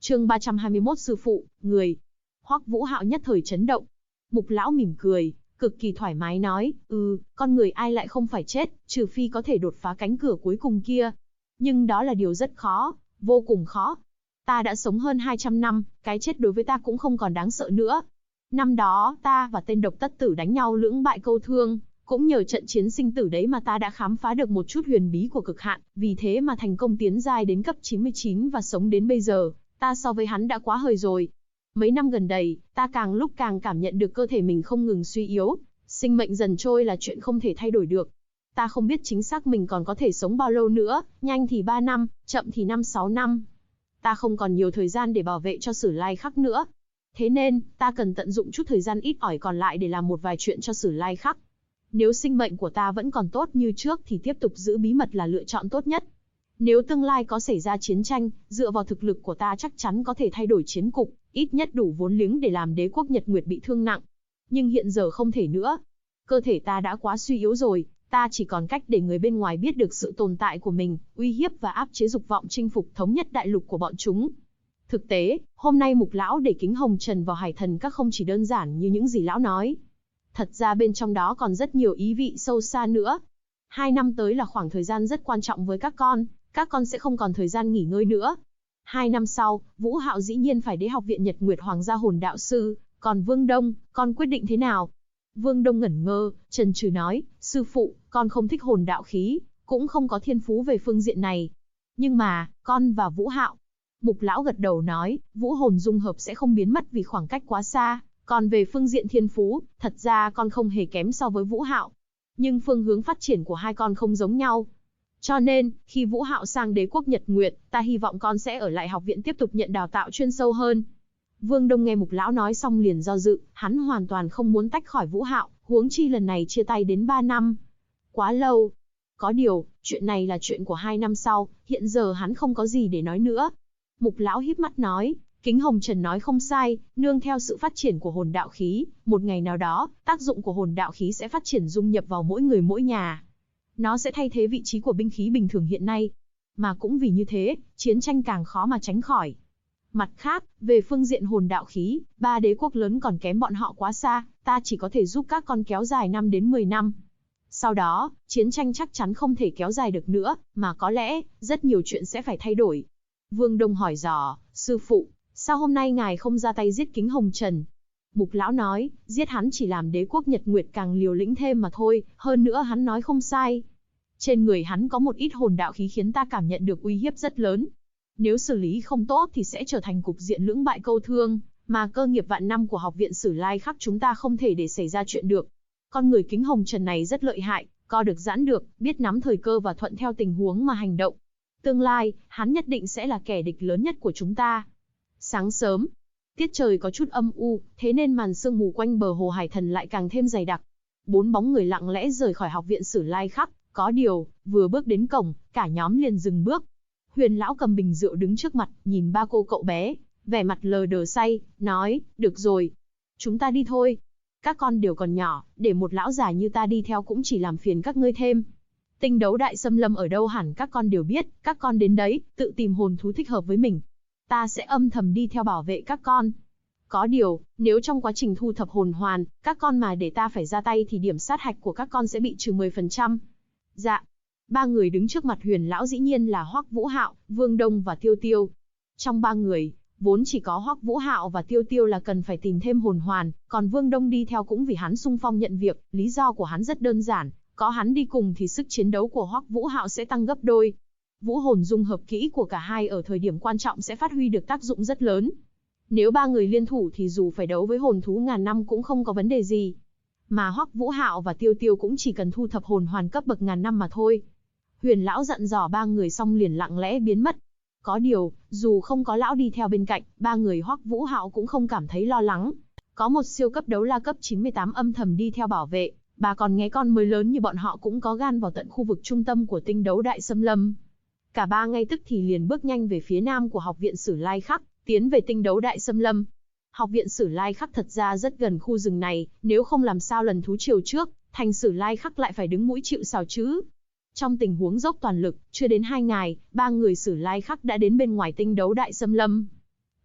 Chương 321 sư phụ, người. Hoắc Vũ Hạo nhất thời chấn động. Mục lão mỉm cười, cực kỳ thoải mái nói, con người ai lại không phải chết, trừ phi có thể đột phá cánh cửa cuối cùng kia. Nhưng đó là điều rất khó, vô cùng khó. Ta đã sống hơn 200 năm, cái chết đối với ta cũng không còn đáng sợ nữa. Năm đó, ta và tên độc tất tử đánh nhau lưỡng bại câu thương, cũng nhờ trận chiến sinh tử đấy mà ta đã khám phá được một chút huyền bí của cực hạn, vì thế mà thành công tiến giai đến cấp 99 và sống đến bây giờ, ta so với hắn đã quá hời rồi. Mấy năm gần đây, ta càng lúc càng cảm nhận được cơ thể mình không ngừng suy yếu, sinh mệnh dần trôi là chuyện không thể thay đổi được. Ta không biết chính xác mình còn có thể sống bao lâu nữa, nhanh thì 3 năm, chậm thì 5-6 năm. Ta không còn nhiều thời gian để bảo vệ cho Sử Lai Khắc nữa. Thế nên, ta cần tận dụng chút thời gian ít ỏi còn lại để làm một vài chuyện cho Sử Lai Khắc. Nếu sinh mệnh của ta vẫn còn tốt như trước thì tiếp tục giữ bí mật là lựa chọn tốt nhất. Nếu tương lai có xảy ra chiến tranh, dựa vào thực lực của ta chắc chắn có thể thay đổi chiến cục, ít nhất đủ vốn liếng để làm đế quốc Nhật Nguyệt bị thương nặng. Nhưng hiện giờ không thể nữa. Cơ thể ta đã quá suy yếu rồi, ta chỉ còn cách để người bên ngoài biết được sự tồn tại của mình, uy hiếp và áp chế dục vọng chinh phục thống nhất đại lục của bọn chúng. Thực tế, hôm nay Mục lão để Kính Hồng Trần vào Hải Thần Các không chỉ đơn giản như những gì lão nói. Thật ra bên trong đó còn rất nhiều ý vị sâu xa nữa. 2 năm tới là khoảng thời gian rất quan trọng với các con sẽ không còn thời gian nghỉ ngơi nữa. 2 năm sau, Vũ Hạo dĩ nhiên phải đến học viện Nhật Nguyệt Hoàng gia hồn đạo sư, còn Vương Đông, con quyết định thế nào? Vương Đông ngẩn ngơ, chần chừ nói, sư phụ, con không thích hồn đạo khí, cũng không có thiên phú về phương diện này. Nhưng mà, con và Vũ Hạo. Mục lão gật đầu nói, vũ hồn dung hợp sẽ không biến mất vì khoảng cách quá xa, còn về phương diện thiên phú, thật ra con không hề kém so với Vũ Hạo. Nhưng phương hướng phát triển của hai con không giống nhau. Cho nên, khi Vũ Hạo sang đế quốc Nhật Nguyệt, ta hy vọng con sẽ ở lại học viện tiếp tục nhận đào tạo chuyên sâu hơn. Vương Đông nghe Mục lão nói xong liền do dự, hắn hoàn toàn không muốn tách khỏi Vũ Hạo, huống chi lần này chia tay đến 3 năm. Quá lâu. Có điều, chuyện này là chuyện của 2 năm sau, hiện giờ hắn không có gì để nói nữa. Mục lão híp mắt nói, Kính Hồng Trần nói không sai, nương theo sự phát triển của hồn đạo khí, một ngày nào đó, tác dụng của hồn đạo khí sẽ phát triển dung nhập vào mỗi người mỗi nhà. Nó sẽ thay thế vị trí của binh khí bình thường hiện nay. Mà cũng vì như thế, chiến tranh càng khó mà tránh khỏi. Mặt khác, về phương diện hồn đạo khí, 3 đế quốc lớn còn kém bọn họ quá xa, ta chỉ có thể giúp các con kéo dài 5 đến 10 năm. Sau đó, chiến tranh chắc chắn không thể kéo dài được nữa, mà có lẽ, rất nhiều chuyện sẽ phải thay đổi. Vương Đông hỏi dò, sư phụ, sao hôm nay ngài không ra tay giết Kính Hồng Trần? Mục lão nói, giết hắn chỉ làm đế quốc Nhật Nguyệt càng liều lĩnh thêm mà thôi, hơn nữa hắn nói không sai. Trên người hắn có một ít hồn đạo khí khiến ta cảm nhận được uy hiếp rất lớn. Nếu xử lý không tốt thì sẽ trở thành cục diện lưỡng bại câu thương, mà cơ nghiệp vạn năm của học viện Sử Lai Khắc chúng ta không thể để xảy ra chuyện được. Con người Kính Hồng Trần này rất lợi hại, co được giãn được, biết nắm thời cơ và thuận theo tình huống mà hành động. Tương lai, hắn nhất định sẽ là kẻ địch lớn nhất của chúng ta. Sáng sớm, tiết trời có chút âm u, thế nên màn sương mù quanh bờ hồ Hải Thần lại càng thêm dày đặc. 4 bóng người lặng lẽ rời khỏi học viện Sử Lai Khắc, có điều, vừa bước đến cổng, cả nhóm liền dừng bước. Huyền lão cầm bình rượu đứng trước mặt, nhìn 3 cô cậu bé, vẻ mặt lờ đờ say, nói, được rồi, chúng ta đi thôi. Các con đều còn nhỏ, để một lão già như ta đi theo cũng chỉ làm phiền các ngươi thêm. Tinh đấu đại xâm lâm ở đâu hẳn các con đều biết, các con đến đấy, tự tìm hồn thú thích hợp với mình. Ta sẽ âm thầm đi theo bảo vệ các con. Có điều, nếu trong quá trình thu thập hồn hoàn, các con mà để ta phải ra tay thì điểm sát hạch của các con sẽ bị trừ 10%. Dạ. 3 người đứng trước mặt Huyền lão dĩ nhiên là Hoắc Vũ Hạo, Vương Đông và Tiêu Tiêu. Trong 3 người, vốn chỉ có Hoắc Vũ Hạo và Tiêu Tiêu là cần phải tìm thêm hồn hoàn, còn Vương Đông đi theo cũng vì hắn xung phong nhận việc, lý do của hắn rất đơn giản, có hắn đi cùng thì sức chiến đấu của Hoắc Vũ Hạo sẽ tăng gấp đôi. Vũ hồn dung hợp kỹ của cả hai ở thời điểm quan trọng sẽ phát huy được tác dụng rất lớn. Nếu 3 người liên thủ thì dù phải đấu với hồn thú ngàn năm cũng không có vấn đề gì. Mà Hoắc Vũ Hạo và Tiêu Tiêu cũng chỉ cần thu thập hồn hoàn cấp bậc ngàn năm mà thôi. Huyền lão dặn dò 3 người xong liền lặng lẽ biến mất. Có điều, dù không có lão đi theo bên cạnh, 3 người Hoắc Vũ Hạo cũng không cảm thấy lo lắng. Có một siêu cấp đấu la cấp 98 âm thầm đi theo bảo vệ, bà còn nghe con mới lớn như bọn họ cũng có gan vào tận khu vực trung tâm của tinh đấu đại xâm lâm. Cả 3 ngay tức thì liền bước nhanh về phía nam của học viện Sử Lai Khắc, tiến về tinh đấu đại xâm lâm. Học viện Sử Lai Khắc thật ra rất gần khu rừng này, nếu không làm sao lần thú triều trước, thành Sử Lai Khắc lại phải đứng mũi chịu sào chứ. Trong tình huống dốc toàn lực, chưa đến 2 ngày, 3 người Sử Lai Khắc đã đến bên ngoài tinh đấu đại xâm lâm.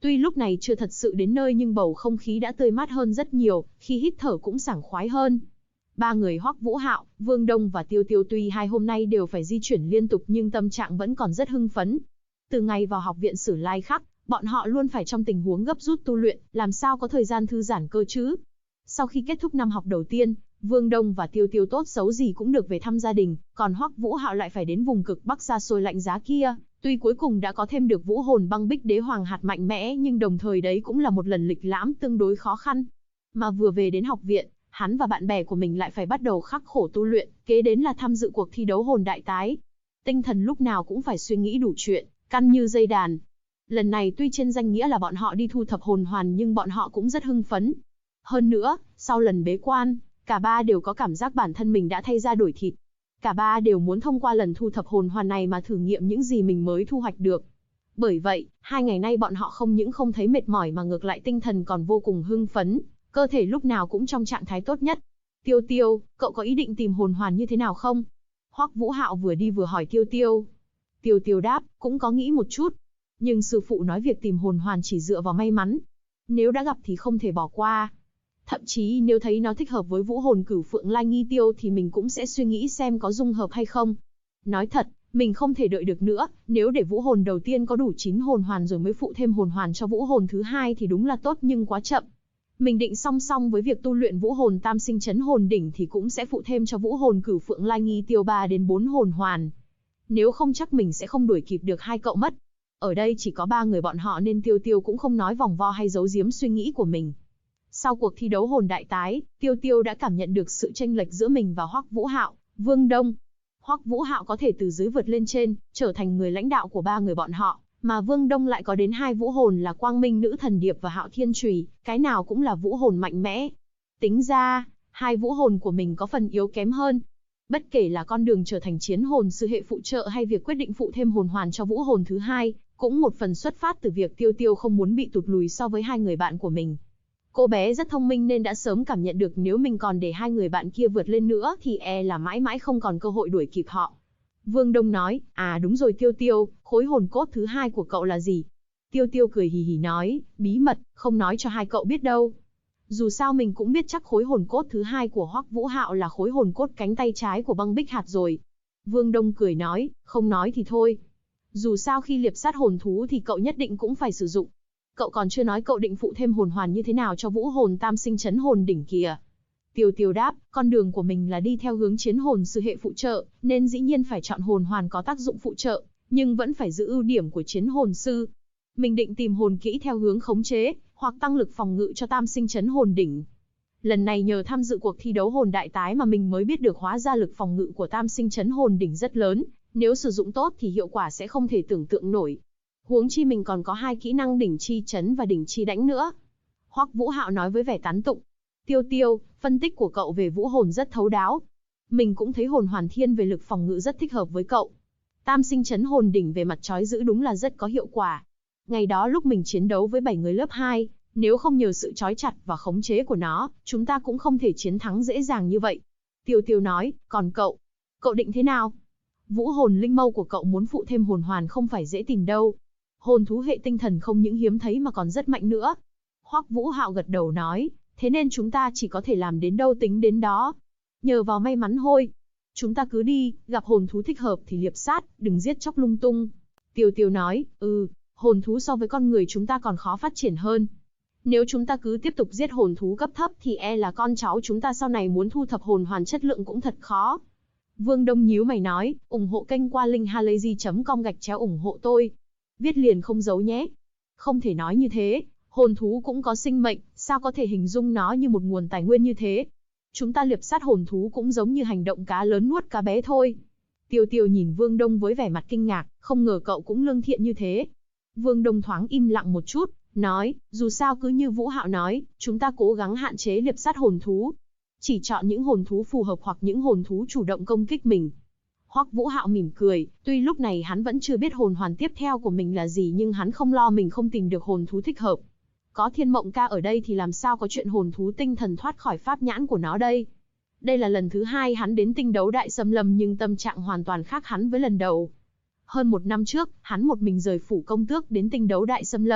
Tuy lúc này chưa thật sự đến nơi nhưng bầu không khí đã tươi mát hơn rất nhiều, khi hít thở cũng sảng khoái hơn. Ba người Hoắc Vũ Hạo, Vương Đông và Tiêu Tiêu tuy hai hôm nay đều phải di chuyển liên tục nhưng tâm trạng vẫn còn rất hưng phấn. Từ ngày vào học viện Sử Lai Khắc, bọn họ luôn phải trong tình huống gấp rút tu luyện, làm sao có thời gian thư giãn cơ chứ. Sau khi kết thúc năm học đầu tiên, Vương Đông và Tiêu Tiêu tốt xấu gì cũng được về thăm gia đình, còn Hoắc Vũ Hạo lại phải đến vùng cực Bắc xa xôi lạnh giá kia. Tuy cuối cùng đã có thêm được vũ hồn băng bích đế hoàng hạt mạnh mẽ nhưng đồng thời đấy cũng là một lần lịch lãm tương đối khó khăn. Mà vừa về đến học viện, hắn và bạn bè của mình lại phải bắt đầu khắc khổ tu luyện, kế đến là tham dự cuộc thi đấu hồn đại tái. Tinh thần lúc nào cũng phải suy nghĩ đủ chuyện, căn như dây đàn. Lần này tuy trên danh nghĩa là bọn họ đi thu thập hồn hoàn nhưng bọn họ cũng rất hưng phấn. Hơn nữa, sau lần bế quan, cả ba đều có cảm giác bản thân mình đã thay da đổi thịt. Cả ba đều muốn thông qua lần thu thập hồn hoàn này mà thử nghiệm những gì mình mới thu hoạch được. Bởi vậy, 2 ngày nay bọn họ không những không thấy mệt mỏi mà ngược lại tinh thần còn vô cùng hưng phấn, cơ thể lúc nào cũng trong trạng thái tốt nhất. Tiêu Tiêu, cậu có ý định tìm hồn hoàn như thế nào không? Hoắc Vũ Hạo vừa đi vừa hỏi Tiêu Tiêu. Tiêu Tiêu đáp, cũng có nghĩ một chút. Nhưng sư phụ nói việc tìm hồn hoàn chỉ dựa vào may mắn. Nếu đã gặp thì không thể bỏ qua. Thậm chí nếu thấy nó thích hợp với vũ hồn Cửu Phượng Lai Nghi Tiêu thì mình cũng sẽ suy nghĩ xem có dung hợp hay không. Nói thật, mình không thể đợi được nữa, nếu để vũ hồn đầu tiên có đủ 9 hồn hoàn rồi mới phụ thêm hồn hoàn cho vũ hồn thứ hai thì đúng là tốt nhưng quá chậm. Mình định song song với việc tu luyện vũ hồn tam sinh chấn hồn đỉnh thì cũng sẽ phụ thêm cho vũ hồn Cửu Phượng Lai Nghi Tiêu 3 đến 4 hồn hoàn. Nếu không chắc mình sẽ không đuổi kịp được hai cậu mất. Ở đây chỉ có 3 người bọn họ nên Tiêu Tiêu cũng không nói vòng vo hay giấu giếm suy nghĩ của mình. Sau cuộc thi đấu hồn đại tái, Tiêu Tiêu đã cảm nhận được sự chênh lệch giữa mình và Hoắc Vũ Hạo, Vương Đông. Hoắc Vũ Hạo có thể từ dưới vượt lên trên, trở thành người lãnh đạo của 3 người bọn họ, mà Vương Đông lại có đến 2 vũ hồn là Quang Minh Nữ Thần Điệp và Hạo Thiên Chùy, cái nào cũng là vũ hồn mạnh mẽ. Tính ra, 2 vũ hồn của mình có phần yếu kém hơn. Bất kể là con đường trở thành chiến hồn sư hệ phụ trợ hay việc quyết định phụ thêm hồn hoàn cho vũ hồn thứ hai, cũng một phần xuất phát từ việc Tiêu Tiêu không muốn bị tụt lùi so với 2 người bạn của mình. Cô bé rất thông minh nên đã sớm cảm nhận được nếu mình còn để 2 người bạn kia vượt lên nữa thì là mãi mãi không còn cơ hội đuổi kịp họ. Vương Đông nói, đúng rồi Tiêu Tiêu, khối hồn cốt thứ hai của cậu là gì? Tiêu Tiêu cười hì hì nói, bí mật, không nói cho 2 cậu biết đâu. Dù sao mình cũng biết chắc khối hồn cốt thứ hai của Hoắc Vũ Hạo là khối hồn cốt cánh tay trái của băng bích hạt rồi. Vương Đông cười nói, không nói thì thôi. Dù sao khi liệp sát hồn thú thì cậu nhất định cũng phải sử dụng. Cậu còn chưa nói cậu định phụ thêm hồn hoàn như thế nào cho vũ hồn tam sinh chấn hồn đỉnh kìa. Tiêu Tiêu đáp, con đường của mình là đi theo hướng chiến hồn sư hệ phụ trợ, nên dĩ nhiên phải chọn hồn hoàn có tác dụng phụ trợ, nhưng vẫn phải giữ ưu điểm của chiến hồn sư. Mình định tìm hồn kỹ theo hướng khống chế, hoặc tăng lực phòng ngự cho tam sinh chấn hồn đỉnh. Lần này nhờ tham dự cuộc thi đấu hồn đại tái mà mình mới biết được hóa ra lực phòng ngự của tam sinh chấn hồn đỉnh rất lớn, nếu sử dụng tốt thì hiệu quả sẽ không thể tưởng tượng nổi. Huống chi mình còn có 2 kỹ năng đỉnh chi chấn và đỉnh chi đánh nữa. Hoắc Vũ Hạo nói với vẻ tán tụng. Tiêu Tiêu, phân tích của cậu về vũ hồn rất thấu đáo. Mình cũng thấy hồn hoàn thiên về lực phòng ngự rất thích hợp với cậu. Tam sinh chấn hồn đỉnh về mặt trói giữ đúng là rất có hiệu quả. Ngày đó lúc mình chiến đấu với 7 người lớp 2, nếu không nhờ sự trói chặt và khống chế của nó, chúng ta cũng không thể chiến thắng dễ dàng như vậy. Tiêu Tiêu nói, còn cậu? Cậu định thế nào? Vũ hồn linh mâu của cậu muốn phụ thêm hồn hoàn không phải dễ tìm đâu. Hồn thú hệ tinh thần không những hiếm thấy mà còn rất mạnh nữa. Hoắc Vũ Hạo gật đầu nói, thế nên chúng ta chỉ có thể làm đến đâu tính đến đó. Nhờ vào may mắn thôi. Chúng ta cứ đi, gặp hồn thú thích hợp thì liệp sát, đừng giết chóc lung tung. Tiêu Tiêu nói, hồn thú so với con người chúng ta còn khó phát triển hơn. Nếu chúng ta cứ tiếp tục giết hồn thú cấp thấp thì là con cháu chúng ta sau này muốn thu thập hồn hoàn chất lượng cũng thật khó. Vương Đông nhíu mày nói, ủng hộ kênh qua link halayzi.com ủng hộ tôi. Viết liền không giấu nhé. Không thể nói như thế, hồn thú cũng có sinh mệnh, sao có thể hình dung nó như một nguồn tài nguyên như thế. Chúng ta liệp sát hồn thú cũng giống như hành động cá lớn nuốt cá bé thôi. Tiêu Tiêu nhìn Vương Đông với vẻ mặt kinh ngạc, không ngờ cậu cũng lương thiện như thế. Vương Đông thoáng im lặng một chút, nói, dù sao cứ như Vũ Hạo nói, chúng ta cố gắng hạn chế liệp sát hồn thú. Chỉ chọn những hồn thú phù hợp hoặc những hồn thú chủ động công kích mình. Hoắc Vũ Hạo mỉm cười, tuy lúc này hắn vẫn chưa biết hồn hoàn tiếp theo của mình là gì nhưng hắn không lo mình không tìm được hồn thú thích hợp. Có Thiên Mộng Ca ở đây thì làm sao có chuyện hồn thú tinh thần thoát khỏi pháp nhãn của nó đây. Đây là lần thứ 2 hắn đến tinh đấu đại xâm lâm nhưng tâm trạng hoàn toàn khác hắn với lần đầu. Hơn 1 năm trước, hắn một mình rời phủ công tước đến tinh đấu đại xâm lâm.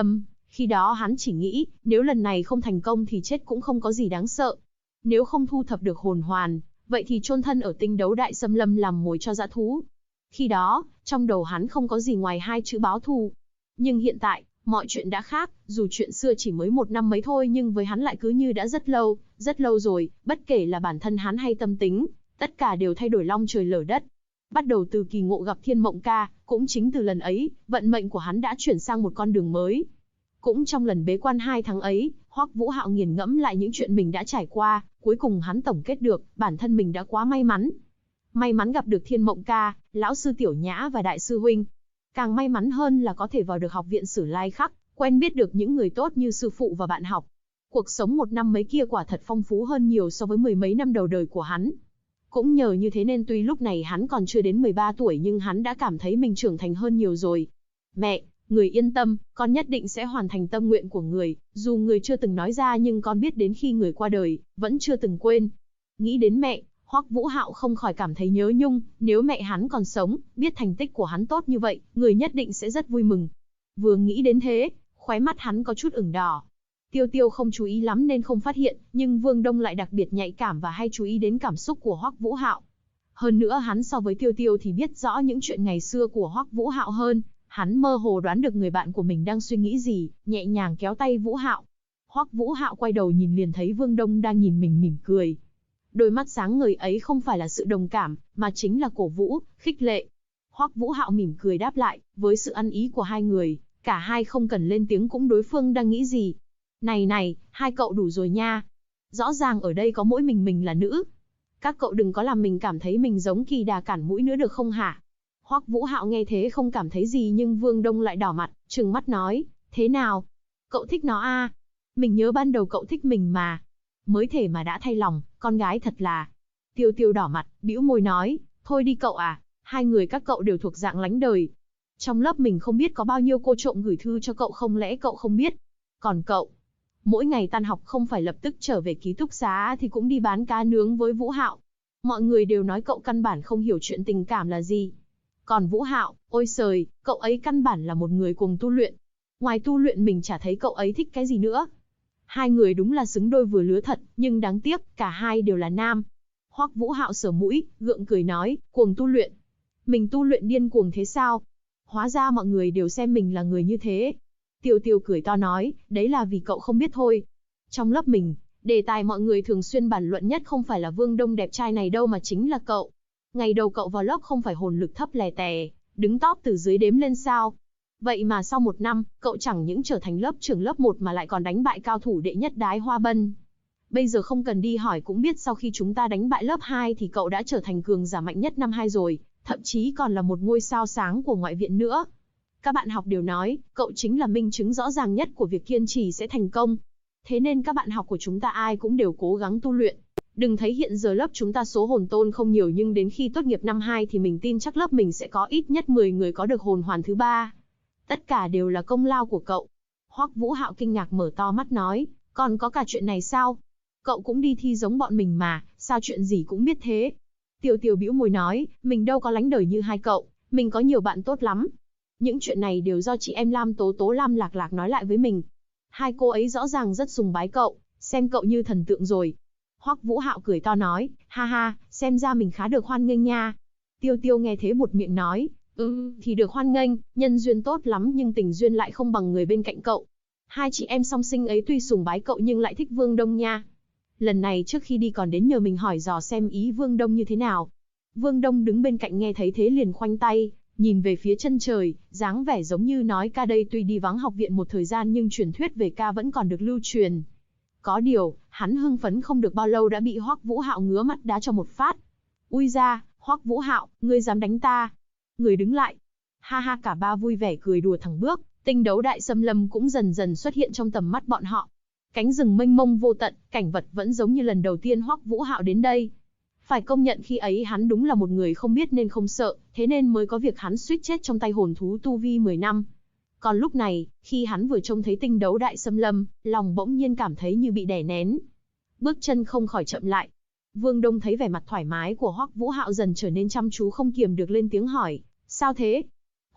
Khi đó hắn chỉ nghĩ, nếu lần này không thành công thì chết cũng không có gì đáng sợ. Nếu không thu thập được hồn hoàn, vậy thì chôn thân ở Tinh Đấu Đại Xâm Lâm làm mồi cho dã thú. Khi đó, trong đầu hắn không có gì ngoài hai chữ báo thù. Nhưng hiện tại, mọi chuyện đã khác, dù chuyện xưa chỉ mới 1 năm mấy thôi nhưng với hắn lại cứ như đã rất lâu rồi, bất kể là bản thân hắn hay tâm tính, tất cả đều thay đổi long trời lở đất. Bắt đầu từ kỳ ngộ gặp Thiên Mộng Ca, cũng chính từ lần ấy, vận mệnh của hắn đã chuyển sang một con đường mới. Cũng trong lần bế quan 2 tháng ấy, Hoắc Vũ Hạo nghiền ngẫm lại những chuyện mình đã trải qua, cuối cùng hắn tổng kết được, bản thân mình đã quá may mắn. May mắn gặp được Thiên Mộng Ca, lão sư Tiểu Nhã và đại sư huynh. Càng may mắn hơn là có thể vào được học viện Sử Lai Khắc, quen biết được những người tốt như sư phụ và bạn học. Cuộc sống 1 năm mấy kia quả thật phong phú hơn nhiều so với 10 mấy năm đầu đời của hắn. Cũng nhờ như thế nên tuy lúc này hắn còn chưa đến 13 tuổi nhưng hắn đã cảm thấy mình trưởng thành hơn nhiều rồi. Mẹ, người yên tâm, con nhất định sẽ hoàn thành tâm nguyện của người, dù người chưa từng nói ra nhưng con biết đến khi người qua đời, vẫn chưa từng quên. Nghĩ đến mẹ, Hoắc Vũ Hạo không khỏi cảm thấy nhớ nhung, nếu mẹ hắn còn sống, biết thành tích của hắn tốt như vậy, người nhất định sẽ rất vui mừng. Vừa nghĩ đến thế, khóe mắt hắn có chút ửng đỏ. Tiêu Tiêu không chú ý lắm nên không phát hiện, nhưng Vương Đông lại đặc biệt nhạy cảm và hay chú ý đến cảm xúc của Hoắc Vũ Hạo. Hơn nữa hắn so với Tiêu Tiêu thì biết rõ những chuyện ngày xưa của Hoắc Vũ Hạo hơn, hắn mơ hồ đoán được người bạn của mình đang suy nghĩ gì, nhẹ nhàng kéo tay Vũ Hạo. Hoắc Vũ Hạo quay đầu nhìn liền thấy Vương Đông đang nhìn mình mỉm cười. Đôi mắt sáng ngời ấy không phải là sự đồng cảm, mà chính là cổ vũ, khích lệ. Hoắc Vũ Hạo mỉm cười đáp lại, với sự ăn ý của hai người, cả hai không cần lên tiếng cũng đối phương đang nghĩ gì. Này, hai cậu đủ rồi nha. Rõ ràng ở đây có mỗi mình là nữ. Các cậu đừng có làm mình cảm thấy mình giống kỳ đà cản mũi nữa được không hả? Hoắc Vũ Hạo nghe thế không cảm thấy gì nhưng Vương Đông lại đỏ mặt, trừng mắt nói, thế nào? Cậu thích nó à? Mình nhớ ban đầu cậu thích mình mà. Mới thể mà đã thay lòng, con gái thật là. Tiêu Tiêu đỏ mặt, bĩu môi nói, thôi đi cậu à, hai người các cậu đều thuộc dạng lánh đời. Trong lớp mình không biết có bao nhiêu cô trộm gửi thư cho cậu không lẽ cậu không biết? Còn cậu, mỗi ngày tan học không phải lập tức trở về ký túc xá thì cũng đi bán cá nướng với Vũ Hạo. Mọi người đều nói cậu căn bản không hiểu chuyện tình cảm là gì. Còn Vũ Hạo, ôi trời, cậu ấy căn bản là một người cuồng tu luyện. Ngoài tu luyện mình chả thấy cậu ấy thích cái gì nữa. Hai người đúng là xứng đôi vừa lứa thật, nhưng đáng tiếc, cả hai đều là nam. Hoắc Vũ Hạo sờ mũi, gượng cười nói, cuồng tu luyện. Mình tu luyện điên cuồng thế sao? Hóa ra mọi người đều xem mình là người như thế. Tiêu Tiêu cười to nói, đấy là vì cậu không biết thôi. Trong lớp mình, đề tài mọi người thường xuyên bàn luận nhất không phải là Vương Đông đẹp trai này đâu mà chính là cậu. Ngày đầu cậu vào lớp không phải hồn lực thấp lè tè, đứng top từ dưới đếm lên sao. Vậy mà sau 1 năm, cậu chẳng những trở thành lớp trưởng lớp 1 mà lại còn đánh bại cao thủ đệ nhất Đái Hoa Bân. Bây giờ không cần đi hỏi cũng biết sau khi chúng ta đánh bại lớp 2 thì cậu đã trở thành cường giả mạnh nhất năm 2 rồi, thậm chí còn là một ngôi sao sáng của ngoại viện nữa. Các bạn học đều nói, cậu chính là minh chứng rõ ràng nhất của việc kiên trì sẽ thành công. Thế nên các bạn học của chúng ta ai cũng đều cố gắng tu luyện. Đừng thấy hiện giờ lớp chúng ta số hồn tôn không nhiều nhưng đến khi tốt nghiệp năm 2 thì mình tin chắc lớp mình sẽ có ít nhất 10 người có được hồn hoàn thứ 3. Tất cả đều là công lao của cậu. Hoắc Vũ Hạo kinh ngạc mở to mắt nói, còn có cả chuyện này sao? Cậu cũng đi thi giống bọn mình mà, sao chuyện gì cũng biết thế? Tiêu Tiêu bĩu môi nói, mình đâu có lánh đời như hai cậu, mình có nhiều bạn tốt lắm. Những chuyện này đều do chị em Lam Tố Tố Lam Lạc Lạc nói lại với mình. Hai cô ấy rõ ràng rất sùng bái cậu, xem cậu như thần tượng rồi. Hoắc Vũ Hạo cười to nói, ha ha, xem ra mình khá được hoan nghênh nha. Tiêu Tiêu nghe thế buột miệng nói, thì được hoan nghênh, nhân duyên tốt lắm nhưng tình duyên lại không bằng người bên cạnh cậu. Hai chị em song sinh ấy tuy sùng bái cậu nhưng lại thích Vương Đông nha. Lần này trước khi đi còn đến nhờ mình hỏi dò xem ý Vương Đông như thế nào. Vương Đông đứng bên cạnh nghe thấy thế liền khoanh tay, nhìn về phía chân trời, dáng vẻ giống như nói ca đây tuy đi vắng học viện một thời gian nhưng truyền thuyết về ca vẫn còn được lưu truyền. Có điều, hắn hưng phấn không được bao lâu đã bị Hoắc Vũ Hạo ngứa mắt đá cho một phát. Ui ra, Hoắc Vũ Hạo, ngươi dám đánh ta? Người đứng lại. Ha ha, cả ba vui vẻ cười đùa thẳng bước, Tinh Đấu Đại Xâm Lâm cũng dần dần xuất hiện trong tầm mắt bọn họ. Cánh rừng mênh mông vô tận, cảnh vật vẫn giống như lần đầu tiên Hoắc Vũ Hạo đến đây. Phải công nhận khi ấy hắn đúng là một người không biết nên không sợ, thế nên mới có việc hắn suýt chết trong tay hồn thú tu vi 10 năm. Còn lúc này, khi hắn vừa trông thấy Tinh Đấu Đại Xâm Lâm, lòng bỗng nhiên cảm thấy như bị đè nén. Bước chân không khỏi chậm lại. Vương Đông thấy vẻ mặt thoải mái của Hoắc Vũ Hạo dần trở nên chăm chú không kiềm được lên tiếng hỏi, sao thế?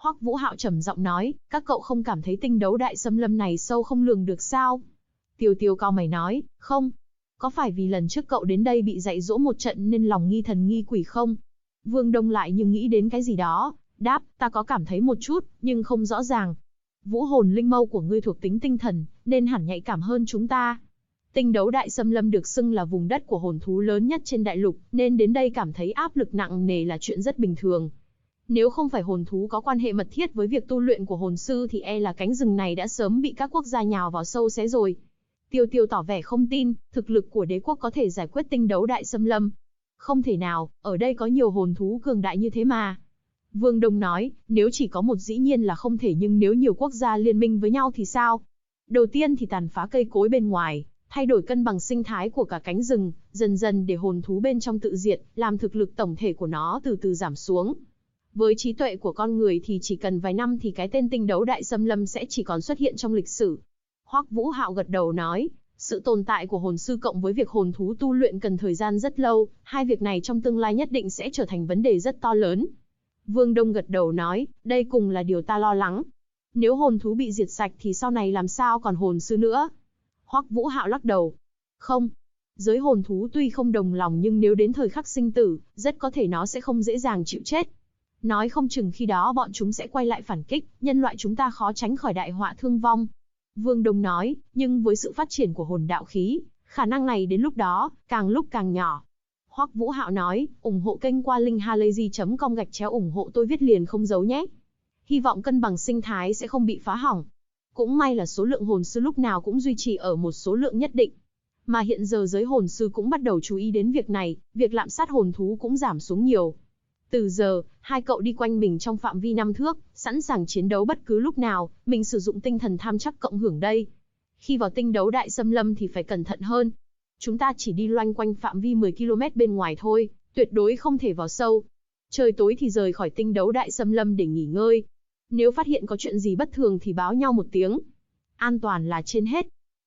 Hoắc Vũ Hạo trầm giọng nói, các cậu không cảm thấy tinh đấu đại xâm lâm này sâu không lường được sao? Tiêu Tiêu cau mày nói, không. Có phải vì lần trước cậu đến đây bị dạy dỗ một trận nên lòng nghi thần nghi quỷ không? Vương Đông lại như nghĩ đến cái gì đó, đáp, ta có cảm thấy một chút, nhưng không rõ ràng. Vũ hồn linh mâu của ngươi thuộc tính tinh thần, nên hẳn nhạy cảm hơn chúng ta. Tinh đấu đại xâm lâm được xưng là vùng đất của hồn thú lớn nhất trên đại lục, nên đến đây cảm thấy áp lực nặng nề là chuyện rất bình thường. Nếu không phải hồn thú có quan hệ mật thiết với việc tu luyện của hồn sư thì e là cánh rừng này đã sớm bị các quốc gia nhào vào sâu xé rồi. Tiêu Tiêu tỏ vẻ không tin, thực lực của đế quốc có thể giải quyết tinh đấu đại xâm lâm. Không thể nào, ở đây có nhiều hồn thú cường đại như thế mà. Vương Đông nói, nếu chỉ có một dĩ nhiên là không thể, nhưng nếu nhiều quốc gia liên minh với nhau thì sao? Đầu tiên thì tàn phá cây cối bên ngoài, thay đổi cân bằng sinh thái của cả cánh rừng, dần dần để hồn thú bên trong tự diệt, làm thực lực tổng thể của nó từ từ giảm xuống. Với trí tuệ của con người thì chỉ cần vài năm thì cái tên tinh đấu đại xâm lâm sẽ chỉ còn xuất hiện trong lịch sử. Hoắc Vũ Hạo gật đầu nói, sự tồn tại của hồn sư cộng với việc hồn thú tu luyện cần thời gian rất lâu, hai việc này trong tương lai nhất định sẽ trở thành vấn đề rất to lớn. Vương Đông gật đầu nói, đây cùng là điều ta lo lắng. Nếu hồn thú bị diệt sạch thì sau này làm sao còn hồn sư nữa? Hoắc Vũ Hạo lắc đầu. Không. Giới hồn thú tuy không đồng lòng nhưng nếu đến thời khắc sinh tử, rất có thể nó sẽ không dễ dàng chịu chết. Nói không chừng khi đó bọn chúng sẽ quay lại phản kích, nhân loại chúng ta khó tránh khỏi đại họa thương vong. Vương Đông nói, nhưng với sự phát triển của hồn đạo khí, khả năng này đến lúc đó, càng lúc càng nhỏ. Hoắc Vũ Hạo nói, ủng hộ kênh qua link halayzi.com/ủng hộ tôi viết liền không giấu nhé. Hy vọng cân bằng sinh thái sẽ không bị phá hỏng. Cũng may là số lượng hồn sư lúc nào cũng duy trì ở một số lượng nhất định. Mà hiện giờ giới hồn sư cũng bắt đầu chú ý đến việc này, việc lạm sát hồn thú cũng giảm xuống nhiều. Từ giờ, hai cậu đi quanh mình trong phạm vi 5 thước, sẵn sàng chiến đấu bất cứ lúc nào, mình sử dụng tinh thần tham chắc cộng hưởng đây. Khi vào tinh đấu đại xâm lâm thì phải cẩn thận hơn. Chúng ta chỉ đi loanh quanh phạm vi 10 km bên ngoài thôi, tuyệt đối không thể vào sâu. Trời tối thì rời khỏi tinh đấu đại xâm lâm để nghỉ ngơi. Nếu phát hiện có chuyện gì bất thường thì báo nhau một tiếng. An toàn là trên hết.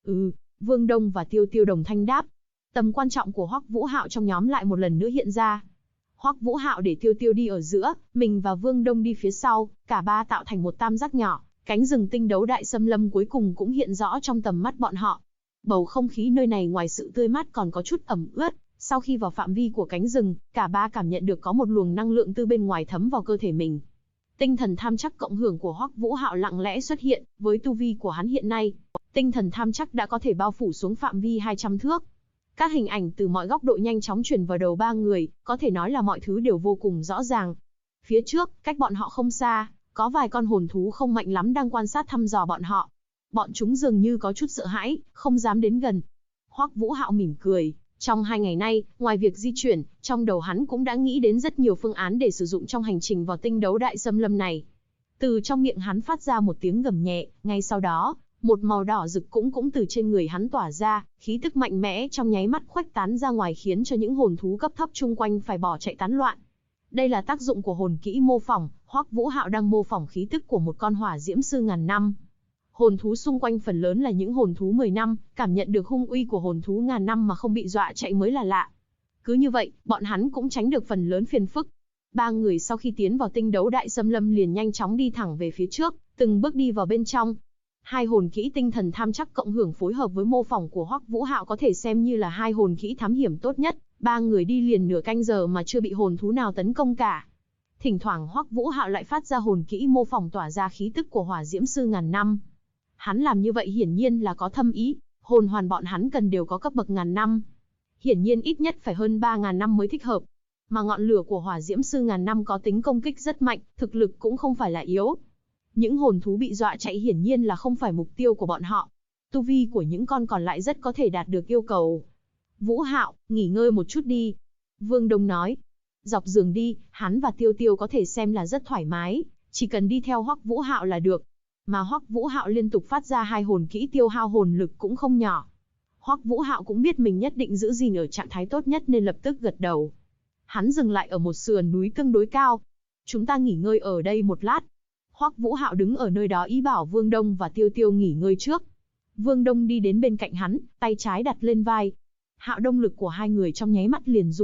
Vương Đông và Tiêu Tiêu đồng thanh đáp. Tầm quan trọng của Hoắc Vũ Hạo trong nhóm lại một lần nữa hiện ra. Hoắc Vũ Hạo để Tiêu Tiêu đi ở giữa, mình và Vương Đông đi phía sau, cả ba tạo thành một tam giác nhỏ, cánh rừng tinh đấu đại xâm lâm cuối cùng cũng hiện rõ trong tầm mắt bọn họ. Bầu không khí nơi này ngoài sự tươi mát còn có chút ẩm ướt, sau khi vào phạm vi của cánh rừng, cả ba cảm nhận được có một luồng năng lượng từ bên ngoài thấm vào cơ thể mình. Tinh thần tham chắc cộng hưởng của Hoắc Vũ Hạo lặng lẽ xuất hiện, với tu vi của hắn hiện nay, tinh thần tham chắc đã có thể bao phủ xuống phạm vi 200 thước. Các hình ảnh từ mọi góc độ nhanh chóng truyền vào đầu ba người, có thể nói là mọi thứ đều vô cùng rõ ràng. Phía trước, cách bọn họ không xa, có vài con hồn thú không mạnh lắm đang quan sát thăm dò bọn họ. Bọn chúng dường như có chút sợ hãi, không dám đến gần. Hoắc Vũ Hạo mỉm cười, trong 2 ngày nay, ngoài việc di chuyển, trong đầu hắn cũng đã nghĩ đến rất nhiều phương án để sử dụng trong hành trình vào tinh đấu đại xâm lâm này. Từ trong miệng hắn phát ra một tiếng gầm nhẹ, ngay sau đó, một màu đỏ rực cũng từ trên người hắn tỏa ra, khí tức mạnh mẽ trong nháy mắt khuếch tán ra ngoài khiến cho những hồn thú cấp thấp chung quanh phải bỏ chạy tán loạn. Đây là tác dụng của hồn kỹ mô phỏng, Hoắc Vũ Hạo đang mô phỏng khí tức của một con hỏa diễm sư ngàn năm. Hồn thú xung quanh phần lớn là những hồn thú 10 năm, cảm nhận được hung uy của hồn thú ngàn năm mà không bị dọa chạy mới là lạ. Cứ như vậy, bọn hắn cũng tránh được phần lớn phiền phức. Ba người sau khi tiến vào tinh đấu đại xâm lâm liền nhanh chóng đi thẳng về phía trước, từng bước đi vào bên trong. Hai hồn kỹ tinh thần tham chắc cộng hưởng phối hợp với mô phỏng của Hoắc Vũ Hạo có thể xem như là hai hồn kỹ thám hiểm tốt nhất. Ba người đi liền nửa canh giờ mà chưa bị hồn thú nào tấn công cả. Thỉnh thoảng Hoắc Vũ Hạo lại phát ra hồn kỹ mô phỏng tỏa ra khí tức của hỏa diễm sư ngàn năm. Hắn làm như vậy hiển nhiên là có thâm ý, hồn hoàn bọn hắn cần đều có cấp bậc ngàn năm. Hiển nhiên ít nhất phải hơn 3.000 năm mới thích hợp. Mà ngọn lửa của hỏa diễm sư ngàn năm có tính công kích rất mạnh, thực lực cũng không phải là yếu. Những hồn thú bị dọa chạy hiển nhiên là không phải mục tiêu của bọn họ. Tu vi của những con còn lại rất có thể đạt được yêu cầu. Vũ Hạo, nghỉ ngơi một chút đi. Vương Đông nói. Dọc giường đi, hắn và Tiêu Tiêu có thể xem là rất thoải mái, chỉ cần đi theo Hoắc Vũ Hạo là được. Mà Hoắc Vũ Hạo liên tục phát ra hai hồn kỹ tiêu hao hồn lực cũng không nhỏ. Hoắc Vũ Hạo cũng biết mình nhất định giữ gìn ở trạng thái tốt nhất nên lập tức gật đầu. Hắn dừng lại ở một sườn núi tương đối cao. Chúng ta nghỉ ngơi ở đây một lát. Hoắc Vũ Hạo đứng ở nơi đó ý bảo Vương Đông và Tiêu Tiêu nghỉ ngơi trước. Vương Đông đi đến bên cạnh hắn, tay trái đặt lên vai. Hạo Đông lực của hai người trong nháy mắt liền dung hợp,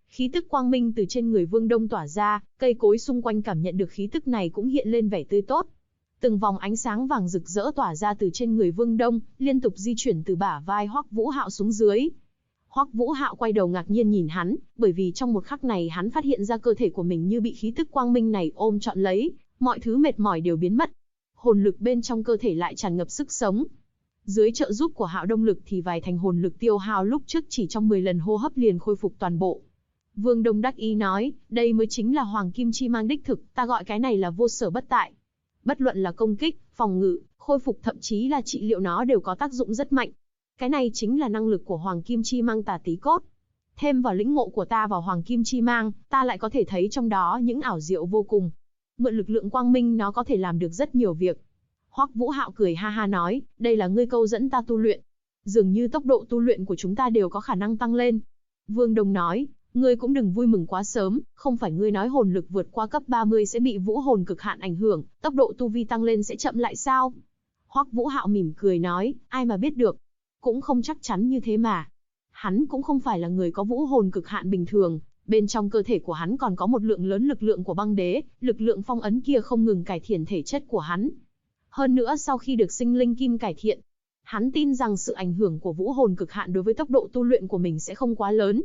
Khí tức quang minh từ trên người Vương Đông tỏa ra, cây cối xung quanh cảm nhận được khí tức này cũng hiện lên vẻ tươi tốt. Từng vòng ánh sáng vàng rực rỡ tỏa ra từ trên người Vương Đông, liên tục di chuyển từ bả vai Hoắc Vũ Hạo xuống dưới. Hoắc Vũ Hạo quay đầu ngạc nhiên nhìn hắn, bởi vì trong một khắc này hắn phát hiện ra cơ thể của mình như bị khí tức quang minh này ôm trọn lấy, mọi thứ mệt mỏi đều biến mất. Hồn lực bên trong cơ thể lại tràn ngập sức sống. Dưới trợ giúp của Hạo Đông lực thì vài thành hồn lực tiêu hao lúc trước chỉ trong 10 lần hô hấp liền khôi phục toàn bộ. Vương Đông đắc ý nói, đây mới chính là Hoàng Kim Chi Mang đích thực, ta gọi cái này là vô sở bất tại. Bất luận là công kích, phòng ngự, khôi phục thậm chí là trị liệu nó đều có tác dụng rất mạnh. Cái này chính là năng lực của Hoàng Kim Chi Mang Tà Tí Cốt. Thêm vào lĩnh ngộ của ta vào Hoàng Kim Chi Mang, ta lại có thể thấy trong đó những ảo diệu vô cùng. Mượn lực lượng quang minh nó có thể làm được rất nhiều việc. Hoắc Vũ Hạo cười ha ha nói, đây là ngươi câu dẫn ta tu luyện. Dường như tốc độ tu luyện của chúng ta đều có khả năng tăng lên. Vương Đông nói, ngươi cũng đừng vui mừng quá sớm, không phải ngươi nói hồn lực vượt qua cấp 30 sẽ bị vũ hồn cực hạn ảnh hưởng, tốc độ tu vi tăng lên sẽ chậm lại sao? Hoắc Vũ Hạo mỉm cười nói, ai mà biết được. Cũng không chắc chắn như thế mà. Hắn cũng không phải là người có vũ hồn cực hạn bình thường, bên trong cơ thể của hắn còn có một lượng lớn lực lượng của băng đế, lực lượng phong ấn kia không ngừng cải thiện thể chất của hắn. Hơn nữa sau khi được sinh linh kim cải thiện, hắn tin rằng sự ảnh hưởng của vũ hồn cực hạn đối với tốc độ tu luyện của mình sẽ không quá lớn.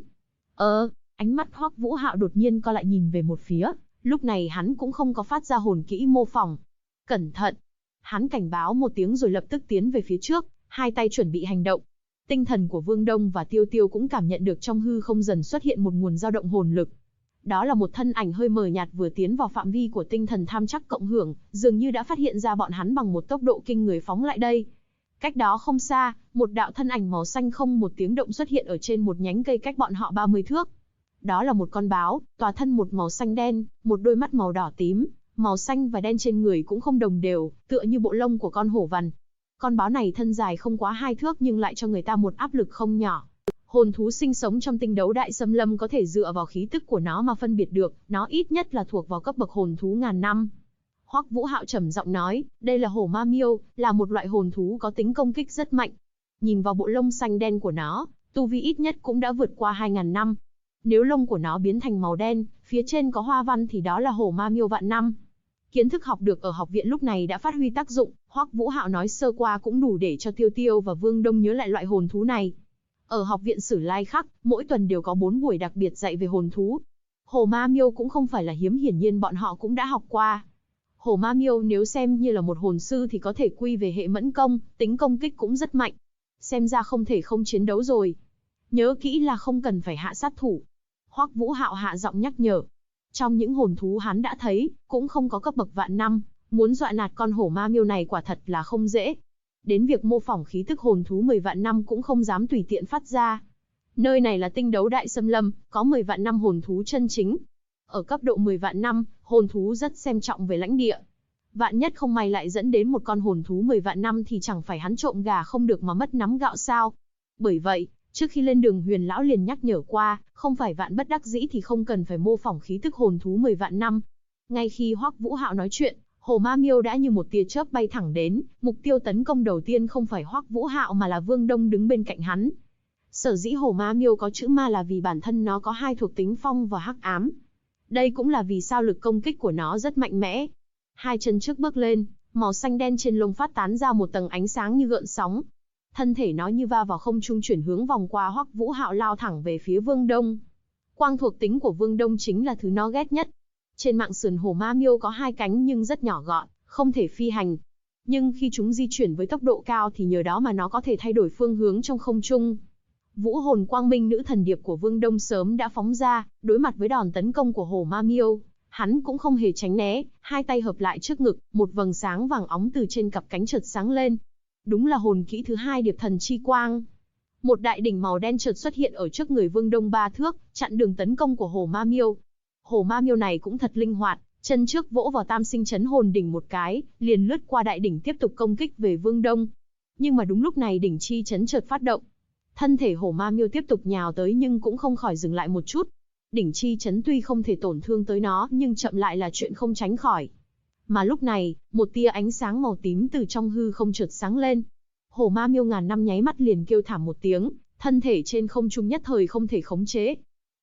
Ánh mắt Hoắc Vũ Hạo đột nhiên co lại nhìn về một phía, lúc này hắn cũng không có phát ra hồn kỹ mô phỏng. Cẩn thận! Hắn cảnh báo một tiếng rồi lập tức tiến về phía trước, hai tay chuẩn bị hành động. Tinh thần của Vương Đông và Tiêu Tiêu cũng cảm nhận được trong hư không dần xuất hiện một nguồn dao động hồn lực. Đó là một thân ảnh hơi mờ nhạt vừa tiến vào phạm vi của tinh thần tham chắc cộng hưởng, dường như đã phát hiện ra bọn hắn bằng một tốc độ kinh người phóng lại đây. Cách đó không xa, một đạo thân ảnh màu xanh không một tiếng động xuất hiện ở trên một nhánh cây cách bọn họ 30 thước. Đó là một con báo, tòa thân một màu xanh đen, một đôi mắt màu đỏ tím, màu xanh và đen trên người cũng không đồng đều, tựa như bộ lông của con hổ vằn. Con báo này thân dài không quá 2 thước nhưng lại cho người ta một áp lực không nhỏ. Hồn thú sinh sống trong tinh đấu đại xâm lâm có thể dựa vào khí tức của nó mà phân biệt được, nó ít nhất là thuộc vào cấp bậc hồn thú ngàn năm. Hoắc Vũ Hạo trầm giọng nói, đây là hổ ma miêu, là một loại hồn thú có tính công kích rất mạnh. Nhìn vào bộ lông xanh đen của nó, tu vi ít nhất cũng đã vượt qua 2000 năm. Nếu lông của nó biến thành màu đen, phía trên có hoa văn thì đó là hổ ma miêu vạn năm. Kiến thức học được ở học viện lúc này đã phát huy tác dụng, Hoắc Vũ Hạo nói sơ qua cũng đủ để cho Tiêu Tiêu và Vương Đông nhớ lại loại hồn thú này. Ở học viện Sử Lai Khắc, mỗi tuần đều có 4 buổi đặc biệt dạy về hồn thú. Hổ ma miêu cũng không phải là hiếm, hiển nhiên bọn họ cũng đã học qua. Hổ ma miêu nếu xem như là một hồn sư thì có thể quy về hệ mẫn công, tính công kích cũng rất mạnh. Xem ra không thể không chiến đấu rồi. Nhớ kỹ là không cần phải hạ sát thủ. Hoắc Vũ Hạo hạ giọng nhắc nhở. Trong những hồn thú hắn đã thấy, cũng không có cấp bậc vạn năm, muốn dọa nạt con hổ ma miêu này quả thật là không dễ. Đến việc mô phỏng khí tức hồn thú 10 vạn năm cũng không dám tùy tiện phát ra. Nơi này là tinh đấu đại xâm lâm, có 10 vạn năm hồn thú chân chính. Ở cấp độ 10 vạn năm, hồn thú rất xem trọng về lãnh địa. Vạn nhất không may lại dẫn đến một con hồn thú 10 vạn năm thì chẳng phải hắn trộm gà không được mà mất nắm gạo sao. Bởi vậy, trước khi lên đường Huyền Lão liền nhắc nhở qua, không phải vạn bất đắc dĩ thì không cần phải mô phỏng khí tức hồn thú 10 vạn năm. Ngay khi Hoắc Vũ Hạo nói chuyện, hổ ma miêu đã như một tia chớp bay thẳng đến, mục tiêu tấn công đầu tiên không phải Hoắc Vũ Hạo mà là Vương Đông đứng bên cạnh hắn. Sở dĩ hổ ma miêu có chữ ma là vì bản thân nó có hai thuộc tính phong và hắc ám. Đây cũng là vì sao lực công kích của nó rất mạnh mẽ. Hai chân trước bước lên, màu xanh đen trên lông phát tán ra một tầng ánh sáng như gợn sóng. Thân thể nó như va vào không trung chuyển hướng vòng qua Hoắc Vũ Hạo lao thẳng về phía Vương Đông. Quang thuộc tính của Vương Đông chính là thứ nó ghét nhất. Trên mạng sườn hổ ma miêu có hai cánh nhưng rất nhỏ gọn, không thể phi hành. Nhưng khi chúng di chuyển với tốc độ cao thì nhờ đó mà nó có thể thay đổi phương hướng trong không trung. Vũ hồn quang minh nữ thần điệp của Vương Đông sớm đã phóng ra, đối mặt với đòn tấn công của hổ ma miêu, hắn cũng không hề tránh né, hai tay hợp lại trước ngực, một vầng sáng vàng óng từ trên cặp cánh chợt sáng lên. Đúng là hồn kỹ thứ hai điệp thần chi quang. Một đại đỉnh màu đen chợt xuất hiện ở trước người Vương Đông 3 thước, chặn đường tấn công của hổ ma miêu. Hổ ma miêu này cũng thật linh hoạt, chân trước vỗ vào tam sinh chấn hồn đỉnh một cái, liền lướt qua đại đỉnh tiếp tục công kích về Vương Đông. Nhưng mà đúng lúc này đỉnh chi chấn chợt phát động. Thân thể hổ ma miêu tiếp tục nhào tới nhưng cũng không khỏi dừng lại một chút. Đỉnh chi chấn tuy không thể tổn thương tới nó nhưng chậm lại là chuyện không tránh khỏi. Mà lúc này, một tia ánh sáng màu tím từ trong hư không chợt sáng lên. Hổ ma miêu ngàn năm nháy mắt liền kêu thảm một tiếng, thân thể trên không trung nhất thời không thể khống chế.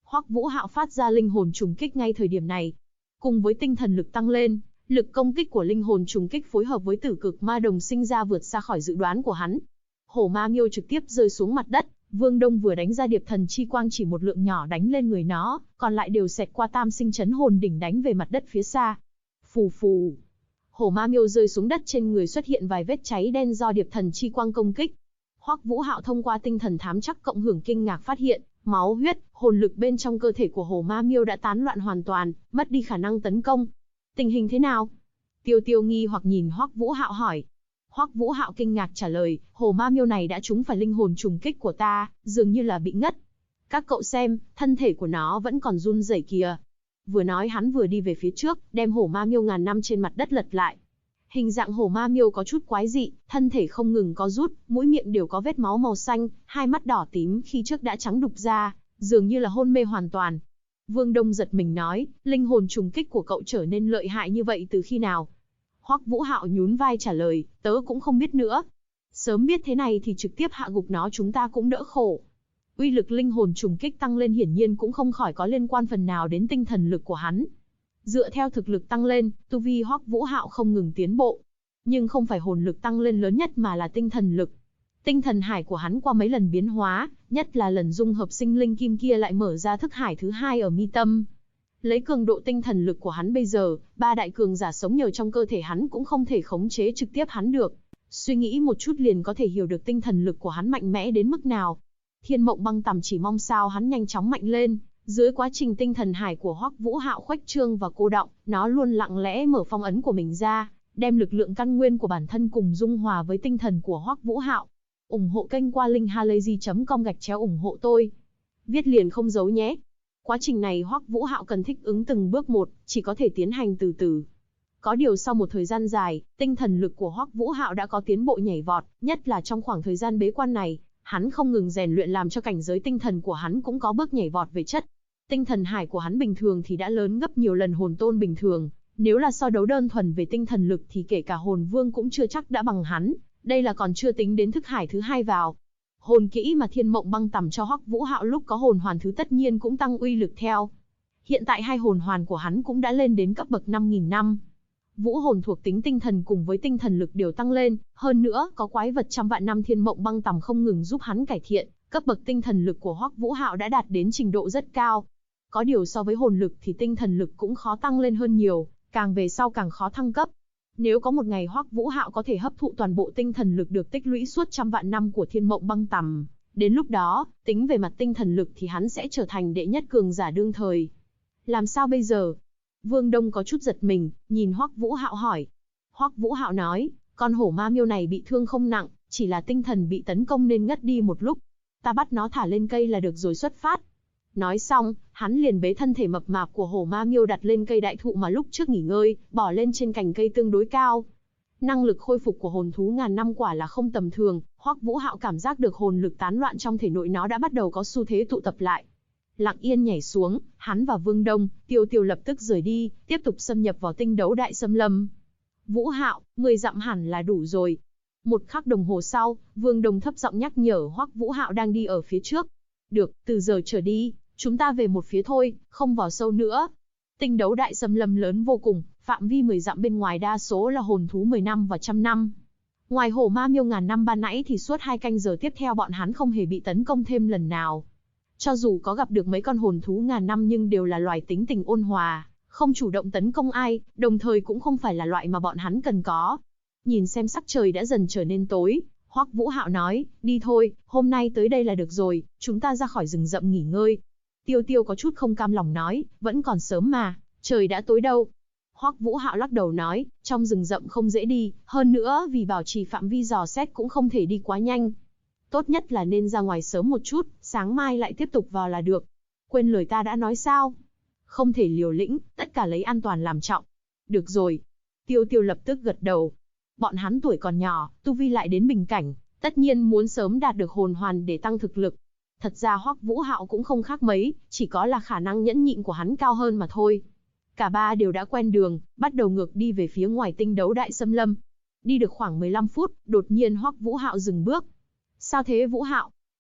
Hoắc Vũ Hạo phát ra linh hồn trùng kích ngay thời điểm này. Cùng với tinh thần lực tăng lên, lực công kích của linh hồn trùng kích phối hợp với tử cực ma đồng sinh ra vượt xa khỏi dự đoán của hắn. Hổ ma miêu trực tiếp rơi xuống mặt đất, Vương Đông vừa đánh ra điệp thần chi quang chỉ một lượng nhỏ đánh lên người nó, còn lại đều xẹt qua tam sinh chấn hồn đỉnh đánh về mặt đất phía xa. Phù phù. Hổ ma miêu rơi xuống đất, trên người xuất hiện vài vết cháy đen do điệp thần chi quang công kích. Hoắc Vũ Hạo thông qua tinh thần thám chắc cộng hưởng kinh ngạc phát hiện, máu huyết, hồn lực bên trong cơ thể của hổ ma miêu đã tán loạn hoàn toàn, mất đi khả năng tấn công. Tình hình thế nào? Tiêu Tiêu nghi hoặc nhìn Hoắc Vũ Hạo hỏi. Hoắc Vũ Hạo kinh ngạc trả lời, hổ ma miêu này đã trúng phải linh hồn trùng kích của ta, dường như là bị ngất. Các cậu xem, thân thể của nó vẫn còn run rẩy kìa. Vừa nói hắn vừa đi về phía trước, đem hổ ma miêu ngàn năm trên mặt đất lật lại. Hình dạng hổ ma miêu có chút quái dị, thân thể không ngừng có rút, mũi miệng đều có vết máu màu xanh, hai mắt đỏ tím khi trước đã trắng đục ra, dường như là hôn mê hoàn toàn. Vương Đông giật mình nói, linh hồn trùng kích của cậu trở nên lợi hại như vậy từ khi nào? Hoắc Vũ Hạo nhún vai trả lời, tớ cũng không biết nữa. Sớm biết thế này thì trực tiếp hạ gục nó chúng ta cũng đỡ khổ. Uy lực linh hồn trùng kích tăng lên hiển nhiên cũng không khỏi có liên quan phần nào đến tinh thần lực của hắn. Dựa theo thực lực tăng lên, tu vi Hoắc Vũ Hạo không ngừng tiến bộ. Nhưng không phải hồn lực tăng lên lớn nhất mà là tinh thần lực. Tinh thần hải của hắn qua mấy lần biến hóa, nhất là lần dung hợp sinh linh kim kia lại mở ra thức hải thứ hai ở mi tâm. Lấy cường độ tinh thần lực của hắn bây giờ, ba đại cường giả sống nhờ trong cơ thể hắn cũng không thể khống chế trực tiếp hắn được. Suy nghĩ một chút liền có thể hiểu được tinh thần lực của hắn mạnh mẽ đến mức nào. Thiên Mộng Băng Tằm chỉ mong sao hắn nhanh chóng mạnh lên. Dưới quá trình tinh thần hải của Hoắc Vũ Hạo khuếch trương và cô đọng, nó luôn lặng lẽ mở phong ấn của mình ra, đem lực lượng căn nguyên của bản thân cùng dung hòa với tinh thần của Hoắc Vũ Hạo. Ủng hộ kênh qua linkhalazy.com/ủng hộ tôi. Viết liền không giấu nhé. Quá trình này Hoắc Vũ Hạo cần thích ứng từng bước một, chỉ có thể tiến hành từ từ. Có điều sau một thời gian dài, tinh thần lực của Hoắc Vũ Hạo đã có tiến bộ nhảy vọt, nhất là trong khoảng thời gian bế quan này, hắn không ngừng rèn luyện làm cho cảnh giới tinh thần của hắn cũng có bước nhảy vọt về chất. Tinh thần hải của hắn bình thường thì đã lớn gấp nhiều lần hồn tôn bình thường, nếu là so đấu đơn thuần về tinh thần lực thì kể cả hồn vương cũng chưa chắc đã bằng hắn, đây là còn chưa tính đến thức hải thứ hai vào. Hồn kỹ mà Thiên Mộng Băng Tằm cho Hoắc Vũ Hạo lúc có hồn hoàn thứ tất nhiên cũng tăng uy lực theo. Hiện tại hai hồn hoàn của hắn cũng đã lên đến cấp bậc 5000 năm. Vũ hồn thuộc tính tinh thần cùng với tinh thần lực đều tăng lên, hơn nữa có quái vật trăm vạn năm Thiên Mộng Băng Tằm không ngừng giúp hắn cải thiện, cấp bậc tinh thần lực của Hoắc Vũ Hạo đã đạt đến trình độ rất cao. Có điều so với hồn lực thì tinh thần lực cũng khó tăng lên hơn nhiều, càng về sau càng khó thăng cấp. Nếu có một ngày Hoắc Vũ Hạo có thể hấp thụ toàn bộ tinh thần lực được tích lũy suốt trăm vạn năm của Thiên Mộng Băng Tằm, đến lúc đó, tính về mặt tinh thần lực thì hắn sẽ trở thành đệ nhất cường giả đương thời. Làm sao bây giờ? Vương Đông có chút giật mình, nhìn Hoắc Vũ Hạo hỏi. Hoắc Vũ Hạo nói, con hổ ma miêu này bị thương không nặng, chỉ là tinh thần bị tấn công nên ngất đi một lúc. Ta bắt nó thả lên cây là được rồi xuất phát. Nói xong, hắn liền bế thân thể mập mạp của hổ ma miêu đặt lên cây đại thụ mà lúc trước nghỉ ngơi, bỏ lên trên cành cây tương đối cao. Năng lực khôi phục của hồn thú ngàn năm quả là không tầm thường, Hoắc Vũ Hạo cảm giác được hồn lực tán loạn trong thể nội nó đã bắt đầu có xu thế tụ tập lại. Lặng yên nhảy xuống, hắn và Vương Đông, Tiêu Tiêu lập tức rời đi, tiếp tục xâm nhập vào tinh đấu đại xâm lâm. Vũ Hạo, 10 dặm hẳn là đủ rồi. Một khắc đồng hồ sau, Vương Đông thấp giọng nhắc nhở Hoắc Vũ Hạo đang đi ở phía trước. Được, từ giờ trở đi, chúng ta về một phía thôi, không vào sâu nữa. Tinh đấu đại xâm lâm lớn vô cùng, phạm vi 10 dặm bên ngoài đa số là hồn thú 10 năm và 100 năm. Ngoài hổ ma miêu ngàn năm ban nãy thì suốt 2 canh giờ tiếp theo bọn hắn không hề bị tấn công thêm lần nào. Cho dù có gặp được mấy con hồn thú ngàn năm nhưng đều là loài tính tình ôn hòa, không chủ động tấn công ai, đồng thời cũng không phải là loại mà bọn hắn cần có. Nhìn xem sắc trời đã dần trở nên tối, Hoắc Vũ Hạo nói, đi thôi, hôm nay tới đây là được rồi, chúng ta ra khỏi rừng rậm nghỉ ngơi. Tiêu Tiêu có chút không cam lòng nói, vẫn còn sớm mà, trời đã tối đâu. Hoắc Vũ Hạo lắc đầu nói, trong rừng rậm không dễ đi, hơn nữa vì bảo trì phạm vi dò xét cũng không thể đi quá nhanh. Tốt nhất là nên ra ngoài sớm một chút, sáng mai lại tiếp tục vào là được. Quên lời ta đã nói sao? Không thể liều lĩnh, tất cả lấy an toàn làm trọng. Được rồi. Tiêu Tiêu lập tức gật đầu. Bọn hắn tuổi còn nhỏ, tu vi lại đến bình cảnh, tất nhiên muốn sớm đạt được hồn hoàn để tăng thực lực. Thật ra Hoắc Vũ Hạo cũng không khác mấy, chỉ có là khả năng nhẫn nhịn của hắn cao hơn mà thôi. Cả ba đều đã quen đường, bắt đầu ngược đi về phía ngoài tinh đấu đại xâm lâm. Đi được khoảng 15 phút, đột nhiên Hoắc Vũ Hạo dừng bước. Sao thế Vũ Hạo?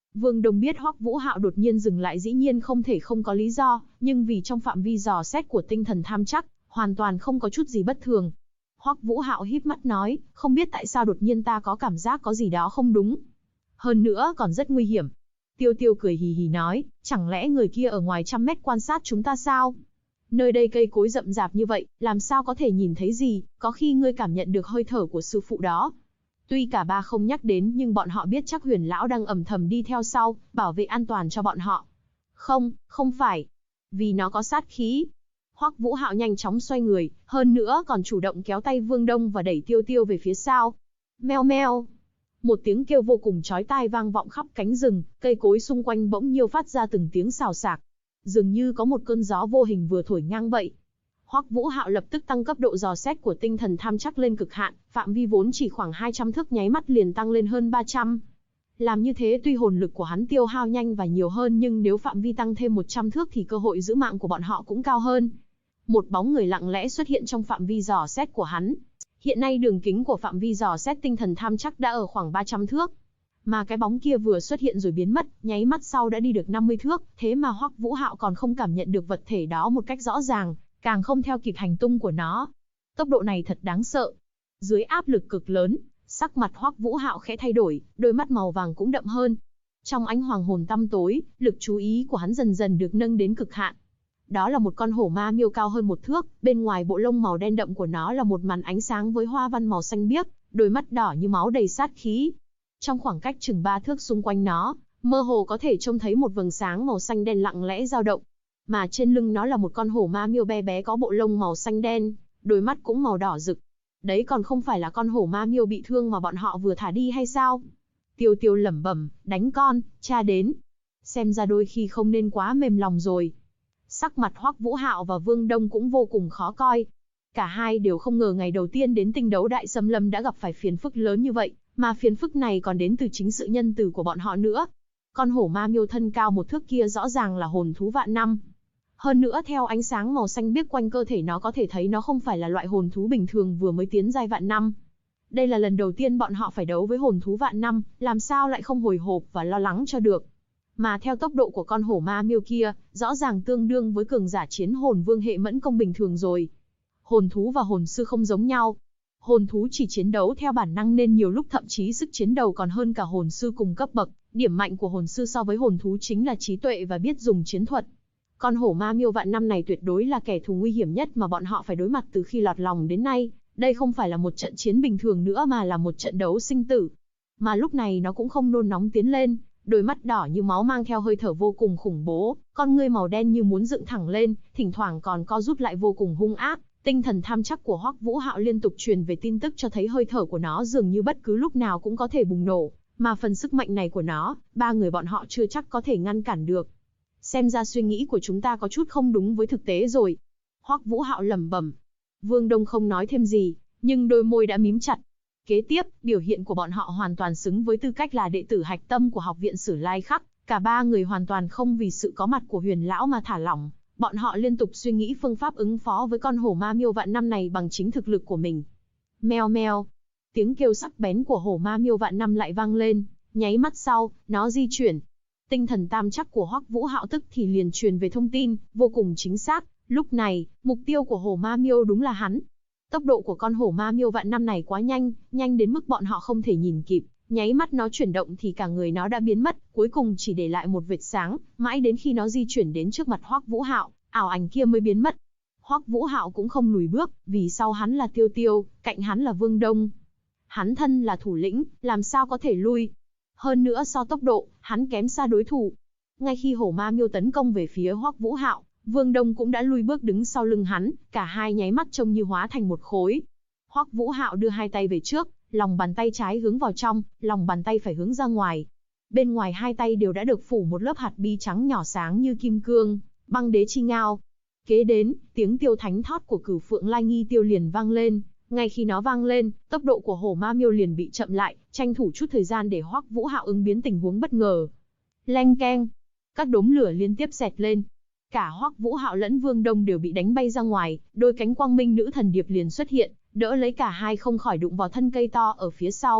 Vương Đông biết Hoắc Vũ Hạo đột nhiên dừng lại dĩ nhiên không thể không có lý do, nhưng vì trong phạm vi dò xét của tinh thần tham chắc, hoàn toàn không có chút gì bất thường. Hoắc Vũ Hạo híp mắt nói, không biết tại sao đột nhiên ta có cảm giác có gì đó không đúng. Hơn nữa còn rất nguy hiểm. Tiêu Tiêu cười hì hì nói, chẳng lẽ người kia ở ngoài 100 mét quan sát chúng ta sao? Nơi đây cây cối rậm rạp như vậy, làm sao có thể nhìn thấy gì, có khi ngươi cảm nhận được hơi thở của sư phụ đó. Tuy cả ba không nhắc đến nhưng bọn họ biết chắc Huyền lão đang âm thầm đi theo sau, bảo vệ an toàn cho bọn họ. Không, không phải. Vì nó có sát khí. Hoắc Vũ Hạo nhanh chóng xoay người, hơn nữa còn chủ động kéo tay Vương Đông và đẩy Tiêu Tiêu về phía sau. Meo meo. Một tiếng kêu vô cùng chói tai vang vọng khắp cánh rừng, cây cối xung quanh bỗng nhiêu phát ra từng tiếng xào xạc. Dường như có một cơn gió vô hình vừa thổi ngang vậy. Hoắc Vũ Hạo lập tức tăng cấp độ dò xét của tinh thần tham chắc lên cực hạn, phạm vi vốn chỉ khoảng 200 thước nháy mắt liền tăng lên hơn 300. Làm như thế tuy hồn lực của hắn tiêu hao nhanh và nhiều hơn nhưng nếu phạm vi tăng thêm 100 thước thì cơ hội giữ mạng của bọn họ cũng cao hơn. Một bóng người lặng lẽ xuất hiện trong phạm vi dò xét của hắn. Hiện nay đường kính của phạm vi dò xét tinh thần tham chắc đã ở khoảng 300 thước. Mà cái bóng kia vừa xuất hiện rồi biến mất, nháy mắt sau đã đi được 50 thước, thế mà Hoắc Vũ Hạo còn không cảm nhận được vật thể đó một cách rõ ràng, càng không theo kịp hành tung của nó. Tốc độ này thật đáng sợ. Dưới áp lực cực lớn, sắc mặt Hoắc Vũ Hạo khẽ thay đổi, đôi mắt màu vàng cũng đậm hơn. Trong ánh hoàng hồn tăm tối, lực chú ý của hắn dần dần được nâng đến cực hạn. Đó là một con hổ ma miêu cao hơn 1 thước, bên ngoài bộ lông màu đen đậm của nó là một màn ánh sáng với hoa văn màu xanh biếc, đôi mắt đỏ như máu đầy sát khí. Trong khoảng cách chừng 3 thước xung quanh nó, mơ hồ có thể trông thấy một vầng sáng màu xanh đen lặng lẽ dao động. Mà trên lưng nó là một con hổ ma miêu bé bé có bộ lông màu xanh đen, đôi mắt cũng màu đỏ rực. Đấy còn không phải là con hổ ma miêu bị thương mà bọn họ vừa thả đi hay sao? Tiêu Tiêu lẩm bẩm, đánh con, cha đến. Xem ra đôi khi không nên quá mềm lòng rồi. Sắc mặt Hoắc Vũ Hạo và Vương Đông cũng vô cùng khó coi. Cả hai đều không ngờ ngày đầu tiên đến Tinh Đấu Đại Xâm Lâm đã gặp phải phiền phức lớn như vậy, mà phiền phức này còn đến từ chính sự nhân từ của bọn họ nữa. Con hổ ma miêu thân cao 1 thước kia rõ ràng là hồn thú vạn năm. Hơn nữa theo ánh sáng màu xanh biếc quanh cơ thể nó có thể thấy nó không phải là loại hồn thú bình thường vừa mới tiến giai vạn năm. Đây là lần đầu tiên bọn họ phải đấu với hồn thú vạn năm, làm sao lại không hồi hộp và lo lắng cho được. Mà theo tốc độ của con hổ ma miêu kia, rõ ràng tương đương với cường giả chiến hồn vương hệ mẫn công bình thường rồi. Hồn thú và hồn sư không giống nhau. Hồn thú chỉ chiến đấu theo bản năng nên nhiều lúc thậm chí sức chiến đấu còn hơn cả hồn sư cùng cấp bậc. Điểm mạnh của hồn sư so với hồn thú chính là trí tuệ và biết dùng chiến thuật. Con hổ ma miêu vạn năm này tuyệt đối là kẻ thù nguy hiểm nhất mà bọn họ phải đối mặt từ khi lọt lòng đến nay. Đây không phải là một trận chiến bình thường nữa mà là một trận đấu sinh tử. Mà lúc này nó cũng không nôn nóng tiến lên, đôi mắt đỏ như máu mang theo hơi thở vô cùng khủng bố, con ngươi màu đen như muốn dựng thẳng lên, thỉnh thoảng còn co rút lại vô cùng hung ác. Tinh thần tham chắc của Hoắc Vũ Hạo liên tục truyền về tin tức cho thấy hơi thở của nó dường như bất cứ lúc nào cũng có thể bùng nổ, mà phần sức mạnh này của nó, ba người bọn họ chưa chắc có thể ngăn cản được. Xem ra suy nghĩ của chúng ta có chút không đúng với thực tế rồi. Hoắc Vũ Hạo lẩm bẩm. Vương Đông không nói thêm gì, nhưng đôi môi đã mím chặt. Kế tiếp, biểu hiện của bọn họ hoàn toàn xứng với tư cách là đệ tử hạch tâm của học viện Sử Lai Khắc. Cả ba người hoàn toàn không vì sự có mặt của Huyền lão mà thả lỏng. Bọn họ liên tục suy nghĩ phương pháp ứng phó với con hổ ma miêu vạn năm này bằng chính thực lực của mình. Meo meo. Tiếng kêu sắc bén của hổ ma miêu vạn năm lại vang lên. Nháy mắt sau, nó di chuyển. Tinh thần tam chắc của Hoắc Vũ Hạo tức thì liền truyền về thông tin, vô cùng chính xác. Lúc này, mục tiêu của hổ ma miêu đúng là hắn. Tốc độ của con hổ ma miêu vạn năm này quá nhanh, nhanh đến mức bọn họ không thể nhìn kịp. Nháy mắt nó chuyển động thì cả người nó đã biến mất, cuối cùng chỉ để lại một vệt sáng, mãi đến khi nó di chuyển đến trước mặt Hoắc Vũ Hạo, ảo ảnh kia mới biến mất. Hoắc Vũ Hạo cũng không lùi bước, vì sau hắn là Tiêu Tiêu, cạnh hắn là Vương Đông. Hắn thân là thủ lĩnh, làm sao có thể lui? Hơn nữa so tốc độ, hắn kém xa đối thủ. Ngay khi hổ ma miêu tấn công về phía Hoắc Vũ Hạo, Vương Đông cũng đã lui bước đứng sau lưng hắn, cả hai nháy mắt trông như hóa thành một khối. Hoắc Vũ Hạo đưa hai tay về trước, lòng bàn tay trái hướng vào trong, lòng bàn tay phải hướng ra ngoài. Bên ngoài hai tay đều đã được phủ một lớp hạt bi trắng nhỏ sáng như kim cương, băng đế chi ngao. Kế đến, tiếng tiêu thánh thót của Cửu Phượng Lai Nghi Tiêu liền vang lên. Ngay khi nó vang lên, tốc độ của hổ ma miêu liền bị chậm lại, tranh thủ chút thời gian để Hoắc Vũ Hạo ứng biến tình huống bất ngờ. Leng keng, các đốm lửa liên tiếp xẹt lên. Cả Hoắc Vũ Hạo lẫn Vương Đông đều bị đánh bay ra ngoài, đôi cánh quang minh nữ thần điệp liền xuất hiện, đỡ lấy cả hai không khỏi đụng vào thân cây to ở phía sau.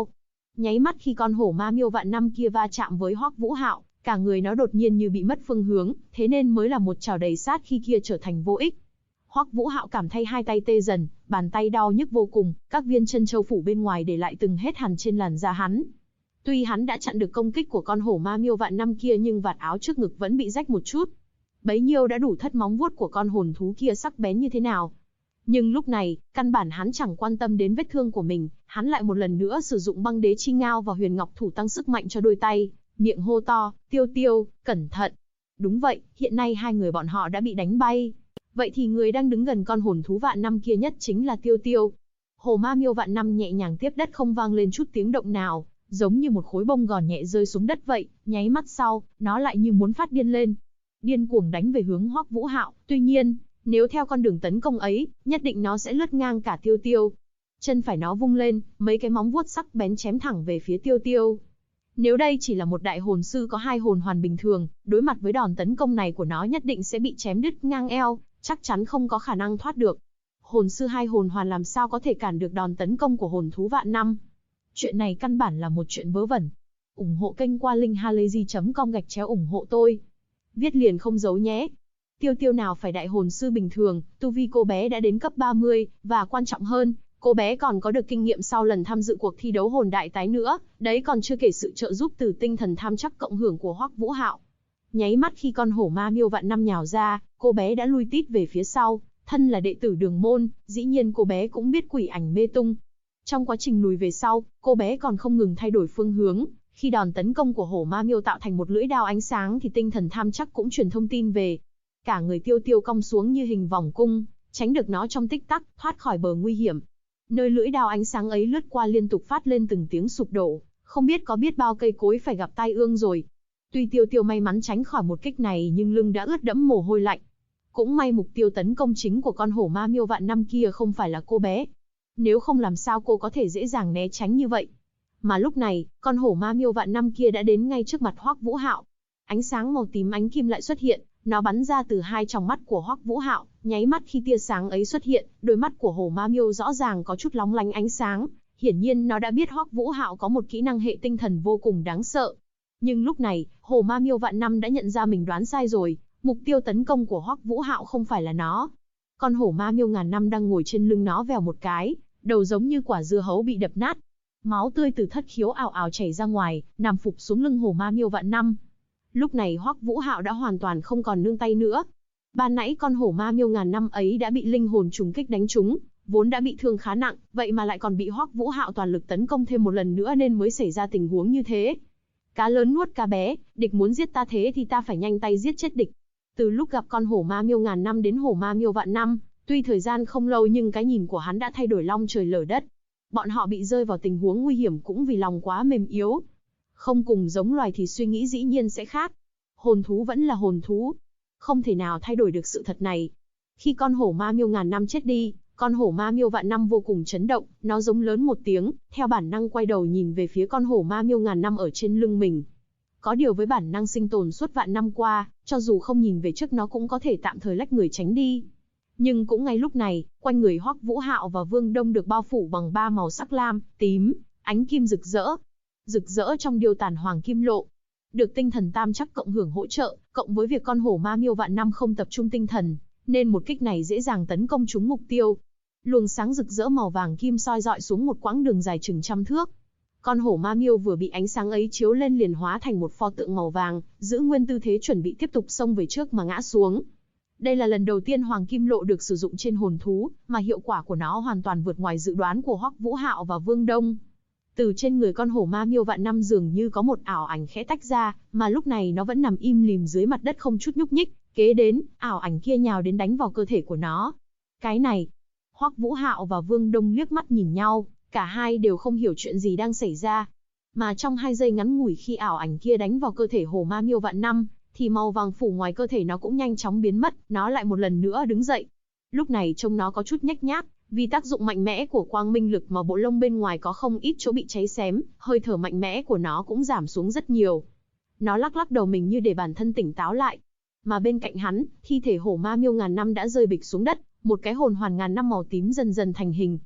Nháy mắt khi con hổ ma miêu vạn năm kia va chạm với Hoắc Vũ Hạo, cả người nó đột nhiên như bị mất phương hướng, thế nên mới là một chảo đầy sát khi kia trở thành vô ích. Hoắc Vũ Hạo cảm thấy hai tay tê dần, bàn tay đau nhức vô cùng, các viên chân châu phủ bên ngoài để lại từng hết hằn trên làn da hắn. Tuy hắn đã chặn được công kích của con hổ ma miêu vạn năm kia nhưng vạt áo trước ngực vẫn bị rách một chút. Bấy nhiêu đã đủ thất móng vuốt của con hồn thú kia sắc bén như thế nào. Nhưng lúc này, căn bản hắn chẳng quan tâm đến vết thương của mình, hắn lại một lần nữa sử dụng băng đế chi ngao và huyền ngọc thủ tăng sức mạnh cho đôi tay, miệng hô to, Tiêu Tiêu, cẩn thận. Đúng vậy, hiện nay hai người bọn họ đã bị đánh bay. Vậy thì người đang đứng gần con hồn thú vạn năm kia nhất chính là Tiêu Tiêu. Hổ ma miêu vạn năm nhẹ nhàng tiếp đất không vang lên chút tiếng động nào, giống như một khối bông gòn nhẹ rơi xuống đất vậy, nháy mắt sau, nó lại như muốn phát điên lên. Điên cuồng đánh về hướng Hoắc Vũ Hạo, tuy nhiên, nếu theo con đường tấn công ấy, nhất định nó sẽ lướt ngang cả Tiêu Tiêu. Chân phải nó vung lên, mấy cái móng vuốt sắc bén chém thẳng về phía Tiêu Tiêu. Nếu đây chỉ là một đại hồn sư có hai hồn hoàn bình thường, đối mặt với đòn tấn công này của nó nhất định sẽ bị chém đứt ngang eo, chắc chắn không có khả năng thoát được. Hồn sư hai hồn hoàn làm sao có thể cản được đòn tấn công của hồn thú vạn năm? Chuyện này căn bản là một chuyện vớ vẩn. Ủng hộ kênh qua linkhalazy.com/ủng hộ tôi. Viết liền không giấu nhé. Tiêu Tiêu nào phải đại hồn sư bình thường, tu vi cô bé đã đến cấp 30, và quan trọng hơn, cô bé còn có được kinh nghiệm sau lần tham dự cuộc thi đấu hồn đại tái nữa, đấy còn chưa kể sự trợ giúp từ tinh thần tham chắc cộng hưởng của Hoắc Vũ Hạo. Nháy mắt khi con hổ ma miêu vạn năm nhào ra, cô bé đã lui tít về phía sau, thân là đệ tử đường môn, dĩ nhiên cô bé cũng biết quỷ ảnh mê tung. Trong quá trình lùi về sau, cô bé còn không ngừng thay đổi phương hướng, khi đòn tấn công của hổ ma miêu tạo thành một lưỡi đao ánh sáng thì tinh thần tham chắc cũng truyền thông tin về. Cả người Tiêu Tiêu cong xuống như hình vòng cung, tránh được nó trong tích tắc, thoát khỏi bờ nguy hiểm. Nơi lưỡi đao ánh sáng ấy lướt qua liên tục phát lên từng tiếng sụp đổ, không biết bao cây cối phải gặp tai ương rồi. Tuy Tiêu Tiêu may mắn tránh khỏi một kích này nhưng lưng đã ướt đẫm mồ hôi lạnh. Cũng may mục tiêu tấn công chính của con hổ ma miêu vạn năm kia không phải là cô bé. Nếu không làm sao cô có thể dễ dàng né tránh như vậy. Mà lúc này, con hổ ma miêu vạn năm kia đã đến ngay trước mặt Hoắc Vũ Hạo. Ánh sáng màu tím ánh kim lại xuất hiện, nó bắn ra từ hai tròng mắt của Hoắc Vũ Hạo, nháy mắt khi tia sáng ấy xuất hiện, đôi mắt của hổ ma miêu rõ ràng có chút lóng lánh ánh sáng, hiển nhiên nó đã biết Hoắc Vũ Hạo có một kỹ năng hệ tinh thần vô cùng đáng sợ. Nhưng lúc này, hổ ma miêu vạn năm đã nhận ra mình đoán sai rồi, mục tiêu tấn công của Hoắc Vũ Hạo không phải là nó. Con hổ ma miêu ngàn năm đang ngồi trên lưng nó vèo một cái, đầu giống như quả dưa hấu bị đập nát. Máu tươi từ thất khiếu ào ào chảy ra ngoài, nằm phục xuống lưng hổ ma miêu vạn năm. Lúc này Hoắc Vũ Hạo đã hoàn toàn không còn nương tay nữa. Ban nãy con hổ ma miêu ngàn năm ấy đã bị linh hồn trùng kích đánh trúng, vốn đã bị thương khá nặng, vậy mà lại còn bị Hoắc Vũ Hạo toàn lực tấn công thêm một lần nữa nên mới xảy ra tình huống như thế. Cá lớn nuốt cá bé, địch muốn giết ta thế thì ta phải nhanh tay giết chết địch. Từ lúc gặp con hổ ma miêu ngàn năm đến hổ ma miêu vạn năm, tuy thời gian không lâu nhưng cái nhìn của hắn đã thay đổi long trời lở đất. Bọn họ bị rơi vào tình huống nguy hiểm cũng vì lòng quá mềm yếu. Không cùng giống loài thì suy nghĩ dĩ nhiên sẽ khác. Hồn thú vẫn là hồn thú. Không thể nào thay đổi được sự thật này. Khi con hổ ma miêu ngàn năm chết đi, con hổ ma miêu vạn năm vô cùng chấn động, nó giống lớn một tiếng, theo bản năng quay đầu nhìn về phía con hổ ma miêu ngàn năm ở trên lưng mình. Có điều với bản năng sinh tồn suốt vạn năm qua, cho dù không nhìn về trước nó cũng có thể tạm thời lách người tránh đi. Nhưng cũng ngay lúc này, quanh người Hoắc Vũ Hạo và Vương Đông được bao phủ bằng ba màu sắc lam, tím, ánh kim rực rỡ. Rực rỡ trong điêu tàn hoàng kim lộ. Được tinh thần tam chắc cộng hưởng hỗ trợ, cộng với việc con hổ ma miêu vạn năm không tập trung tinh thần, nên một kích này dễ dàng tấn công trúng mục tiêu. Luồng sáng rực rỡ màu vàng kim soi dọi xuống một quãng đường dài chừng trăm thước. Con hổ ma miêu vừa bị ánh sáng ấy chiếu lên liền hóa thành một pho tượng màu vàng, giữ nguyên tư thế chuẩn bị tiếp tục xông về trước mà ngã xuống. Đây là lần đầu tiên hoàng kim lộ được sử dụng trên hồn thú, mà hiệu quả của nó hoàn toàn vượt ngoài dự đoán của Hoắc Vũ Hạo và Vương Đông. Từ trên người con hổ ma miêu vạn năm dường như có một ảo ảnh khẽ tách ra, mà lúc này nó vẫn nằm im lìm dưới mặt đất không chút nhúc nhích, kế đến, ảo ảnh kia nhào đến đánh vào cơ thể của nó. Cái này, Hoắc Vũ Hạo và Vương Đông liếc mắt nhìn nhau, cả hai đều không hiểu chuyện gì đang xảy ra. Mà trong 2 giây ngắn ngủi khi ảo ảnh kia đánh vào cơ thể hổ ma miêu vạn năm, thì màu vàng phủ ngoài cơ thể nó cũng nhanh chóng biến mất, nó lại một lần nữa đứng dậy. Lúc này trông nó có chút nhếch nhác, vì tác dụng mạnh mẽ của quang minh lực mà bộ lông bên ngoài có không ít chỗ bị cháy xém, hơi thở mạnh mẽ của nó cũng giảm xuống rất nhiều. Nó lắc lắc đầu mình như để bản thân tỉnh táo lại. Mà bên cạnh hắn, thi thể hổ ma miêu ngàn năm đã rơi bịch xuống đất, một cái hồn hoàn ngàn năm màu tím dần dần thành hình.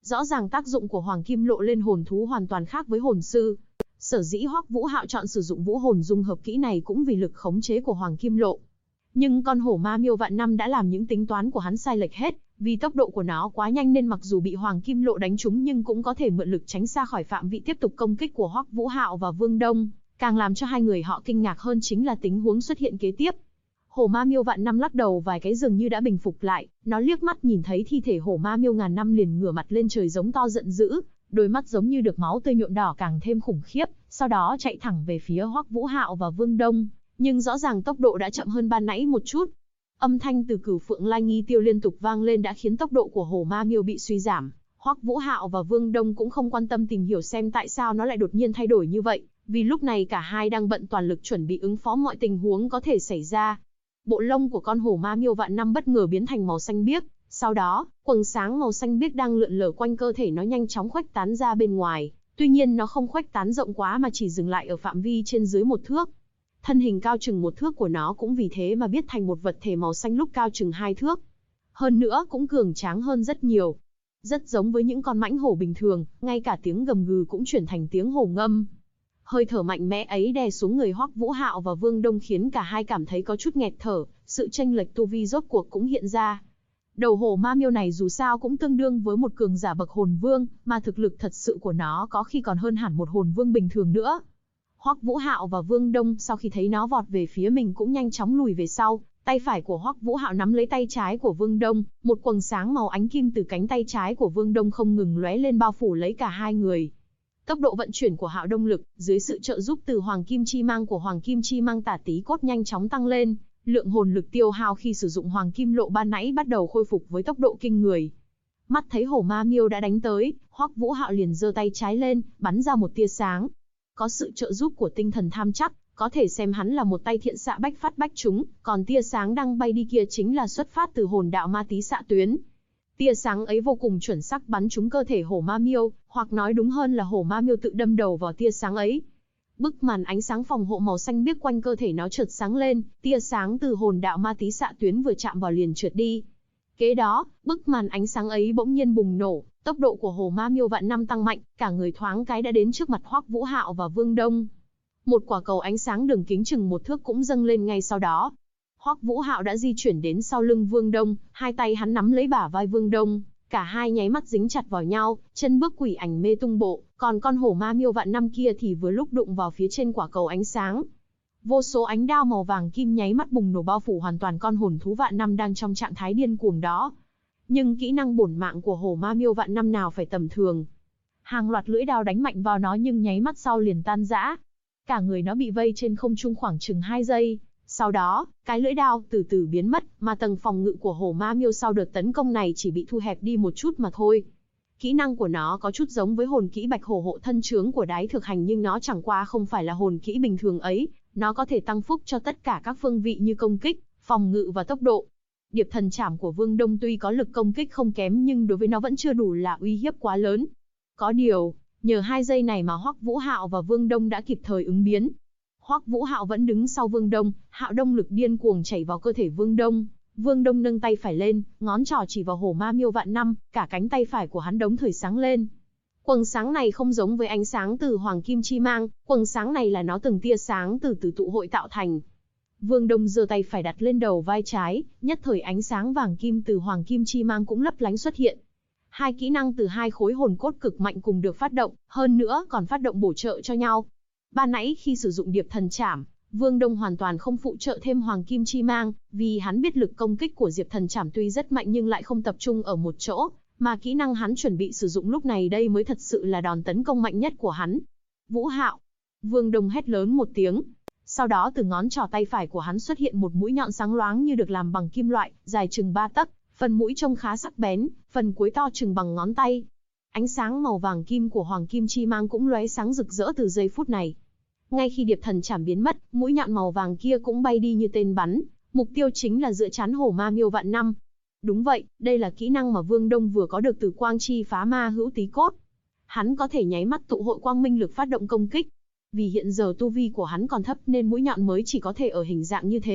Rõ ràng tác dụng của Hoàng Kim Lộ lên hồn thú hoàn toàn khác với hồn sư. Sở dĩ Hoắc Vũ Hạo chọn sử dụng Vũ Hồn dung hợp kỹ này cũng vì lực khống chế của Hoàng Kim Lộ. Nhưng con hổ ma miêu vạn năm đã làm những tính toán của hắn sai lệch hết, vì tốc độ của nó quá nhanh nên mặc dù bị Hoàng Kim Lộ đánh trúng nhưng cũng có thể mượn lực tránh xa khỏi phạm vị tiếp tục công kích của Hoắc Vũ Hạo và Vương Đông. Càng làm cho hai người họ kinh ngạc hơn chính là tình huống xuất hiện kế tiếp. Hổ ma miêu vạn năm lắc đầu vài cái dường như đã bình phục lại, nó liếc mắt nhìn thấy thi thể hổ ma miêu ngàn năm liền ngửa mặt lên trời giống to giận dữ, đôi mắt giống như được máu tươi nhuộm đỏ càng thêm khủng khiếp, sau đó chạy thẳng về phía Hoắc Vũ Hạo và Vương Đông, nhưng rõ ràng tốc độ đã chậm hơn ban nãy một chút. Âm thanh từ Cửu Phượng Lai Nghi Tiêu liên tục vang lên đã khiến tốc độ của hổ ma miêu bị suy giảm. Hoắc Vũ Hạo và Vương Đông cũng không quan tâm tìm hiểu xem tại sao nó lại đột nhiên thay đổi như vậy, vì lúc này cả hai đang bận toàn lực chuẩn bị ứng phó mọi tình huống có thể xảy ra. Bộ lông của con hổ ma miêu vạn năm bất ngờ biến thành màu xanh biếc, sau đó, quầng sáng màu xanh biếc đang lượn lờ quanh cơ thể nó nhanh chóng khuếch tán ra bên ngoài, tuy nhiên nó không khuếch tán rộng quá mà chỉ dừng lại ở phạm vi trên dưới 1 thước. Thân hình cao chừng 1 thước của nó cũng vì thế mà biến thành một vật thể màu xanh lúc cao chừng 2 thước. Hơn nữa cũng cường tráng hơn rất nhiều. Rất giống với những con mãnh hổ bình thường, ngay cả tiếng gầm gừ cũng chuyển thành tiếng hổ ngâm. Hơi thở mạnh mẽ ấy đè xuống người Hoắc Vũ Hạo và Vương Đông khiến cả hai cảm thấy có chút nghẹt thở, sự chênh lệch tu vi rốt cuộc cũng hiện ra. Đầu hổ ma miêu này dù sao cũng tương đương với một cường giả bậc hồn vương, mà thực lực thật sự của nó có khi còn hơn hẳn một hồn vương bình thường nữa. Hoắc Vũ Hạo và Vương Đông sau khi thấy nó vọt về phía mình cũng nhanh chóng lùi về sau, tay phải của Hoắc Vũ Hạo nắm lấy tay trái của Vương Đông, một quầng sáng màu ánh kim từ cánh tay trái của Vương Đông không ngừng lóe lên bao phủ lấy cả hai người. Tốc độ vận chuyển của Hạo Đông lực, dưới sự trợ giúp từ Hoàng Kim Chi Mang của Hoàng Kim Chi Mang Tả Tí Cốt nhanh chóng tăng lên, lượng hồn lực tiêu hao khi sử dụng Hoàng Kim Lộ ban nãy bắt đầu khôi phục với tốc độ kinh người. Mắt thấy hổ ma miêu đã đánh tới, Hoắc Vũ Hạo liền giơ tay trái lên, bắn ra một tia sáng. Có sự trợ giúp của tinh thần tham chắc, có thể xem hắn là một tay thiện xạ bách phát bách trúng, còn tia sáng đang bay đi kia chính là xuất phát từ hồn đạo ma tí xạ tuyến. Tia sáng ấy vô cùng chuẩn xác bắn trúng cơ thể hổ ma miêu, hoặc nói đúng hơn là hổ ma miêu tự đâm đầu vào tia sáng ấy. Bức màn ánh sáng phòng hộ màu xanh biếc quanh cơ thể nó chợt sáng lên, tia sáng từ hồn đạo ma tí xạ tuyến vừa chạm vào liền trượt đi. Kế đó, bức màn ánh sáng ấy bỗng nhiên bùng nổ, tốc độ của hổ ma miêu vạn năm tăng mạnh, cả người thoáng cái đã đến trước mặt Hoắc Vũ Hạo và Vương Đông. Một quả cầu ánh sáng đường kính chừng 1 thước cũng dâng lên ngay sau đó. Hoắc Vũ Hạo đã di chuyển đến sau lưng Vương Đông, hai tay hắn nắm lấy bả vai Vương Đông, cả hai nháy mắt dính chặt vào nhau, chân bước quỷ ảnh mê tung bộ, còn con hổ ma miêu vạn năm kia thì vừa lúc đụng vào phía trên quả cầu ánh sáng. Vô số ánh đao màu vàng kim nháy mắt bùng nổ bao phủ hoàn toàn con hồn thú vạn năm đang trong trạng thái điên cuồng đó. Nhưng kỹ năng bổn mạng của hổ ma miêu vạn năm nào phải tầm thường. Hàng loạt lưỡi đao đánh mạnh vào nó nhưng nháy mắt sau liền tan rã. Cả người nó bị vây trên không trung khoảng chừng 2 giây. Sau đó, cái lưỡi đao từ từ biến mất, mà tầng phòng ngự của hổ ma miêu sau đợt tấn công này chỉ bị thu hẹp đi một chút mà thôi. Kỹ năng của nó có chút giống với hồn kỹ Bạch Hổ Hộ Thân Chướng của Đái Thực Hành nhưng nó chẳng qua không phải là hồn kỹ bình thường ấy, nó có thể tăng phúc cho tất cả các phương vị như công kích, phòng ngự và tốc độ. Điệp Thần Trảm của Vương Đông tuy có lực công kích không kém nhưng đối với nó vẫn chưa đủ là uy hiếp quá lớn. Có điều, nhờ 2 giây này mà Hoắc Vũ Hạo và Vương Đông đã kịp thời ứng biến. Hoắc Vũ Hạo vẫn đứng sau Vương Đông, Hạo Đông lực điên cuồng chảy vào cơ thể Vương Đông. Vương Đông nâng tay phải lên, ngón trỏ chỉ vào hổ ma miêu vạn năm, cả cánh tay phải của hắn đống thời sáng lên. Quầng sáng này không giống với ánh sáng từ Hoàng Kim Chi Mang, quầng sáng này là nó từng tia sáng từ từ tụ hội tạo thành. Vương Đông giơ tay phải đặt lên đầu vai trái, nhất thời ánh sáng vàng kim từ Hoàng Kim Chi Mang cũng lấp lánh xuất hiện. Hai kỹ năng từ hai khối hồn cốt cực mạnh cùng được phát động, hơn nữa còn phát động bổ trợ cho nhau. Ban nãy khi sử dụng Điệp Thần Trảm, Vương Đông hoàn toàn không phụ trợ thêm Hoàng Kim Chi Mang, vì hắn biết lực công kích của Diệp Thần Trảm tuy rất mạnh nhưng lại không tập trung ở một chỗ, mà kỹ năng hắn chuẩn bị sử dụng lúc này đây mới thật sự là đòn tấn công mạnh nhất của hắn. Vũ Hạo! Vương Đông hét lớn một tiếng. Sau đó từ ngón trỏ tay phải của hắn xuất hiện một mũi nhọn sáng loáng như được làm bằng kim loại, dài chừng 3 tấc, phần mũi trông khá sắc bén, phần cuối to chừng bằng ngón tay. Ánh sáng màu vàng kim của Hoàng Kim Chi Mang cũng lóe sáng rực rỡ từ giây phút này. Ngay khi Điệp Thần Trảm biến mất, mũi nhọn màu vàng kia cũng bay đi như tên bắn, mục tiêu chính là giữa trán hổ ma miêu vạn năm. Đúng vậy, đây là kỹ năng mà Vương Đông vừa có được từ Quang Chi Phá Ma Hữu Tí Cốt. Hắn có thể nháy mắt tụ hội quang minh lực phát động công kích. Vì hiện giờ tu vi của hắn còn thấp nên mũi nhọn mới chỉ có thể ở hình dạng như thế,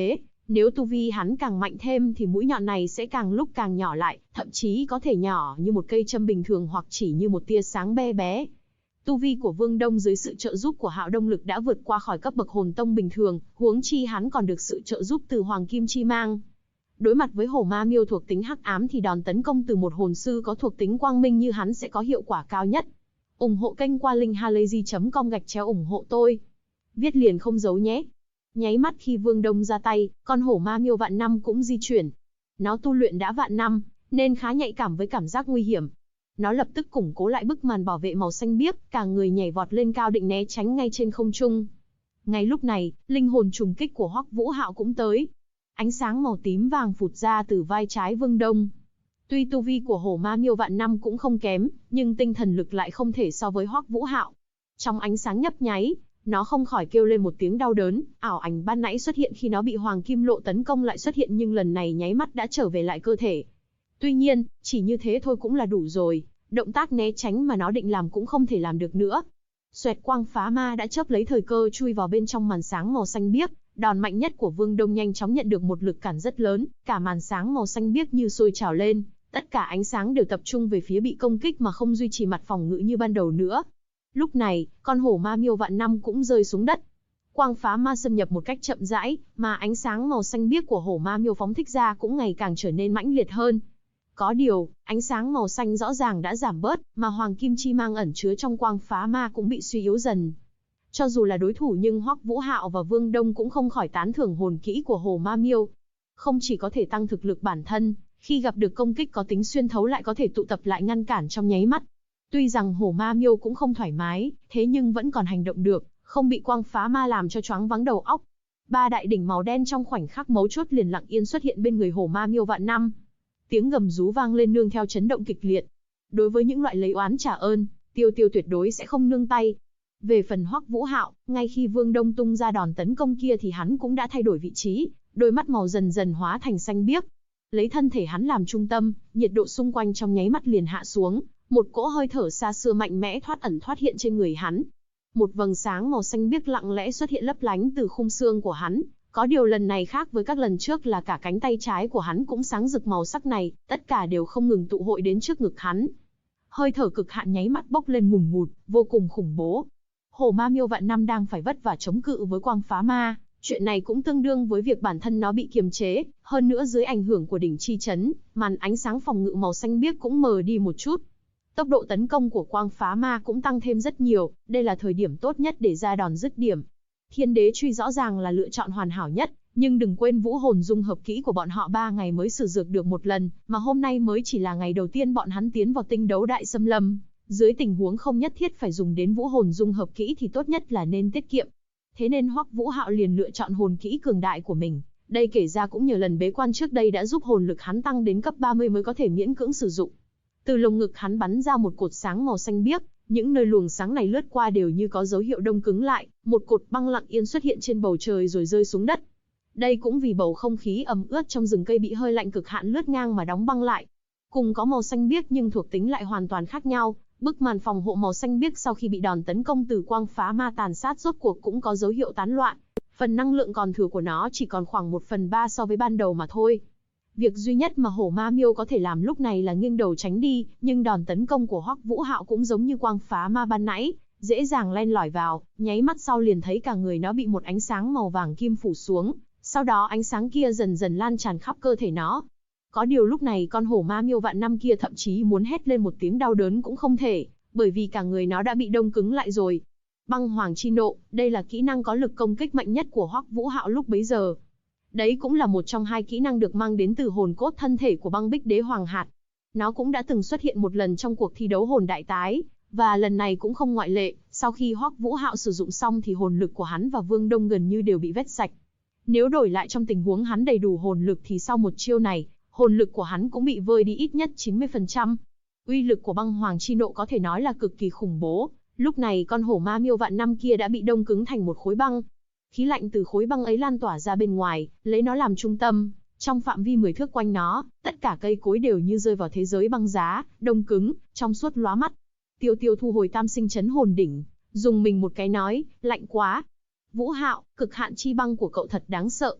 Nếu tu vi hắn càng mạnh thêm thì mũi nhọn này sẽ càng lúc càng nhỏ lại, thậm chí có thể nhỏ như một cây châm bình thường hoặc chỉ như một tia sáng bé bé. Tu vi của Vương Đông dưới sự trợ giúp của Hạo Đông Lực đã vượt qua khỏi cấp bậc hồn tông bình thường, huống chi hắn còn được sự trợ giúp từ Hoàng Kim Chi Mang. Đối mặt với hổ ma miêu thuộc tính hắc ám thì đòn tấn công từ một hồn sư có thuộc tính quang minh như hắn sẽ có hiệu quả cao nhất. Ủng hộ kênh qua linkhalazy.com/ủng hộ tôi. Viết liền không giấu nhé. Nháy mắt khi Vương Đông ra tay, con hổ ma miêu vạn năm cũng di chuyển. Nó tu luyện đã vạn năm, nên khá nhạy cảm với cảm giác nguy hiểm. Nó lập tức củng cố lại bức màn bảo vệ màu xanh biếc, cả người nhảy vọt lên cao định né tránh ngay trên không trung. Ngay lúc này, linh hồn trùng kích của Hoắc Vũ Hạo cũng tới. Ánh sáng màu tím vàng phụt ra từ vai trái Vương Đông. Tuy tu vi của hổ ma miêu vạn năm cũng không kém, nhưng tinh thần lực lại không thể so với Hoắc Vũ Hạo. Trong ánh sáng nhấp nháy, nó không khỏi kêu lên một tiếng đau đớn, ảo ảnh ban nãy xuất hiện khi nó bị Hoàng Kim Lộ tấn công lại xuất hiện nhưng lần này nháy mắt đã trở về lại cơ thể. Tuy nhiên, chỉ như thế thôi cũng là đủ rồi, động tác né tránh mà nó định làm cũng không thể làm được nữa. Xoẹt quang phá ma đã chớp lấy thời cơ chui vào bên trong màn sáng màu xanh biếc, đòn mạnh nhất của Vương Đông nhanh chóng nhận được một lực cản rất lớn, cả màn sáng màu xanh biếc như sôi trào lên, tất cả ánh sáng đều tập trung về phía bị công kích mà không duy trì mặt phòng ngự như ban đầu nữa. Lúc này, con hổ ma miêu vạn năm cũng rơi xuống đất. Quang phá ma xâm nhập một cách chậm rãi, mà ánh sáng màu xanh biếc của hổ ma miêu phóng thích ra cũng ngày càng trở nên mãnh liệt hơn. Có điều, ánh sáng màu xanh rõ ràng đã giảm bớt, mà Hoàng Kim Chi Mang ẩn chứa trong quang phá ma cũng bị suy yếu dần. Cho dù là đối thủ nhưng Hoắc Vũ Hạo và Vương Đông cũng không khỏi tán thưởng hồn kỹ của hổ ma miêu. Không chỉ có thể tăng thực lực bản thân, khi gặp được công kích có tính xuyên thấu lại có thể tụ tập lại ngăn cản trong nháy mắt. Tuy rằng hổ ma miêu cũng không thoải mái, thế nhưng vẫn còn hành động được, không bị quang phá ma làm cho choáng váng đầu óc. Ba đại đỉnh màu đen trong khoảnh khắc mấu chốt liền lặng yên xuất hiện bên người hổ ma miêu vạn năm. Tiếng gầm rú vang lên nương theo chấn động kịch liệt. Đối với những loại lấy oán trả ơn, Tiêu Tiêu tuyệt đối sẽ không nương tay. Về phần Hoắc Vũ Hạo, ngay khi Vương Đông tung ra đòn tấn công kia thì hắn cũng đã thay đổi vị trí, đôi mắt màu dần dần hóa thành xanh biếc. Lấy thân thể hắn làm trung tâm, nhiệt độ xung quanh trong nháy mắt liền hạ xuống, một cỗ hơi thở xa xưa mạnh mẽ thoát ẩn thoát hiện trên người hắn. Một vầng sáng màu xanh biếc lặng lẽ xuất hiện lấp lánh từ khung xương của hắn. Có điều lần này khác với các lần trước là cả cánh tay trái của hắn cũng sáng rực màu sắc này, tất cả đều không ngừng tụ hội đến trước ngực hắn. Hơi thở cực hạn nháy mắt bốc lên ngùn ngụt, vô cùng khủng bố. Hổ ma miêu vạn năm đang phải vất vả chống cự với quang phá ma, chuyện này cũng tương đương với việc bản thân nó bị kiềm chế, hơn nữa dưới ảnh hưởng của đỉnh chi chấn, màn ánh sáng phòng ngự màu xanh biếc cũng mờ đi một chút. Tốc độ tấn công của quang phá ma cũng tăng thêm rất nhiều, đây là thời điểm tốt nhất để ra đòn dứt điểm. Thiên đế truy rõ ràng là lựa chọn hoàn hảo nhất, nhưng đừng quên vũ hồn dung hợp kỹ của bọn họ 3 ngày mới sử dụng được một lần, mà hôm nay mới chỉ là ngày đầu tiên bọn hắn tiến vào tinh đấu đại xâm lâm. Dưới tình huống không nhất thiết phải dùng đến vũ hồn dung hợp kỹ thì tốt nhất là nên tiết kiệm. Thế nên Hoắc Vũ Hạo liền lựa chọn hồn kỹ cường đại của mình. Đây kể ra cũng nhờ lần bế quan trước đây đã giúp hồn lực hắn tăng đến cấp 30 mới có thể miễn cưỡng sử dụng. Từ lồng ngực hắn bắn ra một cột sáng màu xanh biếc, những nơi luồng sáng này lướt qua đều như có dấu hiệu đông cứng lại, một cột băng lặng yên xuất hiện trên bầu trời rồi rơi xuống đất. Đây cũng vì bầu không khí ẩm ướt trong rừng cây bị hơi lạnh cực hạn lướt ngang mà đóng băng lại. Cùng có màu xanh biếc nhưng thuộc tính lại hoàn toàn khác nhau, bức màn phòng hộ màu xanh biếc sau khi bị đòn tấn công từ quang phá ma tàn sát rốt cuộc cũng có dấu hiệu tán loạn. Phần năng lượng còn thừa của nó chỉ còn khoảng 1/3 so với ban đầu mà thôi. Việc duy nhất mà hổ ma miêu có thể làm lúc này là nghiêng đầu tránh đi, nhưng đòn tấn công của Hoắc Vũ Hạo cũng giống như quang phá ma ban nãy, dễ dàng len lỏi vào, nháy mắt sau liền thấy cả người nó bị một ánh sáng màu vàng kim phủ xuống, sau đó ánh sáng kia dần dần lan tràn khắp cơ thể nó. Có điều lúc này con hổ ma miêu vạn năm kia thậm chí muốn hét lên một tiếng đau đớn cũng không thể, bởi vì cả người nó đã bị đông cứng lại rồi. Băng Hoàng Chi Nộ, đây là kỹ năng có lực công kích mạnh nhất của Hoắc Vũ Hạo lúc bấy giờ. Đấy cũng là một trong 2 kỹ năng được mang đến từ hồn cốt thân thể của băng bích đế hoàng hạt. Nó cũng đã từng xuất hiện một lần trong cuộc thi đấu hồn đại tái, và lần này cũng không ngoại lệ, sau khi Hoắc Vũ Hạo sử dụng xong thì hồn lực của hắn và Vương Đông gần như đều bị vét sạch. Nếu đổi lại trong tình huống hắn đầy đủ hồn lực thì sau một chiêu này, hồn lực của hắn cũng bị vơi đi ít nhất 90%. Uy lực của Băng Hoàng Chi Nộ có thể nói là cực kỳ khủng bố, lúc này con hổ ma miêu vạn năm kia đã bị đông cứng thành một khối băng. Khí lạnh từ khối băng ấy lan tỏa ra bên ngoài, lấy nó làm trung tâm, trong phạm vi 10 thước quanh nó, tất cả cây cối đều như rơi vào thế giới băng giá, đông cứng, trong suốt lóa mắt. Tiêu Tiêu thu hồi tam sinh chấn hồn đỉnh, dùng mình một cái nói, lạnh quá. Vũ Hạo, cực hạn chi băng của cậu thật đáng sợ.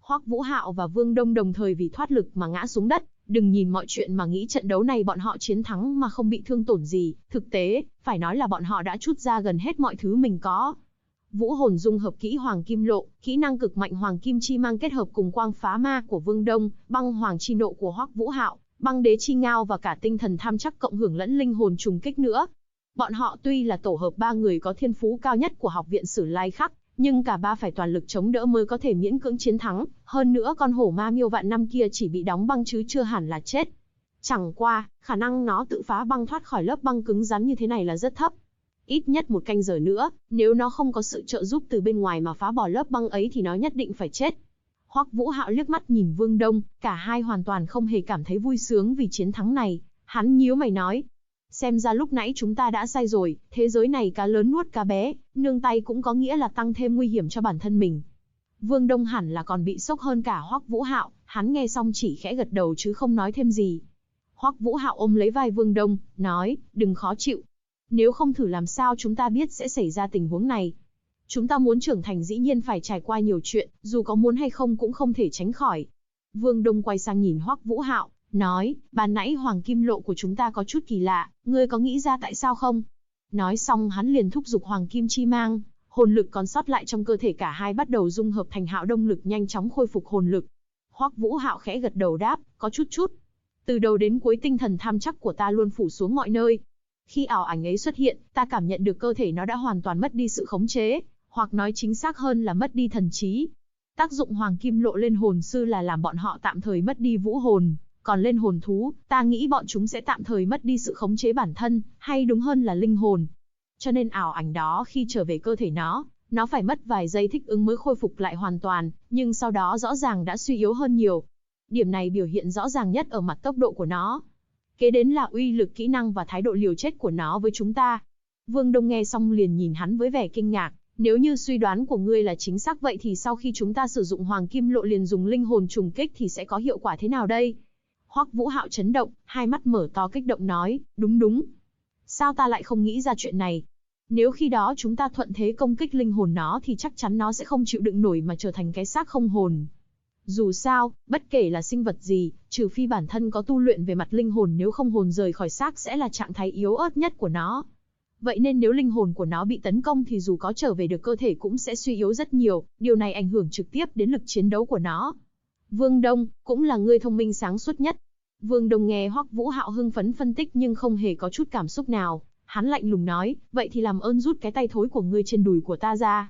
Hoắc Vũ Hạo và Vương Đông đồng thời vì thoát lực mà ngã xuống đất. Đừng nhìn mọi chuyện mà nghĩ trận đấu này bọn họ chiến thắng mà không bị thương tổn gì, thực tế, phải nói là bọn họ đã trút ra gần hết mọi thứ mình có. Vũ hồn dung hợp kỹ Hoàng Kim Lộ, kỹ năng cực mạnh Hoàng Kim Chi Mang kết hợp cùng quang phá ma của Vương Đông, băng Hoàng Chi Nộ của Hoắc Vũ Hạo, băng Đế Chi Ngao và cả tinh thần tham chắc cộng hưởng lẫn linh hồn trùng kích nữa. Bọn họ tuy là tổ hợp 3 người có thiên phú cao nhất của học viện Sử Lai Khắc, nhưng cả ba phải toàn lực chống đỡ mới có thể miễn cưỡng chiến thắng, hơn nữa con hổ ma miêu vạn năm kia chỉ bị đóng băng chứ chưa hẳn là chết. Chẳng qua, khả năng nó tự phá băng thoát khỏi lớp băng cứng rắn như thế này là rất thấp. Ít nhất 1 canh giờ nữa, nếu nó không có sự trợ giúp từ bên ngoài mà phá bỏ lớp băng ấy thì nó nhất định phải chết. Hoắc Vũ Hạo liếc mắt nhìn Vương Đông, cả hai hoàn toàn không hề cảm thấy vui sướng vì chiến thắng này. Hắn nhíu mày nói, xem ra lúc nãy chúng ta đã sai rồi, thế giới này cá lớn nuốt cá bé, nương tay cũng có nghĩa là tăng thêm nguy hiểm cho bản thân mình. Vương Đông hẳn là còn bị sốc hơn cả Hoắc Vũ Hạo, hắn nghe xong chỉ khẽ gật đầu chứ không nói thêm gì. Hoắc Vũ Hạo ôm lấy vai Vương Đông, nói, đừng khó chịu. Nếu không thử làm sao chúng ta biết sẽ xảy ra tình huống này. Chúng ta muốn trưởng thành dĩ nhiên phải trải qua nhiều chuyện, dù có muốn hay không cũng không thể tránh khỏi. Vương Đông quay sang nhìn Hoắc Vũ Hạo, nói, ban nãy Hoàng Kim Lộ của chúng ta có chút kỳ lạ, ngươi có nghĩ ra tại sao không? Nói xong hắn liền thúc giục Hoàng Kim Chi Mang, hồn lực còn sót lại trong cơ thể cả hai bắt đầu dung hợp thành Hạo Đông lực nhanh chóng khôi phục hồn lực. Hoắc Vũ Hạo khẽ gật đầu đáp, có chút. Từ đầu đến cuối tinh thần tham chắc của ta luôn phủ xuống mọi nơi. Khi ảo ảnh ấy xuất hiện, ta cảm nhận được cơ thể nó đã hoàn toàn mất đi sự khống chế, hoặc nói chính xác hơn là mất đi thần trí. Tác dụng Hoàng Kim Lộ lên hồn sư là làm bọn họ tạm thời mất đi vũ hồn, còn lên hồn thú, ta nghĩ bọn chúng sẽ tạm thời mất đi sự khống chế bản thân, hay đúng hơn là linh hồn. Cho nên ảo ảnh đó khi trở về cơ thể nó phải mất vài giây thích ứng mới khôi phục lại hoàn toàn, nhưng sau đó rõ ràng đã suy yếu hơn nhiều. Điểm này biểu hiện rõ ràng nhất ở mặt tốc độ của nó. Kế đến là uy lực kỹ năng và thái độ liều chết của nó với chúng ta. Vương Đông nghe xong liền nhìn hắn với vẻ kinh ngạc, nếu như suy đoán của ngươi là chính xác vậy thì sau khi chúng ta sử dụng Hoàng Kim Lộ liền dùng linh hồn trùng kích thì sẽ có hiệu quả thế nào đây? Hoắc Vũ Hạo chấn động, hai mắt mở to kích động nói, đúng. Sao ta lại không nghĩ ra chuyện này? Nếu khi đó chúng ta thuận thế công kích linh hồn nó thì chắc chắn nó sẽ không chịu đựng nổi mà trở thành cái xác không hồn. Dù sao, bất kể là sinh vật gì, trừ phi bản thân có tu luyện về mặt linh hồn, nếu không hồn rời khỏi xác sẽ là trạng thái yếu ớt nhất của nó. Vậy nên nếu linh hồn của nó bị tấn công thì dù có trở về được cơ thể cũng sẽ suy yếu rất nhiều, điều này ảnh hưởng trực tiếp đến lực chiến đấu của nó. Vương Đông, cũng là người thông minh sáng suốt nhất. Vương Đông nghe Hoắc Vũ Hạo hưng phấn phân tích nhưng không hề có chút cảm xúc nào, hắn lạnh lùng nói, vậy thì làm ơn rút cái tay thối của ngươi trên đùi của ta ra.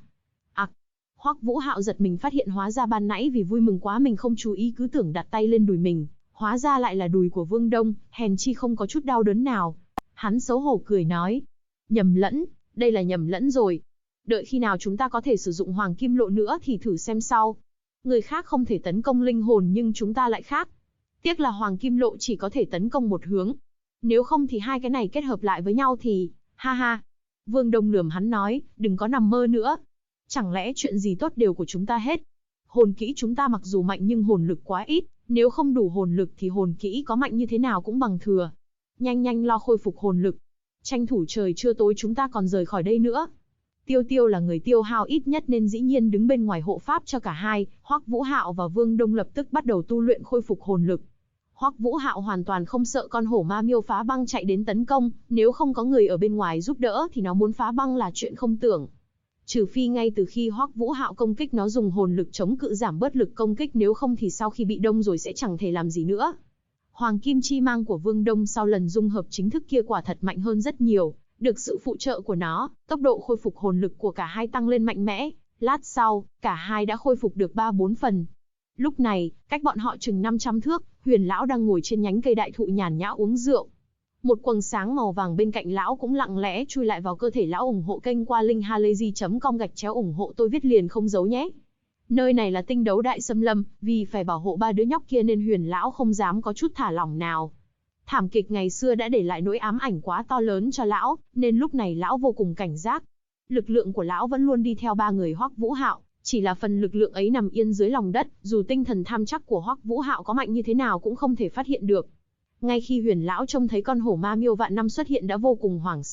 Hoắc Vũ Hạo giật mình phát hiện hóa ra ban nãy vì vui mừng quá mình không chú ý cứ tưởng đặt tay lên đùi mình, hóa ra lại là đùi của Vương Đông, hèn chi không có chút đau đớn nào. Hắn xấu hổ cười nói, nhầm lẫn, đây là nhầm lẫn rồi. Đợi khi nào chúng ta có thể sử dụng Hoàng Kim Lộ nữa thì thử xem sau. Người khác không thể tấn công linh hồn nhưng chúng ta lại khác. Tiếc là Hoàng Kim Lộ chỉ có thể tấn công một hướng. Nếu không thì hai cái này kết hợp lại với nhau thì, ha ha. Vương Đông lườm hắn nói, đừng có nằm mơ nữa. Chẳng lẽ chuyện gì tốt đều của chúng ta hết? Hồn kỹ chúng ta mặc dù mạnh nhưng hồn lực quá ít, nếu không đủ hồn lực thì hồn kỹ có mạnh như thế nào cũng bằng thừa. Nhanh lo khôi phục hồn lực. Tranh thủ trời chưa tối chúng ta còn rời khỏi đây nữa. Tiêu là người tiêu hao ít nhất nên dĩ nhiên đứng bên ngoài hộ pháp cho cả hai. Hoắc Vũ Hạo và Vương Đông lập tức bắt đầu tu luyện khôi phục hồn lực. Hoắc Vũ Hạo hoàn toàn không sợ con hổ ma miêu phá băng chạy đến tấn công, nếu không có người ở bên ngoài giúp đỡ thì nó muốn phá băng là chuyện không tưởng. Trừ phi ngay từ khi Hoắc Vũ Hạo công kích nó dùng hồn lực chống cự giảm bớt lực công kích, nếu không thì sau khi bị đông rồi sẽ chẳng thể làm gì nữa. Hoàng Kim Chi Mang của Vương Đông sau lần dung hợp chính thức kia quả thật mạnh hơn rất nhiều, được sự phụ trợ của nó, tốc độ khôi phục hồn lực của cả hai tăng lên mạnh mẽ, lát sau, cả hai đã khôi phục được 3-4 phần. Lúc này, cách bọn họ chừng 500 thước, Huyền lão đang ngồi trên nhánh cây đại thụ nhàn nhã uống rượu. Một quầng sáng màu vàng bên cạnh lão cũng lặng lẽ chui lại vào cơ thể lão. Ủng hộ kênh qua link halayzi.com/ủng hộ tôi viết liền không giấu nhé. Nơi này là tinh đấu đại xâm lâm, vì phải bảo hộ ba đứa nhóc kia nên Huyền lão không dám có chút thả lỏng nào. Thảm kịch ngày xưa đã để lại nỗi ám ảnh quá to lớn cho lão, nên lúc này lão vô cùng cảnh giác. Lực lượng của lão vẫn luôn đi theo ba người Hoắc Vũ Hạo, chỉ là phần lực lượng ấy nằm yên dưới lòng đất, dù tinh thần tham chắc của Hoắc Vũ Hạo có mạnh như thế nào cũng không thể phát hiện được. Ngay khi Huyền lão trông thấy con hổ ma miêu vạn năm xuất hiện đã vô cùng hoảng sợ,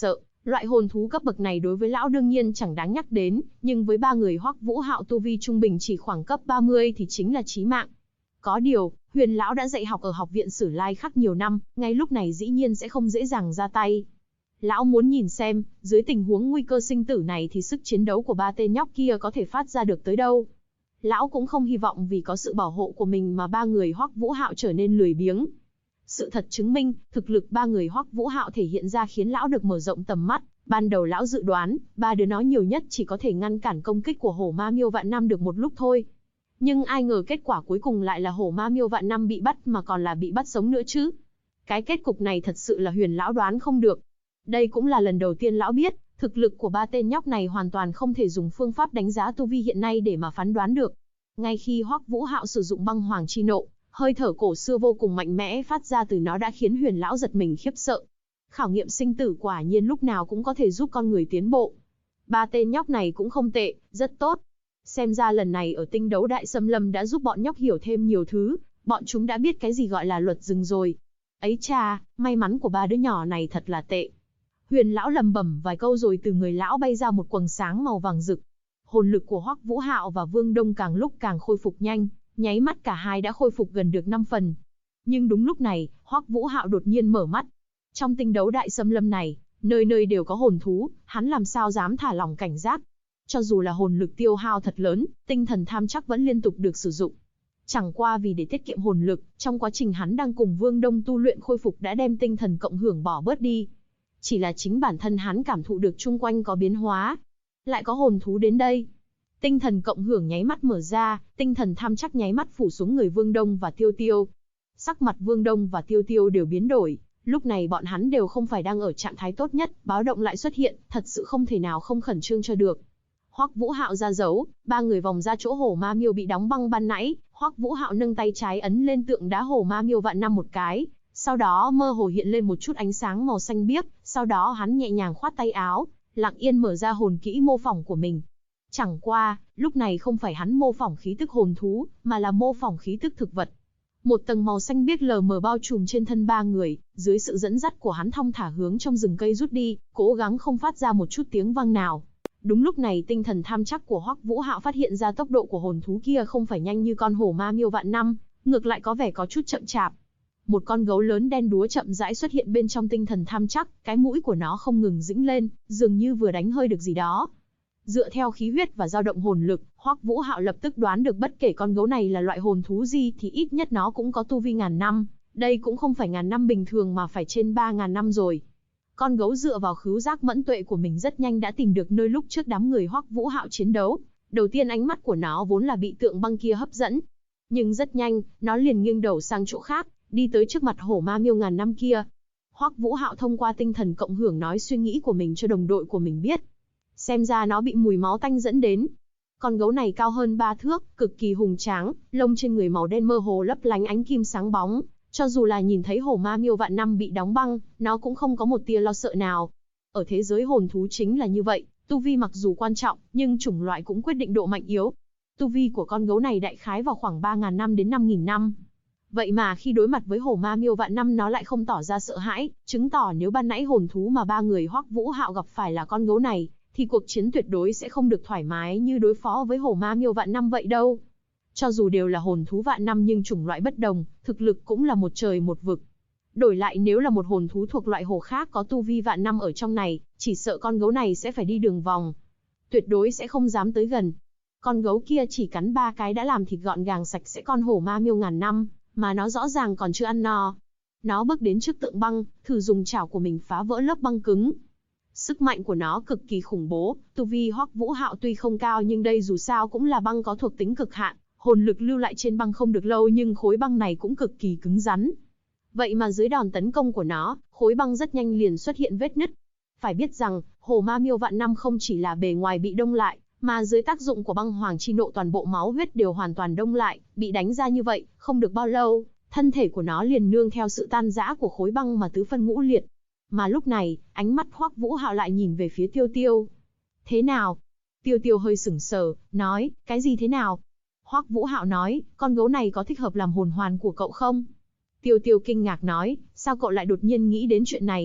Loại hồn thú cấp bậc này đối với lão đương nhiên chẳng đáng nhắc đến, nhưng với ba người Hoắc Vũ Hạo tu vi trung bình chỉ khoảng cấp 30 thì chính là chí mạng. Có điều, Huyền lão đã dạy học ở học viện Sử Lai Khắc nhiều năm, ngay lúc này dĩ nhiên sẽ không dễ dàng ra tay. Lão muốn nhìn xem, dưới tình huống nguy cơ sinh tử này thì sức chiến đấu của ba tên nhóc kia có thể phát ra được tới đâu. Lão cũng không hy vọng vì có sự bảo hộ của mình mà ba người Hoắc Vũ Hạo trở nên lười biếng. Sự thật chứng minh, thực lực ba người Hoắc Vũ Hạo thể hiện ra khiến lão được mở rộng tầm mắt. Ban đầu lão dự đoán, ba đứa nó nhiều nhất chỉ có thể ngăn cản công kích của Hổ Ma Miêu Vạn Năm được một lúc thôi. Nhưng ai ngờ kết quả cuối cùng lại là Hổ Ma Miêu Vạn Năm bị bắt mà còn là bị bắt sống nữa chứ. Cái kết cục này thật sự là Huyền lão đoán không được. Đây cũng là lần đầu tiên lão biết, thực lực của ba tên nhóc này hoàn toàn không thể dùng phương pháp đánh giá tu vi hiện nay để mà phán đoán được. Ngay khi Hoắc Vũ Hạo sử dụng băng hoàng chi nộ, hơi thở cổ xưa vô cùng mạnh mẽ phát ra từ nó đã khiến Huyền lão giật mình khiếp sợ. Khảo nghiệm sinh tử quả nhiên lúc nào cũng có thể giúp con người tiến bộ. Ba tên nhóc này cũng không tệ, rất tốt. Xem ra lần này ở tinh đấu đại xâm lâm đã giúp bọn nhóc hiểu thêm nhiều thứ, bọn chúng đã biết cái gì gọi là luật rừng rồi. Ấy cha, may mắn của ba đứa nhỏ này thật là tệ. Huyền lão lầm bẩm vài câu rồi từ người lão bay ra một quầng sáng màu vàng rực. Hồn lực của Hoắc Vũ Hạo và Vương Đông càng lúc càng khôi phục nhanh, nháy mắt cả hai đã khôi phục gần được 5 phần. Nhưng đúng lúc này, Hoắc Vũ Hạo đột nhiên mở mắt. Trong tinh đấu đại xâm lâm này, nơi nơi đều có hồn thú, hắn làm sao dám thả lỏng cảnh giác. Cho dù là hồn lực tiêu hao thật lớn, tinh thần tham chắc vẫn liên tục được sử dụng. Chẳng qua vì để tiết kiệm hồn lực, trong quá trình hắn đang cùng Vương Đông tu luyện khôi phục đã đem tinh thần cộng hưởng bỏ bớt đi. Chỉ là chính bản thân hắn cảm thụ được chung quanh có biến hóa. Lại có hồn thú đến đây. Tinh thần cộng hưởng nháy mắt mở ra, tinh thần tham chắc nháy mắt phủ xuống người Vương Đông và Tiêu Tiêu. Sắc mặt Vương Đông và Tiêu Tiêu đều biến đổi. Lúc này bọn hắn đều không phải đang ở trạng thái tốt nhất, báo động lại xuất hiện, thật sự không thể nào không khẩn trương cho được. Hoắc Vũ Hạo ra dấu, ba người vòng ra chỗ Hổ Ma Miêu bị đóng băng ban nãy, Hoắc Vũ Hạo nâng tay trái ấn lên tượng đá Hổ Ma Miêu Vạn Năm một cái, sau đó mơ hồ hiện lên một chút ánh sáng màu xanh biếc, sau đó hắn nhẹ nhàng khoát tay áo, lặng yên mở ra hồn kỹ mô phỏng của mình. Chẳng qua, lúc này không phải hắn mô phỏng khí tức hồn thú, mà là mô phỏng khí tức thực vật. Một tầng màu xanh biếc lờ mờ bao trùm trên thân ba người, dưới sự dẫn dắt của hắn thong thả hướng trong rừng cây rút đi, cố gắng không phát ra một chút tiếng vang nào. Đúng lúc này tinh thần tham chắc của Hoắc Vũ Hạo phát hiện ra tốc độ của hồn thú kia không phải nhanh như con Hổ Ma Miêu Vạn Năm, ngược lại có vẻ có chút chậm chạp. Một con gấu lớn đen đúa chậm rãi xuất hiện bên trong tinh thần tham chắc, cái mũi của nó không ngừng dĩnh lên, dường như vừa đánh hơi được gì đó. Dựa theo khí huyết và dao động hồn lực, Hoắc Vũ Hạo lập tức đoán được bất kể con gấu này là loại hồn thú gì thì ít nhất nó cũng có tu vi ngàn năm, đây cũng không phải ngàn năm bình thường mà phải trên 3.000 năm rồi. Con gấu dựa vào khứu giác mẫn tuệ của mình rất nhanh đã tìm được nơi lúc trước đám người Hoắc Vũ Hạo chiến đấu. Đầu tiên ánh mắt của nó vốn là bị tượng băng kia hấp dẫn, nhưng rất nhanh, nó liền nghiêng đầu sang chỗ khác, đi tới trước mặt Hổ Ma Miêu ngàn năm kia. Hoắc Vũ Hạo thông qua tinh thần cộng hưởng nói suy nghĩ của mình cho đồng đội của mình biết. Xem ra nó bị mùi máu tanh dẫn đến. Con gấu này cao hơn 3 thước, cực kỳ hùng tráng, lông trên người màu đen mơ hồ lấp lánh ánh kim sáng bóng. Cho dù là nhìn thấy Hổ Ma Miêu Vạn Năm bị đóng băng, nó cũng không có một tia lo sợ nào. Ở thế giới hồn thú chính là như vậy, tu vi mặc dù quan trọng, nhưng chủng loại cũng quyết định độ mạnh yếu. Tu vi của con gấu này đại khái vào khoảng 3.000 năm đến 5.000 năm. Vậy mà khi đối mặt với Hổ Ma Miêu Vạn Năm nó lại không tỏ ra sợ hãi, chứng tỏ nếu ban nãy hồn thú mà ba người Hoắc Vũ Hạo gặp phải là con gấu này, thì cuộc chiến tuyệt đối sẽ không được thoải mái như đối phó với Hổ Ma Miêu Vạn Năm vậy đâu. Cho dù đều là hồn thú vạn năm nhưng chủng loại bất đồng, thực lực cũng là một trời một vực. Đổi lại nếu là một hồn thú thuộc loại hổ khác có tu vi vạn năm ở trong này, chỉ sợ con gấu này sẽ phải đi đường vòng. Tuyệt đối sẽ không dám tới gần. Con gấu kia chỉ cắn 3 cái đã làm thịt gọn gàng sạch sẽ con Hổ Ma Miêu ngàn năm, mà nó rõ ràng còn chưa ăn no. Nó bước đến trước tượng băng, thử dùng chảo của mình phá vỡ lớp băng cứng. Sức mạnh của nó cực kỳ khủng bố, tu vi Hoắc Vũ Hạo tuy không cao nhưng đây dù sao cũng là băng có thuộc tính cực hạn, hồn lực lưu lại trên băng không được lâu nhưng khối băng này cũng cực kỳ cứng rắn. Vậy mà dưới đòn tấn công của nó, khối băng rất nhanh liền xuất hiện vết nứt. Phải biết rằng, Hổ Ma Miêu Vạn Năm không chỉ là bề ngoài bị đông lại, mà dưới tác dụng của băng hoàng chi nộ toàn bộ máu huyết đều hoàn toàn đông lại, bị đánh ra như vậy, không được bao lâu, thân thể của nó liền nương theo sự tan rã của khối băng mà tứ phân ngũ liệt. Mà lúc này, ánh mắt Hoắc Vũ Hạo lại nhìn về phía Tiêu Tiêu. Thế nào? Tiêu Tiêu hơi sững sờ, nói, cái gì thế nào? Hoắc Vũ Hạo nói, con gấu này có thích hợp làm hồn hoàn của cậu không? Tiêu Tiêu kinh ngạc nói, sao cậu lại đột nhiên nghĩ đến chuyện này?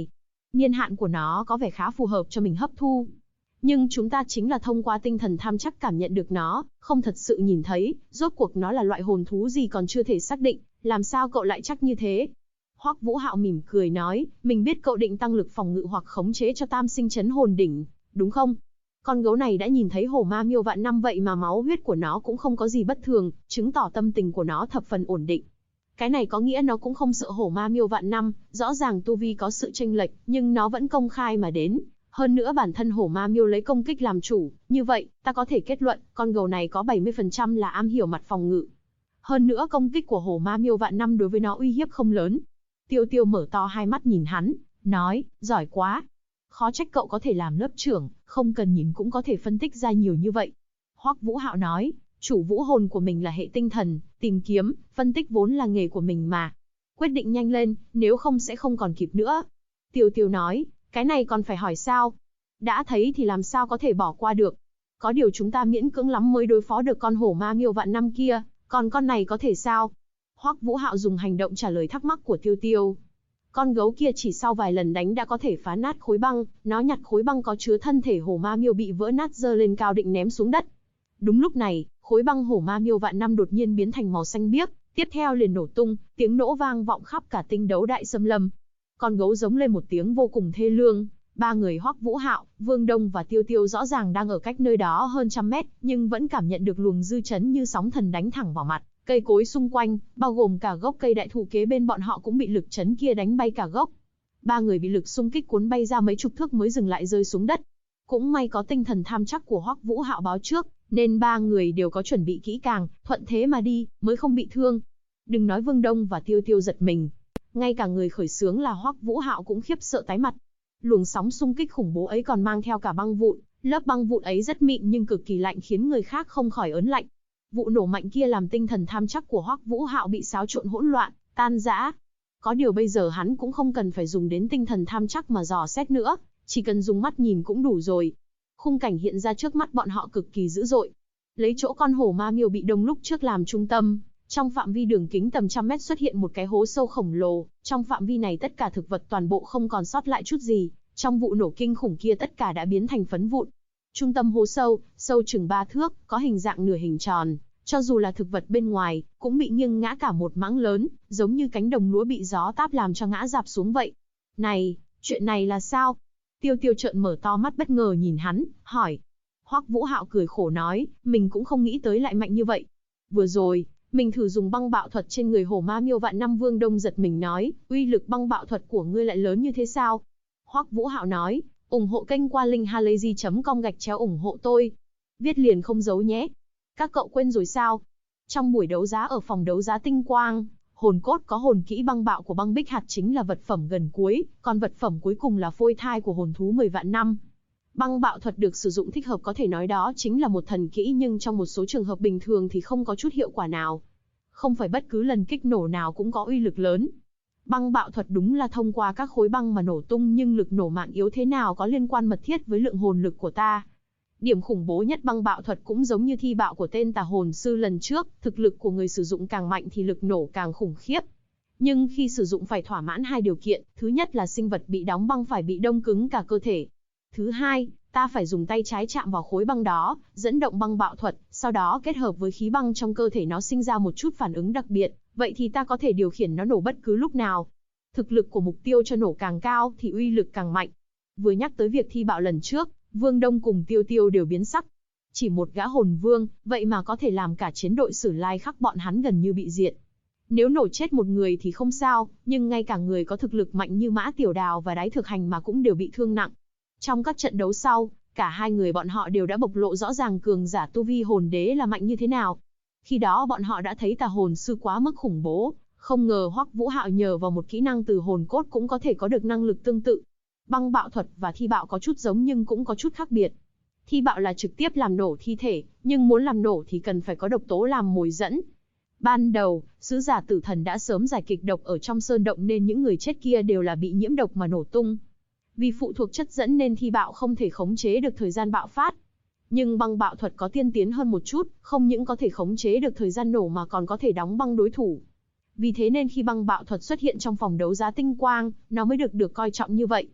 Niên hạn của nó có vẻ khá phù hợp cho mình hấp thu. Nhưng chúng ta chính là thông qua tinh thần tham chắc cảm nhận được nó, không thật sự nhìn thấy, rốt cuộc nó là loại hồn thú gì còn chưa thể xác định, làm sao cậu lại chắc như thế? Hoắc Vũ Hạo mỉm cười nói, mình biết cậu định tăng lực phòng ngự hoặc khống chế cho tam sinh chấn hồn đỉnh, đúng không? Con gấu này đã nhìn thấy hổ ma miêu vạn năm vậy mà máu huyết của nó cũng không có gì bất thường, chứng tỏ tâm tình của nó thập phần ổn định. Cái này có nghĩa nó cũng không sợ hổ ma miêu vạn năm, rõ ràng tu vi có sự chênh lệch, nhưng nó vẫn công khai mà đến. Hơn nữa bản thân hổ ma miêu lấy công kích làm chủ, như vậy, ta có thể kết luận, con gấu này có 70% là am hiểu mặt phòng ngự. Hơn nữa công kích của hổ ma miêu vạn năm đối với nó uy hiếp không lớn. Tiêu Tiêu mở to hai mắt nhìn hắn, nói, giỏi quá. Khó trách cậu có thể làm lớp trưởng, không cần nhìn cũng có thể phân tích ra nhiều như vậy. Hoắc Vũ Hạo nói, chủ vũ hồn của mình là hệ tinh thần, tìm kiếm, phân tích vốn là nghề của mình mà. Quyết định nhanh lên, nếu không sẽ không còn kịp nữa. Tiêu Tiêu nói, cái này còn phải hỏi sao? Đã thấy thì làm sao có thể bỏ qua được. Có điều chúng ta miễn cưỡng lắm mới đối phó được con hổ ma miêu vạn năm kia, còn con này có thể sao? Hoắc Vũ Hạo dùng hành động trả lời thắc mắc của Tiêu Tiêu. Con gấu kia chỉ sau vài lần đánh đã có thể phá nát khối băng, nó nhặt khối băng có chứa thân thể hổ ma miêu bị vỡ nát giơ lên cao định ném xuống đất. Đúng lúc này, khối băng hổ ma miêu vạn năm đột nhiên biến thành màu xanh biếc, tiếp theo liền nổ tung, tiếng nổ vang vọng khắp cả tinh đấu đại xâm lâm. Con gấu giống lên một tiếng vô cùng thê lương. Ba người Hoắc Vũ Hạo, Vương Đông và Tiêu Tiêu rõ ràng đang ở cách nơi đó hơn trăm mét, nhưng vẫn cảm nhận được luồng dư chấn như sóng thần đánh thẳng vào mặt. Cây cối xung quanh, bao gồm cả gốc cây đại thụ kế bên bọn họ cũng bị lực chấn kia đánh bay cả gốc. Ba người bị lực xung kích cuốn bay ra mấy chục thước mới dừng lại rơi xuống đất. Cũng may có tinh thần tham chắc của Hoắc Vũ Hạo báo trước, nên ba người đều có chuẩn bị kỹ càng, thuận thế mà đi, mới không bị thương. Đừng nói Vương Đông và Tiêu Tiêu giật mình, ngay cả người khởi xướng là Hoắc Vũ Hạo cũng khiếp sợ tái mặt. Luồng sóng xung kích khủng bố ấy còn mang theo cả băng vụn, lớp băng vụn ấy rất mịn nhưng cực kỳ lạnh khiến người khác không khỏi ớn lạnh. Vụ nổ mạnh kia làm tinh thần tham chắc của Hoắc Vũ Hạo bị xáo trộn hỗn loạn, tan rã. Có điều bây giờ hắn cũng không cần phải dùng đến tinh thần tham chắc mà dò xét nữa, chỉ cần dùng mắt nhìn cũng đủ rồi. Khung cảnh hiện ra trước mắt bọn họ cực kỳ dữ dội. Lấy chỗ con hổ ma miêu bị đông lúc trước làm trung tâm, trong phạm vi đường kính tầm trăm mét xuất hiện một cái hố sâu khổng lồ, trong phạm vi này tất cả thực vật toàn bộ không còn sót lại chút gì, trong vụ nổ kinh khủng kia tất cả đã biến thành phấn vụn. Trung tâm hố sâu, sâu chừng 3 thước, có hình dạng nửa hình tròn, cho dù là thực vật bên ngoài, cũng bị nghiêng ngã cả một mảng lớn, giống như cánh đồng lúa bị gió táp làm cho ngã rạp xuống vậy. Này, chuyện này là sao? Tiêu Tiêu trợn mở to mắt bất ngờ nhìn hắn, hỏi. Hoắc Vũ Hạo cười khổ nói, mình cũng không nghĩ tới lại mạnh như vậy. Vừa rồi, mình thử dùng băng bạo thuật trên người hổ ma miêu vạn năm. Vương Đông giật mình nói, uy lực băng bạo thuật của ngươi lại lớn như thế sao? Hoắc Vũ Hạo nói, ủng hộ kênh qua linkhalazy.com/ủng hộ tôi. Viết liền không giấu nhé. Các cậu quên rồi sao? Trong buổi đấu giá ở phòng đấu giá Tinh Quang, hồn cốt có hồn kỹ băng bạo của băng bích hạt chính là vật phẩm gần cuối, còn vật phẩm cuối cùng là phôi thai của hồn thú 10 vạn năm. Băng bạo thuật được sử dụng thích hợp có thể nói đó chính là một thần kỹ, nhưng trong một số trường hợp bình thường thì không có chút hiệu quả nào. Không phải bất cứ lần kích nổ nào cũng có uy lực lớn. Băng bạo thuật đúng là thông qua các khối băng mà nổ tung, nhưng lực nổ mạng yếu thế nào có liên quan mật thiết với lượng hồn lực của ta. Điểm khủng bố nhất băng bạo thuật cũng giống như thi bạo của tên tà hồn sư lần trước, thực lực của người sử dụng càng mạnh thì lực nổ càng khủng khiếp. Nhưng khi sử dụng phải thỏa mãn hai điều kiện, thứ nhất là sinh vật bị đóng băng phải bị đông cứng cả cơ thể. Thứ hai, ta phải dùng tay trái chạm vào khối băng đó, dẫn động băng bạo thuật, sau đó kết hợp với khí băng trong cơ thể nó sinh ra một chút phản ứng đặc biệt, vậy thì ta có thể điều khiển nó nổ bất cứ lúc nào. Thực lực của mục tiêu cho nổ càng cao thì uy lực càng mạnh. Vừa nhắc tới việc thi bạo lần trước, Vương Đông cùng Tiêu Tiêu đều biến sắc. Chỉ một gã hồn vương, vậy mà có thể làm cả chiến đội Sử Lai Khắc bọn hắn gần như bị diệt. Nếu nổ chết một người thì không sao, nhưng ngay cả người có thực lực mạnh như Mã Tiểu Đào và Đái Thực Hành mà cũng đều bị thương nặng. Trong các trận đấu sau, cả hai người bọn họ đều đã bộc lộ rõ ràng cường giả tu vi hồn đế là mạnh như thế nào. Khi đó bọn họ đã thấy tà hồn sư quá mức khủng bố, không ngờ Hoắc Vũ Hạo nhờ vào một kỹ năng từ hồn cốt cũng có thể có được năng lực tương tự. Băng bạo thuật và thi bạo có chút giống nhưng cũng có chút khác biệt. Thi bạo là trực tiếp làm nổ thi thể, nhưng muốn làm nổ thì cần phải có độc tố làm mồi dẫn. Ban đầu, sứ giả tử thần đã sớm giải kịch độc ở trong sơn động nên những người chết kia đều là bị nhiễm độc mà nổ tung. Vì phụ thuộc chất dẫn nên thi bạo không thể khống chế được thời gian bạo phát. Nhưng băng bạo thuật có tiên tiến hơn một chút, không những có thể khống chế được thời gian nổ mà còn có thể đóng băng đối thủ. Vì thế nên khi băng bạo thuật xuất hiện trong phòng đấu giá Tinh Quang, nó mới được coi trọng như vậy.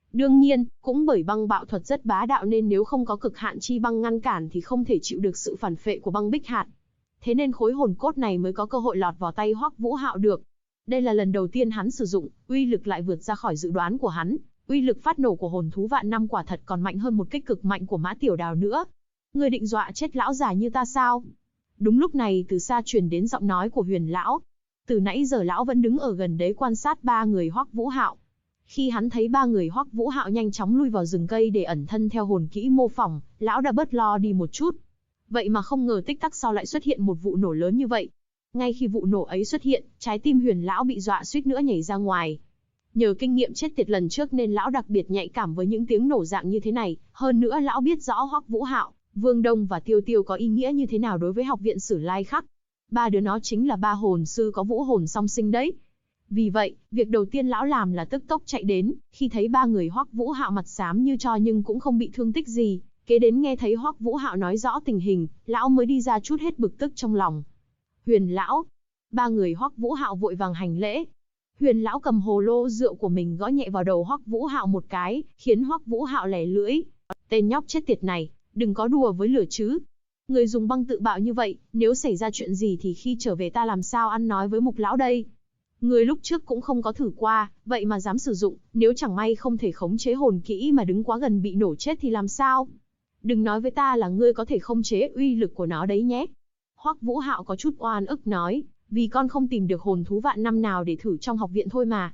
Đương nhiên, cũng bởi băng bạo thuật rất bá đạo nên nếu không có cực hạn chi băng ngăn cản thì không thể chịu được sự phản phệ của băng bích hạt. Thế nên khối hồn cốt này mới có cơ hội lọt vào tay Hoắc Vũ Hạo được. Đây là lần đầu tiên hắn sử dụng, uy lực lại vượt ra khỏi dự đoán của hắn. Uy lực phát nổ của hồn thú vạn năm quả thật còn mạnh hơn một kích cực mạnh của Mã Tiểu Đào nữa. Ngươi định dọa chết lão già như ta sao? Đúng lúc này từ xa truyền đến giọng nói của Huyền lão. Từ nãy giờ lão vẫn đứng ở gần đấy quan sát ba người Hoắc Vũ Hạo. Khi hắn thấy ba người Hoắc Vũ Hạo nhanh chóng lui vào rừng cây để ẩn thân theo hồn kỹ mô phỏng, lão đã bớt lo đi một chút. Vậy mà không ngờ tích tắc sau lại xuất hiện một vụ nổ lớn như vậy. Ngay khi vụ nổ ấy xuất hiện, trái tim Huyền lão bị dọa suýt nữa nhảy ra ngoài. Nhờ kinh nghiệm chết tiệt lần trước nên lão đặc biệt nhạy cảm với những tiếng nổ dạng như thế này, hơn nữa lão biết rõ Hoắc Vũ Hạo, Vương Đông và Tiêu Tiêu có ý nghĩa như thế nào đối với học viện Sử Lai Khắc. Ba đứa nó chính là ba hồn sư có vũ hồn song sinh đấy. Vì vậy, việc đầu tiên lão làm là tức tốc chạy đến, khi thấy ba người Hoắc Vũ Hạo mặt xám như tro nhưng cũng không bị thương tích gì, kế đến nghe thấy Hoắc Vũ Hạo nói rõ tình hình, lão mới đi ra chút hết bực tức trong lòng. Huyền lão, ba người Hoắc Vũ Hạo vội vàng hành lễ. Huyền lão cầm hồ lô rượu của mình gõ nhẹ vào đầu Hoắc Vũ Hạo một cái, khiến Hoắc Vũ Hạo lẻ lưỡi. Tên nhóc chết tiệt này, đừng có đùa với lửa chứ. Người dùng băng tự bạo như vậy, nếu xảy ra chuyện gì thì khi trở về ta làm sao ăn nói với Mục lão đây? Người lúc trước cũng không có thử qua, vậy mà dám sử dụng, nếu chẳng may không thể khống chế hồn kỹ mà đứng quá gần bị nổ chết thì làm sao? Đừng nói với ta là ngươi có thể khống chế uy lực của nó đấy nhé. Hoắc Vũ Hạo có chút oan ức nói, vì con không tìm được hồn thú vạn năm nào để thử trong học viện thôi mà.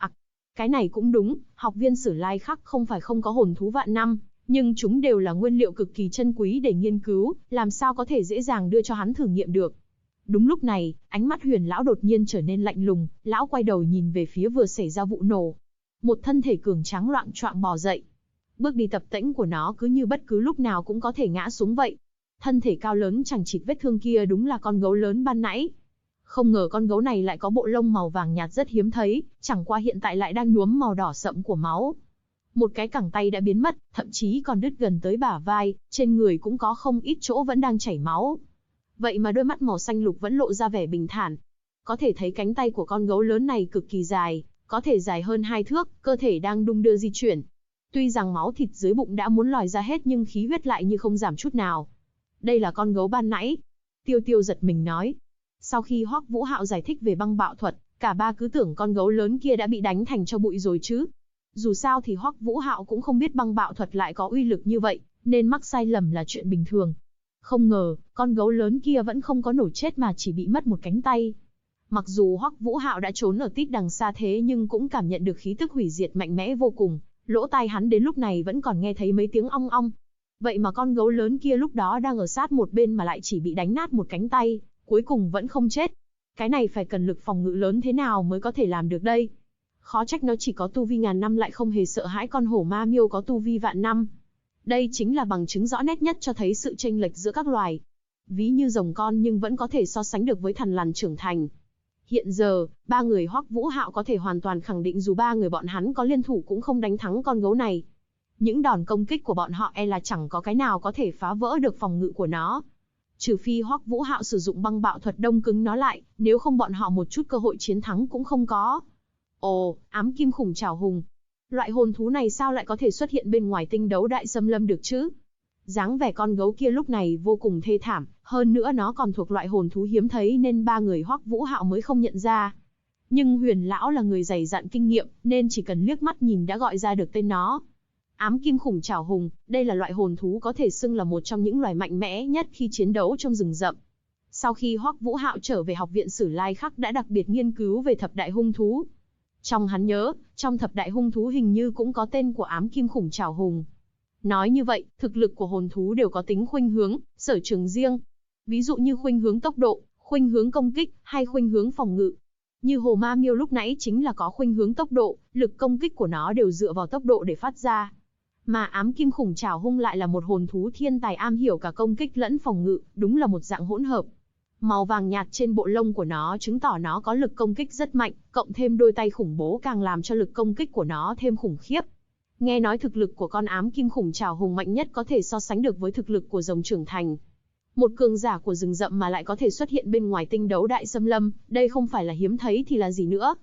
Cái này cũng đúng, học viên Sử Lai Khắc không phải không có hồn thú vạn năm, nhưng chúng đều là nguyên liệu cực kỳ chân quý để nghiên cứu, làm sao có thể dễ dàng đưa cho hắn thử nghiệm được. Đúng lúc này, ánh mắt Huyền lão đột nhiên trở nên lạnh lùng, lão quay đầu nhìn về phía vừa xảy ra vụ nổ. Một thân thể cường tráng loạng choạng bò dậy. Bước đi tập tễnh của nó cứ như bất cứ lúc nào cũng có thể ngã xuống vậy. Thân thể cao lớn chẳng chịt vết thương kia đúng là con gấu lớn ban nãy. Không ngờ con gấu này lại có bộ lông màu vàng nhạt rất hiếm thấy, chẳng qua hiện tại lại đang nhuốm màu đỏ sậm của máu. Một cái cẳng tay đã biến mất, thậm chí còn đứt gần tới bả vai, trên người cũng có không ít chỗ vẫn đang chảy máu. Vậy mà đôi mắt màu xanh lục vẫn lộ ra vẻ bình thản. Có thể thấy cánh tay của con gấu lớn này cực kỳ dài, có thể dài hơn 2 thước, cơ thể đang đung đưa di chuyển. Tuy rằng máu thịt dưới bụng đã muốn lòi ra hết nhưng khí huyết lại như không giảm chút nào. Đây là con gấu ban nãy. Tiêu Tiêu giật mình nói. Sau khi Hoắc Vũ Hạo giải thích về băng bạo thuật, cả ba cứ tưởng con gấu lớn kia đã bị đánh thành tro bụi rồi chứ. Dù sao thì Hoắc Vũ Hạo cũng không biết băng bạo thuật lại có uy lực như vậy, nên mắc sai lầm là chuyện bình thường. Không ngờ, con gấu lớn kia vẫn không có nổ chết mà chỉ bị mất một cánh tay. Mặc dù Hoắc Vũ Hạo đã trốn ở tít đằng xa thế nhưng cũng cảm nhận được khí tức hủy diệt mạnh mẽ vô cùng, lỗ tai hắn đến lúc này vẫn còn nghe thấy mấy tiếng ong ong. Vậy mà con gấu lớn kia lúc đó đang ở sát một bên mà lại chỉ bị đánh nát một cánh tay, cuối cùng vẫn không chết. Cái này phải cần lực phòng ngự lớn thế nào mới có thể làm được đây? Khó trách nó chỉ có tu vi ngàn năm lại không hề sợ hãi con hổ ma miêu có tu vi vạn năm. Đây chính là bằng chứng rõ nét nhất cho thấy sự chênh lệch giữa các loài. Ví như rồng con nhưng vẫn có thể so sánh được với thằn lằn trưởng thành. Hiện giờ, ba người Hoắc Vũ Hạo có thể hoàn toàn khẳng định dù ba người bọn hắn có liên thủ cũng không đánh thắng con gấu này. Những đòn công kích của bọn họ e là chẳng có cái nào có thể phá vỡ được phòng ngự của nó. Trừ phi Hoắc Vũ Hạo sử dụng băng bạo thuật đông cứng nó lại, nếu không bọn họ một chút cơ hội chiến thắng cũng không có. Ồ, ám kim khủng trảo hùng. Loại hồn thú này sao lại có thể xuất hiện bên ngoài tinh đấu đại xâm lâm được chứ? Dáng vẻ con gấu kia lúc này vô cùng thê thảm, hơn nữa nó còn thuộc loại hồn thú hiếm thấy nên ba người Hoắc Vũ Hạo mới không nhận ra. Nhưng Huyền lão là người dày dặn kinh nghiệm, nên chỉ cần liếc mắt nhìn đã gọi ra được tên nó. Ám kim khủng trảo hùng, đây là loại hồn thú có thể xưng là một trong những loài mạnh mẽ nhất khi chiến đấu trong rừng rậm. Sau khi Hoắc Vũ Hạo trở về học viện Sử Lai Khắc đã đặc biệt nghiên cứu về thập đại hung thú. Trong hắn nhớ, trong thập đại hung thú hình như cũng có tên của ám kim khủng trảo hùng. Nói như vậy, thực lực của hồn thú đều có tính khuynh hướng, sở trường riêng. Ví dụ như khuynh hướng tốc độ, khuynh hướng công kích, hay khuynh hướng phòng ngự. Như hồ ma miêu lúc nãy chính là có khuynh hướng tốc độ, lực công kích của nó đều dựa vào tốc độ để phát ra. Mà ám kim khủng trảo hung lại là một hồn thú thiên tài am hiểu cả công kích lẫn phòng ngự, đúng là một dạng hỗn hợp. Màu vàng nhạt trên bộ lông của nó chứng tỏ nó có lực công kích rất mạnh, cộng thêm đôi tay khủng bố càng làm cho lực công kích của nó thêm khủng khiếp. Nghe nói thực lực của con ám kim khủng trảo hùng mạnh nhất có thể so sánh được với thực lực của rồng trưởng thành. Một cường giả của rừng rậm mà lại có thể xuất hiện bên ngoài tinh đấu đại xâm lâm, đây không phải là hiếm thấy thì là gì nữa.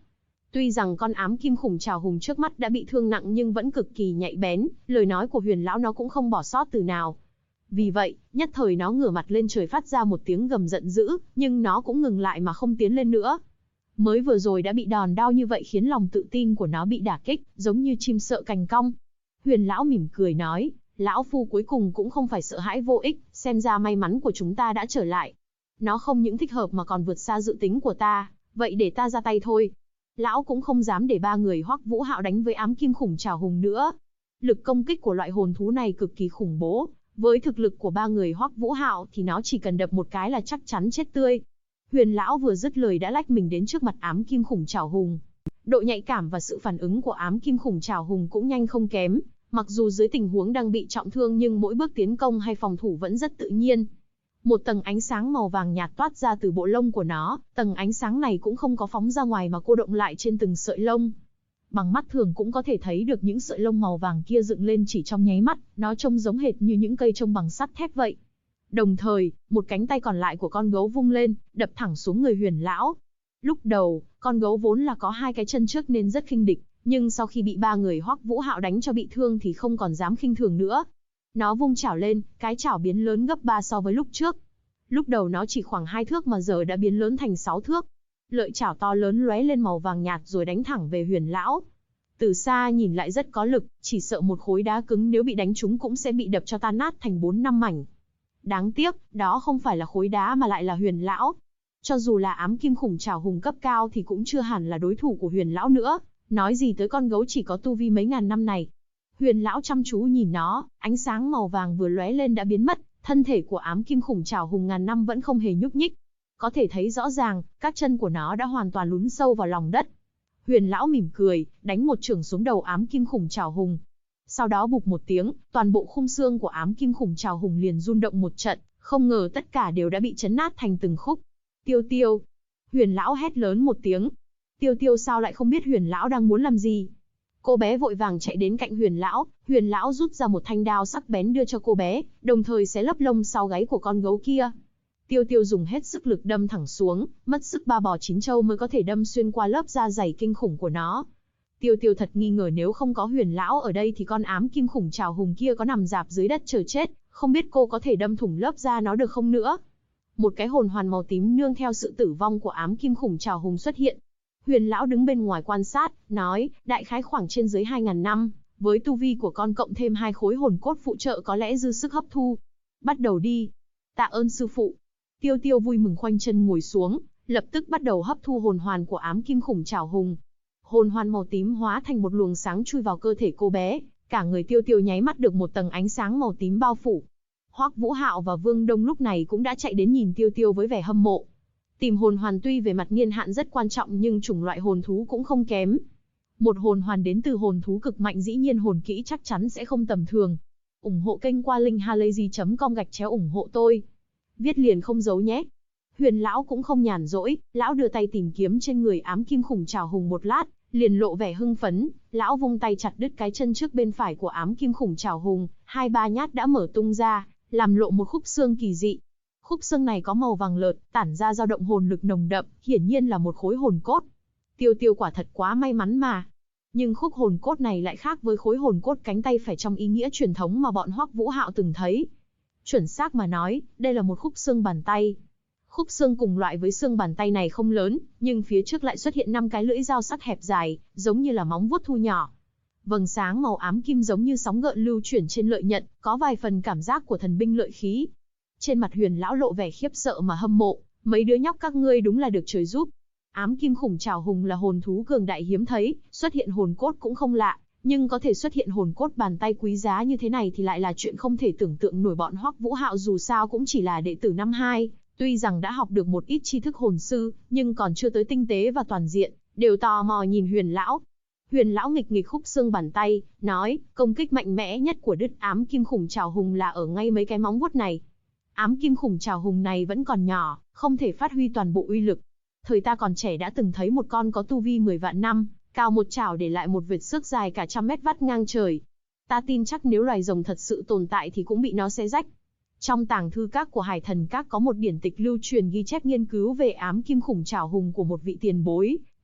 Tuy rằng con ám kim khủng trảo hùng trước mắt đã bị thương nặng nhưng vẫn cực kỳ nhạy bén, lời nói của Huyền lão nó cũng không bỏ sót từ nào. Vì vậy, nhất thời nó ngửa mặt lên trời phát ra một tiếng gầm giận dữ, nhưng nó cũng ngừng lại mà không tiến lên nữa. Mới vừa rồi đã bị đòn đau như vậy khiến lòng tự tin của nó bị đả kích, giống như chim sợ cành cong. Huyền lão mỉm cười nói, lão phu cuối cùng cũng không phải sợ hãi vô ích, xem ra may mắn của chúng ta đã trở lại. Nó không những thích hợp mà còn vượt xa dự tính của ta, vậy để ta ra tay thôi. Lão cũng không dám để ba người Hoắc Vũ Hạo đánh với ám kim khủng trảo hùng nữa. Lực công kích của loại hồn thú này cực kỳ khủng bố, với thực lực của ba người Hoắc Vũ Hạo thì nó chỉ cần đập một cái là chắc chắn chết tươi. Huyền lão vừa dứt lời đã lách mình đến trước mặt ám kim khủng trảo hùng. Độ nhạy cảm và sự phản ứng của ám kim khủng trảo hùng cũng nhanh không kém, mặc dù dưới tình huống đang bị trọng thương nhưng mỗi bước tiến công hay phòng thủ vẫn rất tự nhiên. Một tầng ánh sáng màu vàng nhạt toát ra từ bộ lông của nó, tầng ánh sáng này cũng không có phóng ra ngoài mà cô đọng lại trên từng sợi lông. Bằng mắt thường cũng có thể thấy được những sợi lông màu vàng kia dựng lên chỉ trong nháy mắt, nó trông giống hệt như những cây trông bằng sắt thép vậy. Đồng thời, một cánh tay còn lại của con gấu vung lên, đập thẳng xuống người Huyền lão. Lúc đầu, con gấu vốn là có hai cái chân trước nên rất khinh địch, nhưng sau khi bị ba người Hoắc Vũ Hạo đánh cho bị thương thì không còn dám khinh thường nữa. Nó vung chảo lên, cái chảo biến lớn gấp 3 so với lúc trước. Lúc đầu nó chỉ khoảng 2 thước mà giờ đã biến lớn thành 6 thước. Lợi chảo to lớn lóe lên màu vàng nhạt rồi đánh thẳng về Huyền lão. Từ xa nhìn lại rất có lực, chỉ sợ một khối đá cứng nếu bị đánh trúng cũng sẽ bị đập cho tan nát thành 4-5 mảnh. Đáng tiếc, đó không phải là khối đá mà lại là Huyền lão. Cho dù là ám kim khủng trảo hùng cấp cao thì cũng chưa hẳn là đối thủ của Huyền lão nữa, nói gì tới con gấu chỉ có tu vi mấy ngàn năm này. Huyền lão chăm chú nhìn nó, ánh sáng màu vàng vừa lóe lên đã biến mất, thân thể của ám kim khủng trảo hùng ngàn năm vẫn không hề nhúc nhích. Có thể thấy rõ ràng, các chân của nó đã hoàn toàn lún sâu vào lòng đất. Huyền lão mỉm cười, đánh một chưởng xuống đầu ám kim khủng trảo hùng. Sau đó bụp một tiếng, toàn bộ khung xương của ám kim khủng trảo hùng liền rung động một trận, không ngờ tất cả đều đã bị chấn nát thành từng khúc. Tiêu Tiêu! Huyền lão hét lớn một tiếng. Tiêu Tiêu sao lại không biết Huyền lão đang muốn làm gì? Cô bé vội vàng chạy đến cạnh Huyền lão rút ra một thanh đao sắc bén đưa cho cô bé, đồng thời xé lấp lông sau gáy của con gấu kia. Tiêu Tiêu dùng hết sức lực đâm thẳng xuống, mất sức ba bò chín trâu mới có thể đâm xuyên qua lớp da dày kinh khủng của nó. Tiêu Tiêu thật nghi ngờ nếu không có Huyền lão ở đây thì con ám kim khủng trảo hùng kia có nằm rạp dưới đất chờ chết, không biết cô có thể đâm thủng lớp da nó được không nữa. Một cái hồn hoàn màu tím nương theo sự tử vong của ám kim khủng trảo hùng xuất hiện. Huyền lão đứng bên ngoài quan sát, nói, đại khái khoảng trên dưới 2.000 năm, với tu vi của con cộng thêm 2 khối hồn cốt phụ trợ có lẽ dư sức hấp thu. Bắt đầu đi. Tạ ơn sư phụ. Tiêu Tiêu vui mừng khoanh chân ngồi xuống, lập tức bắt đầu hấp thu hồn hoàn của ám kim khủng trảo hùng. Hồn hoàn màu tím hóa thành một luồng sáng chui vào cơ thể cô bé, cả người Tiêu Tiêu nháy mắt được một tầng ánh sáng màu tím bao phủ. Hoắc Vũ Hạo và Vương Đông lúc này cũng đã chạy đến nhìn Tiêu Tiêu với vẻ hâm mộ. Tìm hồn hoàn tuy về mặt niên hạn rất quan trọng nhưng chủng loại hồn thú cũng không kém. Một hồn hoàn đến từ hồn thú cực mạnh dĩ nhiên hồn kỹ chắc chắn sẽ không tầm thường. Ủng hộ kênh qua linkhalazy.com/ủng hộ tôi. Viết liền không giấu nhé. Huyền lão cũng không nhàn rỗi, lão đưa tay tìm kiếm trên người ám kim khủng trảo hùng một lát, liền lộ vẻ hưng phấn, lão vung tay chặt đứt cái chân trước bên phải của ám kim khủng trảo hùng, 2-3 nhát đã mở tung ra, làm lộ một khúc xương kỳ dị. Khúc xương này có màu vàng lợt, tản ra dao động hồn lực nồng đậm, hiển nhiên là một khối hồn cốt. Tiêu Tiêu quả thật quá may mắn mà. Nhưng khúc hồn cốt này lại khác với khối hồn cốt cánh tay phải trong ý nghĩa truyền thống mà bọn Hoắc Vũ Hạo từng thấy. Chuẩn xác mà nói, đây là một khúc xương bàn tay. Khúc xương cùng loại với xương bàn tay này không lớn, nhưng phía trước lại xuất hiện 5 cái lưỡi dao sắc hẹp dài, giống như là móng vuốt thu nhỏ. Vầng sáng màu ám kim giống như sóng gợn lưu chuyển trên lợi nhận, có vài phần cảm giác của thần binh lợi khí. Trên mặt Huyền lão lộ vẻ khiếp sợ mà hâm mộ, mấy đứa nhóc các ngươi đúng là được trời giúp. Ám kim khủng trảo hùng là hồn thú cường đại hiếm thấy, xuất hiện hồn cốt cũng không lạ, nhưng có thể xuất hiện hồn cốt bàn tay quý giá như thế này thì lại là chuyện không thể tưởng tượng nổi. Bọn Hoắc Vũ Hạo dù sao cũng chỉ là đệ tử năm 2, tuy rằng đã học được một ít tri thức hồn sư, nhưng còn chưa tới tinh tế và toàn diện, đều tò mò nhìn Huyền lão. Huyền lão nghịch nghịch khúc xương bàn tay, nói, công kích mạnh mẽ nhất của đứt ám kim khủng trảo hùng là ở ngay mấy cái móng vuốt này. Ám kim khủng trảo hùng này vẫn còn nhỏ, không thể phát huy toàn bộ uy lực. Thời ta còn trẻ đã từng thấy một con có tu vi 10 vạn năm, cào một chảo để lại một vệt xước dài cả trăm mét vắt ngang trời. Ta tin chắc nếu loài rồng thật sự tồn tại thì cũng bị nó xé rách. Trong tàng thư các của Hải Thần Các có một điển tịch lưu truyền ghi chép nghiên cứu về ám kim khủng trảo hùng của một vị tiền bối,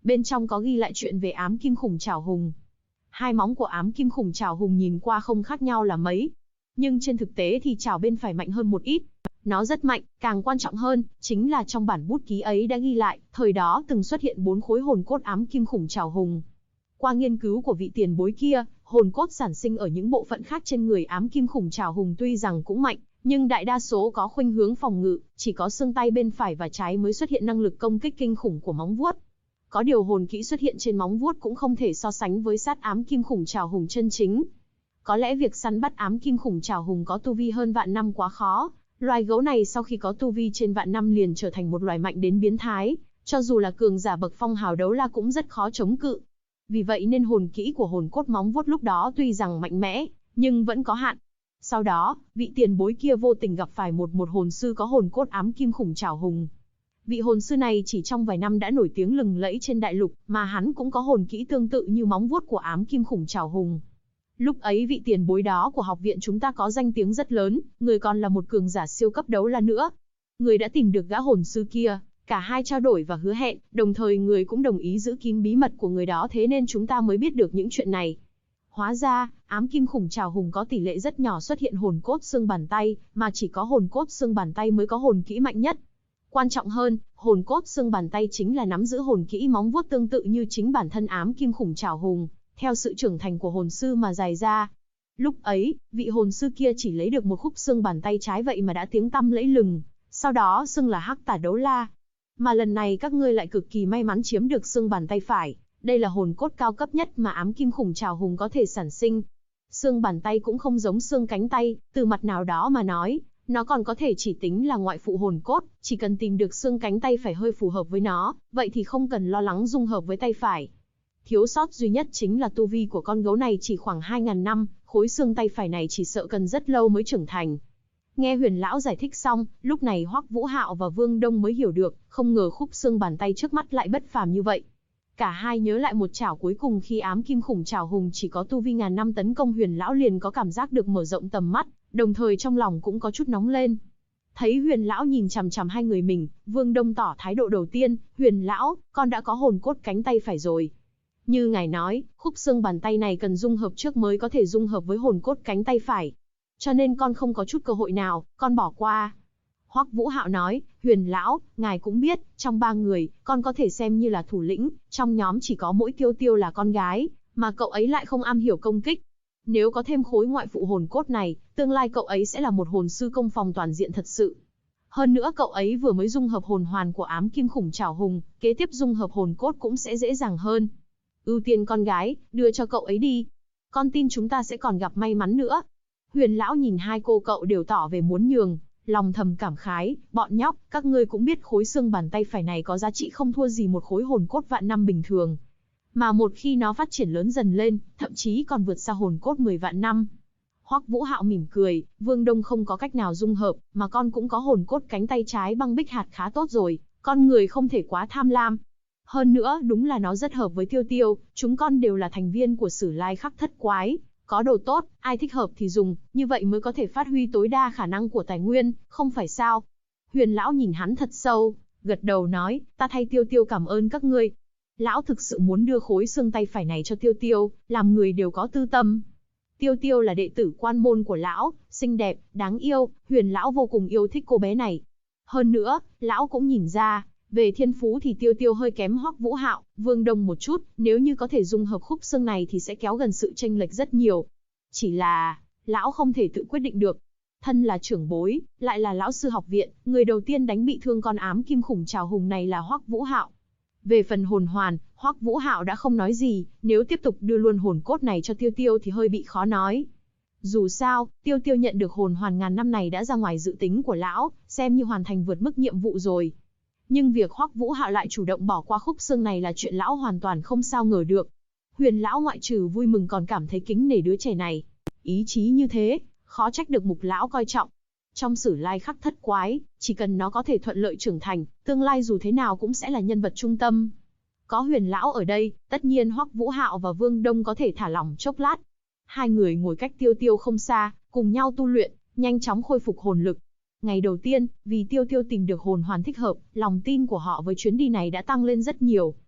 Bên trong có ghi lại chuyện về ám kim khủng trảo hùng. Hai móng của ám kim khủng trảo hùng nhìn qua không khác nhau là mấy. Nhưng trên thực tế thì trảo bên phải mạnh hơn một ít. Nó rất mạnh, càng quan trọng hơn, chính là trong bản bút ký ấy đã ghi lại, thời đó từng xuất hiện 4 khối hồn cốt ám kim khủng trảo hùng. Qua nghiên cứu của vị tiền bối kia, hồn cốt sản sinh ở những bộ phận khác trên người ám kim khủng trảo hùng tuy rằng cũng mạnh, nhưng đại đa số có khuynh hướng phòng ngự, chỉ có xương tay bên phải và trái mới xuất hiện năng lực công kích kinh khủng của móng vuốt. Có điều hồn kỹ xuất hiện trên móng vuốt cũng không thể so sánh với sát ám kim khủng trảo hùng chân chính. Có lẽ việc săn bắt ám kim khủng trảo hùng có tu vi hơn vạn năm quá khó. Loài gấu này sau khi có tu vi trên vạn năm liền trở thành một loài mạnh đến biến thái, cho dù là cường giả bậc phong hào đấu la cũng rất khó chống cự. Vì vậy nên hồn kỹ của hồn cốt móng vuốt lúc đó tuy rằng mạnh mẽ, nhưng vẫn có hạn. Sau đó, vị tiền bối kia vô tình gặp phải một hồn sư có hồn cốt ám kim khủng trảo hùng. Vị hồn sư này chỉ trong vài năm đã nổi tiếng lừng lẫy trên đại lục, mà hắn cũng có hồn kỹ tương tự như móng vuốt của ám kim khủng trảo hùng. Lúc ấy vị tiền bối đó của học viện chúng ta có danh tiếng rất lớn, người còn là một cường giả siêu cấp đấu la nữa. Người đã tìm được gã hồn sư kia, cả hai trao đổi và hứa hẹn, đồng thời người cũng đồng ý giữ kín bí mật của người đó, thế nên chúng ta mới biết được những chuyện này. Hóa ra, ám kim khủng trảo hùng có tỷ lệ rất nhỏ xuất hiện hồn cốt xương bàn tay, mà chỉ có hồn cốt xương bàn tay mới có hồn kỹ mạnh nhất. Quan trọng hơn, hồn cốt xương bàn tay chính là nắm giữ hồn kỹ móng vuốt tương tự như chính bản thân ám kim khủng trảo hùng, theo sự trưởng thành của hồn sư mà dài ra. Lúc ấy, vị hồn sư kia chỉ lấy được một khúc xương bàn tay trái vậy mà đã tiếng tăm lẫy lừng, sau đó xưng là Hắc Tả Đấu La. Mà lần này các ngươi lại cực kỳ may mắn chiếm được xương bàn tay phải, đây là hồn cốt cao cấp nhất mà ám kim khủng trảo hùng có thể sản sinh. Xương bàn tay cũng không giống xương cánh tay, từ mặt nào đó mà nói, nó còn có thể chỉ tính là ngoại phụ hồn cốt, chỉ cần tìm được xương cánh tay phải hơi phù hợp với nó, vậy thì không cần lo lắng dung hợp với tay phải. Thiếu sót duy nhất chính là tu vi của con gấu này chỉ khoảng 2.000 năm, khối xương tay phải này chỉ sợ cần rất lâu mới trưởng thành. Nghe Huyền lão giải thích xong, lúc này Hoắc Vũ Hạo và Vương Đông mới hiểu được, không ngờ khúc xương bàn tay trước mắt lại bất phàm như vậy. Cả hai nhớ lại một chảo cuối cùng khi ám kim khủng trảo hùng chỉ có tu vi ngàn năm tấn công Huyền lão liền có cảm giác được mở rộng tầm mắt, đồng thời trong lòng cũng có chút nóng lên. Thấy Huyền lão nhìn chằm chằm hai người mình, Vương Đông tỏ thái độ đầu tiên, Huyền lão, con đã có hồn cốt cánh tay phải rồi. Như ngài nói, khúc xương bàn tay này cần dung hợp trước mới có thể dung hợp với hồn cốt cánh tay phải. Cho nên con không có chút cơ hội nào, con bỏ qua. Hoắc Vũ Hạo nói, Huyền lão, ngài cũng biết, trong 3 người, con có thể xem như là thủ lĩnh, trong nhóm chỉ có mỗi Tiêu Tiêu là con gái, mà cậu ấy lại không am hiểu công kích. Nếu có thêm khối ngoại phụ hồn cốt này, tương lai cậu ấy sẽ là một hồn sư công phòng toàn diện thật sự. Hơn nữa cậu ấy vừa mới dung hợp hồn hoàn của ám kim khủng trảo hùng, kế tiếp dung hợp hồn cốt cũng sẽ dễ dàng hơn. Ưu tiên con gái, đưa cho cậu ấy đi. Con tin chúng ta sẽ còn gặp may mắn nữa. Huyền lão nhìn hai cô cậu đều tỏ về muốn nhường, lòng thầm cảm khái, bọn nhóc, các ngươi cũng biết khối xương bàn tay phải này có giá trị không thua gì một khối hồn cốt vạn năm bình thường. Mà một khi nó phát triển lớn dần lên, thậm chí còn vượt xa hồn cốt 10 vạn năm. Hoắc Vũ Hạo mỉm cười, Vương Đông không có cách nào dung hợp, mà con cũng có hồn cốt cánh tay trái băng bích hạt khá tốt rồi, con người không thể quá tham lam. Hơn nữa, đúng là nó rất hợp với Tiêu Tiêu, chúng con đều là thành viên của Sử Lai Khắc Thất Quái. Có đồ tốt, ai thích hợp thì dùng, như vậy mới có thể phát huy tối đa khả năng của tài nguyên, không phải sao? Huyền lão nhìn hắn thật sâu, gật đầu nói, ta thay Tiêu Tiêu cảm ơn các ngươi. Lão thực sự muốn đưa khối xương tay phải này cho Tiêu Tiêu, làm người đều có tư tâm. Tiêu Tiêu là đệ tử quan môn của lão, xinh đẹp, đáng yêu, Huyền lão vô cùng yêu thích cô bé này. Hơn nữa, lão cũng nhìn ra, về thiên phú thì Tiêu Tiêu hơi kém Hoắc Vũ Hạo, Vương Đông một chút, nếu như có thể dung hợp khúc xương này thì sẽ kéo gần sự chênh lệch rất nhiều. Chỉ là, lão không thể tự quyết định được. Thân là trưởng bối, lại là lão sư học viện, người đầu tiên đánh bị thương con ám kim khủng trảo hùng này là Hoắc Vũ Hạo. Về phần hồn hoàn, Hoắc Vũ Hạo đã không nói gì, nếu tiếp tục đưa luôn hồn cốt này cho Tiêu Tiêu thì hơi bị khó nói. Dù sao, Tiêu Tiêu nhận được hồn hoàn ngàn năm này đã ra ngoài dự tính của lão, xem như hoàn thành vượt mức nhiệm vụ rồi. Nhưng việc Hoắc Vũ Hạo lại chủ động bỏ qua khúc xương này là chuyện lão hoàn toàn không sao ngờ được. Huyền lão ngoại trừ vui mừng còn cảm thấy kính nể đứa trẻ này. Ý chí như thế, khó trách được Mục lão coi trọng. Trong Sử Lai Khắc Thất Quái, chỉ cần nó có thể thuận lợi trưởng thành, tương lai dù thế nào cũng sẽ là nhân vật trung tâm. Có Huyền lão ở đây, tất nhiên Hoắc Vũ Hạo và Vương Đông có thể thả lỏng chốc lát. Hai người ngồi cách Tiêu Tiêu không xa, cùng nhau tu luyện, nhanh chóng khôi phục hồn lực. Ngày đầu tiên, vì Tiêu Tiêu tìm được hồn hoàn thích hợp, lòng tin của họ với chuyến đi này đã tăng lên rất nhiều.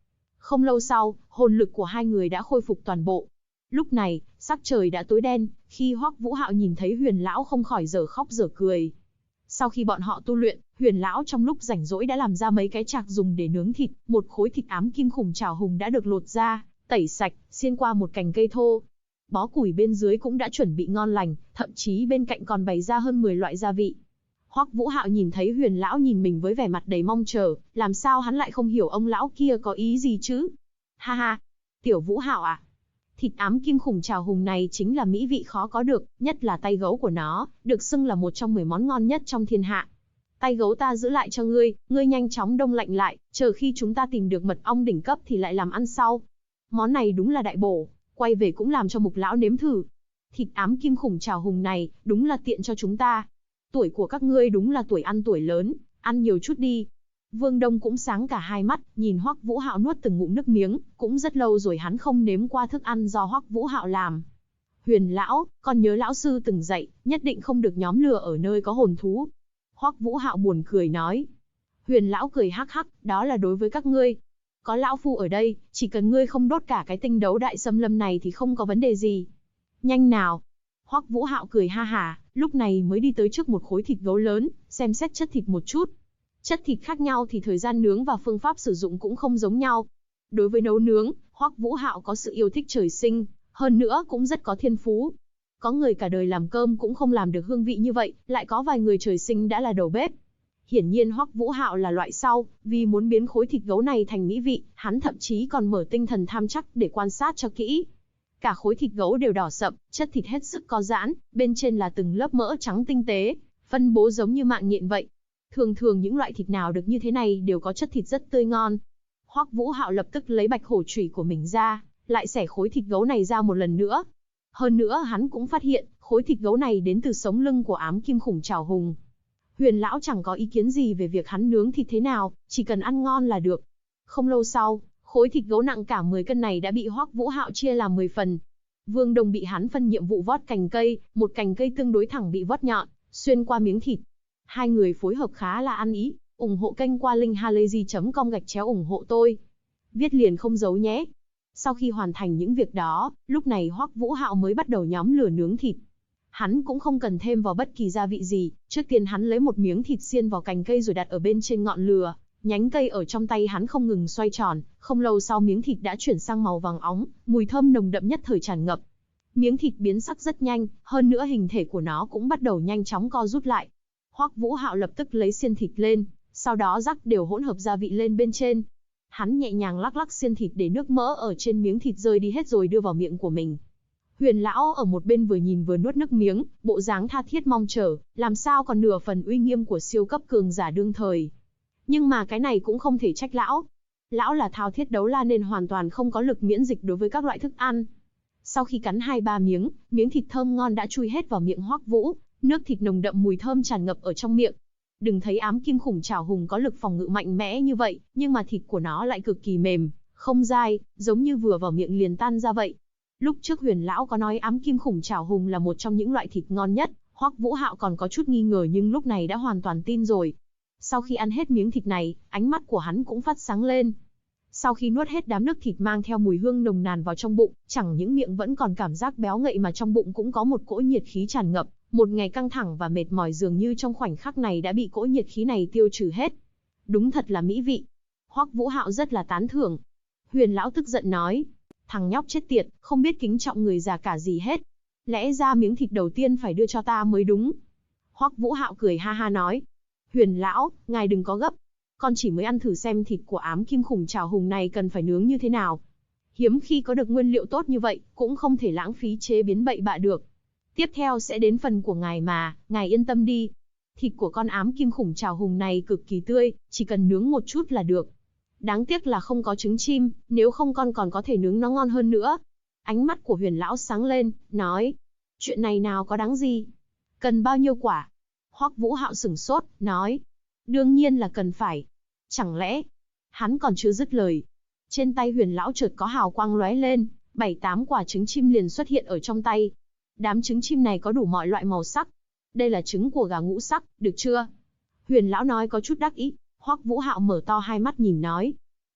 Không lâu sau, hồn lực của hai người đã khôi phục toàn bộ. Lúc này, sắc trời đã tối đen, khi Hoắc Vũ Hạo nhìn thấy Huyền lão không khỏi dở khóc dở cười. Sau khi bọn họ tu luyện, Huyền lão trong lúc rảnh rỗi đã làm ra mấy cái chạc dùng để nướng thịt, một khối thịt ám kim khủng trảo hùng đã được lột ra, tẩy sạch, xiên qua một cành cây thô. Bó củi bên dưới cũng đã chuẩn bị ngon lành, thậm chí bên cạnh còn bày ra hơn 10 loại gia vị. Hoắc Vũ Hạo nhìn thấy Huyền lão nhìn mình với vẻ mặt đầy mong chờ, làm sao hắn lại không hiểu ông lão kia có ý gì chứ? Ha ha, tiểu Vũ Hạo à, thịt ám kim khủng trảo hùng này chính là mỹ vị khó có được, nhất là tay gấu của nó, được xưng là một trong 10 món ngon nhất trong thiên hạ. Tay gấu ta giữ lại cho ngươi, ngươi nhanh chóng đông lạnh lại, chờ khi chúng ta tìm được mật ong đỉnh cấp thì lại làm ăn sau. Món này đúng là đại bổ, quay về cũng làm cho Mục lão nếm thử. Thịt ám kim khủng trảo hùng này, đúng là tiện cho chúng ta. Tuổi của các ngươi đúng là tuổi ăn tuổi lớn, ăn nhiều chút đi. Vương Đông cũng sáng cả hai mắt, nhìn Hoắc Vũ Hạo nuốt từng ngụm nước miếng, cũng rất lâu rồi hắn không nếm qua thức ăn do Hoắc Vũ Hạo làm. Huyền lão, còn nhớ lão sư từng dạy, nhất định không được nhóm lửa ở nơi có hồn thú. Hoắc Vũ Hạo buồn cười nói. Huyền lão cười hắc hắc, đó là đối với các ngươi. Có lão phu ở đây, chỉ cần ngươi không đốt cả cái tinh đấu đại xâm lâm này thì không có vấn đề gì. Nhanh nào. Hoắc Vũ Hạo cười ha hả, lúc này mới đi tới trước một khối thịt gấu lớn, xem xét chất thịt một chút. Chất thịt khác nhau thì thời gian nướng và phương pháp sử dụng cũng không giống nhau. Đối với nấu nướng, Hoắc Vũ Hạo có sự yêu thích trời sinh, hơn nữa cũng rất có thiên phú. Có người cả đời làm cơm cũng không làm được hương vị như vậy, lại có vài người trời sinh đã là đầu bếp. Hiển nhiên Hoắc Vũ Hạo là loại sau, vì muốn biến khối thịt gấu này thành mỹ vị, hắn thậm chí còn mở tinh thần tham chắc để quan sát cho kỹ. Cả khối thịt gấu đều đỏ sậm, chất thịt hết sức có giãn, bên trên là từng lớp mỡ trắng tinh tế, phân bố giống như mạng nhện vậy. Thường thường những loại thịt nào được như thế này đều có chất thịt rất tươi ngon. Hoắc Vũ Hạo lập tức lấy bạch hổ chủy của mình ra, lại xẻ khối thịt gấu này ra một lần nữa. Hơn nữa hắn cũng phát hiện, khối thịt gấu này đến từ sống lưng của ám kim khủng trảo hùng. Huyền lão chẳng có ý kiến gì về việc hắn nướng thịt thế nào, chỉ cần ăn ngon là được. Không lâu sau, khối thịt gấu nặng cả 10 cân này đã bị Hoắc Vũ Hạo chia làm 10 phần. Vương Đồng bị hắn phân nhiệm vụ vót cành cây, một cành cây tương đối thẳng bị vót nhọn, xuyên qua miếng thịt. Hai người phối hợp khá là ăn ý, ủng hộ kênh qua link halayzi.com ủng hộ tôi. Viết liền không giấu nhé. Sau khi hoàn thành những việc đó, lúc này Hoắc Vũ Hạo mới bắt đầu nhóm lửa nướng thịt. Hắn cũng không cần thêm vào bất kỳ gia vị gì, trước tiên hắn lấy một miếng thịt xiên vào cành cây rồi đặt ở bên trên ngọn lửa, nhánh cây ở trong tay hắn không ngừng xoay tròn, không lâu sau miếng thịt đã chuyển sang màu vàng óng, mùi thơm nồng đậm nhất thời tràn ngập. Miếng thịt biến sắc rất nhanh, hơn nữa hình thể của nó cũng bắt đầu nhanh chóng co rút lại. Hoắc Vũ Hạo lập tức lấy xiên thịt lên, sau đó rắc đều hỗn hợp gia vị lên bên trên. Hắn nhẹ nhàng lắc lắc xiên thịt để nước mỡ ở trên miếng thịt rơi đi hết rồi đưa vào miệng của mình. Huyền lão ở một bên vừa nhìn vừa nuốt nước miếng, bộ dáng tha thiết mong chờ, làm sao còn nửa phần uy nghiêm của siêu cấp cường giả đương thời. Nhưng mà cái này cũng không thể trách lão. Lão là thao thiết đấu la nên hoàn toàn không có lực miễn dịch đối với các loại thức ăn. Sau khi cắn 2-3 miếng, miếng thịt thơm ngon đã chui hết vào miệng Hoắc Vũ, nước thịt nồng đậm mùi thơm tràn ngập ở trong miệng. Đừng thấy ám kim khủng trảo hùng có lực phòng ngự mạnh mẽ như vậy, nhưng mà thịt của nó lại cực kỳ mềm, không dai, giống như vừa vào miệng liền tan ra vậy. Lúc trước Huyền lão có nói ám kim khủng trảo hùng là một trong những loại thịt ngon nhất, Hoắc Vũ Hạo còn có chút nghi ngờ nhưng lúc này đã hoàn toàn tin rồi. Sau khi ăn hết miếng thịt này, ánh mắt của hắn cũng phát sáng lên. Sau khi nuốt hết đám nước thịt mang theo mùi hương nồng nàn vào trong bụng, chẳng những miệng vẫn còn cảm giác béo ngậy mà trong bụng cũng có một cỗ nhiệt khí tràn ngập, một ngày căng thẳng và mệt mỏi dường như trong khoảnh khắc này đã bị cỗ nhiệt khí này tiêu trừ hết. Đúng thật là mỹ vị. Hoắc Vũ Hạo rất là tán thưởng. Huyền lão tức giận nói, thằng nhóc chết tiệt, không biết kính trọng người già cả gì hết. Lẽ ra miếng thịt đầu tiên phải đưa cho ta mới đúng. Hoắc Vũ Hạo cười ha ha nói, Huyền lão, ngài đừng có gấp. Con chỉ mới ăn thử xem thịt của ám kim khủng trảo hùng này cần phải nướng như thế nào. Hiếm khi có được nguyên liệu tốt như vậy, cũng không thể lãng phí chế biến bậy bạ được. Tiếp theo sẽ đến phần của ngài mà, ngài yên tâm đi. Thịt của con ám kim khủng trảo hùng này cực kỳ tươi, chỉ cần nướng một chút là được. Đáng tiếc là không có trứng chim, nếu không con còn có thể nướng nó ngon hơn nữa. Ánh mắt của Huyền lão sáng lên, nói, chuyện này nào có đáng gì. Cần bao nhiêu quả? Hoắc Vũ Hạo sửng sốt, nói, đương nhiên là cần phải. Chẳng lẽ, hắn còn chưa dứt lời. Trên tay Huyền lão chợt có hào quang lóe lên, 7-8 quả trứng chim liền xuất hiện ở trong tay. Đám trứng chim này có đủ mọi loại màu sắc. Đây là trứng của gà ngũ sắc, được chưa? Huyền lão nói có chút đắc ý. Hoắc Vũ Hạo mở to hai mắt nhìn nói,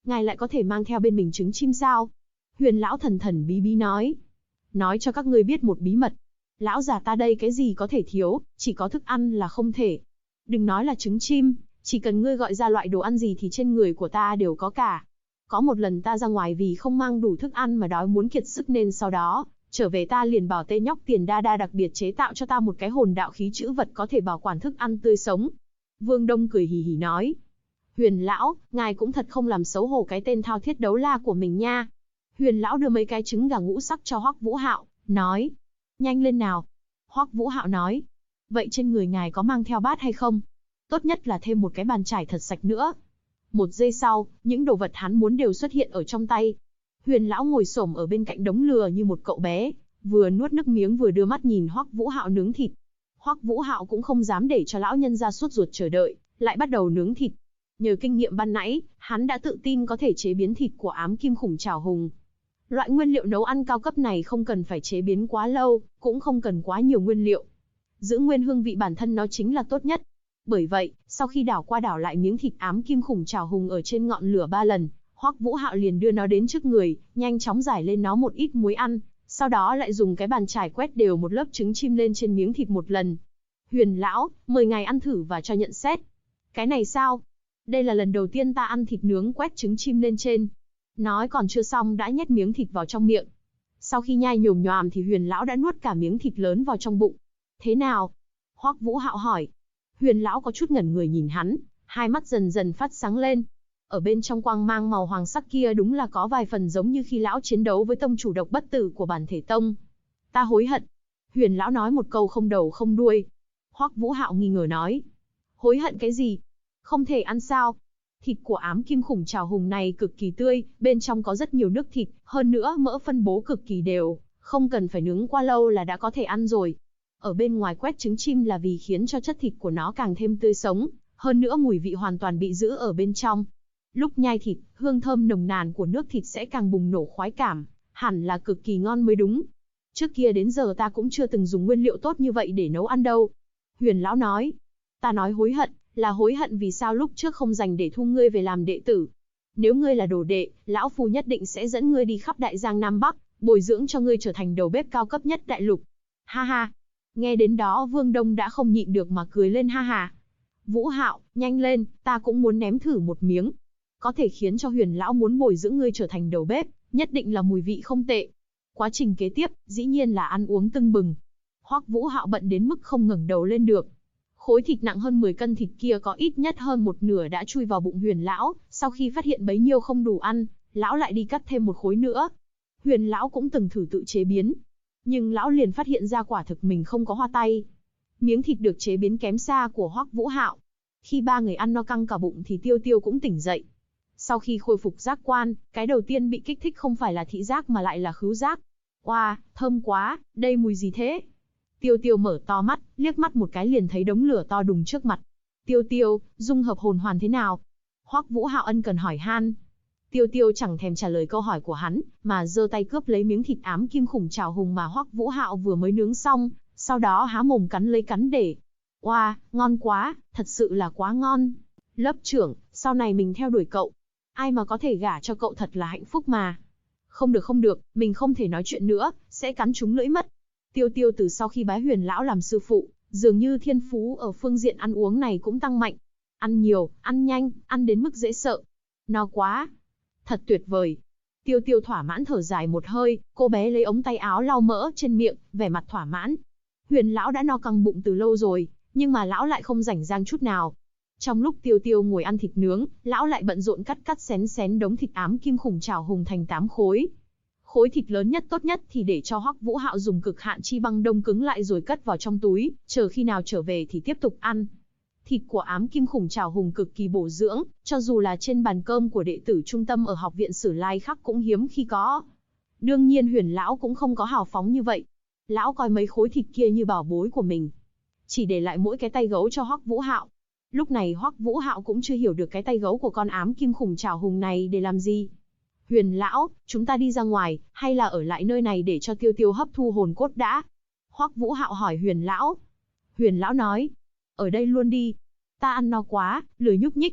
ngài lại có thể mang theo bên mình trứng chim sao? Huyền lão thần thần bí bí nói. Nói cho các ngươi biết một bí mật. Lão già ta đây cái gì có thể thiếu, chỉ có thức ăn là không thể. Đừng nói là trứng chim, chỉ cần ngươi gọi ra loại đồ ăn gì thì trên người của ta đều có cả. Có một lần ta ra ngoài vì không mang đủ thức ăn mà đói muốn kiệt sức nên sau đó, trở về ta liền bảo tên nhóc Tiền Đa Đa đặc biệt chế tạo cho ta một cái hồn đạo khí trữ vật có thể bảo quản thức ăn tươi sống. Vương Đông cười hì hì nói. Huyền lão, ngài cũng thật không làm xấu hổ cái tên thao thiết đấu la của mình nha. Huyền lão đưa mấy cái trứng gà ngũ sắc cho Hoắc Vũ Hạo, nói. Nhanh lên nào. Hoắc Vũ Hạo nói. Vậy trên người ngài có mang theo bát hay không? Tốt nhất là thêm một cái bàn chải thật sạch nữa. Một giây sau, những đồ vật hắn muốn đều xuất hiện ở trong tay. Huyền lão ngồi xổm ở bên cạnh đống lửa như một cậu bé, vừa nuốt nước miếng vừa đưa mắt nhìn Hoắc Vũ Hạo nướng thịt. Hoắc Vũ Hạo cũng không dám để cho lão nhân ra sốt ruột chờ đợi, lại bắt đầu nướng thịt. Nhờ kinh nghiệm ban nãy, hắn đã tự tin có thể chế biến thịt của ám kim khủng trảo hùng. Loại nguyên liệu nấu ăn cao cấp này không cần phải chế biến quá lâu, cũng không cần quá nhiều nguyên liệu. Giữ nguyên hương vị bản thân nó chính là tốt nhất. Bởi vậy, sau khi đảo qua đảo lại miếng thịt ám kim khủng trảo hùng ở trên ngọn lửa 3 lần, Hoắc Vũ Hạo liền đưa nó đến trước người, nhanh chóng rải lên nó một ít muối ăn, sau đó lại dùng cái bàn chải quét đều một lớp trứng chim lên trên miếng thịt một lần. Huyền lão, mời ngài ăn thử và cho nhận xét. Cái này sao? Đây là lần đầu tiên ta ăn thịt nướng quét trứng chim lên trên. Nói còn chưa xong đã nhét miếng thịt vào trong miệng. Sau khi nhai nhồm nhoàm thì Huyền lão đã nuốt cả miếng thịt lớn vào trong bụng. Thế nào? Hoắc Vũ Hạo hỏi. Huyền lão có chút ngẩn người nhìn hắn, hai mắt dần dần phát sáng lên. Ở bên trong quang mang màu hoàng sắc kia đúng là có vài phần giống như khi lão chiến đấu với tông chủ độc bất tử của bản thể tông. Ta hối hận. Huyền lão nói một câu không đầu không đuôi. Hoắc Vũ Hạo nghi ngờ nói. Hối hận cái gì? Không thể ăn sao? Thịt của ám kim khủng trảo hùng này cực kỳ tươi, bên trong có rất nhiều nước thịt, hơn nữa mỡ phân bố cực kỳ đều, không cần phải nướng qua lâu là đã có thể ăn rồi. Ở bên ngoài quét trứng chim là vì khiến cho chất thịt của nó càng thêm tươi sống, hơn nữa mùi vị hoàn toàn bị giữ ở bên trong. Lúc nhai thịt, hương thơm nồng nàn của nước thịt sẽ càng bùng nổ khoái cảm, hẳn là cực kỳ ngon mới đúng. Trước kia đến giờ ta cũng chưa từng dùng nguyên liệu tốt như vậy để nấu ăn đâu. Huyền lão nói. Ta nói hối hận, là hối hận vì sao lúc trước không dành để thu ngươi về làm đệ tử. Nếu ngươi là đồ đệ, lão phu nhất định sẽ dẫn ngươi đi khắp Đại Giang Nam Bắc, bồi dưỡng cho ngươi trở thành đầu bếp cao cấp nhất đại lục. Ha ha. Nghe đến đó Vương Đông đã không nhịn được mà cười lên ha ha. Vũ Hạo, nhanh lên, ta cũng muốn nếm thử một miếng. Có thể khiến cho Huyền lão muốn bồi dưỡng ngươi trở thành đầu bếp, nhất định là mùi vị không tệ. Quá trình kế tiếp, dĩ nhiên là ăn uống tưng bừng. Hoắc Vũ Hạo bận đến mức không ngẩng đầu lên được. Khối thịt nặng hơn 10 cân thịt kia có ít nhất hơn một nửa đã chui vào bụng Huyền lão, sau khi phát hiện bấy nhiêu không đủ ăn, lão lại đi cắt thêm một khối nữa. Huyền lão cũng từng thử tự chế biến, nhưng lão liền phát hiện ra quả thực mình không có hoa tay. Miếng thịt được chế biến kém xa của Hoắc Vũ Hạo. Khi ba người ăn no căng cả bụng thì Tiêu Tiêu cũng tỉnh dậy. Sau khi khôi phục giác quan, cái đầu tiên bị kích thích không phải là thị giác mà lại là khứu giác. Oa, thơm quá, đây mùi gì thế? Tiêu Tiêu mở to mắt, liếc mắt một cái liền thấy đống lửa to đùng trước mặt. Tiêu Tiêu, dung hợp hồn hoàn thế nào? Hoắc Vũ Hạo ân cần hỏi han. Tiêu Tiêu chẳng thèm trả lời câu hỏi của hắn, mà giơ tay cướp lấy miếng thịt ám kim khủng trảo hùng mà Hoắc Vũ Hạo vừa mới nướng xong, sau đó há mồm cắn lấy cắn để. Oa, ngon quá, thật sự là quá ngon. Lớp trưởng, sau này mình theo đuổi cậu. Ai mà có thể gả cho cậu thật là hạnh phúc mà. Không được, mình không thể nói chuyện nữa, sẽ cắn trúng lưỡi mất. Tiêu Tiêu từ sau khi bái Huyền lão làm sư phụ, dường như thiên phú ở phương diện ăn uống này cũng tăng mạnh. Ăn nhiều, ăn nhanh, ăn đến mức dễ sợ. No quá. Thật tuyệt vời. Tiêu Tiêu thỏa mãn thở dài một hơi, cô bé lấy ống tay áo lau mỡ trên miệng, vẻ mặt thỏa mãn. Huyền lão đã no căng bụng từ lâu rồi, nhưng mà lão lại không rảnh rang chút nào. Trong lúc Tiêu Tiêu ngồi ăn thịt nướng, lão lại bận rộn cắt xén đống thịt ám kim khủng trảo hùng thành 8 khối. Khối thịt lớn nhất tốt nhất thì để cho Hoắc Vũ Hạo dùng cực hạn chi băng đông cứng lại rồi cất vào trong túi, chờ khi nào trở về thì tiếp tục ăn. Thịt của ám kim khủng trảo hùng cực kỳ bổ dưỡng, cho dù là trên bàn cơm của đệ tử trung tâm ở học viện Sử Lai Khắc cũng hiếm khi có. Đương nhiên Huyền lão cũng không có hào phóng như vậy. Lão coi mấy khối thịt kia như bảo bối của mình, chỉ để lại mỗi cái tay gấu cho Hoắc Vũ Hạo. Lúc này Hoắc Vũ Hạo cũng chưa hiểu được cái tay gấu của con ám kim khủng trảo hùng này để làm gì. Huyền lão, chúng ta đi ra ngoài, hay là ở lại nơi này để cho Tiêu Tiêu hấp thu hồn cốt đã? Hoắc Vũ Hạo hỏi Huyền lão. Huyền lão nói, ở đây luôn đi. Ta ăn no quá, lười nhúc nhích.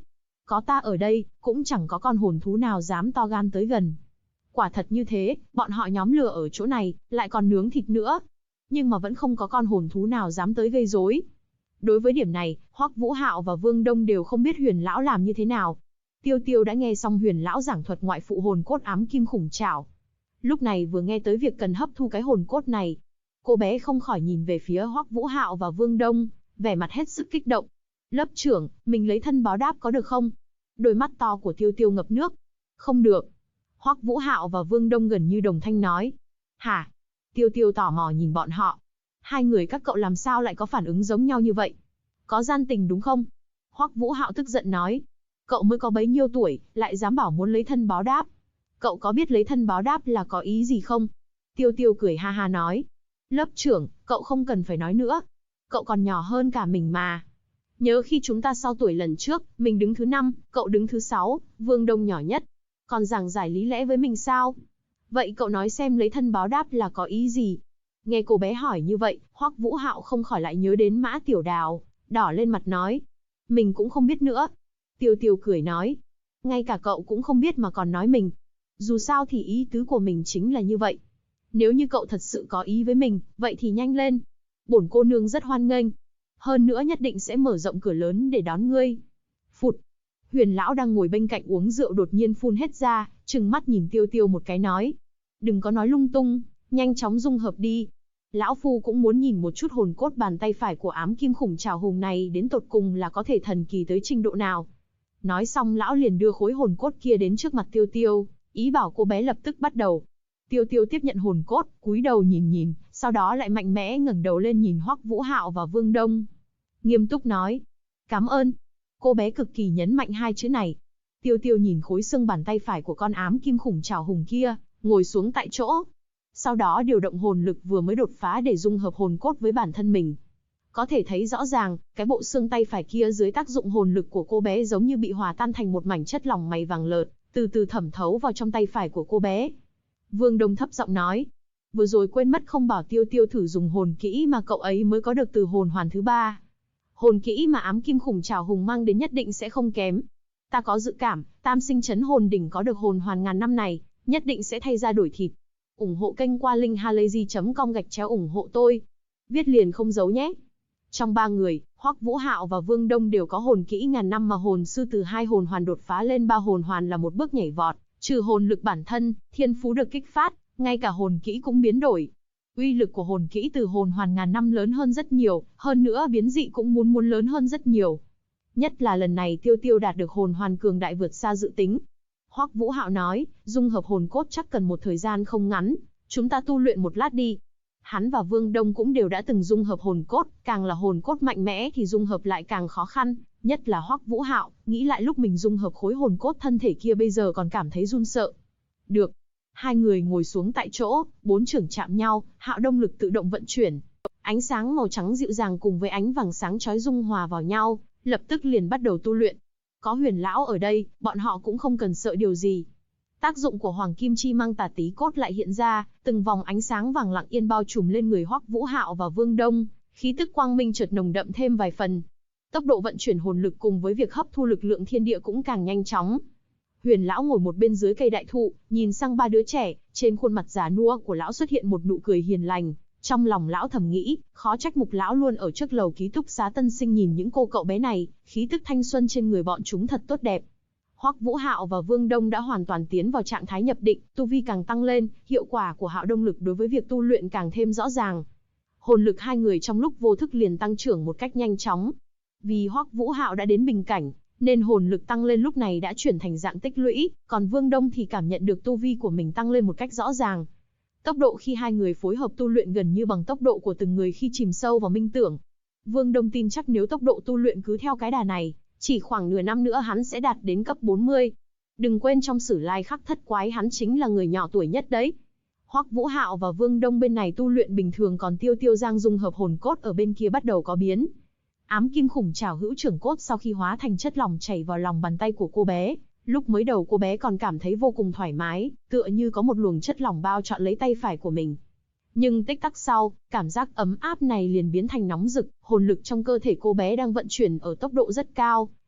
Có ta ở đây, cũng chẳng có con hồn thú nào dám to gan tới gần. Quả thật như thế, bọn họ nhóm lửa ở chỗ này, lại còn nướng thịt nữa. Nhưng mà vẫn không có con hồn thú nào dám tới gây rối. Đối với điểm này, Hoắc Vũ Hạo và Vương Đông đều không biết Huyền lão làm như thế nào. Tiêu Tiêu đã nghe xong Huyền lão giảng thuật ngoại phụ hồn cốt ám kim khủng trảo. Lúc này vừa nghe tới việc cần hấp thu cái hồn cốt này, cô bé không khỏi nhìn về phía Hoắc Vũ Hạo và Vương Đông, vẻ mặt hết sức kích động. Lớp trưởng, mình lấy thân báo đáp có được không? Đôi mắt to của Tiêu Tiêu ngập nước. Không được. Hoắc Vũ Hạo và Vương Đông gần như đồng thanh nói. Hả? Tiêu Tiêu tò mò nhìn bọn họ. Hai người các cậu làm sao lại có phản ứng giống nhau như vậy? Có gian tình đúng không? Hoắc Vũ Hạo tức giận nói. Cậu mới có bấy nhiêu tuổi, lại dám bảo muốn lấy thân báo đáp. Cậu có biết lấy thân báo đáp là có ý gì không? Tiêu Tiêu cười ha ha nói. Lớp trưởng, cậu không cần phải nói nữa. Cậu còn nhỏ hơn cả mình mà. Nhớ khi chúng ta so tuổi lần trước, mình đứng thứ 5, cậu đứng thứ 6, Vương Đông nhỏ nhất. Còn giảng giải lý lẽ với mình sao? Vậy cậu nói xem lấy thân báo đáp là có ý gì? Nghe cô bé hỏi như vậy, Hoắc Vũ Hạo không khỏi lại nhớ đến Mã Tiểu Đào, đỏ lên mặt nói. Mình cũng không biết nữa. Tiêu Tiêu cười nói. Ngay cả cậu cũng không biết mà còn nói mình. Dù sao thì ý tứ của mình chính là như vậy. Nếu như cậu thật sự có ý với mình, vậy thì nhanh lên. Bổn cô nương rất hoan nghênh. Hơn nữa nhất định sẽ mở rộng cửa lớn để đón ngươi. Phụt. Huyền lão đang ngồi bên cạnh uống rượu đột nhiên phun hết ra, trừng mắt nhìn Tiêu Tiêu một cái nói. Đừng có nói lung tung, nhanh chóng dung hợp đi. Lão phu cũng muốn nhìn một chút hồn cốt bàn tay phải của ám kim khủng trảo hùng này đến tột cùng là có thể thần kỳ tới trình độ nào. Nói xong lão liền đưa khối hồn cốt kia đến trước mặt Tiêu Tiêu, ý bảo cô bé lập tức bắt đầu. Tiêu Tiêu tiếp nhận hồn cốt, cúi đầu nhìn, sau đó lại mạnh mẽ ngẩng đầu lên nhìn Hoắc Vũ Hạo và Vương Đông. Nghiêm túc nói. Cảm ơn. Cô bé cực kỳ nhấn mạnh hai chữ này. Tiêu Tiêu nhìn khối xương bàn tay phải của con ám kim khủng trảo hùng kia, ngồi xuống tại chỗ. Sau đó điều động hồn lực vừa mới đột phá để dung hợp hồn cốt với bản thân mình. Có thể thấy rõ ràng, cái bộ xương tay phải kia dưới tác dụng hồn lực của cô bé giống như bị hòa tan thành một mảnh chất lỏng mày vàng lợt, từ từ thẩm thấu vào trong tay phải của cô bé. Vương Đông thấp giọng nói. Vừa rồi quên mất không bảo Tiêu Tiêu thử dùng hồn kỹ mà cậu ấy mới có được từ hồn hoàn thứ 3. Hồn kỹ mà ám kim khủng trảo hùng mang đến nhất định sẽ không kém. Ta có dự cảm, Tam Sinh Chấn Hồn Đỉnh có được hồn hoàn ngàn năm này, nhất định sẽ thay ra đổi thịt. Ủng hộ kênh qua linkhalazy.com/ủng hộ tôi. Viết liền không giấu nhé. Trong 3 người, Hoắc Vũ Hạo và Vương Đông đều có hồn kỹ ngàn năm mà hồn sư từ 2 hồn hoàn đột phá lên 3 hồn hoàn là một bước nhảy vọt, trừ hồn lực bản thân, thiên phú được kích phát, ngay cả hồn kỹ cũng biến đổi. Uy lực của hồn kỹ từ hồn hoàn ngàn năm lớn hơn rất nhiều, hơn nữa biến dị cũng muốn lớn hơn rất nhiều. Nhất là lần này Tiêu Tiêu đạt được hồn hoàn cường đại vượt xa dự tính. Hoắc Vũ Hạo nói, dung hợp hồn cốt chắc cần một thời gian không ngắn, chúng ta tu luyện một lát đi. Hắn và Vương Đông cũng đều đã từng dung hợp hồn cốt, càng là hồn cốt mạnh mẽ thì dung hợp lại càng khó khăn, nhất là Hoắc Vũ Hạo, nghĩ lại lúc mình dung hợp khối hồn cốt thân thể kia bây giờ còn cảm thấy run sợ. Được. Hai người ngồi xuống tại chỗ, 4 trưởng chạm nhau, Hạo Đông lực tự động vận chuyển. Ánh sáng màu trắng dịu dàng cùng với ánh vàng sáng chói dung hòa vào nhau, lập tức liền bắt đầu tu luyện. Có Huyền lão ở đây, bọn họ cũng không cần sợ điều gì. Tác dụng của Hoàng Kim Chi Mang Tà Tí Cốt lại hiện ra, từng vòng ánh sáng vàng lặng yên bao trùm lên người Hoắc Vũ Hạo và Vương Đông, khí tức quang minh chợt nồng đậm thêm vài phần. Tốc độ vận chuyển hồn lực cùng với việc hấp thu lực lượng thiên địa cũng càng nhanh chóng. Huyền lão ngồi một bên dưới cây đại thụ, nhìn sang 3 đứa trẻ, trên khuôn mặt già nua của lão xuất hiện một nụ cười hiền lành. Trong lòng lão thầm nghĩ, khó trách Mục lão luôn ở trước lầu ký túc xá tân sinh nhìn những cô cậu bé này, khí tức thanh xuân trên người bọn chúng thật tốt đẹp. Hoắc Vũ Hạo và Vương Đông đã hoàn toàn tiến vào trạng thái nhập định, tu vi càng tăng lên, hiệu quả của Hạo Đông lực đối với việc tu luyện càng thêm rõ ràng. Hồn lực hai người trong lúc vô thức liền tăng trưởng một cách nhanh chóng. Vì Hoắc Vũ Hạo đã đến bình cảnh, nên hồn lực tăng lên lúc này đã chuyển thành dạng tích lũy, còn Vương Đông thì cảm nhận được tu vi của mình tăng lên một cách rõ ràng. Tốc độ khi hai người phối hợp tu luyện gần như bằng tốc độ của từng người khi chìm sâu vào minh tưởng. Vương Đông tin chắc nếu tốc độ tu luyện cứ theo cái đà này, chỉ khoảng nửa năm nữa hắn sẽ đạt đến cấp 40. Đừng quên trong Sử Lai Khắc Thất Quái hắn chính là người nhỏ tuổi nhất đấy. Hoắc Vũ Hạo và Vương Đông bên này tu luyện bình thường, còn Tiêu Tiêu Giang dung hợp hồn cốt ở bên kia bắt đầu có biến. Ám kim khủng trảo hữu trưởng cốt sau khi hóa thành chất lỏng chảy vào lòng bàn tay của cô bé, lúc mới đầu cô bé còn cảm thấy vô cùng thoải mái, tựa như có một luồng chất lỏng bao trọn lấy tay phải của mình. Nhưng tích tắc sau, cảm giác ấm áp này liền biến thành nóng rực, hồn lực trong cơ thể cô bé đang vận chuyển ở tốc độ rất cao,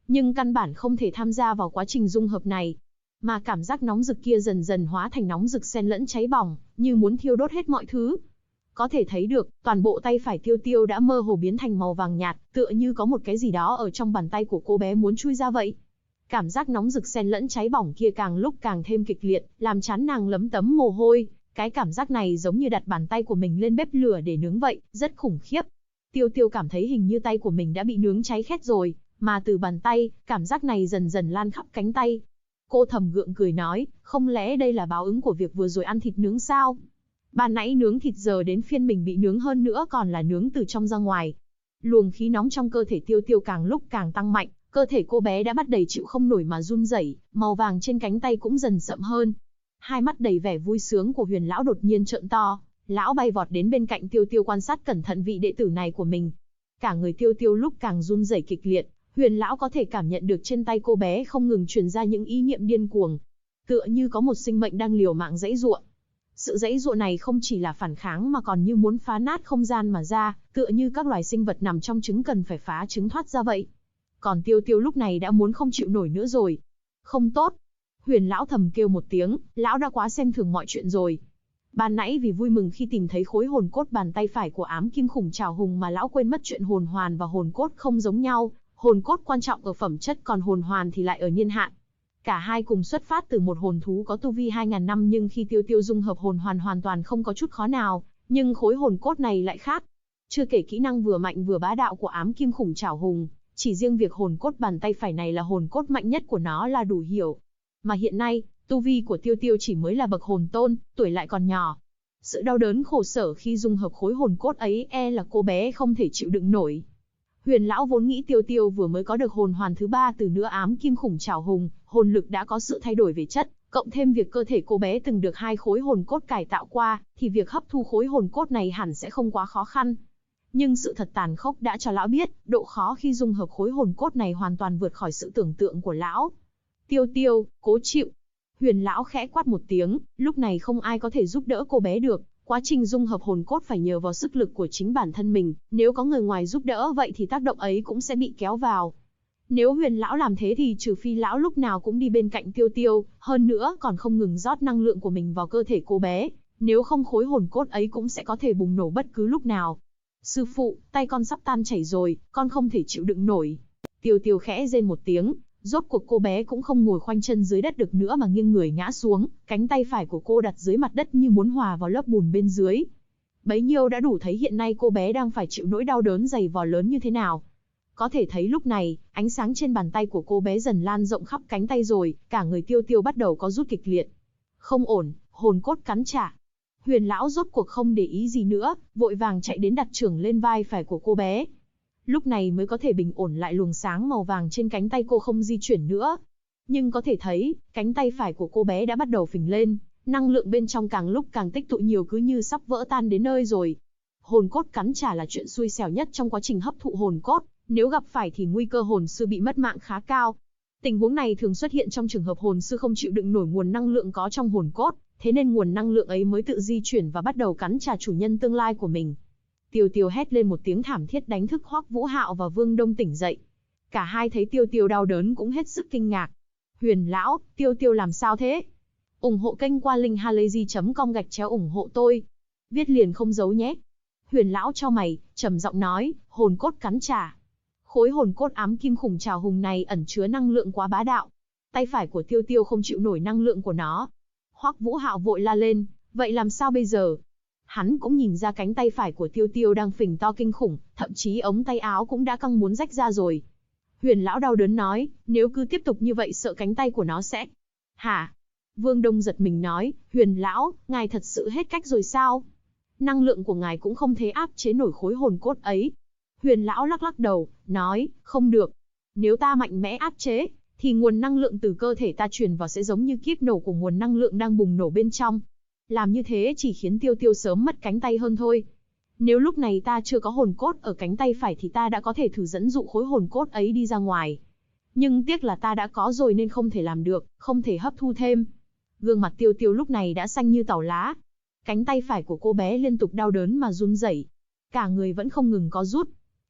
nhưng căn bản không thể tham gia vào quá trình dung hợp này. Mà cảm giác nóng rực kia dần dần hóa thành nóng rực xen lẫn cháy bỏng, như muốn thiêu đốt hết mọi thứ. Có thể thấy được, toàn bộ tay phải Tiêu Tiêu đã mơ hồ biến thành màu vàng nhạt, tựa như có một cái gì đó ở trong bàn tay của cô bé muốn chui ra vậy. Cảm giác nóng rực xen lẫn cháy bỏng kia càng lúc càng thêm kịch liệt, làm trán nàng lấm tấm mồ hôi. Cái cảm giác này giống như đặt bàn tay của mình lên bếp lửa để nướng vậy, rất khủng khiếp. Tiêu Tiêu cảm thấy hình như tay của mình đã bị nướng cháy khét rồi, mà từ bàn tay, cảm giác này dần dần lan khắp cánh tay. Cô thầm gượng cười nói, không lẽ đây là báo ứng của việc vừa rồi ăn thịt nướng sao? Ban nãy nướng thịt giờ đến phiên mình bị nướng hơn nữa còn là nướng từ trong ra ngoài. Luồng khí nóng trong cơ thể Tiêu Tiêu càng lúc càng tăng mạnh, cơ thể cô bé đã bắt đầy chịu không nổi mà run rẩy, màu vàng trên cánh tay cũng dần sậm hơn. Hai mắt đầy vẻ vui sướng của Huyền lão đột nhiên trợn to, lão bay vọt đến bên cạnh Tiêu Tiêu quan sát cẩn thận vị đệ tử này của mình. Cả người Tiêu Tiêu lúc càng run rẩy kịch liệt, Huyền lão có thể cảm nhận được trên tay cô bé không ngừng truyền ra những ý niệm điên cuồng, tựa như có một sinh mệnh đang liều mạng giãy giụa. Sự giãy giụa này không chỉ là phản kháng mà còn như muốn phá nát không gian mà ra, tựa như các loài sinh vật nằm trong trứng cần phải phá trứng thoát ra vậy. Còn Tiêu Tiêu lúc này đã muốn không chịu nổi nữa rồi. Không tốt. Huyền lão thầm kêu một tiếng, lão đã quá xem thường mọi chuyện rồi. Ban nãy vì vui mừng khi tìm thấy khối hồn cốt bàn tay phải của ám kim khủng trảo hùng mà lão quên mất chuyện hồn hoàn và hồn cốt không giống nhau. Hồn cốt quan trọng ở phẩm chất còn hồn hoàn thì lại ở niên hạn. Cả hai cùng xuất phát từ một hồn thú có tu vi 2000 năm, nhưng khi Tiêu Tiêu dung hợp hồn hoàn hoàn toàn không có chút khó nào, nhưng khối hồn cốt này lại khác. Chưa kể kỹ năng vừa mạnh vừa bá đạo của ám kim khủng trảo hùng, chỉ riêng việc hồn cốt bàn tay phải này là hồn cốt mạnh nhất của nó là đủ hiểu. Mà hiện nay, tu vi của Tiêu Tiêu chỉ mới là bậc hồn tôn, tuổi lại còn nhỏ. Sự đau đớn khổ sở khi dung hợp khối hồn cốt ấy là cô bé không thể chịu đựng nổi. Huyền lão vốn nghĩ Tiêu Tiêu vừa mới có được hồn hoàn thứ 3 từ nữa ám kim khủng trảo hùng, hồn lực đã có sự thay đổi về chất, cộng thêm việc cơ thể cô bé từng được 2 khối hồn cốt cải tạo qua, thì việc hấp thu khối hồn cốt này hẳn sẽ không quá khó khăn. Nhưng sự thật tàn khốc đã cho lão biết, độ khó khi dung hợp khối hồn cốt này hoàn toàn vượt khỏi sự tưởng tượng của lão. Tiêu Tiêu, cố chịu. Huyền lão khẽ quát một tiếng, lúc này không ai có thể giúp đỡ cô bé được. Quá trình dung hợp hồn cốt phải nhờ vào sức lực của chính bản thân mình, nếu có người ngoài giúp đỡ vậy thì tác động ấy cũng sẽ bị kéo vào. Nếu Huyền lão làm thế thì trừ phi lão lúc nào cũng đi bên cạnh Tiêu Tiêu, hơn nữa còn không ngừng rót năng lượng của mình vào cơ thể cô bé, nếu không khối hồn cốt ấy cũng sẽ có thể bùng nổ bất cứ lúc nào. Sư phụ, tay con sắp tan chảy rồi, con không thể chịu đựng nổi. Tiêu Tiêu khẽ rên một tiếng, rốt cuộc cô bé cũng không ngồi khoanh chân dưới đất được nữa mà nghiêng người ngã xuống, cánh tay phải của cô đặt dưới mặt đất như muốn hòa vào lớp bùn bên dưới. Bấy nhiêu đã đủ thấy hiện nay cô bé đang phải chịu nỗi đau đớn dày vò lớn như thế nào. Có thể thấy lúc này, ánh sáng trên bàn tay của cô bé dần lan rộng khắp cánh tay rồi, cả người Tiêu Tiêu bắt đầu có rút kịch liệt. Không ổn, hồn cốt cắn trả. Huyền lão rốt cuộc không để ý gì nữa, vội vàng chạy đến đặt chưởng lên vai phải của cô bé. Lúc này mới có thể bình ổn lại luồng sáng màu vàng trên cánh tay cô không di chuyển nữa. Nhưng có thể thấy, cánh tay phải của cô bé đã bắt đầu phình lên, năng lượng bên trong càng lúc càng tích tụ nhiều cứ như sắp vỡ tan đến nơi rồi. Hồn cốt cắn trả là chuyện xui xẻo nhất trong quá trình hấp thụ hồn cốt, nếu gặp phải thì nguy cơ hồn sư bị mất mạng khá cao. Tình huống này thường xuất hiện trong trường hợp hồn sư không chịu đựng nổi nguồn năng lượng có trong hồn cốt, thế nên nguồn năng lượng ấy mới tự di chuyển và bắt đầu cắn trả chủ nhân tương lai của mình. Tiêu Tiêu hét lên một tiếng thảm thiết đánh thức Hoắc Vũ Hạo và Vương Đông tỉnh dậy. Cả hai thấy Tiêu Tiêu đau đớn cũng hết sức kinh ngạc. Huyền lão, Tiêu Tiêu làm sao thế? Ủng hộ kênh qua linkhalazy.com/ủng hộ tôi. Viết liền không giấu nhé. Huyền lão chau mày, trầm giọng nói, hồn cốt cắn trả. Khối hồn cốt ám kim khủng trảo hùng này ẩn chứa năng lượng quá bá đạo. Tay phải của Tiêu Tiêu không chịu nổi năng lượng của nó. Hoắc Vũ Hạo vội la lên, vậy làm sao bây giờ? Hắn cũng nhìn ra cánh tay phải của Tiêu Tiêu đang phình to kinh khủng, thậm chí ống tay áo cũng đã căng muốn rách ra rồi. Huyền lão đau đớn nói, nếu cứ tiếp tục như vậy sợ cánh tay của nó sẽ... Hả? Vương Đông giật mình nói, Huyền lão, ngài thật sự hết cách rồi sao? Năng lượng của ngài cũng không thể áp chế nổi khối hồn cốt ấy. Huyền lão lắc lắc đầu, nói, không được. Nếu ta mạnh mẽ áp chế, thì nguồn năng lượng từ cơ thể ta truyền vào sẽ giống như kiếp nổ của nguồn năng lượng đang bùng nổ bên trong. Làm như thế chỉ khiến Tiêu Tiêu sớm mất cánh tay hơn thôi. Nếu lúc này ta chưa có hồn cốt ở cánh tay phải thì ta đã có thể thử dẫn dụ khối hồn cốt ấy đi ra ngoài. Nhưng tiếc là ta đã có rồi nên không thể làm được, không thể hấp thu thêm. Gương mặt Tiêu Tiêu lúc này đã xanh như tàu lá. Cánh tay phải của cô bé liên tục đau đớn mà run rẩy. Cả người vẫn không ngừng có rút.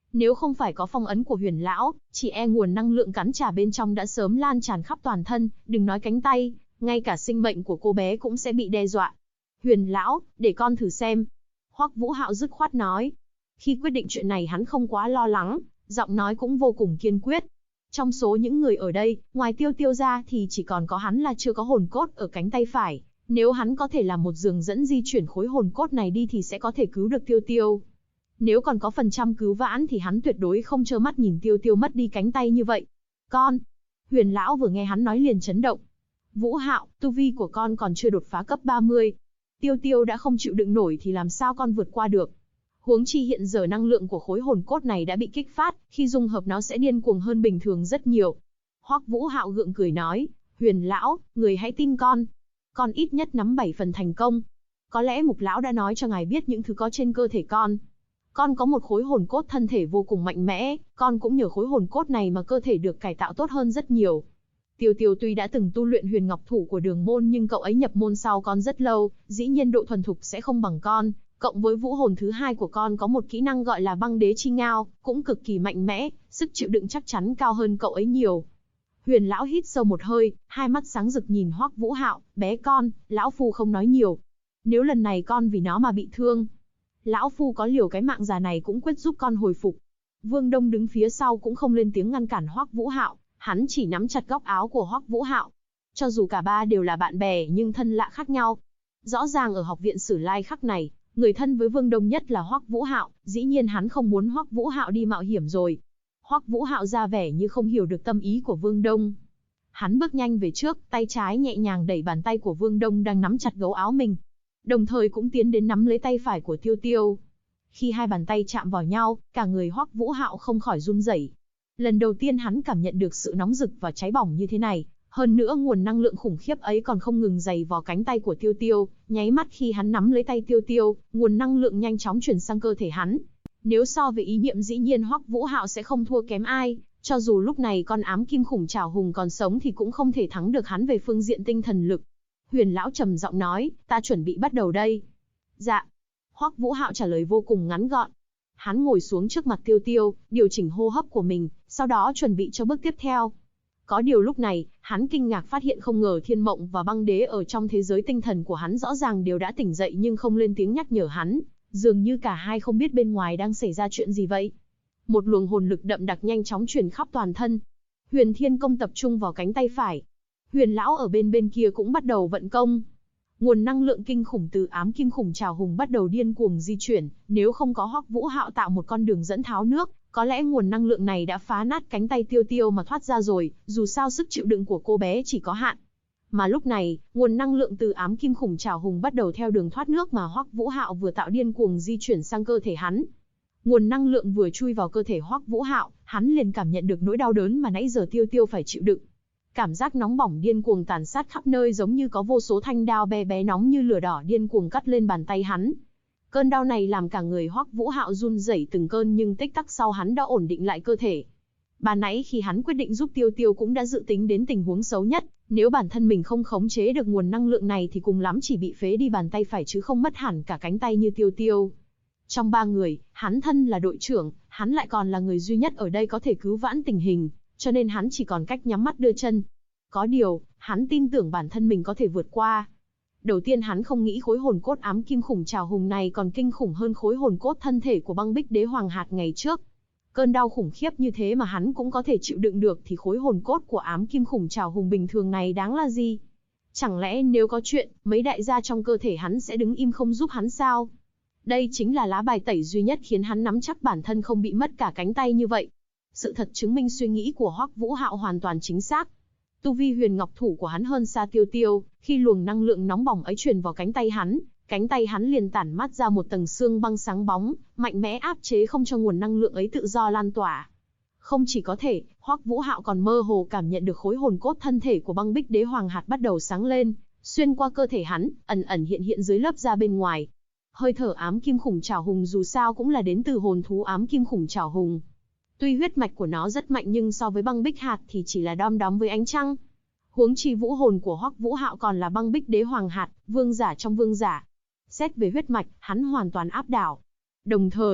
Nếu không phải có phong ấn của Huyền lão, chỉ e nguồn năng lượng cắn trả bên trong đã sớm lan tràn khắp toàn thân, đừng nói cánh tay, ngay cả sinh mệnh của cô bé cũng sẽ bị đe dọa. Huyền lão, để con thử xem. Hoắc Vũ Hạo dứt khoát nói. Khi quyết định chuyện này hắn không quá lo lắng, giọng nói cũng vô cùng kiên quyết. Trong số những người ở đây, ngoài Tiêu Tiêu ra thì chỉ còn có hắn là chưa có hồn cốt ở cánh tay phải. Nếu hắn có thể làm một giường dẫn di chuyển khối hồn cốt này đi thì sẽ có thể cứu được Tiêu Tiêu. Nếu còn có phần trăm cứu vãn thì hắn tuyệt đối không trơ mắt nhìn Tiêu Tiêu mất đi cánh tay như vậy. Con! Huyền lão vừa nghe hắn nói liền chấn động. Vũ Hạo, tu vi của con còn chưa đột phá cấp 30. Tiêu Tiêu đã không chịu đựng nổi thì làm sao con vượt qua được. Huống chi hiện giờ năng lượng của khối hồn cốt này đã bị kích phát, khi dung hợp nó sẽ điên cuồng hơn bình thường rất nhiều. Hoắc Vũ Hạo gượng cười nói, Huyền lão, người hãy tin con ít nhất nắm 7 phần thành công. Có lẽ Mục lão đã nói cho ngài biết những thứ có trên cơ thể con. Con có một khối hồn cốt thân thể vô cùng mạnh mẽ, con cũng nhờ khối hồn cốt này mà cơ thể được cải tạo tốt hơn rất nhiều. Tiêu Tiêu tuy đã từng tu luyện huyền ngọc thủ của Đường môn nhưng cậu ấy nhập môn sau con rất lâu, dĩ nhiên độ thuần thục sẽ không bằng con. Cộng với vũ hồn thứ hai của con có một kỹ năng gọi là băng đế chi ngao, cũng cực kỳ mạnh mẽ, sức chịu đựng chắc chắn cao hơn cậu ấy nhiều. Huyền lão hít sâu một hơi, hai mắt sáng rực nhìn Hoắc Vũ Hạo, bé con, lão phu không nói nhiều. Nếu lần này con vì nó mà bị thương, lão phu có liều cái mạng già này cũng quyết giúp con hồi phục. Vương Đông đứng phía sau cũng không lên tiếng ngăn cản Hoắc Vũ Hạo, hắn chỉ nắm chặt góc áo của Hoắc Vũ Hạo. Cho dù cả ba đều là bạn bè nhưng thân lạ khác nhau. Rõ ràng ở học viện Sử Lai khắc này, người thân với Vương Đông nhất là Hoắc Vũ Hạo, dĩ nhiên hắn không muốn Hoắc Vũ Hạo đi mạo hiểm rồi. Hoắc Vũ Hạo ra vẻ như không hiểu được tâm ý của Vương Đông. Hắn bước nhanh về trước, tay trái nhẹ nhàng đẩy bàn tay của Vương Đông đang nắm chặt gấu áo mình, đồng thời cũng tiến đến nắm lấy tay phải của Tiêu Tiêu. Khi hai bàn tay chạm vào nhau, cả người Hoắc Vũ Hạo không khỏi run rẩy. Lần đầu tiên hắn cảm nhận được sự nóng rực và cháy bỏng như thế này, hơn nữa nguồn năng lượng khủng khiếp ấy còn không ngừng dày vào cánh tay của Tiêu Tiêu, nháy mắt khi hắn nắm lấy tay Tiêu Tiêu, nguồn năng lượng nhanh chóng chuyển sang cơ thể hắn. Nếu so về ý niệm dĩ nhiên Hoắc Vũ Hạo sẽ không thua kém ai, cho dù lúc này con ám kim khủng trảo hùng còn sống thì cũng không thể thắng được hắn về phương diện tinh thần lực. Huyền lão trầm giọng nói, ta chuẩn bị bắt đầu đây. Dạ. Hoắc Vũ Hạo trả lời vô cùng ngắn gọn. Hắn ngồi xuống trước mặt Tiêu Tiêu, điều chỉnh hô hấp của mình, sau đó chuẩn bị cho bước tiếp theo. Có điều lúc này, hắn kinh ngạc phát hiện không ngờ Thiên Mộng và Băng Đế ở trong thế giới tinh thần của hắn rõ ràng đều đã tỉnh dậy nhưng không lên tiếng nhắc nhở hắn, dường như cả hai không biết bên ngoài đang xảy ra chuyện gì vậy. Một luồng hồn lực đậm đặc nhanh chóng truyền khắp toàn thân. Huyền Thiên Công tập trung vào cánh tay phải. Huyền lão ở bên kia cũng bắt đầu vận công. Nguồn năng lượng kinh khủng từ ám kim khủng trảo hùng bắt đầu điên cuồng di chuyển, nếu không có Hoắc Vũ Hạo tạo một con đường dẫn tháo nước, có lẽ nguồn năng lượng này đã phá nát cánh tay Tiêu Tiêu mà thoát ra rồi, dù sao sức chịu đựng của cô bé chỉ có hạn. Mà lúc này, nguồn năng lượng từ ám kim khủng trảo hùng bắt đầu theo đường thoát nước mà Hoắc Vũ Hạo vừa tạo điên cuồng di chuyển sang cơ thể hắn. Nguồn năng lượng vừa chui vào cơ thể Hoắc Vũ Hạo, hắn liền cảm nhận được nỗi đau đớn mà nãy giờ Tiêu Tiêu phải chịu đựng. Cảm giác nóng bỏng điên cuồng tàn sát khắp nơi giống như có vô số thanh đao bé bé nóng như lửa đỏ điên cuồng cắt lên bàn tay hắn. Cơn đau này làm cả người Hoắc Vũ Hạo run rẩy từng cơn nhưng tích tắc sau hắn đã ổn định lại cơ thể. Ban nãy khi hắn quyết định giúp Tiêu Tiêu cũng đã dự tính đến tình huống xấu nhất, nếu bản thân mình không khống chế được nguồn năng lượng này thì cùng lắm chỉ bị phế đi bàn tay phải chứ không mất hẳn cả cánh tay như Tiêu Tiêu. Trong ba người, hắn thân là đội trưởng, hắn lại còn là người duy nhất ở đây có thể cứu vãn tình hình, cho nên hắn chỉ còn cách nhắm mắt đưa chân. Có điều, hắn tin tưởng bản thân mình có thể vượt qua. Đầu tiên hắn không nghĩ khối hồn cốt ám kim khủng trảo hùng này còn kinh khủng hơn khối hồn cốt thân thể của Băng Bích Đế Hoàng hạt ngày trước. Cơn đau khủng khiếp như thế mà hắn cũng có thể chịu đựng được thì khối hồn cốt của ám kim khủng trảo hùng bình thường này đáng là gì? Chẳng lẽ nếu có chuyện, mấy đại gia trong cơ thể hắn sẽ đứng im không giúp hắn sao? Đây chính là lá bài tẩy duy nhất khiến hắn nắm chắc bản thân không bị mất cả cánh tay như vậy. Sự thật chứng minh suy nghĩ của Hoắc Vũ Hạo hoàn toàn chính xác. Tu vi huyền ngọc thủ của hắn hơn xa Tiêu Tiêu, khi luồng năng lượng nóng bỏng ấy truyền vào cánh tay hắn liền tản mát ra một tầng xương băng sáng bóng, mạnh mẽ áp chế không cho nguồn năng lượng ấy tự do lan tỏa. Không chỉ có thể, Hoắc Vũ Hạo còn mơ hồ cảm nhận được khối hồn cốt thân thể của Băng Bích Đế Hoàng hạt bắt đầu sáng lên, xuyên qua cơ thể hắn, ẩn ẩn hiện hiện dưới lớp da bên ngoài. Hơi thở ám kim khủng trảo hùng dù sao cũng là đến từ hồn thú ám kim khủng trảo hùng. Tuy huyết mạch của nó rất mạnh nhưng so với Băng Bích hạt thì chỉ là đom đóm với ánh trăng. Huống chi vũ hồn của Hoắc Vũ Hạo còn là Băng Bích Đế Hoàng hạt, vương giả trong vương giả. Xét về huyết mạch, hắn hoàn toàn áp đảo. Đồng thời,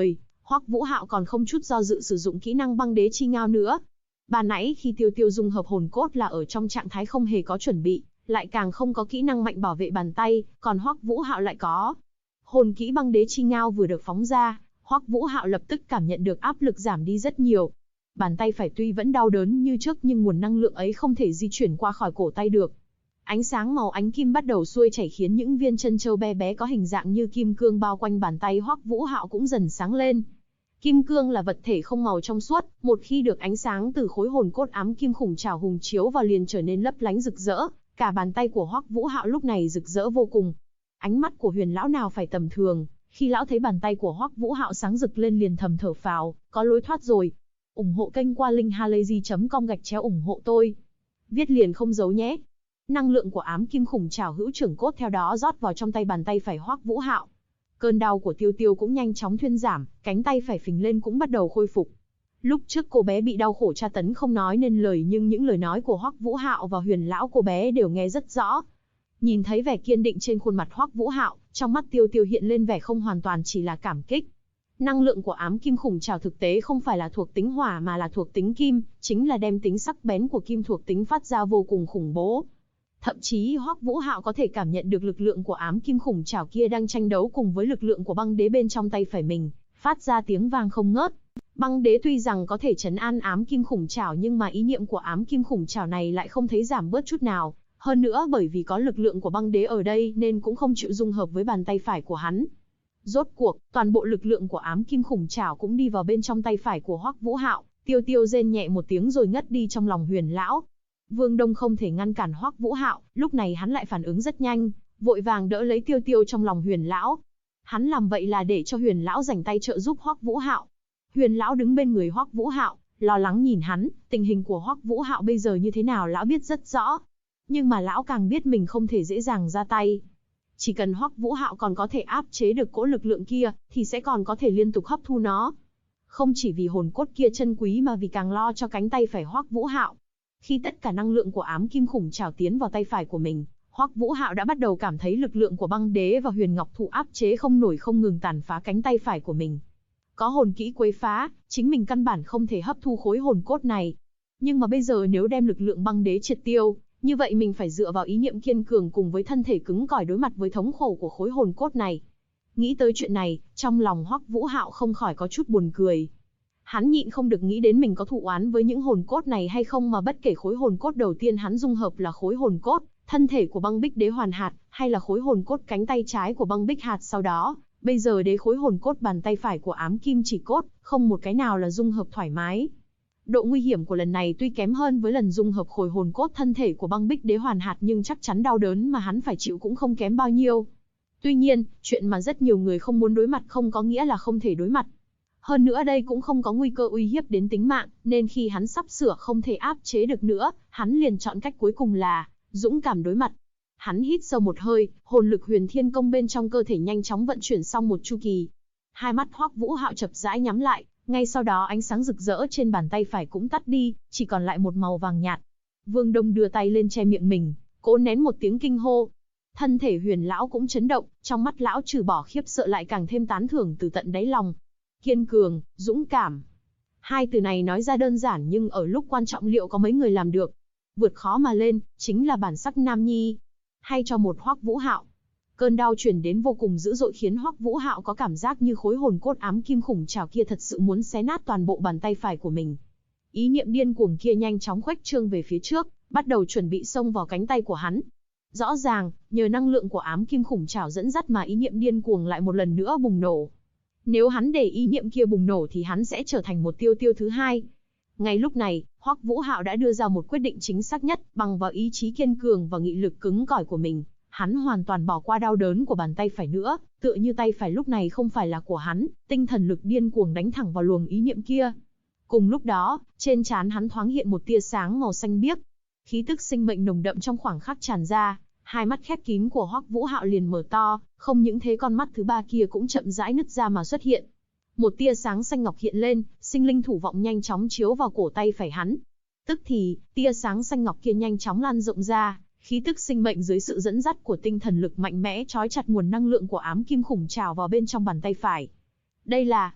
Hoắc Vũ Hạo còn không chút do dự sử dụng kỹ năng băng đế chi ngao nữa. Ban nãy khi Tiêu Tiêu dung hợp hồn cốt là ở trong trạng thái không hề có chuẩn bị, lại càng không có kỹ năng mạnh bảo vệ bàn tay, còn Hoắc Vũ Hạo lại có. Hồn kỹ băng đế chi ngao vừa được phóng ra, Hoắc Vũ Hạo lập tức cảm nhận được áp lực giảm đi rất nhiều. Bàn tay phải tuy vẫn đau đớn như trước nhưng nguồn năng lượng ấy không thể di chuyển qua khỏi cổ tay được. Ánh sáng màu ánh kim bắt đầu xuôi chảy khiến những viên chân châu bé bé có hình dạng như kim cương bao quanh bàn tay Hoắc Vũ Hạo cũng dần sáng lên. Kim cương là vật thể không màu trong suốt, một khi được ánh sáng từ khối hồn cốt ám kim khủng trảo hùng chiếu vào liền trở nên lấp lánh rực rỡ, cả bàn tay của Hoắc Vũ Hạo lúc này rực rỡ vô cùng. Ánh mắt của Huyền lão nào phải tầm thường, khi lão thấy bàn tay của Hoắc Vũ Hạo sáng rực lên liền thầm thở phào, có lối thoát rồi. Ủng hộ kênh qua linkhalazy.com/ủng hộ tôi. Viết liền không giấu nhé. Năng lượng của ám kim khủng trảo hữu trưởng cốt theo đó rót vào trong tay bàn tay phải Hoắc Vũ Hạo. Cơn đau của Tiêu Tiêu cũng nhanh chóng thuyên giảm, cánh tay phải phình lên cũng bắt đầu khôi phục. Lúc trước cô bé bị đau khổ tra tấn không nói nên lời nhưng những lời nói của Hoắc Vũ Hạo và Huyền lão cô bé đều nghe rất rõ. Nhìn thấy vẻ kiên định trên khuôn mặt Hoắc Vũ Hạo, trong mắt Tiêu Tiêu hiện lên vẻ không hoàn toàn chỉ là cảm kích. Năng lượng của ám kim khủng trảo thực tế không phải là thuộc tính hỏa mà là thuộc tính kim, chính là đem tính sắc bén của kim thuộc tính phát ra vô cùng khủng bố. Thậm chí Hoắc Vũ Hạo có thể cảm nhận được lực lượng của ám kim khủng trảo kia đang tranh đấu cùng với lực lượng của băng đế bên trong tay phải mình, phát ra tiếng vang không ngớt. Băng đế tuy rằng có thể trấn an ám kim khủng trảo nhưng mà ý niệm của ám kim khủng trảo này lại không thấy giảm bớt chút nào. Hơn nữa bởi vì có lực lượng của băng đế ở đây nên cũng không chịu dung hợp với bàn tay phải của hắn. Rốt cuộc, toàn bộ lực lượng của ám kim khủng trảo cũng đi vào bên trong tay phải của Hoắc Vũ Hạo. Tiêu Tiêu rên nhẹ một tiếng rồi ngất đi trong lòng Huyền lão. Vương Đông không thể ngăn cản Hoắc Vũ Hạo, lúc này hắn lại phản ứng rất nhanh, vội vàng đỡ lấy Tiêu Tiêu trong lòng Huyền lão. Hắn làm vậy là để cho Huyền lão rảnh tay trợ giúp Hoắc Vũ Hạo. Huyền lão đứng bên người Hoắc Vũ Hạo, lo lắng nhìn hắn, tình hình của Hoắc Vũ Hạo bây giờ như thế nào lão biết rất rõ. Nhưng mà lão càng biết mình không thể dễ dàng ra tay. Chỉ cần Hoắc Vũ Hạo còn có thể áp chế được cỗ lực lượng kia, thì sẽ còn có thể liên tục hấp thu nó. Không chỉ vì hồn cốt kia chân quý mà vì càng lo cho cánh tay phải Hoắc Vũ Hạo. Khi tất cả năng lượng của ám kim khủng trảo tiến vào tay phải của mình, Hoắc Vũ Hạo đã bắt đầu cảm thấy lực lượng của băng đế và huyền ngọc thụ áp chế không nổi không ngừng tàn phá cánh tay phải của mình. Có hồn kỹ quấy phá, chính mình căn bản không thể hấp thu khối hồn cốt này. Nhưng mà bây giờ nếu đem lực lượng băng đế triệt tiêu, như vậy mình phải dựa vào ý niệm kiên cường cùng với thân thể cứng cỏi đối mặt với thống khổ của khối hồn cốt này. Nghĩ tới chuyện này, trong lòng Hoắc Vũ Hạo không khỏi có chút buồn cười. Hắn nhịn không được nghĩ đến mình có thù oán với những hồn cốt này hay không mà bất kể khối hồn cốt đầu tiên hắn dung hợp là khối hồn cốt, thân thể của băng bích đế hoàn hạt, hay là khối hồn cốt cánh tay trái của băng bích hạt sau đó, bây giờ đế khối hồn cốt bàn tay phải của ám kim chỉ cốt, không một cái nào là dung hợp thoải mái. Độ nguy hiểm của lần này tuy kém hơn với lần dung hợp khối hồn cốt thân thể của băng bích đế hoàn hạt nhưng chắc chắn đau đớn mà hắn phải chịu cũng không kém bao nhiêu. Tuy nhiên, chuyện mà rất nhiều người không muốn đối mặt không có nghĩa là không thể đối mặt. Hơn nữa đây cũng không có nguy cơ uy hiếp đến tính mạng, nên khi hắn sắp sửa không thể áp chế được nữa, hắn liền chọn cách cuối cùng là dũng cảm đối mặt. Hắn hít sâu một hơi, hồn lực huyền thiên công bên trong cơ thể nhanh chóng vận chuyển xong một chu kỳ. Hai mắt Hoắc Vũ Hạo chập rãi nhắm lại, ngay sau đó ánh sáng rực rỡ trên bàn tay phải cũng tắt đi, chỉ còn lại một màu vàng nhạt. Vương Đông đưa tay lên che miệng mình, cố nén một tiếng kinh hô. Thân thể Huyền lão cũng chấn động, trong mắt lão trừ bỏ khiếp sợ lại càng thêm tán thưởng từ tận đáy lòng. Kiên cường, dũng cảm. Hai từ này nói ra đơn giản nhưng ở lúc quan trọng liệu có mấy người làm được. Vượt khó mà lên, chính là bản sắc nam nhi. Hay cho một Hoắc Vũ Hạo. Cơn đau truyền đến vô cùng dữ dội khiến Hoắc Vũ Hạo có cảm giác như khối hồn cốt ám kim khủng trảo kia thật sự muốn xé nát toàn bộ bàn tay phải của mình. Ý niệm điên cuồng kia nhanh chóng khuếch trương về phía trước, bắt đầu chuẩn bị xông vào cánh tay của hắn. Rõ ràng, nhờ năng lượng của ám kim khủng trảo dẫn dắt mà ý niệm điên cuồng lại một lần nữa bùng nổ. Nếu hắn để ý niệm kia bùng nổ thì hắn sẽ trở thành một Tiêu Tiêu thứ hai. Ngay lúc này, Hoắc Vũ Hạo đã đưa ra một quyết định chính xác nhất, bằng vào ý chí kiên cường và nghị lực cứng cỏi của mình, hắn hoàn toàn bỏ qua đau đớn của bàn tay phải nữa, tựa như tay phải lúc này không phải là của hắn, tinh thần lực điên cuồng đánh thẳng vào luồng ý niệm kia. Cùng lúc đó, trên trán hắn thoáng hiện một tia sáng màu xanh biếc, khí tức sinh mệnh nồng đậm trong khoảng khắc tràn ra. Hai mắt khép kín của Hoắc Vũ Hạo liền mở to, không những thế con mắt thứ ba kia cũng chậm rãi nứt ra mà xuất hiện. Một tia sáng xanh ngọc hiện lên, sinh linh thủ vọng nhanh chóng chiếu vào cổ tay phải hắn. Tức thì, tia sáng xanh ngọc kia nhanh chóng lan rộng ra, khí tức sinh mệnh dưới sự dẫn dắt của tinh thần lực mạnh mẽ trói chặt nguồn năng lượng của ám kim khủng trảo vào bên trong bàn tay phải. Đây là...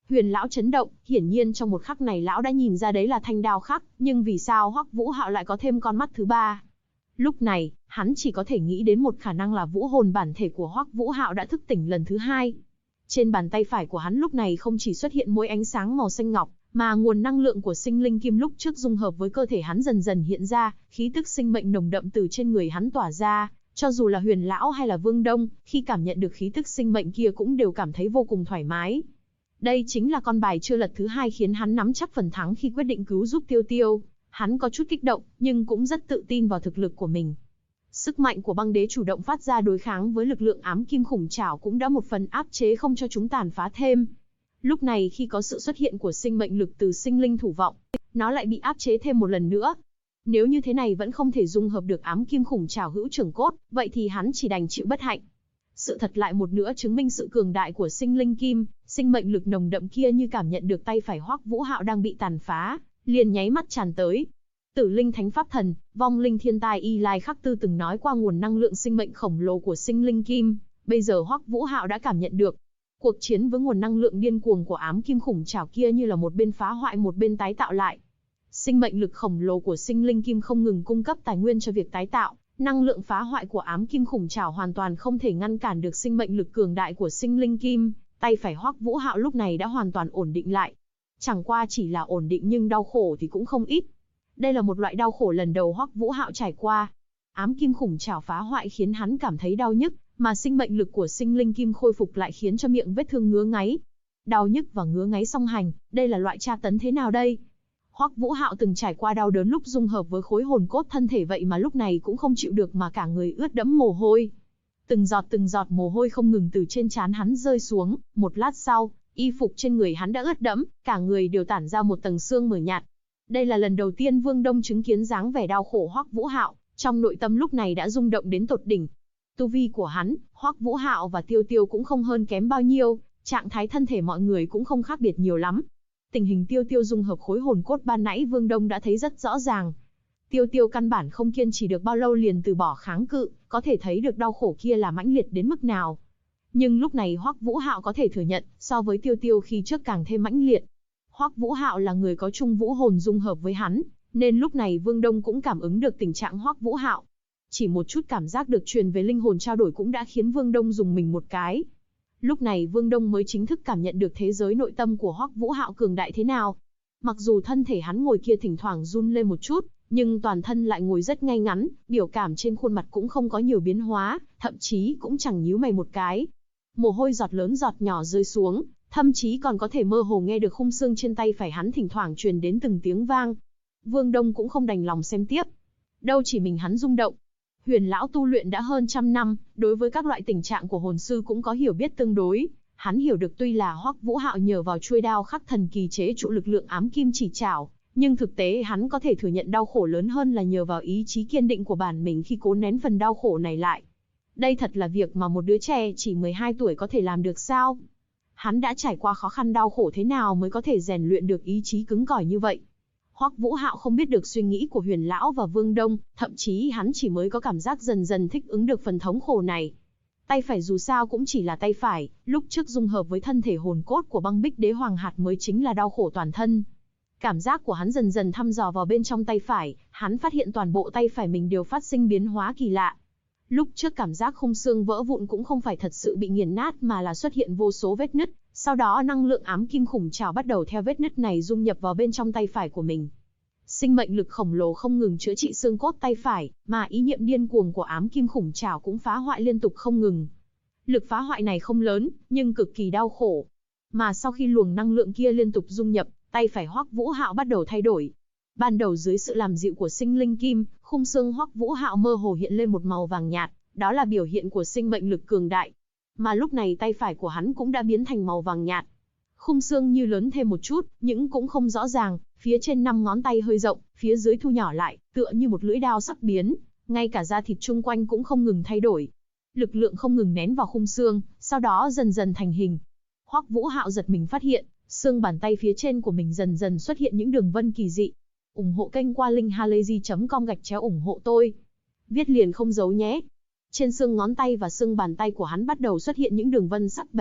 Huyền lão chấn động, hiển nhiên trong một khắc này lão đã nhìn ra đấy là thanh đao khắc, nhưng vì sao Hoắc Vũ Hạo lại có thêm con mắt thứ ba? Lúc này, hắn chỉ có thể nghĩ đến một khả năng là vũ hồn bản thể của Hoắc Vũ Hạo đã thức tỉnh lần thứ hai. Trên bàn tay phải của hắn lúc này không chỉ xuất hiện mỗi ánh sáng màu xanh ngọc, mà nguồn năng lượng của sinh linh kim lúc trước dung hợp với cơ thể hắn dần dần hiện ra, khí tức sinh mệnh nồng đậm từ trên người hắn tỏa ra, cho dù là Huyền lão hay là Vương Đông, khi cảm nhận được khí tức sinh mệnh kia cũng đều cảm thấy vô cùng thoải mái. Đây chính là con bài chưa lật thứ hai khiến hắn nắm chắc phần thắng khi quyết định cứu giúp Tiêu Tiêu. Hắn có chút kích động, nhưng cũng rất tự tin vào thực lực của mình. Sức mạnh của băng đế chủ động phát ra đối kháng với lực lượng ám kim khủng trảo cũng đã một phần áp chế không cho chúng tàn phá thêm. Lúc này khi có sự xuất hiện của sinh mệnh lực từ sinh linh thủ vọng, nó lại bị áp chế thêm một lần nữa. Nếu như thế này vẫn không thể dung hợp được ám kim khủng trảo hữu trưởng cốt, vậy thì hắn chỉ đành chịu bất hạnh. Sự thật lại một nữa chứng minh sự cường đại của sinh linh kim, sinh mệnh lực nồng đậm kia như cảm nhận được tay phải Hoắc Vũ Hạo đang bị tàn phá, liền nháy mắt tràn tới. Tử linh thánh pháp thần, vong linh thiên tai Y Lai Khắc Tư từng nói qua nguồn năng lượng sinh mệnh khổng lồ của sinh linh kim, bây giờ Hoắc Vũ Hạo đã cảm nhận được. Cuộc chiến với nguồn năng lượng điên cuồng của ám kim khủng trảo kia như là một bên phá hoại một bên tái tạo lại. Sinh mệnh lực khổng lồ của sinh linh kim không ngừng cung cấp tài nguyên cho việc tái tạo, năng lượng phá hoại của ám kim khủng trảo hoàn toàn không thể ngăn cản được sinh mệnh lực cường đại của sinh linh kim. Tay phải Hoắc Vũ Hạo lúc này đã hoàn toàn ổn định lại. Chẳng qua chỉ là ổn định nhưng đau khổ thì cũng không ít. Đây là một loại đau khổ lần đầu Hoắc Vũ Hạo trải qua. Ám kim khủng trảo phá hoại khiến hắn cảm thấy đau nhức, mà sinh mệnh lực của sinh linh kim khôi phục lại khiến cho miệng vết thương ngứa ngáy. Đau nhức và ngứa ngáy song hành, đây là loại tra tấn thế nào đây? Hoắc Vũ Hạo từng trải qua đau đớn lúc dung hợp với khối hồn cốt thân thể vậy mà lúc này cũng không chịu được mà cả người ướt đẫm mồ hôi. Từng giọt mồ hôi không ngừng từ trên trán hắn rơi xuống, một lát sau, y phục trên người hắn đã ướt đẫm, cả người đều tản ra một tầng sương mờ nhạt. Đây là lần đầu tiên Vương Đông chứng kiến dáng vẻ đau khổ Hoắc Vũ Hạo, trong nội tâm lúc này đã rung động đến tột đỉnh. Tu vi của hắn, Hoắc Vũ Hạo và Tiêu Tiêu cũng không hơn kém bao nhiêu, trạng thái thân thể mọi người cũng không khác biệt nhiều lắm. Tình hình Tiêu Tiêu dung hợp khối hồn cốt ban nãy Vương Đông đã thấy rất rõ ràng. Tiêu Tiêu căn bản không kiên trì được bao lâu liền từ bỏ kháng cự, có thể thấy được đau khổ kia là mãnh liệt đến mức nào. Nhưng lúc này Hoắc Vũ Hạo có thể thừa nhận, so với Tiêu Tiêu khi trước càng thêm mãnh liệt. Hoắc Vũ Hạo là người có chung vũ hồn dung hợp với hắn, nên lúc này Vương Đông cũng cảm ứng được tình trạng Hoắc Vũ Hạo. Chỉ một chút cảm giác được truyền về linh hồn trao đổi cũng đã khiến Vương Đông dùng mình một cái. Lúc này Vương Đông mới chính thức cảm nhận được thế giới nội tâm của Hoắc Vũ Hạo cường đại thế nào. Mặc dù thân thể hắn ngồi kia thỉnh thoảng run lên một chút, nhưng toàn thân lại ngồi rất ngay ngắn, biểu cảm trên khuôn mặt cũng không có nhiều biến hóa, thậm chí cũng chẳng nhíu mày một cái. Mồ hôi giọt lớn giọt nhỏ rơi xuống, thậm chí còn có thể mơ hồ nghe được khung xương trên tay phải hắn thỉnh thoảng truyền đến từng tiếng vang. Vương Đông cũng không đành lòng xem tiếp. Đâu chỉ mình hắn rung động. Huyền lão tu luyện đã hơn 100 năm, đối với các loại tình trạng của hồn sư cũng có hiểu biết tương đối. Hắn hiểu được tuy là Hoắc Vũ Hạo nhờ vào chuôi đao khắc thần kỳ chế trụ lực lượng ám kim chỉ trảo, nhưng thực tế hắn có thể thừa nhận đau khổ lớn hơn là nhờ vào ý chí kiên định của bản mình khi cố nén phần đau khổ này lại. Đây thật là việc mà một đứa trẻ chỉ 12 tuổi có thể làm được sao? Hắn đã trải qua khó khăn đau khổ thế nào mới có thể rèn luyện được ý chí cứng cỏi như vậy? Hoắc Vũ Hạo không biết được suy nghĩ của Huyền lão và Vương Đông, thậm chí hắn chỉ mới có cảm giác dần dần thích ứng được phần thống khổ này. Tay phải dù sao cũng chỉ là tay phải, lúc trước dung hợp với thân thể hồn cốt của băng bích đế hoàng hạt mới chính là đau khổ toàn thân. Cảm giác của hắn dần dần thăm dò vào bên trong tay phải, hắn phát hiện toàn bộ tay phải mình đều phát sinh biến hóa kỳ lạ. Lúc trước cảm giác khung xương vỡ vụn cũng không phải thật sự bị nghiền nát mà là xuất hiện vô số vết nứt, sau đó năng lượng ám kim khủng trảo bắt đầu theo vết nứt này dung nhập vào bên trong tay phải của mình. Sinh mệnh lực khổng lồ không ngừng chữa trị xương cốt tay phải, mà ý niệm điên cuồng của ám kim khủng trảo cũng phá hoại liên tục không ngừng. Lực phá hoại này không lớn, nhưng cực kỳ đau khổ. Mà sau khi luồng năng lượng kia liên tục dung nhập, tay phải Hoắc Vũ Hạo bắt đầu thay đổi. Ban đầu dưới sự làm dịu của sinh linh kim, khung xương Hoắc Vũ Hạo mơ hồ hiện lên một màu vàng nhạt, đó là biểu hiện của sinh mệnh lực cường đại. Mà lúc này tay phải của hắn cũng đã biến thành màu vàng nhạt. Khung xương như lớn thêm một chút, nhưng cũng không rõ ràng, phía trên 5 ngón tay hơi rộng, phía dưới thu nhỏ lại, tựa như một lưỡi dao sắc biến, ngay cả da thịt chung quanh cũng không ngừng thay đổi. Lực lượng không ngừng nén vào khung xương, sau đó dần dần thành hình. Hoắc Vũ Hạo giật mình phát hiện, xương bàn tay phía trên của mình dần dần xuất hiện những đường vân kỳ dị. Ủng hộ kênh qua link halayzi.com/ủng hộ tôi. Viết liền không giấu nhé. Trên xương ngón tay và xương bàn tay của hắn bắt đầu xuất hiện những đường vân sắc bén,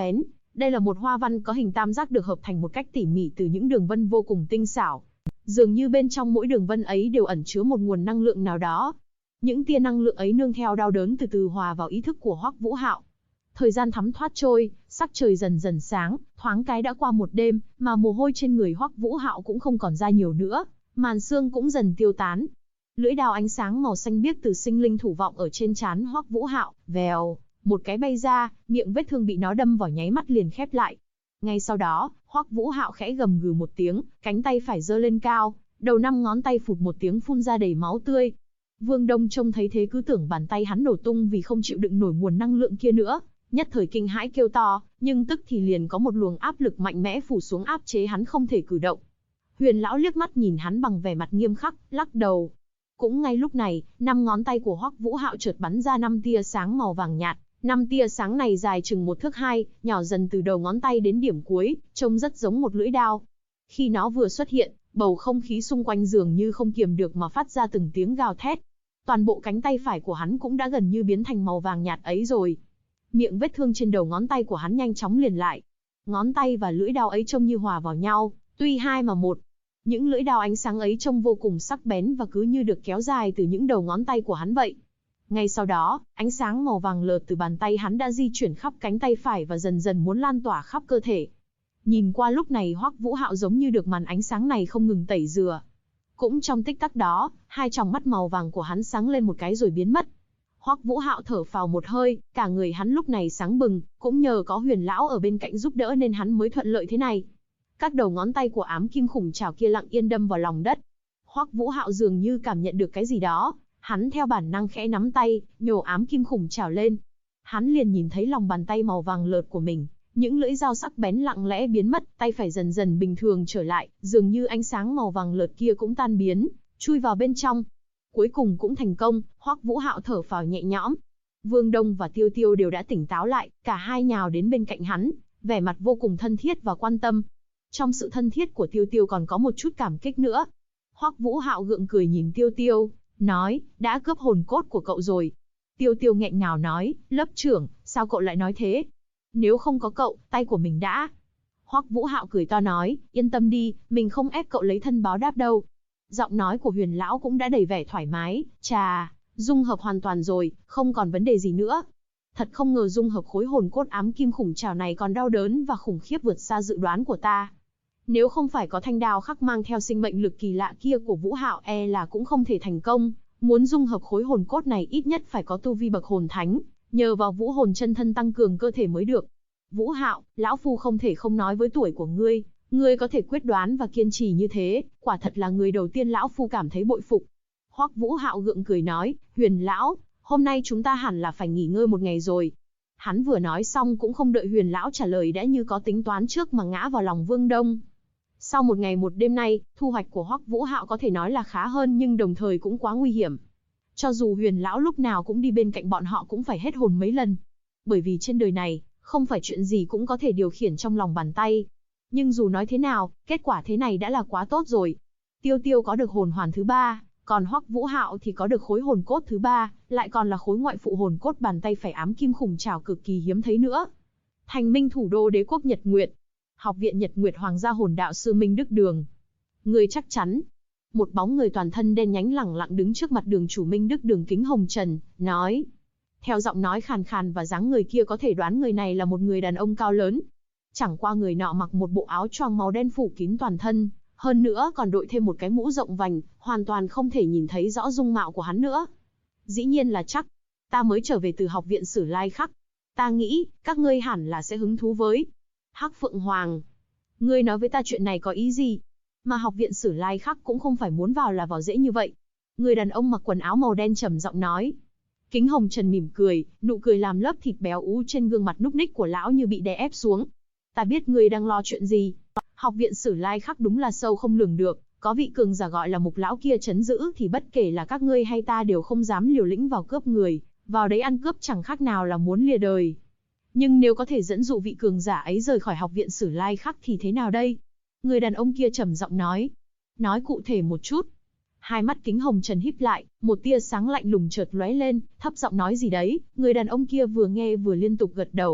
Đây là một hoa văn có hình tam giác được hợp thành một cách tỉ mỉ từ những đường vân vô cùng tinh xảo. Dường như bên trong mỗi đường vân ấy đều ẩn chứa một nguồn năng lượng nào đó. Những tia năng lượng ấy nương theo đau đớn từ từ hòa vào ý thức của Hoắc Vũ Hạo. Thời gian thấm thoát trôi, sắc trời dần dần sáng, thoáng cái đã qua một đêm, mà mồ hôi trên người Hoắc Vũ Hạo cũng không còn ra nhiều nữa, màn sương cũng dần tiêu tán. Lưỡi đao ánh sáng màu xanh biếc từ sinh linh thủ vọng ở trên trán Hoắc Vũ Hạo, vèo, một cái bay ra, miệng vết thương bị nó đâm vào nháy mắt liền khép lại. Ngay sau đó, Hoắc Vũ Hạo khẽ gầm gừ một tiếng, cánh tay phải giơ lên cao, đầu 5 ngón tay phụt một tiếng phun ra đầy máu tươi. Vương Đông trông thấy thế cứ tưởng bàn tay hắn nổ tung vì không chịu đựng nổi nguồn năng lượng kia nữa, nhất thời kinh hãi kêu to, nhưng tức thì liền có một luồng áp lực mạnh mẽ phủ xuống áp chế hắn không thể cử động. Huyền lão liếc mắt nhìn hắn bằng vẻ mặt nghiêm khắc, lắc đầu. Cũng ngay lúc này, 5 ngón tay của Hoắc Vũ Hạo chợt bắn ra 5 tia sáng màu vàng nhạt. 5 tia sáng này dài chừng 1 thước 2, nhỏ dần từ đầu ngón tay đến điểm cuối, trông rất giống một lưỡi đao. Khi nó vừa xuất hiện, bầu không khí xung quanh dường như không kiềm được mà phát ra từng tiếng gào thét. Toàn bộ cánh tay phải của hắn cũng đã gần như biến thành màu vàng nhạt ấy rồi. Miệng vết thương trên đầu ngón tay của hắn nhanh chóng liền lại. Ngón tay và lưỡi đao ấy trông như hòa vào nhau, tuy hai mà một. Những lưỡi đao ánh sáng ấy trông vô cùng sắc bén và cứ như được kéo dài từ những đầu ngón tay của hắn vậy. Ngay sau đó, ánh sáng màu vàng lợt từ bàn tay hắn đã di chuyển khắp cánh tay phải và dần dần muốn lan tỏa khắp cơ thể. Nhìn qua lúc này Hoắc Vũ Hạo giống như được màn ánh sáng này không ngừng tẩy rửa. Cũng trong tích tắc đó, hai tròng mắt màu vàng của hắn sáng lên một cái rồi biến mất. Hoắc Vũ Hạo thở phào một hơi, cả người hắn lúc này sáng bừng, cũng nhờ có Huyền lão ở bên cạnh giúp đỡ nên hắn mới thuận lợi thế này. Các đầu ngón tay của ám kim khủng trảo kia lặng yên đâm vào lòng đất. Hoắc Vũ Hạo dường như cảm nhận được cái gì đó, hắn theo bản năng khẽ nắm tay, nhổ ám kim khủng trảo lên. Hắn liền nhìn thấy lòng bàn tay màu vàng lợt của mình, những lưỡi dao sắc bén lặng lẽ biến mất, tay phải dần dần bình thường trở lại, dường như ánh sáng màu vàng lợt kia cũng tan biến, chui vào bên trong. Cuối cùng cũng thành công, Hoắc Vũ Hạo thở phào nhẹ nhõm. Vương Đông và Tiêu Tiêu đều đã tỉnh táo lại, cả hai nhào đến bên cạnh hắn, vẻ mặt vô cùng thân thiết và quan tâm. Trong sự thân thiết của Tiêu Tiêu còn có một chút cảm kích nữa. Hoắc Vũ Hạo gượng cười nhìn Tiêu Tiêu, nói, đã cướp hồn cốt của cậu rồi. Tiêu Tiêu nghẹn ngào nói, lớp trưởng, sao cậu lại nói thế? Nếu không có cậu, tay của mình đã. Hoắc Vũ Hạo cười to nói, yên tâm đi, mình không ép cậu lấy thân báo đáp đâu. Giọng nói của Huyền lão cũng đã đầy vẻ thoải mái, chà, dung hợp hoàn toàn rồi, không còn vấn đề gì nữa. Thật không ngờ dung hợp khối hồn cốt ám kim khủng trảo này còn đau đớn và khủng khiếp vượt xa dự đoán của ta. Nếu không phải có thanh đao khắc mang theo sinh mệnh lực kỳ lạ kia của Vũ Hạo e là cũng không thể thành công. Muốn dung hợp khối hồn cốt này ít nhất phải có tu vi bậc hồn thánh, nhờ vào vũ hồn chân thân tăng cường cơ thể mới được. Vũ Hạo, lão phu không thể không nói với tuổi của ngươi, ngươi có thể quyết đoán và kiên trì như thế, quả thật là người đầu tiên lão phu cảm thấy bội phục. Hoắc Vũ Hạo gượng cười nói, Huyền lão, hôm nay chúng ta hẳn là phải nghỉ ngơi một ngày rồi. Hắn vừa nói xong cũng không đợi Huyền lão trả lời đã như có tính toán trước mà ngã vào lòng Vương Đông. Sau một ngày một đêm nay, thu hoạch của Hoắc Vũ Hạo có thể nói là khá hơn nhưng đồng thời cũng quá nguy hiểm. Cho dù Huyền lão lúc nào cũng đi bên cạnh bọn họ cũng phải hết hồn mấy lần. Bởi vì trên đời này, không phải chuyện gì cũng có thể điều khiển trong lòng bàn tay. Nhưng dù nói thế nào, kết quả thế này đã là quá tốt rồi. Tiêu Tiêu có được hồn hoàn thứ 3, còn Hoắc Vũ Hạo thì có được khối hồn cốt thứ 3, lại còn là khối ngoại phụ hồn cốt bàn tay phải ám kim khủng trảo cực kỳ hiếm thấy nữa. Thành Minh thủ đô đế quốc Nhật Nguyệt. Học viện Nhật Nguyệt Hoàng gia hồn đạo sư Minh Đức Đường. Người chắc chắn. Một bóng người toàn thân đen nhánh lẳng lặng đứng trước mặt đường chủ Minh Đức Đường kính hồng trần, nói. Theo giọng nói khàn khàn và dáng người kia có thể đoán người này là một người đàn ông cao lớn. Chẳng qua người nọ mặc một bộ áo choàng màu đen phủ kín toàn thân, hơn nữa còn đội thêm một cái mũ rộng vành, hoàn toàn không thể nhìn thấy rõ dung mạo của hắn nữa. Dĩ nhiên là chắc. Ta mới trở về từ học viện Sử Lai Khắc. Ta nghĩ, các ngươi hẳn là sẽ hứng thú với Hắc Phượng Hoàng. Ngươi nói với ta chuyện này có ý gì? Mà học viện Sử Lai Khắc cũng không phải muốn vào là vào dễ như vậy. Người đàn ông mặc quần áo màu đen trầm giọng nói. Kính hồng trần mỉm cười, nụ cười làm lớp thịt béo ú trên gương mặt núc ních của lão như bị đè ép xuống. Ta biết ngươi đang lo chuyện gì. Học viện Sử Lai Khắc đúng là sâu không lường được, có vị cường giả gọi là Mục lão kia trấn giữ thì bất kể là các ngươi hay ta đều không dám liều lĩnh vào cướp người, vào đấy ăn cướp chẳng khác nào là muốn lìa đời. Nhưng nếu có thể dẫn dụ vị cường giả ấy rời khỏi học viện Sử Lai Khắc thì thế nào đây? Người đàn ông kia trầm giọng nói. Nói cụ thể một chút. Hai mắt kính hồng trần híp lại, một tia sáng lạnh lùng chợt lóe lên, thấp giọng nói gì đấy. Người đàn ông kia vừa nghe vừa liên tục gật đầu,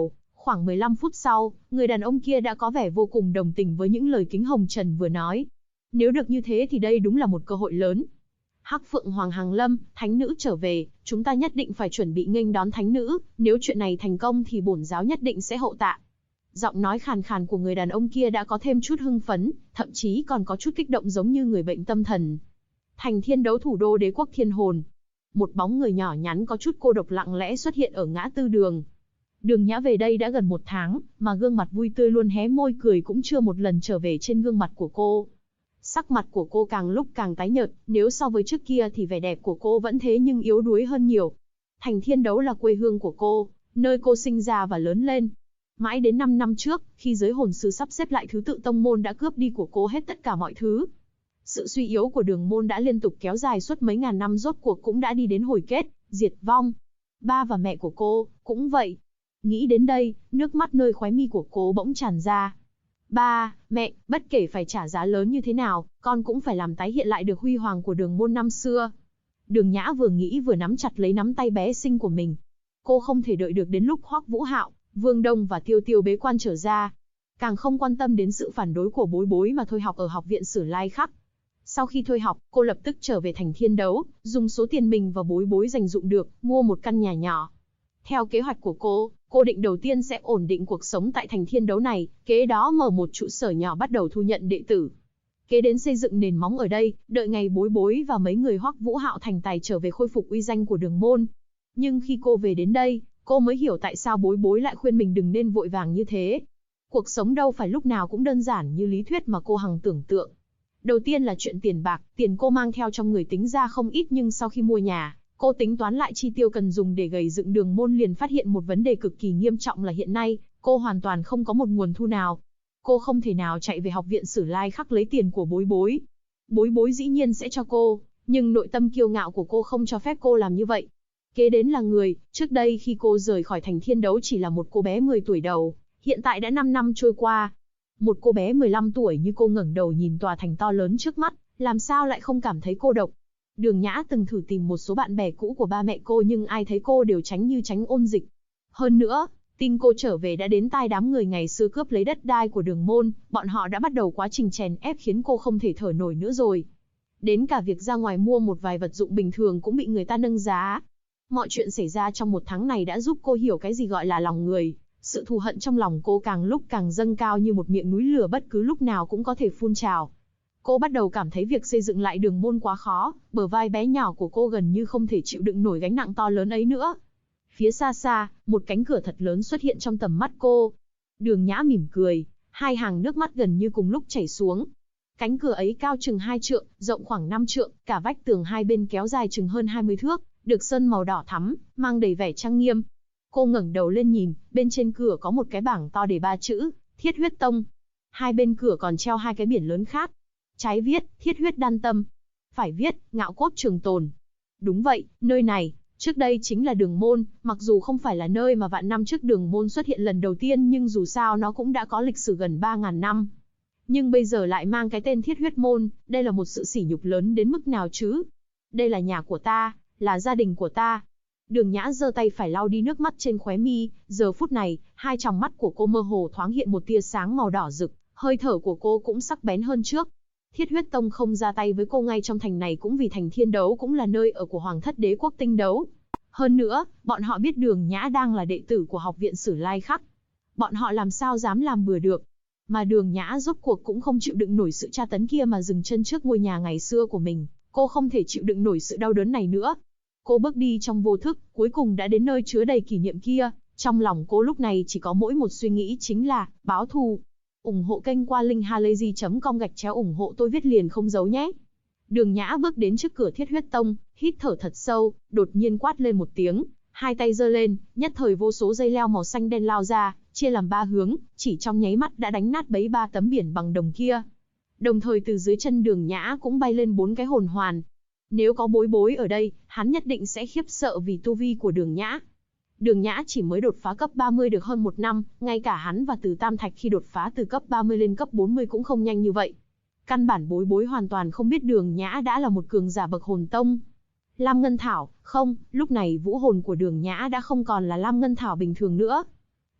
Khoảng 15 phút sau, người đàn ông kia đã có vẻ vô cùng đồng tình với những lời Kính Hồng Trần vừa nói. Nếu được như thế thì đây đúng là một cơ hội lớn. Hắc Phượng Hoàng Hàng Lâm, thánh nữ trở về, chúng ta nhất định phải chuẩn bị nghênh đón thánh nữ, nếu chuyện này thành công thì bổn giáo nhất định sẽ hậu tạ. Giọng nói khàn khàn của người đàn ông kia đã có thêm chút hưng phấn, thậm chí còn có chút kích động giống như người bệnh tâm thần. Thành Thiên Đấu thủ đô đế quốc Thiên Hồn. Một bóng người nhỏ nhắn có chút cô độc lặng lẽ xuất hiện ở ngã tư đường. Đường Nhã về đây đã gần 1 tháng, mà gương mặt vui tươi luôn hé môi cười cũng chưa một lần trở về trên gương mặt của cô. Sắc mặt của cô càng lúc càng tái nhợt, nếu so với trước kia thì vẻ đẹp của cô vẫn thế nhưng yếu đuối hơn nhiều. Thành Thiên Đấu là quê hương của cô, nơi cô sinh ra và lớn lên. Mãi đến 5 năm trước, khi giới hồn sư sắp xếp lại thứ tự tông môn đã cướp đi của cô hết tất cả mọi thứ. Sự suy yếu của đường môn đã liên tục kéo dài suốt mấy ngàn năm rốt cuộc cũng đã đi đến hồi kết, diệt vong. Ba và mẹ của cô, cũng vậy. Nghĩ đến đây, nước mắt nơi khóe mi của cô bỗng tràn ra. Ba, mẹ, bất kể phải trả giá lớn như thế nào, con cũng phải làm tái hiện lại được huy hoàng của đường môn năm xưa. Đường Nhã vừa nghĩ vừa nắm chặt lấy nắm tay bé xinh của mình. Cô không thể đợi được đến lúc Hoắc Vũ Hạo, Vương Đông và Tiêu Tiêu bế quan trở ra. Càng không quan tâm đến sự phản đối của Bối Bối mà thôi học ở học viện Sử Lai Khắc. Sau khi thôi học, cô lập tức trở về thành Thiên Đấu, dùng số tiền mình và Bối Bối dành dụm được, mua một căn nhà nhỏ. Theo kế hoạch của cô định đầu tiên sẽ ổn định cuộc sống tại thành Thiên Đấu này, kế đó mở một trụ sở nhỏ bắt đầu thu nhận đệ tử. Kế đến xây dựng nền móng ở đây, đợi ngày Bối Bối và mấy người Hoắc Vũ Hạo thành tài trở về khôi phục uy danh của đường môn. Nhưng khi cô về đến đây, cô mới hiểu tại sao Bối Bối lại khuyên mình đừng nên vội vàng như thế. Cuộc sống đâu phải lúc nào cũng đơn giản như lý thuyết mà cô hằng tưởng tượng. Đầu tiên là chuyện tiền bạc, tiền cô mang theo trong người tính ra không ít nhưng sau khi mua nhà, cô tính toán lại chi tiêu cần dùng để gầy dựng đường môn liền phát hiện một vấn đề cực kỳ nghiêm trọng là hiện nay, cô hoàn toàn không có một nguồn thu nào. Cô không thể nào chạy về học viện Sử Lai Khắc lấy tiền của Bối Bối. Bối Bối dĩ nhiên sẽ cho cô, nhưng nội tâm kiêu ngạo của cô không cho phép cô làm như vậy. Kế đến là người, trước đây khi cô rời khỏi thành Thiên Đấu chỉ là một cô bé 10 tuổi đầu, hiện tại đã 5 năm trôi qua. Một cô bé 15 tuổi như cô ngẩng đầu nhìn tòa thành to lớn trước mắt, làm sao lại không cảm thấy cô độc. Đường Nhã từng thử tìm một số bạn bè cũ của ba mẹ cô nhưng ai thấy cô đều tránh như tránh ôn dịch. Hơn nữa, tin cô trở về đã đến tai đám người ngày xưa cướp lấy đất đai của đường môn, bọn họ đã bắt đầu quá trình chèn ép khiến cô không thể thở nổi nữa rồi. Đến cả việc ra ngoài mua một vài vật dụng bình thường cũng bị người ta nâng giá. Mọi chuyện xảy ra trong 1 tháng này đã giúp cô hiểu cái gì gọi là lòng người. Sự thù hận trong lòng cô càng lúc càng dâng cao như một miệng núi lửa bất cứ lúc nào cũng có thể phun trào. Cô bắt đầu cảm thấy việc xây dựng lại đường môn quá khó, bờ vai bé nhỏ của cô gần như không thể chịu đựng nổi gánh nặng to lớn ấy nữa. Phía xa xa, một cánh cửa thật lớn xuất hiện trong tầm mắt cô. Đường Nhã mỉm cười, 2 hàng nước mắt gần như cùng lúc chảy xuống. Cánh cửa ấy cao chừng 2 trượng, rộng khoảng 5 trượng, cả vách tường hai bên kéo dài chừng hơn 20 thước, được sơn màu đỏ thắm, mang đầy vẻ trang nghiêm. Cô ngẩng đầu lên nhìn, bên trên cửa có một cái bảng to để 3 chữ, Thiết Huyết Tông. Hai bên cửa còn treo 2 cái biển lớn khác. Trái viết, Thiết Huyết Đan Tâm. Phải viết, Ngạo Cốt Trường Tồn. Đúng vậy, nơi này, trước đây chính là đường môn, mặc dù không phải là nơi mà vạn năm trước đường môn xuất hiện lần đầu tiên nhưng dù sao nó cũng đã có lịch sử gần 3.000 năm. Nhưng bây giờ lại mang cái tên Thiết Huyết Môn, đây là một sự sỉ nhục lớn đến mức nào chứ? Đây là nhà của ta, là gia đình của ta. Đường Nhã giơ tay phải lau đi nước mắt trên khóe mi, giờ phút này, 2 tròng mắt của cô mơ hồ thoáng hiện một tia sáng màu đỏ rực, hơi thở của cô cũng sắc bén hơn trước. Thiết Huyết Tông không ra tay với cô ngay trong thành này cũng vì thành Thiên Đấu cũng là nơi ở của Hoàng thất đế quốc Tinh Đấu. Hơn nữa, bọn họ biết Đường Nhã đang là đệ tử của học viện Sử Lai Khắc. Bọn họ làm sao dám làm bừa được. Mà Đường Nhã rốt cuộc cũng không chịu đựng nổi sự tra tấn kia mà dừng chân trước ngôi nhà ngày xưa của mình. Cô không thể chịu đựng nổi sự đau đớn này nữa. Cô bước đi trong vô thức, cuối cùng đã đến nơi chứa đầy kỷ niệm kia. Trong lòng cô lúc này chỉ có mỗi một suy nghĩ chính là báo thù. Ủng hộ kênh qua linkhalazy.com/ủng hộ tôi viết liền không giấu nhé. Đường Nhã bước đến trước cửa Thiết Huyết Tông, hít thở thật sâu, đột nhiên quát lên một tiếng, 2 tay giơ lên, nhất thời vô số dây leo màu xanh đen lao ra, chia làm 3 hướng, chỉ trong nháy mắt đã đánh nát bấy 3 tấm biển bằng đồng kia. Đồng thời từ dưới chân Đường Nhã cũng bay lên 4 cái hồn hoàn. Nếu có Bối Bối ở đây, hắn nhất định sẽ khiếp sợ vì tu vi của Đường Nhã. Đường Nhã chỉ mới đột phá cấp 30 được hơn 1 năm, ngay cả hắn và Từ Tam Thạch khi đột phá từ cấp 30 lên cấp 40 cũng không nhanh như vậy. Căn bản Bối Bối hoàn toàn không biết Đường Nhã đã là một cường giả bậc hồn tông. Lam Ngân Thảo, không, lúc này vũ hồn của Đường Nhã đã không còn là Lam Ngân Thảo bình thường nữa.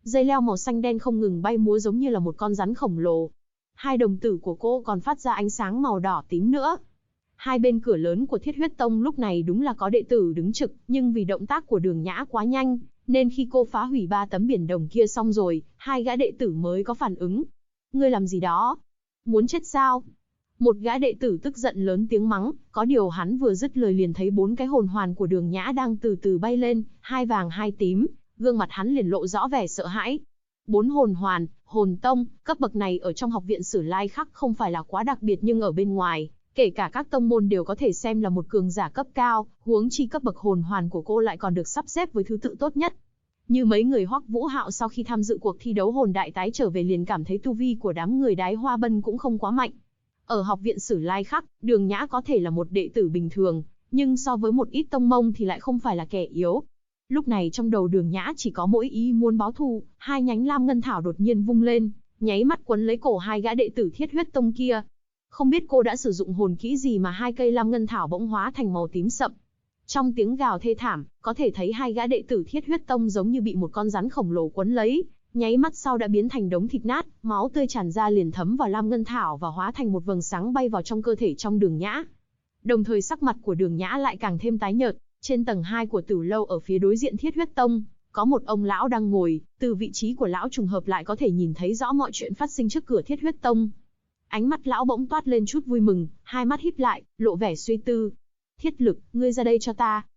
Dây leo màu xanh đen không ngừng bay múa giống như là một con rắn khổng lồ. Hai đồng tử của cô còn phát ra ánh sáng màu đỏ tím nữa. Hai bên cửa lớn của Thiết Huyết Tông lúc này đúng là có đệ tử đứng trực, nhưng vì động tác của Đường Nhã quá nhanh, nên khi cô phá hủy 3 tấm biển đồng kia xong rồi, hai gã đệ tử mới có phản ứng. Ngươi làm gì đó? Muốn chết sao? Một gã đệ tử tức giận lớn tiếng mắng, có điều hắn vừa dứt lời liền thấy 4 cái hồn hoàn của Đường Nhã đang từ từ bay lên, hai vàng hai tím, gương mặt hắn liền lộ rõ vẻ sợ hãi. 4 hồn hoàn, hồn tông, cấp bậc này ở trong học viện Sử Lai Khắc không phải là quá đặc biệt, nhưng ở bên ngoài, kể cả các tông môn đều có thể xem là một cường giả cấp cao, huống chi cấp bậc hồn hoàn của cô lại còn được sắp xếp với thứ tự tốt nhất. Như mấy người Hoắc Vũ Hạo sau khi tham dự cuộc thi đấu hồn đại tái trở về liền cảm thấy tu vi của đám người Đái Hoa Bân cũng không quá mạnh. Ở học viện Sử Lai Khắc, Đường Nhã có thể là một đệ tử bình thường, nhưng so với một ít tông môn thì lại không phải là kẻ yếu. Lúc này trong đầu Đường Nhã chỉ có mỗi ý muốn báo thù, hai nhánh lam ngân thảo đột nhiên vung lên, nháy mắt quấn lấy cổ hai gã đệ tử Thiết Huyết Tông kia. Không biết cô đã sử dụng hồn kỹ gì mà hai cây lam ngân thảo bỗng hóa thành màu tím sậm. Trong tiếng gào thê thảm, có thể thấy hai gã đệ tử Thiết Huyết Tông giống như bị một con rắn khổng lồ quấn lấy, nháy mắt sau đã biến thành đống thịt nát, máu tươi tràn ra liền thấm vào lam ngân thảo và hóa thành một vầng sáng bay vào trong cơ thể trong Đường Nhã. Đồng thời sắc mặt của Đường Nhã lại càng thêm tái nhợt. Trên tầng 2 của Tử lâu ở phía đối diện Thiết Huyết Tông, có một ông lão đang ngồi, từ vị trí của lão trùng hợp lại có thể nhìn thấy rõ mọi chuyện phát sinh trước cửa Thiết Huyết Tông. Ánh mắt lão bỗng toát lên chút vui mừng, hai mắt híp lại, lộ vẻ suy tư. Thiết Lực, ngươi ra đây cho ta.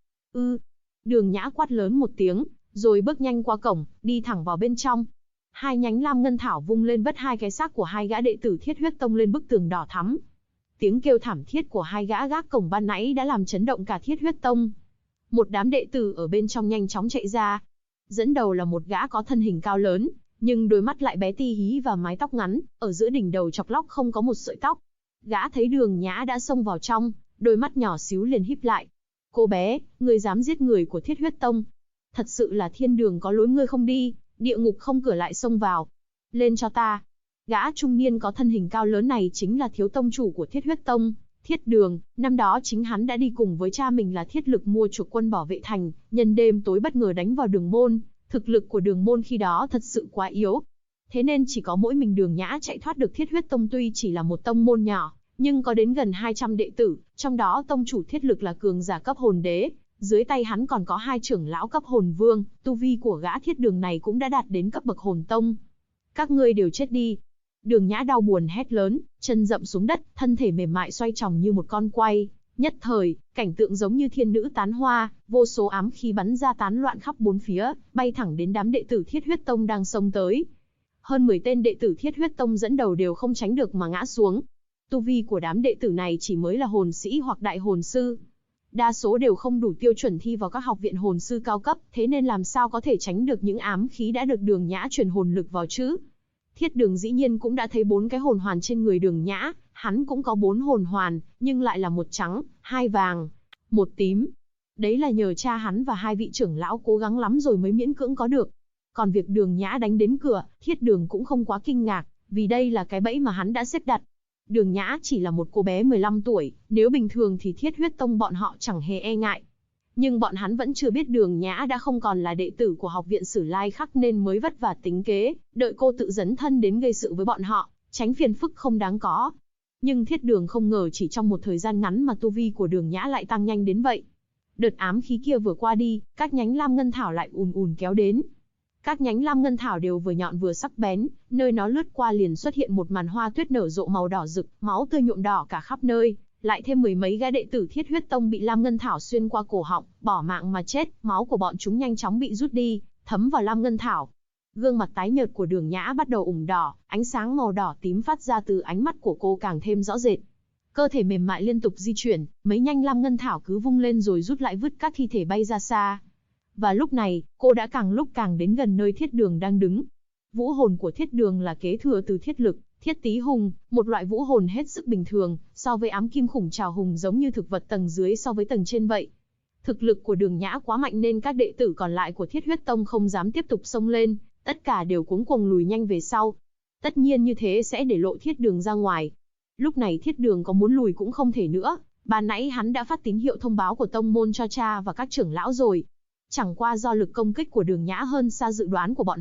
Đường Nhã quát lớn một tiếng, rồi bước nhanh qua cổng, đi thẳng vào bên trong. Hai nhánh lam ngân thảo vung lên vất hai cái xác của hai gã đệ tử Thiết Huyết Tông lên bức tường đỏ thắm. Tiếng kêu thảm thiết của hai gã gác cổng ban nãy đã làm chấn động cả Thiết Huyết Tông. Một đám đệ tử ở bên trong nhanh chóng chạy ra. Dẫn đầu là một gã có thân hình cao lớn, nhưng đôi mắt lại bé tí hí và mái tóc ngắn, ở giữa đỉnh đầu chọc lóc không có một sợi tóc. Gã thấy Đường Nhã đã xông vào trong, đôi mắt nhỏ xíu liền híp lại. Cô bé, ngươi dám giết người của Thiết Huyết Tông? Thật sự là thiên đường có lối ngươi không đi, địa ngục không cửa lại xông vào. Lên cho ta. Gã trung niên có thân hình cao lớn này chính là thiếu tông chủ của Thiết Huyết Tông, Thiết Đường. Năm đó chính hắn đã đi cùng với cha mình là Thiết Lực mua chuộc quân bảo vệ thành, nhân đêm tối bất ngờ đánh vào Đường môn. Thực lực của Đường môn khi đó thật sự quá yếu. Thế nên chỉ có mỗi mình Đường Nhã chạy thoát được Thiết Huyết Tông, tuy chỉ là một tông môn nhỏ, nhưng có đến gần 200 đệ tử, trong đó tông chủ Thiết Lực là cường giả cấp hồn đế, dưới tay hắn còn có 2 trưởng lão cấp hồn vương, tu vi của gã Thiết Đường này cũng đã đạt đến cấp bậc hồn tông. Các ngươi đều chết đi. Đường Nhã đau buồn hét lớn, chân dậm xuống đất, thân thể mềm mại xoay tròn như một con quay. Nhất thời, cảnh tượng giống như thiên nữ tán hoa, vô số ám khí bắn ra tán loạn khắp bốn phía, bay thẳng đến đám đệ tử Thiết Huyết Tông đang xông tới. Hơn 10 tên đệ tử Thiết Huyết Tông dẫn đầu đều không tránh được mà ngã xuống. Tu vi của đám đệ tử này chỉ mới là hồn sĩ hoặc đại hồn sư. Đa số đều không đủ tiêu chuẩn thi vào các học viện hồn sư cao cấp, thế nên làm sao có thể tránh được những ám khí đã được Đường Nhã truyền hồn lực vào chứ? Thiết Đường dĩ nhiên cũng đã thấy 4 cái hồn hoàn trên người Đường Nhã, hắn cũng có 4 hồn hoàn, nhưng lại là một trắng, 2 vàng, 1 tím. Đấy là nhờ cha hắn và 2 vị trưởng lão cố gắng lắm rồi mới miễn cưỡng có được. Còn việc Đường Nhã đánh đến cửa, Thiết Đường cũng không quá kinh ngạc, vì đây là cái bẫy mà hắn đã xếp đặt. Đường Nhã chỉ là một cô bé 15 tuổi, nếu bình thường thì Thiết Huyết Tông bọn họ chẳng hề e ngại. Nhưng bọn hắn vẫn chưa biết Đường Nhã đã không còn là đệ tử của học viện Sử Lai Khắc nên mới vất vả tính kế, đợi cô tự dấn thân đến gây sự với bọn họ, tránh phiền phức không đáng có. Nhưng Thiết Đường không ngờ chỉ trong một thời gian ngắn mà tu vi của Đường Nhã lại tăng nhanh đến vậy. Đợt ám khí kia vừa qua đi, các nhánh lam ngân thảo lại ùn ùn kéo đến. Các nhánh lam ngân thảo đều vừa nhọn vừa sắc bén, nơi nó lướt qua liền xuất hiện một màn hoa tuyết nở rộ màu đỏ rực, máu tươi nhuộm đỏ cả khắp nơi. Lại thêm 10 mấy gã đệ tử Thiết Huyết Tông bị lam ngân thảo xuyên qua cổ họng, bỏ mạng mà chết, máu của bọn chúng nhanh chóng bị rút đi, thấm vào lam ngân thảo. Gương mặt tái nhợt của Đường Nhã bắt đầu ửng đỏ, ánh sáng màu đỏ tím phát ra từ ánh mắt của cô càng thêm rõ rệt. Cơ thể mềm mại liên tục di chuyển, mấy nhánh lam ngân thảo cứ vung lên rồi rút lại vứt các thi thể bay ra xa. Và lúc này, cô đã càng lúc càng đến gần nơi Thiết Đường đang đứng. Vũ hồn của Thiết Đường là kế thừa từ Thiết Lực, Thiết Tý Hùng, một loại vũ hồn hết sức bình thường, so với ám kim khủng trào hùng giống như thực vật tầng dưới so với tầng trên vậy. Thực lực của Đường Nhã quá mạnh nên các đệ tử còn lại của Thiết Huyết Tông không dám tiếp tục xông lên, tất cả đều cuống cuồng lùi nhanh về sau. Tất nhiên như thế sẽ để lộ Thiết Đường ra ngoài. Lúc này Thiết Đường có muốn lùi cũng không thể nữa, ban nãy hắn đã phát tín hiệu thông báo của tông môn cho cha và các trưởng lão rồi. Chẳng qua do lực công kích của Đường Nhã hơn xa dự đoán của bọn họ,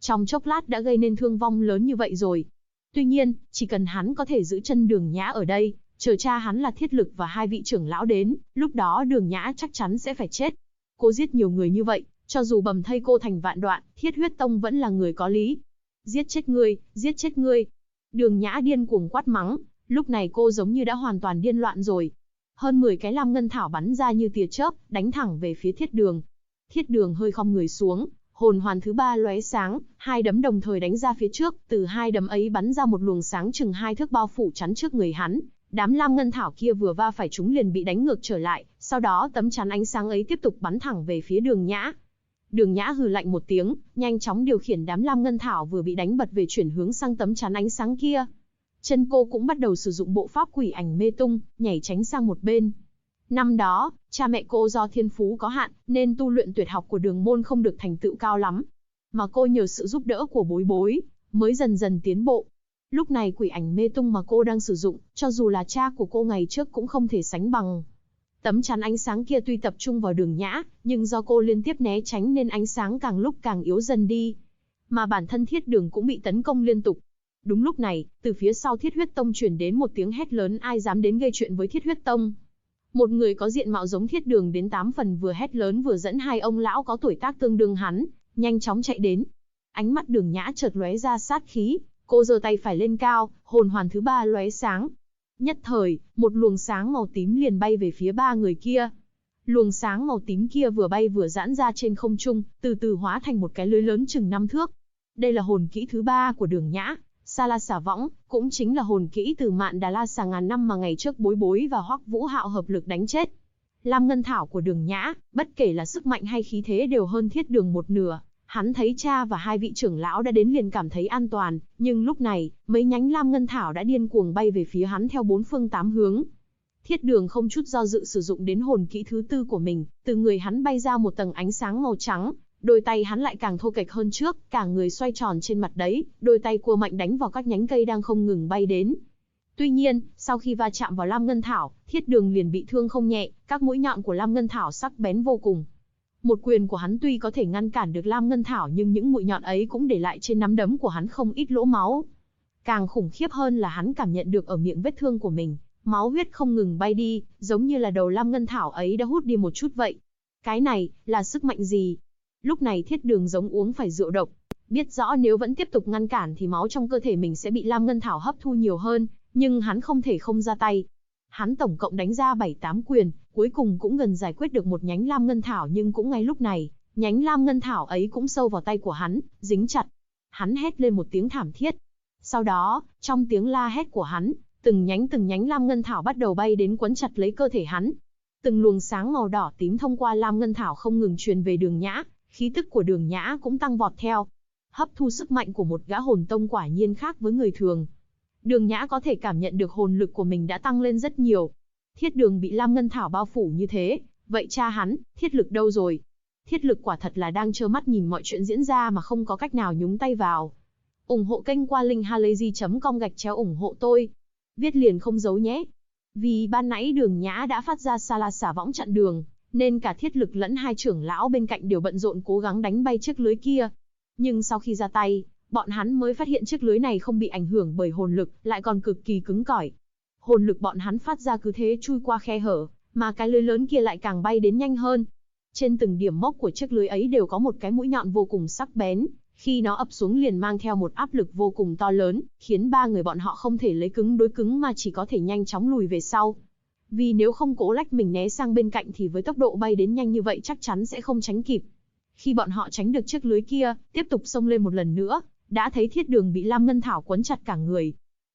Trong chốc lát đã gây nên thương vong lớn như vậy rồi. Tuy nhiên, chỉ cần hắn có thể giữ chân Đường Nhã ở đây, chờ cha hắn là Thiết Lực và hai vị trưởng lão đến, lúc đó Đường Nhã chắc chắn sẽ phải chết. Cô giết nhiều người như vậy, cho dù bầm thây cô thành vạn đoạn, Thiết Huyết Tông vẫn là người có lý. Giết chết ngươi, giết chết ngươi. Đường Nhã điên cuồng quát mắng, lúc này cô giống như đã hoàn toàn điên loạn rồi. Hơn 10 cái lam ngân thảo bắn ra như tia chớp, đánh thẳng về phía Thiết Đường. Thiết Đường hơi khom người xuống, hồn hoàn thứ 3 lóe sáng, hai đấm đồng thời đánh ra phía trước, từ hai đấm ấy bắn ra một luồng sáng chừng 2 thước bao phủ chắn trước người hắn. Đám lam ngân thảo kia vừa va phải chúng liền bị đánh ngược trở lại, sau đó tấm chắn ánh sáng ấy tiếp tục bắn thẳng về phía Đường Nhã. Đường Nhã hừ lạnh một tiếng, nhanh chóng điều khiển đám lam ngân thảo vừa bị đánh bật về chuyển hướng sang tấm chắn ánh sáng kia. Chân cô cũng bắt đầu sử dụng bộ pháp quỷ ảnh mê tung, nhảy tránh sang một bên. Năm đó, cha mẹ cô do thiên phú có hạn, nên tu luyện tuyệt học của Đường môn không được thành tựu cao lắm. Mà cô nhờ sự giúp đỡ của bối bối, mới dần dần tiến bộ. Lúc này quỷ ảnh mê tung mà cô đang sử dụng, cho dù là cha của cô ngày trước cũng không thể sánh bằng. Tấm chắn ánh sáng kia tuy tập trung vào Đường Nhã, nhưng do cô liên tiếp né tránh nên ánh sáng càng lúc càng yếu dần đi. Mà bản thân Thiết Đường cũng bị tấn công liên tục. Đúng lúc này, từ phía sau Thiết Huyết Tông truyền đến một tiếng hét lớn, ai dám đến gây chuyện với Thiết Huyết Tông. Một người có diện mạo giống Thiết Đường đến 8 phần vừa hét lớn vừa dẫn hai ông lão có tuổi tác tương đương hắn, nhanh chóng chạy đến. Ánh mắt Đường Nhã chợt lóe ra sát khí, cô giơ tay phải lên cao, hồn hoàn thứ 3 lóe sáng. Nhất thời, một luồng sáng màu tím liền bay về phía ba người kia. Luồng sáng màu tím kia vừa bay vừa giãn ra trên không trung, từ từ hóa thành một cái lưới lớn chừng 5 thước. Đây là hồn kỹ thứ 3 của Đường Nhã, Sa La Xà Võng, cũng chính là hồn kỹ từ Mạn Đà La Xà ngàn năm mà ngày trước Bối Bối và Hoắc Vũ Hạo hợp lực đánh chết. Lam ngân thảo của Đường Nhã, bất kể là sức mạnh hay khí thế đều hơn Thiết Đường một nửa. Hắn thấy cha và hai vị trưởng lão đã đến liền cảm thấy an toàn, nhưng lúc này, mấy nhánh lam ngân thảo đã điên cuồng bay về phía hắn theo 4 phương 8 hướng. Thiết Đường không chút do dự sử dụng đến hồn kỹ thứ 4 của mình, từ người hắn bay ra một tầng ánh sáng màu trắng, đôi tay hắn lại càng thô kệch hơn trước, cả người xoay tròn trên mặt đấy, đôi tay cua mạnh đánh vào các nhánh cây đang không ngừng bay đến. Tuy nhiên, sau khi va chạm vào lam ngân thảo, Thiết Đường liền bị thương không nhẹ, các mũi nhọn của lam ngân thảo sắc bén vô cùng. Một quyền của hắn tuy có thể ngăn cản được lam ngân thảo nhưng những mũi nhọn ấy cũng để lại trên nắm đấm của hắn không ít lỗ máu. Càng khủng khiếp hơn là hắn cảm nhận được ở miệng vết thương của mình, máu huyết không ngừng bay đi, giống như là đầu lam ngân thảo ấy đã hút đi một chút vậy. Cái này, là sức mạnh gì? Lúc này Thiết Đường giống uống phải rượu độc. Biết rõ nếu vẫn tiếp tục ngăn cản thì máu trong cơ thể mình sẽ bị lam ngân thảo hấp thu nhiều hơn, nhưng hắn không thể không ra tay. Hắn tổng cộng đánh ra 7-8 quyền, cuối cùng cũng gần giải quyết được một nhánh lam ngân thảo, nhưng cũng ngay lúc này, nhánh lam ngân thảo ấy cũng sâu vào tay của hắn, dính chặt. Hắn hét lên một tiếng thảm thiết. Sau đó, trong tiếng la hét của hắn, từng nhánh lam ngân thảo bắt đầu bay đến quấn chặt lấy cơ thể hắn. Từng luồng sáng màu đỏ tím thông qua lam ngân thảo không ngừng truyền về Đường Nhã, khí tức của Đường Nhã cũng tăng vọt theo. Hấp thu sức mạnh của một gã hồn tông quả nhiên khác với người thường. Đường Nhã có thể cảm nhận được hồn lực của mình đã tăng lên rất nhiều. Thiết Đường bị lam ngân thảo bao phủ như thế, vậy cha hắn, Thiết Lực đâu rồi? Thiết Lực quả thật là đang trơ mắt nhìn mọi chuyện diễn ra mà không có cách nào nhúng tay vào. Ủng hộ kênh qua linkhalazy.com/ủng hộ tôi. Viết liền không giấu nhé. Vì ban nãy Đường Nhã đã phát ra Sa La Xà Võng chặn đường, nên cả Thiết Lực lẫn hai trưởng lão bên cạnh đều bận rộn cố gắng đánh bay chiếc lưới kia. Nhưng sau khi ra tay, bọn hắn mới phát hiện chiếc lưới này không bị ảnh hưởng bởi hồn lực, lại còn cực kỳ cứng cỏi. Hồn lực bọn hắn phát ra cứ thế chui qua khe hở, mà cái lưới lớn kia lại càng bay đến nhanh hơn. Trên từng điểm mốc của chiếc lưới ấy đều có một cái mũi nhọn vô cùng sắc bén, khi nó ập xuống liền mang theo một áp lực vô cùng to lớn, khiến ba người bọn họ không thể lấy cứng đối cứng mà chỉ có thể nhanh chóng lùi về sau. Vì nếu không cố lách mình né sang bên cạnh thì với tốc độ bay đến nhanh như vậy chắc chắn sẽ không tránh kịp. Khi bọn họ tránh được chiếc lưới kia, tiếp tục xông lên một lần nữa, đã thấy Thiết Đường bị lam ngân thảo quấn chặt cả người.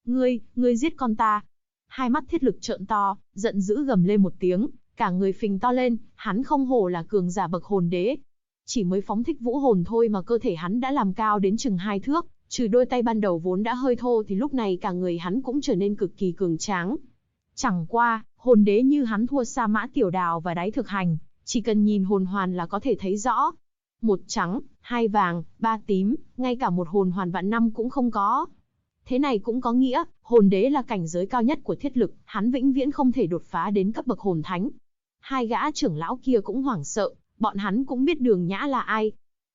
Ngươi giết con ta. Hai mắt Thiết Lực trợn to, giận dữ gầm lên một tiếng, cả người phình to lên, hắn không hổ là cường giả bậc hồn đế. Chỉ mới phóng thích vũ hồn thôi mà cơ thể hắn đã làm cao đến chừng 2 thước, trừ đôi tay ban đầu vốn đã hơi thô thì lúc này cả người hắn cũng trở nên cực kỳ cường tráng. Chẳng qua, hồn đế như hắn thua xa Mã Tiểu Đào và Đái Thực Hành, chỉ cần nhìn hồn hoàn là có thể thấy rõ. 1 trắng, 2 vàng, 3 tím, ngay cả một hồn hoàn vạn năm cũng không có. Thế này cũng có nghĩa, hồn đế là cảnh giới cao nhất của Thiết Lực, hắn vĩnh viễn không thể đột phá đến cấp bậc hồn thánh. Hai gã trưởng lão kia cũng hoảng sợ, bọn hắn cũng biết Đường Nhã là ai.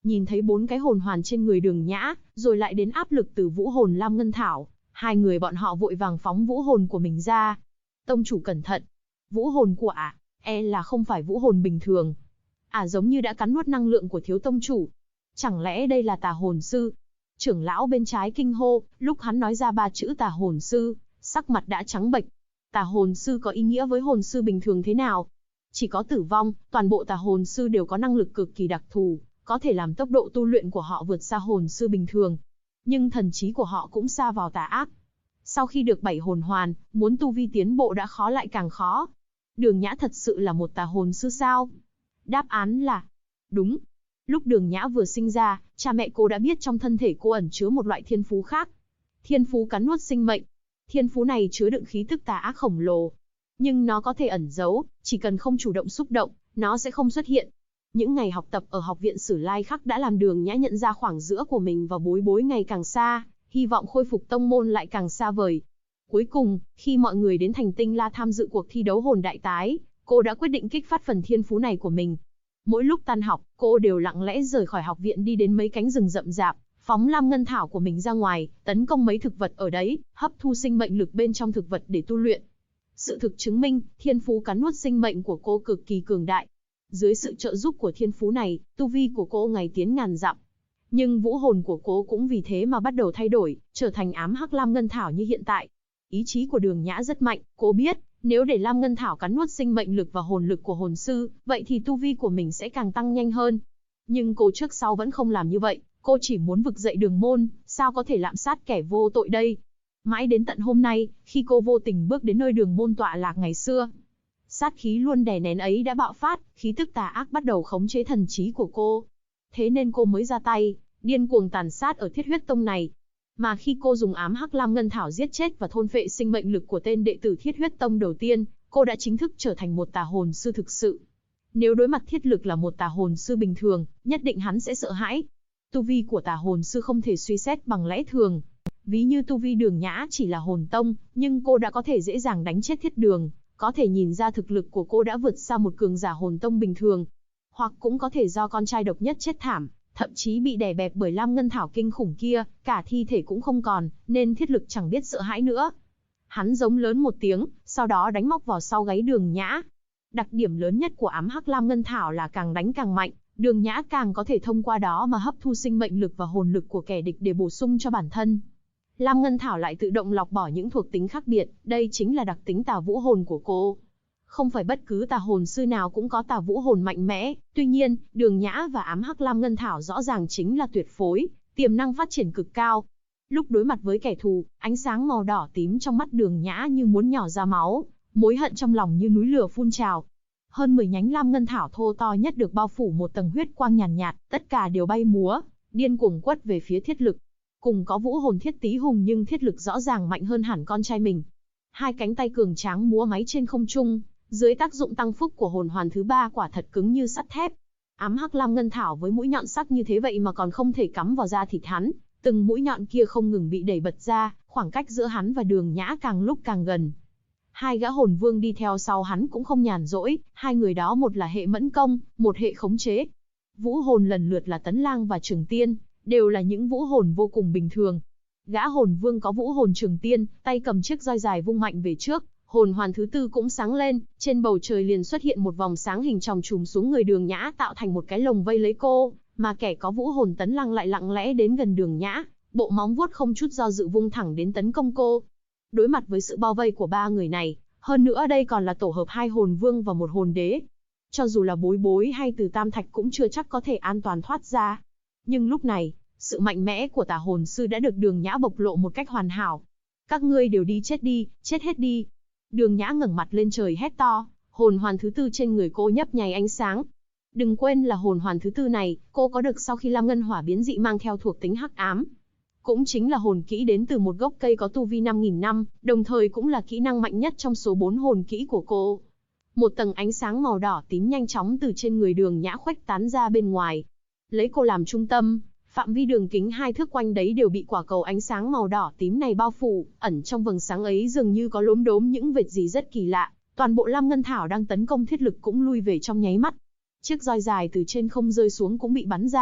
Nhìn thấy 4 cái hồn hoàn trên người Đường Nhã, rồi lại đến áp lực từ vũ hồn Lam Ngân Thảo, hai người bọn họ vội vàng phóng vũ hồn của mình ra. Tông chủ cẩn thận, vũ hồn của e là không phải vũ hồn bình thường. Giống như đã cắn nuốt năng lượng của thiếu tông chủ. Chẳng lẽ đây là tà hồn sư? Trưởng lão bên trái kinh hô, lúc hắn nói ra 3 chữ tà hồn sư, sắc mặt đã trắng bệch. Tà hồn sư có ý nghĩa với hồn sư bình thường thế nào? Chỉ có tử vong, toàn bộ tà hồn sư đều có năng lực cực kỳ đặc thù, có thể làm tốc độ tu luyện của họ vượt xa hồn sư bình thường. Nhưng thần trí của họ cũng sa vào tà ác. Sau khi được 7 hồn hoàn, muốn tu vi tiến bộ đã khó lại càng khó. Đường Nhã thật sự là một tà hồn sư sao? Đáp án là đúng. Lúc Đường Nhã vừa sinh ra, cha mẹ cô đã biết trong thân thể cô ẩn chứa một loại thiên phú khác. Thiên phú cắn nuốt sinh mệnh. Thiên phú này chứa đựng khí tức tà ác khổng lồ. Nhưng nó có thể ẩn giấu, chỉ cần không chủ động xúc động, nó sẽ không xuất hiện. Những ngày học tập ở học viện Sử Lai Khắc đã làm Đường Nhã nhận ra khoảng giữa của mình và Bối Bối ngày càng xa, hy vọng khôi phục tông môn lại càng xa vời. Cuối cùng, khi mọi người đến thành Tinh La tham dự cuộc thi đấu hồn đại tái, cô đã quyết định kích phát phần thiên phú này của mình. Mỗi lúc tan học, cô đều lặng lẽ rời khỏi học viện đi đến mấy cánh rừng rậm rạp, phóng Lam Ngân Thảo của mình ra ngoài, tấn công mấy thực vật ở đấy, hấp thu sinh mệnh lực bên trong thực vật để tu luyện. Sự thực chứng minh, thiên phú cắn nuốt sinh mệnh của cô cực kỳ cường đại. Dưới sự trợ giúp của thiên phú này, tu vi của cô ngày tiến ngàn dặm. Nhưng vũ hồn của cô cũng vì thế mà bắt đầu thay đổi, trở thành ám hắc Lam Ngân Thảo như hiện tại. Ý chí của Đường Nhã rất mạnh, cô biết, nếu để Lam Ngân Thảo cắn nuốt sinh mệnh lực và hồn lực của hồn sư, vậy thì tu vi của mình sẽ càng tăng nhanh hơn. Nhưng cô trước sau vẫn không làm như vậy, cô chỉ muốn vực dậy Đường môn, sao có thể lạm sát kẻ vô tội đây. Mãi đến tận hôm nay, khi cô vô tình bước đến nơi Đường môn tọa lạc ngày xưa, sát khí luôn đè nén ấy đã bạo phát, khí tức tà ác bắt đầu khống chế thần trí của cô. Thế nên cô mới ra tay, điên cuồng tàn sát ở Thiết Huyết Tông này. Mà khi cô dùng ám hắc Lam Ngân Thảo giết chết và thôn phệ sinh mệnh lực của tên đệ tử Thiết Huyết Tông đầu tiên, cô đã chính thức trở thành một tà hồn sư thực sự. Nếu đối mặt Thiết Lực là một tà hồn sư bình thường, nhất định hắn sẽ sợ hãi. Tu vi của tà hồn sư không thể suy xét bằng lẽ thường. Ví như tu vi Đường Nhã chỉ là hồn tông, nhưng cô đã có thể dễ dàng đánh chết Thiết Đường, có thể nhìn ra thực lực của cô đã vượt xa một cường giả hồn tông bình thường. Hoặc cũng có thể do con trai độc nhất chết thảm, thậm chí bị đè bẹp bởi Lam Ngân Thảo kinh khủng kia, cả thi thể cũng không còn, nên Thiết Lực chẳng biết sợ hãi nữa. Hắn giống lớn một tiếng, sau đó đánh móc vào sau gáy Đường Nhã. Đặc điểm lớn nhất của ám hắc Lam Ngân Thảo là càng đánh càng mạnh, Đường Nhã càng có thể thông qua đó mà hấp thu sinh mệnh lực và hồn lực của kẻ địch để bổ sung cho bản thân. Lam Ngân Thảo lại tự động lọc bỏ những thuộc tính khác biệt, đây chính là đặc tính tà vũ hồn của cô. Không phải bất cứ tà hồn sư nào cũng có tà vũ hồn mạnh mẽ, tuy nhiên, Đường Nhã và ám hắc Lam Ngân Thảo rõ ràng chính là tuyệt phối, tiềm năng phát triển cực cao. Lúc đối mặt với kẻ thù, ánh sáng màu đỏ tím trong mắt Đường Nhã như muốn nhỏ ra máu, mối hận trong lòng như núi lửa phun trào. Hơn 10 nhánh Lam Ngân Thảo thô to nhất được bao phủ một tầng huyết quang nhàn nhạt, tất cả đều bay múa, điên cuồng quất về phía Thiết Lực. Cùng có vũ hồn Thiết Tý Hùng nhưng Thiết Lực rõ ràng mạnh hơn hẳn con trai mình. Hai cánh tay cường tráng múa máy trên không trung, dưới tác dụng tăng phúc của hồn hoàn thứ 3 quả thật cứng như sắt thép. Ám hắc Lam Ngân Thảo với mũi nhọn sắc như thế vậy mà còn không thể cắm vào da thịt hắn, từng mũi nhọn kia không ngừng bị đẩy bật ra, khoảng cách giữa hắn và Đường Nhã càng lúc càng gần. Hai gã hồn vương đi theo sau hắn cũng không nhàn rỗi, hai người đó một là hệ mẫn công, một hệ khống chế. Vũ hồn lần lượt là Tấn Lang và Trường Tiên, đều là những vũ hồn vô cùng bình thường. Gã hồn vương có vũ hồn Trường Tiên, tay cầm chiếc roi dài vung mạnh về trước, hồn hoàn thứ 4 cũng sáng lên, trên bầu trời liền xuất hiện một vòng sáng hình tròng trùm xuống người Đường Nhã tạo thành một cái lồng vây lấy cô, mà kẻ có vũ hồn Tấn Lăng lại lặng lẽ đến gần Đường Nhã, bộ móng vuốt không chút do dự vung thẳng đến tấn công cô. Đối mặt với sự bao vây của ba người này, hơn nữa đây còn là tổ hợp hai hồn vương và một hồn đế. Cho dù là Bối Bối hay Từ Tam Thạch cũng chưa chắc có thể an toàn thoát ra. Nhưng lúc này, sự mạnh mẽ của tà hồn sư đã được Đường Nhã bộc lộ một cách hoàn hảo. Các ngươi đều đi, chết hết đi. Đường Nhã ngẩng mặt lên trời hét to, hồn hoàn thứ 4 trên người cô nhấp nháy ánh sáng. Đừng quên là hồn hoàn thứ 4 này, cô có được sau khi Lam Ngân Hỏa biến dị mang theo thuộc tính hắc ám. Cũng chính là hồn kỹ đến từ một gốc cây có tu vi 5.000 năm, đồng thời cũng là kỹ năng mạnh nhất trong số 4 hồn kỹ của cô. Một tầng ánh sáng màu đỏ tím nhanh chóng từ trên người Đường Nhã khuếch tán ra bên ngoài. Lấy cô làm trung tâm, phạm vi đường kính 2 thước quanh đấy đều bị quả cầu ánh sáng màu đỏ tím này bao phủ, ẩn trong vầng sáng ấy dường như có lốm đốm những vệt gì rất kỳ lạ. Toàn bộ Lam Ngân Thảo đang tấn công Thiết Lực cũng lui về trong nháy mắt. Chiếc roi dài từ trên không rơi xuống cũng bị bắn ra,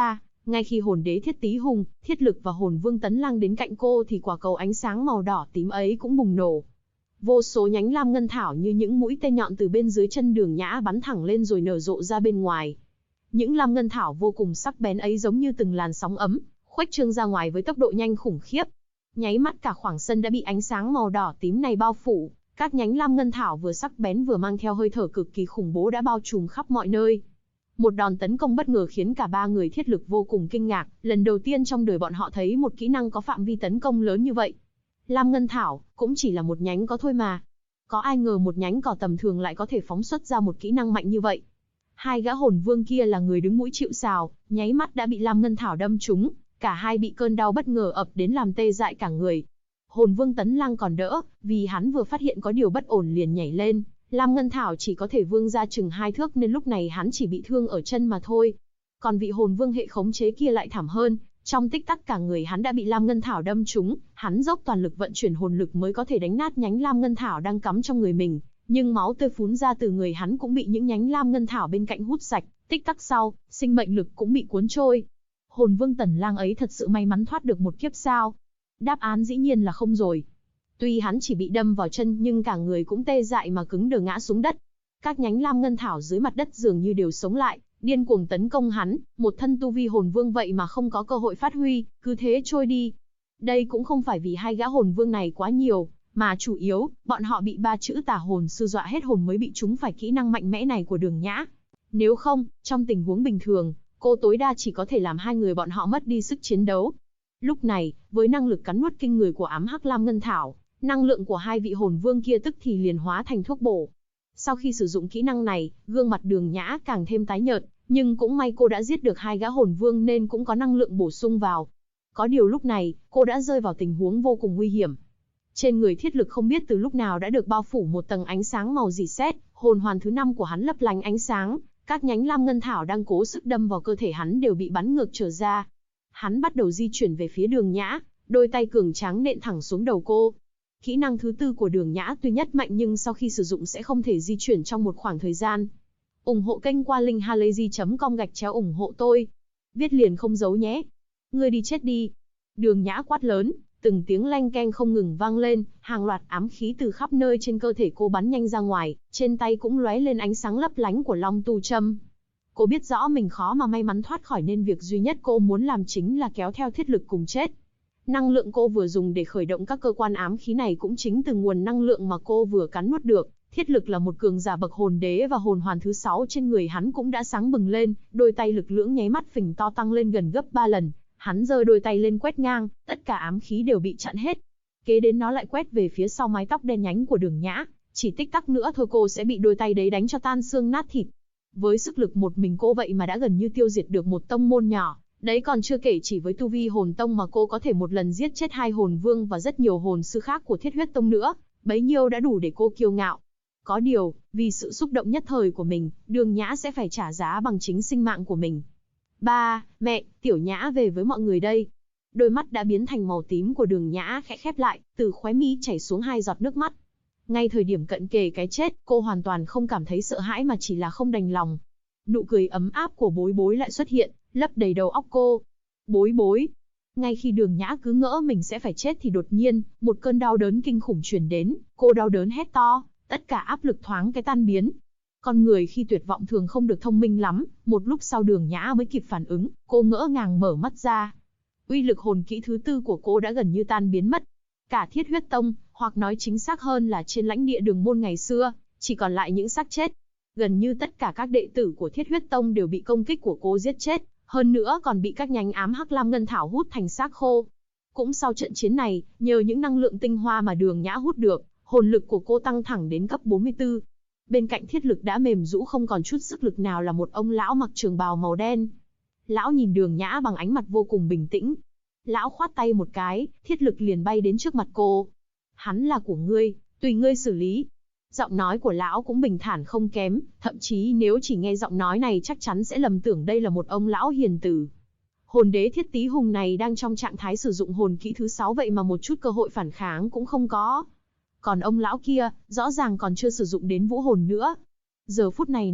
Ngay khi hồn đế Thiết Tý Hùng, Thiết Lực và hồn vương Tấn Lang đến cạnh cô thì quả cầu ánh sáng màu đỏ tím ấy cũng bùng nổ. Vô số nhánh lam ngân thảo như những mũi tên nhọn từ bên dưới chân Đường Nhã bắn thẳng lên rồi nở rộ ra bên ngoài. Những lam ngân thảo vô cùng sắc bén ấy giống như từng làn sóng ấm, khuếch trương ra ngoài với tốc độ nhanh khủng khiếp. Nháy mắt cả khoảng sân đã bị ánh sáng màu đỏ tím này bao phủ, các nhánh lam ngân thảo vừa sắc bén vừa mang theo hơi thở cực kỳ khủng bố đã bao trùm khắp mọi nơi. Một đòn tấn công bất ngờ khiến cả ba người Thiết Lực vô cùng kinh ngạc, lần đầu tiên trong đời bọn họ thấy một kỹ năng có phạm vi tấn công lớn như vậy. Lam ngân thảo, cũng chỉ là một nhánh có thôi mà. Có ai ngờ một nhánh cỏ tầm thường lại có thể phóng xuất ra một kỹ năng mạnh như vậy. Hai gã hồn vương kia là người đứng mũi chịu sào, nháy mắt đã bị lam ngân thảo đâm trúng, cả hai bị cơn đau bất ngờ ập đến làm tê dại cả người. Hồn vương Tấn Lang còn đỡ, vì hắn vừa phát hiện có điều bất ổn liền nhảy lên, lam ngân thảo chỉ có thể vươn ra chừng 2 thước nên lúc này hắn chỉ bị thương ở chân mà thôi. Còn vị hồn vương hệ khống chế kia lại thảm hơn, trong tích tắc cả người hắn đã bị lam ngân thảo đâm trúng, hắn dốc toàn lực vận chuyển hồn lực mới có thể đánh nát nhánh lam ngân thảo đang cắm trong người mình, nhưng máu tươi phún ra từ người hắn cũng bị những nhánh lam ngân thảo bên cạnh hút sạch, tích tắc sau, sinh mệnh lực cũng bị cuốn trôi. Hồn vương Tần Lang ấy thật sự may mắn thoát được một kiếp sao? Đáp án dĩ nhiên là không rồi. Tuy hắn chỉ bị đâm vào chân nhưng cả người cũng tê dại mà cứng đờ ngã xuống đất. Các nhánh lam ngân thảo dưới mặt đất dường như đều sống lại, điên cuồng tấn công hắn, một thân tu vi hồn vương vậy mà không có cơ hội phát huy, cứ thế trôi đi. Đây cũng không phải vì hai gã hồn vương này quá nhiều, mà chủ yếu, bọn họ bị 3 chữ tà hồn sư dọa hết hồn mới bị trúng phải kỹ năng mạnh mẽ này của Đường Nhã. Nếu không, trong tình huống bình thường, cô tối đa chỉ có thể làm hai người bọn họ mất đi sức chiến đấu. Lúc này, với năng lực cắn nuốt kinh người của ám hắc lam ngân thảo, năng lượng của hai vị hồn vương kia tức thì liền hóa thành thuốc bổ. Sau khi sử dụng kỹ năng này, gương mặt Đường Nhã càng thêm tái nhợt, nhưng cũng may cô đã giết được hai gã hồn vương nên cũng có năng lượng bổ sung vào. Có điều lúc này, cô đã rơi vào tình huống vô cùng nguy hiểm. Trên người Thiết Lực không biết từ lúc nào đã được bao phủ một tầng ánh sáng màu rỉ sét, hồn hoàn thứ 5 của hắn lấp lánh ánh sáng, các nhánh lam ngân thảo đang cố sức đâm vào cơ thể hắn đều bị bắn ngược trở ra. Hắn bắt đầu di chuyển về phía Đường Nhã, đôi tay cường tráng nện thẳng xuống đầu cô. Kỹ năng thứ 4 của Đường Nhã tuy nhất mạnh nhưng sau khi sử dụng sẽ không thể di chuyển trong một khoảng thời gian. Ủng hộ kênh qua link halayzi.com/ủng hộ tôi. Viết liền không giấu nhé. Ngươi đi chết đi. Đường Nhã quát lớn, từng tiếng leng keng không ngừng vang lên, hàng loạt ám khí từ khắp nơi trên cơ thể cô bắn nhanh ra ngoài, trên tay cũng lóe lên ánh sáng lấp lánh của Long Tu Châm. Cô biết rõ mình khó mà may mắn thoát khỏi nên việc duy nhất cô muốn làm chính là kéo theo Thiết Lực cùng chết. Năng lượng cô vừa dùng để khởi động các cơ quan ám khí này cũng chính từ nguồn năng lượng mà cô vừa cắn nuốt được. Thiết Lực là một cường giả bậc hồn đế và hồn hoàn thứ 6 trên người hắn cũng đã sáng bừng lên, đôi tay lực lưỡng nháy mắt phình to tăng lên gần gấp 3 lần. Hắn giơ đôi tay lên quét ngang, tất cả ám khí đều bị chặn hết. Kế đến nó lại quét về phía sau mái tóc đen nhánh của Đường Nhã, chỉ tích tắc nữa thôi cô sẽ bị đôi tay đấy đánh cho tan xương nát thịt. Với sức lực một mình cô vậy mà đã gần như tiêu diệt được một tông môn nhỏ, đấy còn chưa kể chỉ với tu vi hồn tông mà cô có thể một lần giết chết 2 hồn vương và rất nhiều hồn sư khác của Thiết Huyết Tông nữa, bấy nhiêu đã đủ để cô kiêu ngạo. Có điều, vì sự xúc động nhất thời của mình, Đường Nhã sẽ phải trả giá bằng chính sinh mạng của mình. Ba, mẹ, Tiểu Nhã về với mọi người đây. Đôi mắt đã biến thành màu tím của Đường Nhã khẽ khép lại, từ khóe mi chảy xuống 2 giọt nước mắt. Ngay thời điểm cận kề cái chết, cô hoàn toàn không cảm thấy sợ hãi mà chỉ là không đành lòng. Nụ cười ấm áp của Bối Bối lại xuất hiện, lấp đầy đầu óc cô. Bối Bối. Ngay khi Đường Nhã cứ ngỡ mình sẽ phải chết thì đột nhiên, một cơn đau đớn kinh khủng truyền đến, cô đau đớn hét to, tất cả áp lực thoáng cái tan biến. Con người khi tuyệt vọng thường không được thông minh lắm, một lúc sau Đường Nhã mới kịp phản ứng, cô ngỡ ngàng mở mắt ra. Uy lực hồn kỹ thứ 4 của cô đã gần như tan biến mất. Cả Thiết Huyết Tông, hoặc nói chính xác hơn là trên lãnh địa Đường môn ngày xưa, chỉ còn lại những xác chết. Gần như tất cả các đệ tử của Thiết Huyết Tông đều bị công kích của cô giết chết, hơn nữa còn bị các nhánh ám hắc lam ngân thảo hút thành xác khô. Cũng sau trận chiến này, nhờ những năng lượng tinh hoa mà Đường Nhã hút được, hồn lực của cô tăng thẳng đến cấp 44. Bên cạnh Thiết Lực đã mềm rũ không còn chút sức lực nào là một ông lão mặc trường bào màu đen. Lão nhìn Đường Nhã bằng ánh mặt vô cùng bình tĩnh. Lão khoát tay một cái, Thiết Lực liền bay đến trước mặt cô. Hắn là của ngươi, tùy ngươi xử lý. Giọng nói của lão cũng bình thản không kém, thậm chí nếu chỉ nghe giọng nói này chắc chắn sẽ lầm tưởng đây là một ông lão hiền tử. Hồn đế Thiết Tý Hùng này đang trong trạng thái sử dụng hồn kỹ thứ 6 vậy mà một chút cơ hội phản kháng cũng không có. Còn ông lão kia, rõ ràng còn chưa sử dụng đến vũ hồn nữa. Giờ phút này,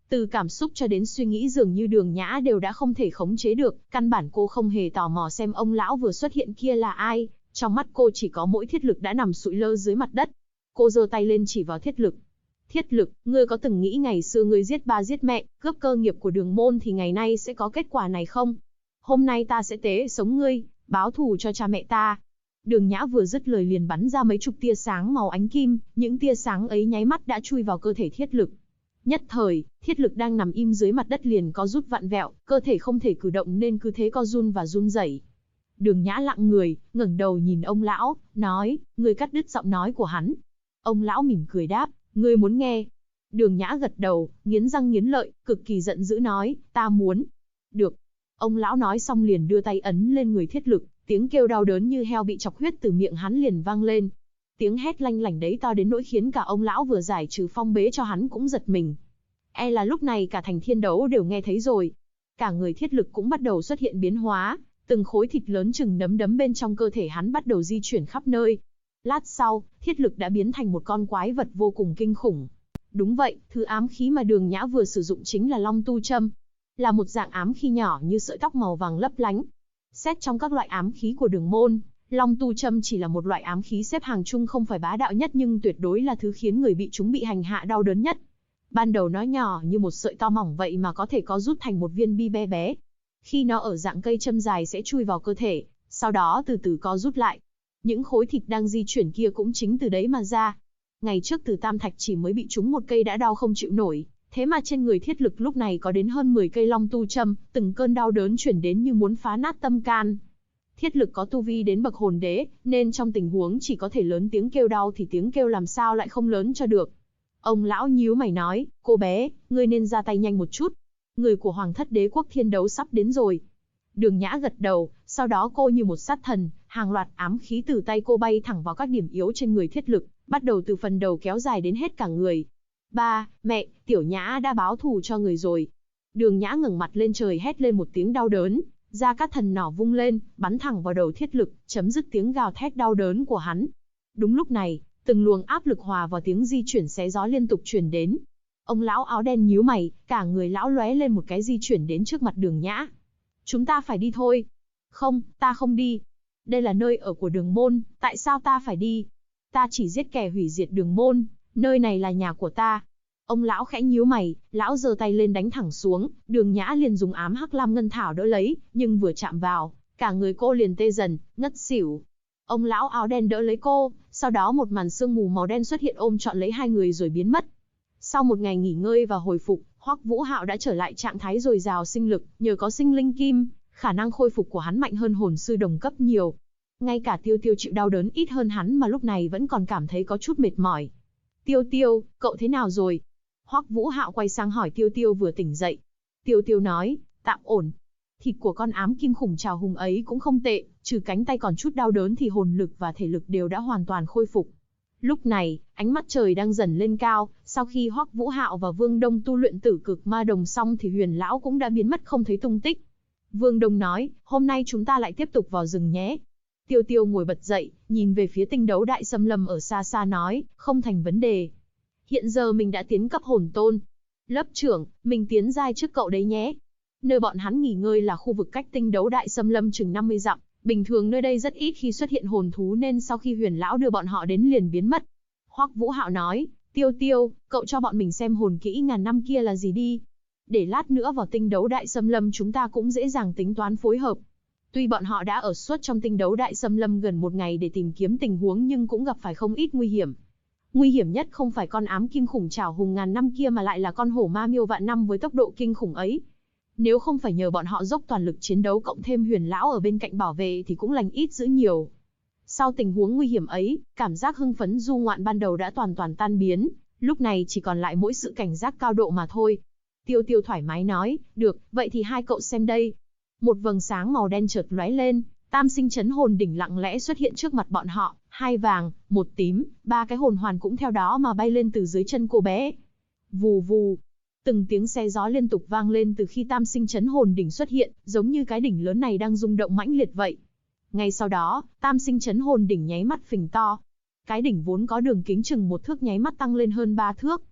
Từ cảm xúc cho đến suy nghĩ dường như Đường Nhã đều đã không thể khống chế được, căn bản cô không hề tò mò xem ông lão vừa xuất hiện kia là ai, trong mắt cô chỉ có mỗi Thiết Lực đã nằm sụi lơ dưới mặt đất. Cô giơ tay lên chỉ vào Thiết Lực. Thiết Lực, ngươi có từng nghĩ ngày xưa ngươi giết ba giết mẹ, cướp cơ nghiệp của Đường môn thì ngày nay sẽ có kết quả này không? Hôm nay ta sẽ tế sống ngươi, báo thù cho cha mẹ ta. Đường Nhã vừa dứt lời liền bắn ra mấy chục tia sáng màu ánh kim, những tia sáng ấy nháy mắt đã chui vào cơ thể Thiết Lực. Nhất thời, Thiết Lực đang nằm im dưới mặt đất liền co rút vặn vẹo, cơ thể không thể cử động nên cứ thế co run và run rẩy. Đường Nhã lặng người, ngẩng đầu nhìn ông lão, nói, ngươi cắt đứt giọng nói của hắn. Ông lão mỉm cười đáp, ngươi muốn nghe? Đường Nhã gật đầu, nghiến răng nghiến lợi, cực kỳ giận dữ nói, ta muốn. Được. Ông lão nói xong liền đưa tay ấn lên người Thiết Lực, tiếng kêu đau đớn như heo bị chọc huyết từ miệng hắn liền vang lên. Tiếng hét lanh lảnh đấy to đến nỗi khiến cả ông lão vừa giải trừ phong bế cho hắn cũng giật mình. E là lúc này cả thành Thiên Đấu đều nghe thấy rồi. Cả người Thiết Lực cũng bắt đầu xuất hiện biến hóa, từng khối thịt lớn chừng nắm đấm bên trong cơ thể hắn bắt đầu di chuyển khắp nơi. Lát sau, Thiết Lực đã biến thành một con quái vật vô cùng kinh khủng. Đúng vậy, thứ ám khí mà Đường Nhã vừa sử dụng chính là Long Tu Châm. Là một dạng ám khí nhỏ như sợi tóc màu vàng lấp lánh. Xét trong các loại ám khí của Đường môn, Long Tu Châm chỉ là một loại ám khí xếp hàng chung không phải bá đạo nhất nhưng tuyệt đối là thứ khiến người bị chúng bị hành hạ đau đớn nhất. Ban đầu nó nhỏ như một sợi to mỏng vậy mà có thể có rút thành một viên bi bé bé. Khi nó ở dạng cây châm dài sẽ chui vào cơ thể, sau đó từ từ co rút lại. Những khối thịt đang di chuyển kia cũng chính từ đấy mà ra. Ngày trước Từ Tam Thạch chỉ mới bị trúng một cây đã đau không chịu nổi, thế mà trên người Thiết Lực lúc này có đến hơn 10 cây Long Tu Châm, từng cơn đau đớn chuyển đến như muốn phá nát tâm can. Thiết Lực có tu vi đến bậc hồn đế, nên trong tình huống chỉ có thể lớn tiếng kêu đau thì tiếng kêu làm sao lại không lớn cho được. Ông lão nhíu mày nói, cô bé, ngươi nên ra tay nhanh một chút. Người của Hoàng Thất Đế quốc Thiên Đấu sắp đến rồi. Đường Nhã gật đầu, sau đó cô như một sát thần, hàng loạt ám khí từ tay cô bay thẳng vào các điểm yếu trên người Thiết Lực, bắt đầu từ phần đầu kéo dài đến hết cả người. Ba, mẹ, Tiểu Nhã đã báo thù cho người rồi. Đường Nhã ngẩng mặt lên trời hét lên một tiếng đau đớn, Gia Cát Thần nỏ vung lên, bắn thẳng vào đầu Thiết Lực, chấm dứt tiếng gào thét đau đớn của hắn. Đúng lúc này, từng luồng áp lực hòa vào tiếng di chuyển xé gió liên tục truyền đến. Ông lão áo đen nhíu mày, cả người lão lóe lên một cái di chuyển đến trước mặt Đường Nhã. Chúng ta phải đi thôi. Không, ta không đi. Đây là nơi ở của Đường môn, tại sao ta phải đi? Ta chỉ giết kẻ hủy diệt Đường môn, nơi này là nhà của ta. Ông lão khẽ nhíu mày, lão giơ tay lên đánh thẳng xuống, Đường Nhã liền dùng ám hắc lam ngân thảo đỡ lấy, nhưng vừa chạm vào, cả người cô liền tê dần, ngất xỉu. Ông lão áo đen đỡ lấy cô, sau đó một màn sương mù màu đen xuất hiện ôm trọn lấy hai người rồi biến mất. Sau một ngày nghỉ ngơi và hồi phục, Hoắc Vũ Hạo đã trở lại trạng thái dồi dào sinh lực, nhờ có sinh linh kim, khả năng khôi phục của hắn mạnh hơn hồn sư đồng cấp nhiều. Ngay cả Tiêu Tiêu chịu đau đớn ít hơn hắn mà lúc này vẫn còn cảm thấy có chút mệt mỏi. Tiêu Tiêu, cậu thế nào rồi? Hoắc Vũ Hạo quay sang hỏi Tiêu Tiêu vừa tỉnh dậy. Tiêu Tiêu nói, tạm ổn. Thịt của con ám kim khủng trào hùng ấy cũng không tệ, trừ cánh tay còn chút đau đớn thì hồn lực và thể lực đều đã hoàn toàn khôi phục. Lúc này, ánh mắt trời đang dần lên cao, sau khi Hoắc Vũ Hạo và Vương Đông tu luyện Tử Cực Ma Đồng xong thì Huyền lão cũng đã biến mất không thấy tung tích. Vương Đông nói, hôm nay chúng ta lại tiếp tục vào rừng nhé. Tiêu Tiêu ngồi bật dậy, nhìn về phía Tinh Đấu Đại Xâm Lâm ở xa xa nói, không thành vấn đề. Hiện giờ mình đã tiến cấp hồn tôn. Lớp trưởng, mình tiến giai trước cậu đấy nhé. Nơi bọn hắn nghỉ ngơi là khu vực cách Tinh Đấu Đại Xâm Lâm chừng 50 dặm. Bình thường nơi đây rất ít khi xuất hiện hồn thú nên sau khi Huyền lão đưa bọn họ đến liền biến mất. Hoắc Vũ Hạo nói, Tiêu Tiêu, cậu cho bọn mình xem hồn kỹ ngàn năm kia là gì đi. Để lát nữa vào Tinh Đấu Đại Xâm Lâm chúng ta cũng dễ dàng tính toán phối hợp. Tuy bọn họ đã ở suốt trong Tinh Đấu Đại Xâm Lâm gần một ngày để tìm kiếm tình huống nhưng cũng gặp phải không ít nguy hiểm. Nguy hiểm nhất không phải con ám kim khủng trảo hùng ngàn năm kia mà lại là con hổ ma miêu vạn năm với tốc độ kinh khủng ấy. Nếu không phải nhờ bọn họ dốc toàn lực chiến đấu cộng thêm Huyền lão ở bên cạnh bảo vệ thì cũng lành ít dữ nhiều. Sau tình huống nguy hiểm ấy, cảm giác hưng phấn du ngoạn ban đầu đã toàn tan biến, lúc này chỉ còn lại mỗi sự cảnh giác cao độ mà thôi. Tiêu Tiêu thoải mái nói, được, vậy thì hai cậu xem đây. Một vầng sáng màu đen chợt lóe lên, Tam Sinh Chấn Hồn Đỉnh lặng lẽ xuất hiện trước mặt bọn họ, hai vàng, một tím, ba cái hồn hoàn cũng theo đó mà bay lên từ dưới chân cô bé. Vù vù, từng tiếng xe gió liên tục vang lên từ khi Tam Sinh Chấn Hồn Đỉnh xuất hiện, giống như cái đỉnh lớn này đang rung động mãnh liệt vậy. Ngay sau đó, Tam Sinh Chấn Hồn Đỉnh nháy mắt phình to. Cái đỉnh vốn có đường kính chừng 1 thước nháy mắt tăng lên hơn 3 thước.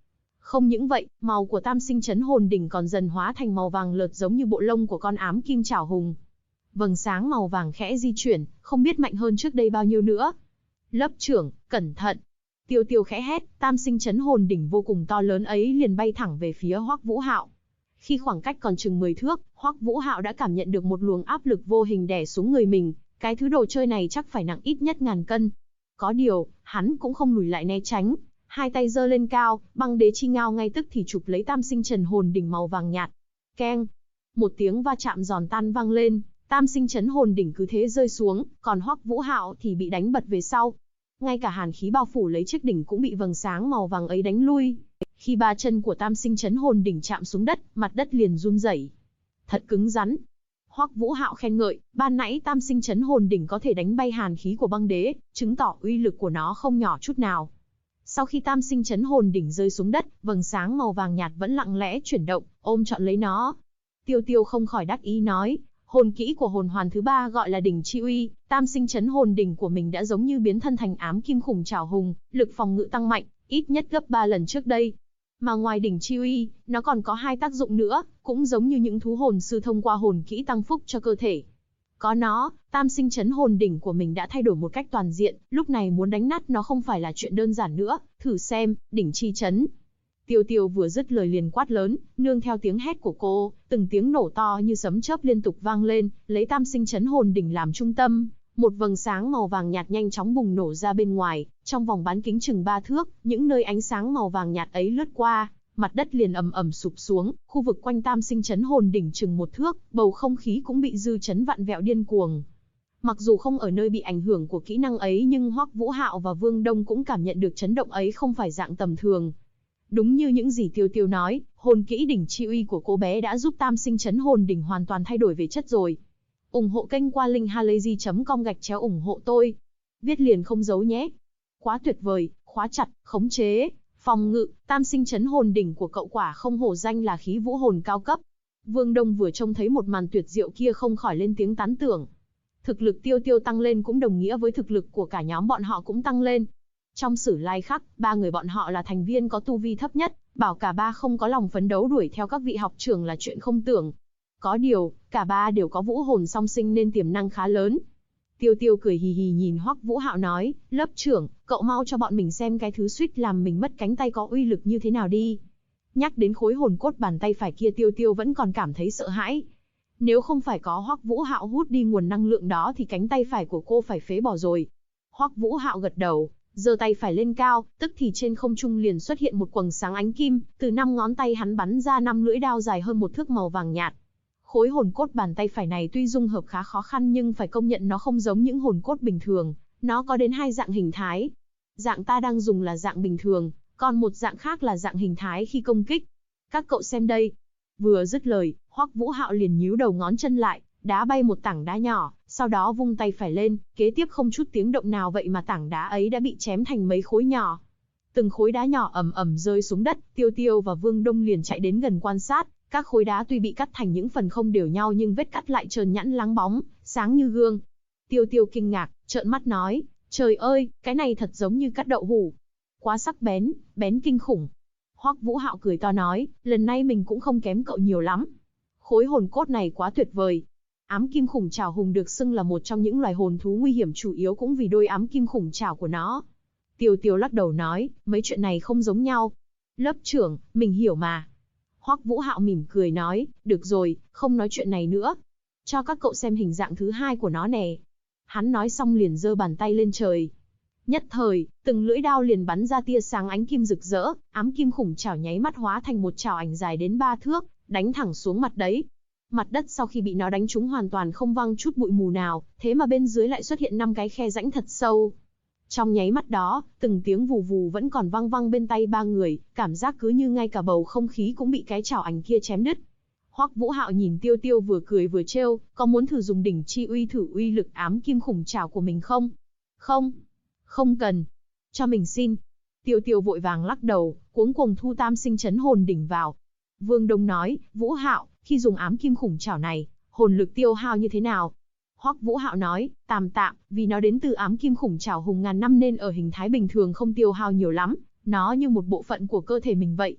Không những vậy, màu của tam sinh chấn hồn đỉnh còn dần hóa thành màu vàng lợt giống như bộ lông của con ám kim trảo hùng. Vầng sáng màu vàng khẽ di chuyển, không biết mạnh hơn trước đây bao nhiêu nữa. Lớp trưởng, cẩn thận. Tiêu Tiêu khẽ hét, tam sinh chấn hồn đỉnh vô cùng to lớn ấy liền bay thẳng về phía Hoắc Vũ Hạo. Khi khoảng cách còn chừng 10 thước, Hoắc Vũ Hạo đã cảm nhận được một luồng áp lực vô hình đè xuống người mình, cái thứ đồ chơi này chắc phải nặng ít nhất ngàn cân. Có điều, hắn cũng không lùi lại né tránh, hai tay giơ lên cao, băng đế chi ngao ngay tức thì chụp lấy tam sinh chấn hồn đỉnh màu vàng nhạt. Keng! Một tiếng va chạm giòn tan vang lên, tam sinh chấn hồn đỉnh cứ thế rơi xuống, còn Hoắc Vũ Hạo thì bị đánh bật về sau. Ngay cả hàn khí bao phủ lấy chiếc đỉnh cũng bị vầng sáng màu vàng ấy đánh lui. Khi ba chân của tam sinh chấn hồn đỉnh chạm xuống đất, mặt đất liền run rẩy. Thật cứng rắn. Hoắc Vũ Hạo khen ngợi, ban nãy tam sinh chấn hồn đỉnh có thể đánh bay hàn khí của băng đế, chứng tỏ uy lực của nó không nhỏ chút nào. Sau khi tam sinh chấn hồn đỉnh rơi xuống đất, vầng sáng màu vàng nhạt vẫn lặng lẽ chuyển động, ôm trọn lấy nó. Tiêu Tiêu không khỏi đắc ý nói, hồn kỹ của hồn hoàn thứ 3 gọi là đỉnh chi uy, tam sinh chấn hồn đỉnh của mình đã giống như biến thân thành ám kim khủng trảo hùng, lực phòng ngự tăng mạnh, ít nhất gấp 3 lần trước đây. Mà ngoài đỉnh chi uy, nó còn có 2 tác dụng nữa, cũng giống như những thú hồn sư thông qua hồn kỹ tăng phúc cho cơ thể. Có nó, tam sinh chấn hồn đỉnh của mình đã thay đổi một cách toàn diện, lúc này muốn đánh nát nó không phải là chuyện đơn giản nữa, thử xem, đỉnh chi chấn. Tiêu Tiêu vừa dứt lời liền quát lớn, nương theo tiếng hét của cô, từng tiếng nổ to như sấm chớp liên tục vang lên, lấy tam sinh chấn hồn đỉnh làm trung tâm, một vầng sáng màu vàng nhạt nhanh chóng bùng nổ ra bên ngoài, trong vòng bán kính chừng 3 thước, những nơi ánh sáng màu vàng nhạt ấy lướt qua, mặt đất liền ầm ầm sụp xuống, khu vực quanh tam sinh chấn hồn đỉnh chừng 1 thước, bầu không khí cũng bị dư chấn vặn vẹo điên cuồng. Mặc dù không ở nơi bị ảnh hưởng của kỹ năng ấy nhưng Hoắc Vũ Hạo và Vương Đông cũng cảm nhận được chấn động ấy không phải dạng tầm thường. Đúng như những gì Tiêu Tiêu nói, hồn kỹ đỉnh chi uy của cô bé đã giúp tam sinh chấn hồn đỉnh hoàn toàn thay đổi về chất rồi. Ủng hộ kênh qua linkhalazy.com/ủng hộ tôi. Viết liền không giấu nhé. Quá tuyệt vời, khóa chặt, khống chế, phòng ngự, tam sinh chấn hồn đỉnh của cậu quả không hổ danh là khí vũ hồn cao cấp. Vương Đông vừa trông thấy một màn tuyệt diệu kia không khỏi lên tiếng tán thưởng. Thực lực Tiêu Tiêu tăng lên cũng đồng nghĩa với thực lực của cả nhóm bọn họ cũng tăng lên. Trong Sử Lai Khắc, 3 người bọn họ là thành viên có tu vi thấp nhất, bảo cả ba không có lòng phấn đấu đuổi theo các vị học trưởng là chuyện không tưởng. Có điều, cả ba đều có vũ hồn song sinh nên tiềm năng khá lớn. Tiêu Tiêu cười hì hì nhìn Hoắc Vũ Hạo nói, lớp trưởng, cậu mau cho bọn mình xem cái thứ suýt làm mình mất cánh tay có uy lực như thế nào đi. Nhắc đến khối hồn cốt bàn tay phải kia Tiêu Tiêu vẫn còn cảm thấy sợ hãi. Nếu không phải có Hoắc Vũ Hạo hút đi nguồn năng lượng đó thì cánh tay phải của cô phải phế bỏ rồi. Hoắc Vũ Hạo gật đầu, giơ tay phải lên cao, tức thì trên không trung liền xuất hiện một quầng sáng ánh kim, từ 5 ngón tay hắn bắn ra 5 lưỡi đao dài hơn 1 thước màu vàng nhạt. Khối hồn cốt bàn tay phải này tuy dung hợp khá khó khăn nhưng phải công nhận nó không giống những hồn cốt bình thường, nó có đến 2 dạng hình thái. Dạng ta đang dùng là dạng bình thường, còn một dạng khác là dạng hình thái khi công kích. Các cậu xem đây. Vừa dứt lời, Hoắc Vũ Hạo liền nhíu đầu ngón chân lại, đá bay một tảng đá nhỏ, sau đó vung tay phải lên, kế tiếp không chút tiếng động nào vậy mà tảng đá ấy đã bị chém thành mấy khối nhỏ. Từng khối đá nhỏ ầm ầm rơi xuống đất, Tiêu Tiêu và Vương Đông liền chạy đến gần quan sát, các khối đá tuy bị cắt thành những phần không đều nhau nhưng vết cắt lại trơn nhẵn láng bóng, sáng như gương. Tiêu Tiêu kinh ngạc, trợn mắt nói, trời ơi, cái này thật giống như cắt đậu hủ. Quá sắc bén, bén kinh khủng. Hoắc Vũ Hạo cười to nói, lần này mình cũng không kém cậu nhiều lắm. Khối hồn cốt này quá tuyệt vời. Ám kim khủng trảo hùng được xưng là một trong những loài hồn thú nguy hiểm chủ yếu cũng vì đôi ám kim khủng trảo của nó. Tiêu Tiêu lắc đầu nói, mấy chuyện này không giống nhau. Lớp trưởng, mình hiểu mà. Hoắc Vũ Hạo mỉm cười nói, được rồi, không nói chuyện này nữa. Cho các cậu xem hình dạng thứ 2 của nó nè. Hắn nói xong liền giơ bàn tay lên trời. Nhất thời, từng lưỡi đao liền bắn ra tia sáng ánh kim rực rỡ, ám kim khủng trảo nháy mắt hóa thành một trảo ảnh dài đến 3 thước, đánh thẳng xuống mặt đấy. Mặt đất sau khi bị nó đánh trúng hoàn toàn không văng chút bụi mù nào, thế mà bên dưới lại xuất hiện 5 cái khe rãnh thật sâu. Trong nháy mắt đó, từng tiếng vù vù vẫn còn vang vang bên tai 3 người, cảm giác cứ như ngay cả bầu không khí cũng bị cái chảo ảnh kia chém đứt. Hoắc Vũ Hạo nhìn Tiêu Tiêu vừa cười vừa trêu, có muốn thử dùng đỉnh chi uy thử uy lực ám kim khủng trảo của mình không? Không, không cần. Cho mình xin. Tiêu Tiêu vội vàng lắc đầu, cuống cuồng thu tam sinh chấn hồn đỉnh vào. Vương Đông nói, Vũ Hạo, khi dùng ám kim khủng trảo này, hồn lực tiêu hao như thế nào? Hoắc Vũ Hạo nói, tạm, vì nó đến từ ám kim khủng trảo hùng ngàn năm nên ở hình thái bình thường không tiêu hao nhiều lắm, nó như một bộ phận của cơ thể mình vậy.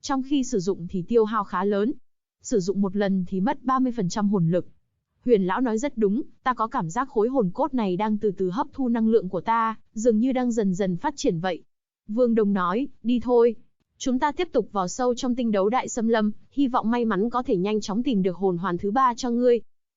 Trong khi sử dụng thì tiêu hao khá lớn. Sử dụng một lần thì mất 30% hồn lực. Huyền lão nói rất đúng, ta có cảm giác khối hồn cốt này đang từ từ hấp thu năng lượng của ta, dường như đang dần dần phát triển vậy. Vương Đông nói, đi thôi. Chúng ta tiếp tục vào sâu trong tinh đấu đại xâm lâm, hy vọng may mắn có thể nhanh chóng tìm được hồn hoàn thứ 3 cho ngươi.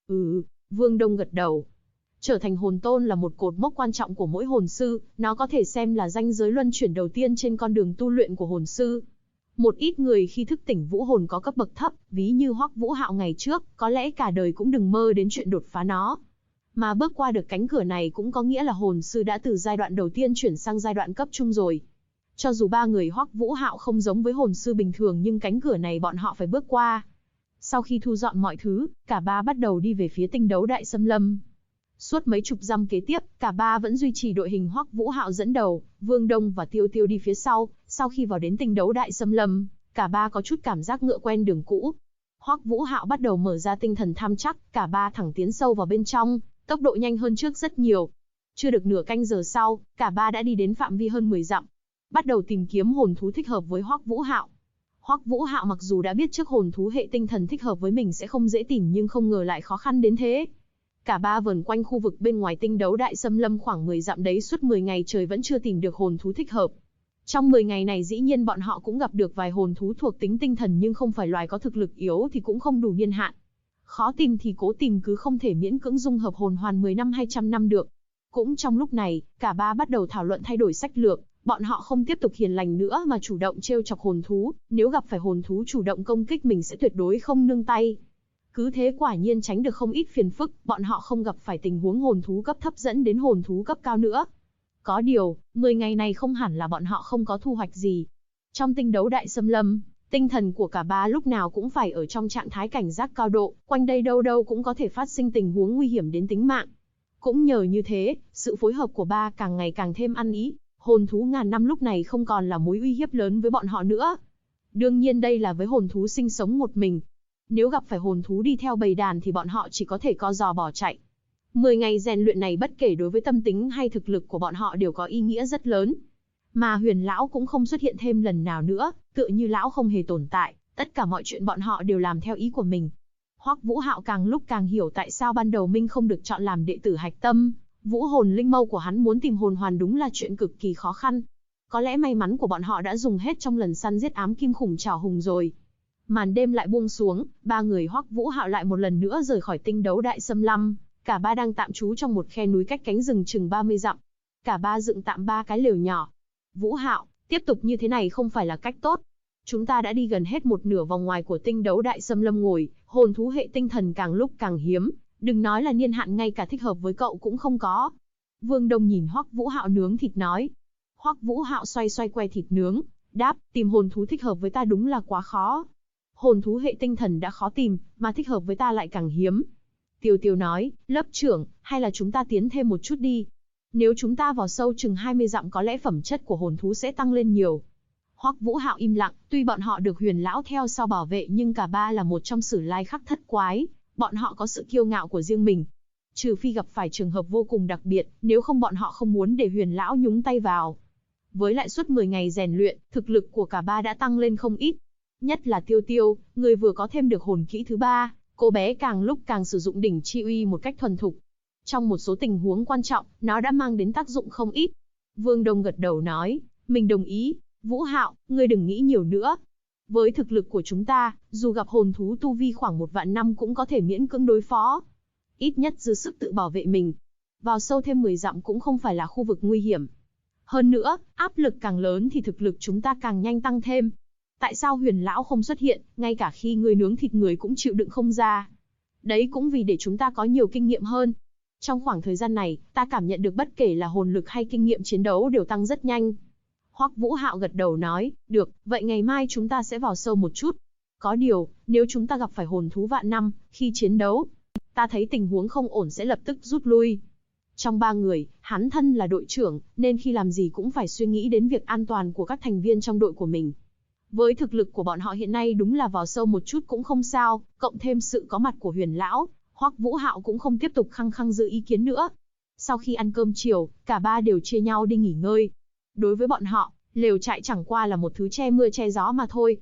Vương Đông gật đầu. Trở thành hồn tôn là một cột mốc quan trọng của mỗi hồn sư, nó có thể xem là ranh giới luân chuyển đầu tiên trên con đường tu luyện của hồn sư. Một ít người khi thức tỉnh vũ hồn có cấp bậc thấp, ví như Hoắc Vũ Hạo ngày trước, có lẽ cả đời cũng đừng mơ đến chuyện đột phá nó. Mà bước qua được cánh cửa này cũng có nghĩa là hồn sư đã từ giai đoạn đầu tiên chuyển sang giai đoạn cấp trung rồi. Cho dù ba người Hoắc Vũ Hạo không giống với hồn sư bình thường nhưng cánh cửa này bọn họ phải bước qua. Sau khi thu dọn mọi thứ, cả ba bắt đầu đi về phía tinh đấu đại xâm lâm. Suốt mấy chục dặm kế tiếp, cả ba vẫn duy trì đội hình Hoắc Vũ Hạo dẫn đầu, Vương Đông và Tiêu Tiêu đi phía sau. Sau khi vào đến tinh đấu đại xâm lâm, cả ba có chút cảm giác ngựa quen đường cũ. Hoắc Vũ Hạo bắt đầu mở ra tinh thần tham chắc, cả ba thẳng tiến sâu vào bên trong, tốc độ nhanh hơn trước rất nhiều. Chưa được nửa canh giờ sau, cả ba đã đi đến phạm vi hơn 10 dặm, bắt đầu tìm kiếm hồn thú thích hợp với Hoắc Vũ Hạo. Hoắc Vũ Hạo mặc dù đã biết trước hồn thú hệ tinh thần thích hợp với mình sẽ không dễ tìm nhưng không ngờ lại khó khăn đến thế. Cả ba vờn quanh khu vực bên ngoài tinh đấu đại xâm lâm khoảng 10 dặm đấy suốt 10 ngày trời vẫn chưa tìm được hồn thú thích hợp. Trong 10 ngày này dĩ nhiên bọn họ cũng gặp được vài hồn thú thuộc tính tinh thần nhưng không phải loài có thực lực yếu thì cũng không đủ niên hạn. Khó tìm thì cố tìm cứ không thể miễn cưỡng dung hợp hồn hoàn 10 năm 200 năm được. Cũng trong lúc này, cả ba bắt đầu thảo luận thay đổi sách lược, bọn họ không tiếp tục hiền lành nữa mà chủ động trêu chọc hồn thú, nếu gặp phải hồn thú chủ động công kích mình sẽ tuyệt đối không nương tay. Cứ thế quả nhiên tránh được không ít phiền phức, bọn họ không gặp phải tình huống hồn thú cấp thấp dẫn đến hồn thú cấp cao nữa. Có điều, 10 ngày này không hẳn là bọn họ không có thu hoạch gì. Trong tinh đấu đại xâm lâm, tinh thần của cả ba lúc nào cũng phải ở trong trạng thái cảnh giác cao độ, quanh đây đâu đâu cũng có thể phát sinh tình huống nguy hiểm đến tính mạng. Cũng nhờ như thế, sự phối hợp của ba càng ngày càng thêm ăn ý, hồn thú ngàn năm lúc này không còn là mối uy hiếp lớn với bọn họ nữa. Đương nhiên đây là với hồn thú sinh sống một mình. Nếu gặp phải hồn thú đi theo bầy đàn thì bọn họ chỉ có thể co giò bỏ chạy. 10 ngày rèn luyện này bất kể đối với tâm tính hay thực lực của bọn họ đều có ý nghĩa rất lớn. Mà Huyền lão cũng không xuất hiện thêm lần nào nữa, tựa như lão không hề tồn tại, tất cả mọi chuyện bọn họ đều làm theo ý của mình. Hoắc Vũ Hạo càng lúc càng hiểu tại sao ban đầu Minh không được chọn làm đệ tử hạch tâm, vũ hồn linh mâu của hắn muốn tìm hồn hoàn đúng là chuyện cực kỳ khó khăn. Có lẽ may mắn của bọn họ đã dùng hết trong lần săn giết ám kim khủng trảo hùng rồi. Màn đêm lại buông xuống, ba người Hoắc Vũ Hạo lại một lần nữa rời khỏi tinh đấu đại xâm lâm. Cả ba đang tạm trú trong một khe núi cách cánh rừng chừng 30 dặm. Cả ba dựng tạm 3 cái lều nhỏ. Vũ Hạo, tiếp tục như thế này không phải là cách tốt. Chúng ta đã đi gần hết một nửa vòng ngoài của tinh đấu đại xâm lâm ngồi, hồn thú hệ tinh thần càng lúc càng hiếm, đừng nói là niên hạn ngay cả thích hợp với cậu cũng không có. Vương Đông nhìn Hoắc Vũ Hạo nướng thịt nói. Hoắc Vũ Hạo xoay xoay que thịt nướng, đáp, tìm hồn thú thích hợp với ta đúng là quá khó. Hồn thú hệ tinh thần đã khó tìm, mà thích hợp với ta lại càng hiếm. Tiêu Tiêu nói, lớp trưởng, hay là chúng ta tiến thêm một chút đi. Nếu chúng ta vào sâu chừng 20 dặm có lẽ phẩm chất của hồn thú sẽ tăng lên nhiều. Hoắc Vũ Hạo im lặng, tuy bọn họ được Huyền lão theo sau bảo vệ nhưng cả ba là một trong sử lai khắc thất quái, bọn họ có sự kiêu ngạo của riêng mình. Trừ phi gặp phải trường hợp vô cùng đặc biệt, nếu không bọn họ không muốn để Huyền lão nhúng tay vào. Với lại suốt 10 ngày rèn luyện, thực lực của cả ba đã tăng lên không ít. Nhất là Tiêu Tiêu, người vừa có thêm được hồn kỹ thứ 3, cô bé càng lúc càng sử dụng đỉnh chi uy một cách thuần thục. Trong một số tình huống quan trọng, nó đã mang đến tác dụng không ít. Vương Đông gật đầu nói, mình đồng ý. Vũ Hạo, ngươi đừng nghĩ nhiều nữa. Với thực lực của chúng ta, dù gặp hồn thú tu vi khoảng 1 vạn năm cũng có thể miễn cưỡng đối phó. Ít nhất dư sức tự bảo vệ mình. Vào sâu thêm 10 dặm cũng không phải là khu vực nguy hiểm. Hơn nữa, áp lực càng lớn thì thực lực chúng ta càng nhanh tăng thêm. Tại sao Huyền lão không xuất hiện, ngay cả khi ngươi nướng thịt người cũng chịu đựng không ra. Đấy cũng vì để chúng ta có nhiều kinh nghiệm hơn. Trong khoảng thời gian này, ta cảm nhận được bất kể là hồn lực hay kinh nghiệm chiến đấu đều tăng rất nhanh. Hoắc Vũ Hạo gật đầu nói, được, vậy ngày mai chúng ta sẽ vào sâu một chút. Có điều, nếu chúng ta gặp phải hồn thú vạn năm, khi chiến đấu, ta thấy tình huống không ổn sẽ lập tức rút lui. Trong 3 người, hắn thân là đội trưởng, nên khi làm gì cũng phải suy nghĩ đến việc an toàn của các thành viên trong đội của mình. Với thực lực của bọn họ hiện nay đúng là vào sâu một chút cũng không sao, cộng thêm sự có mặt của Huyền lão, Hoắc Vũ Hạo cũng không tiếp tục khăng khăng giữ ý kiến nữa. Sau khi ăn cơm chiều, cả ba đều chia nhau đi nghỉ ngơi. Đối với bọn họ, lều trại chẳng qua là một thứ che mưa che gió mà thôi.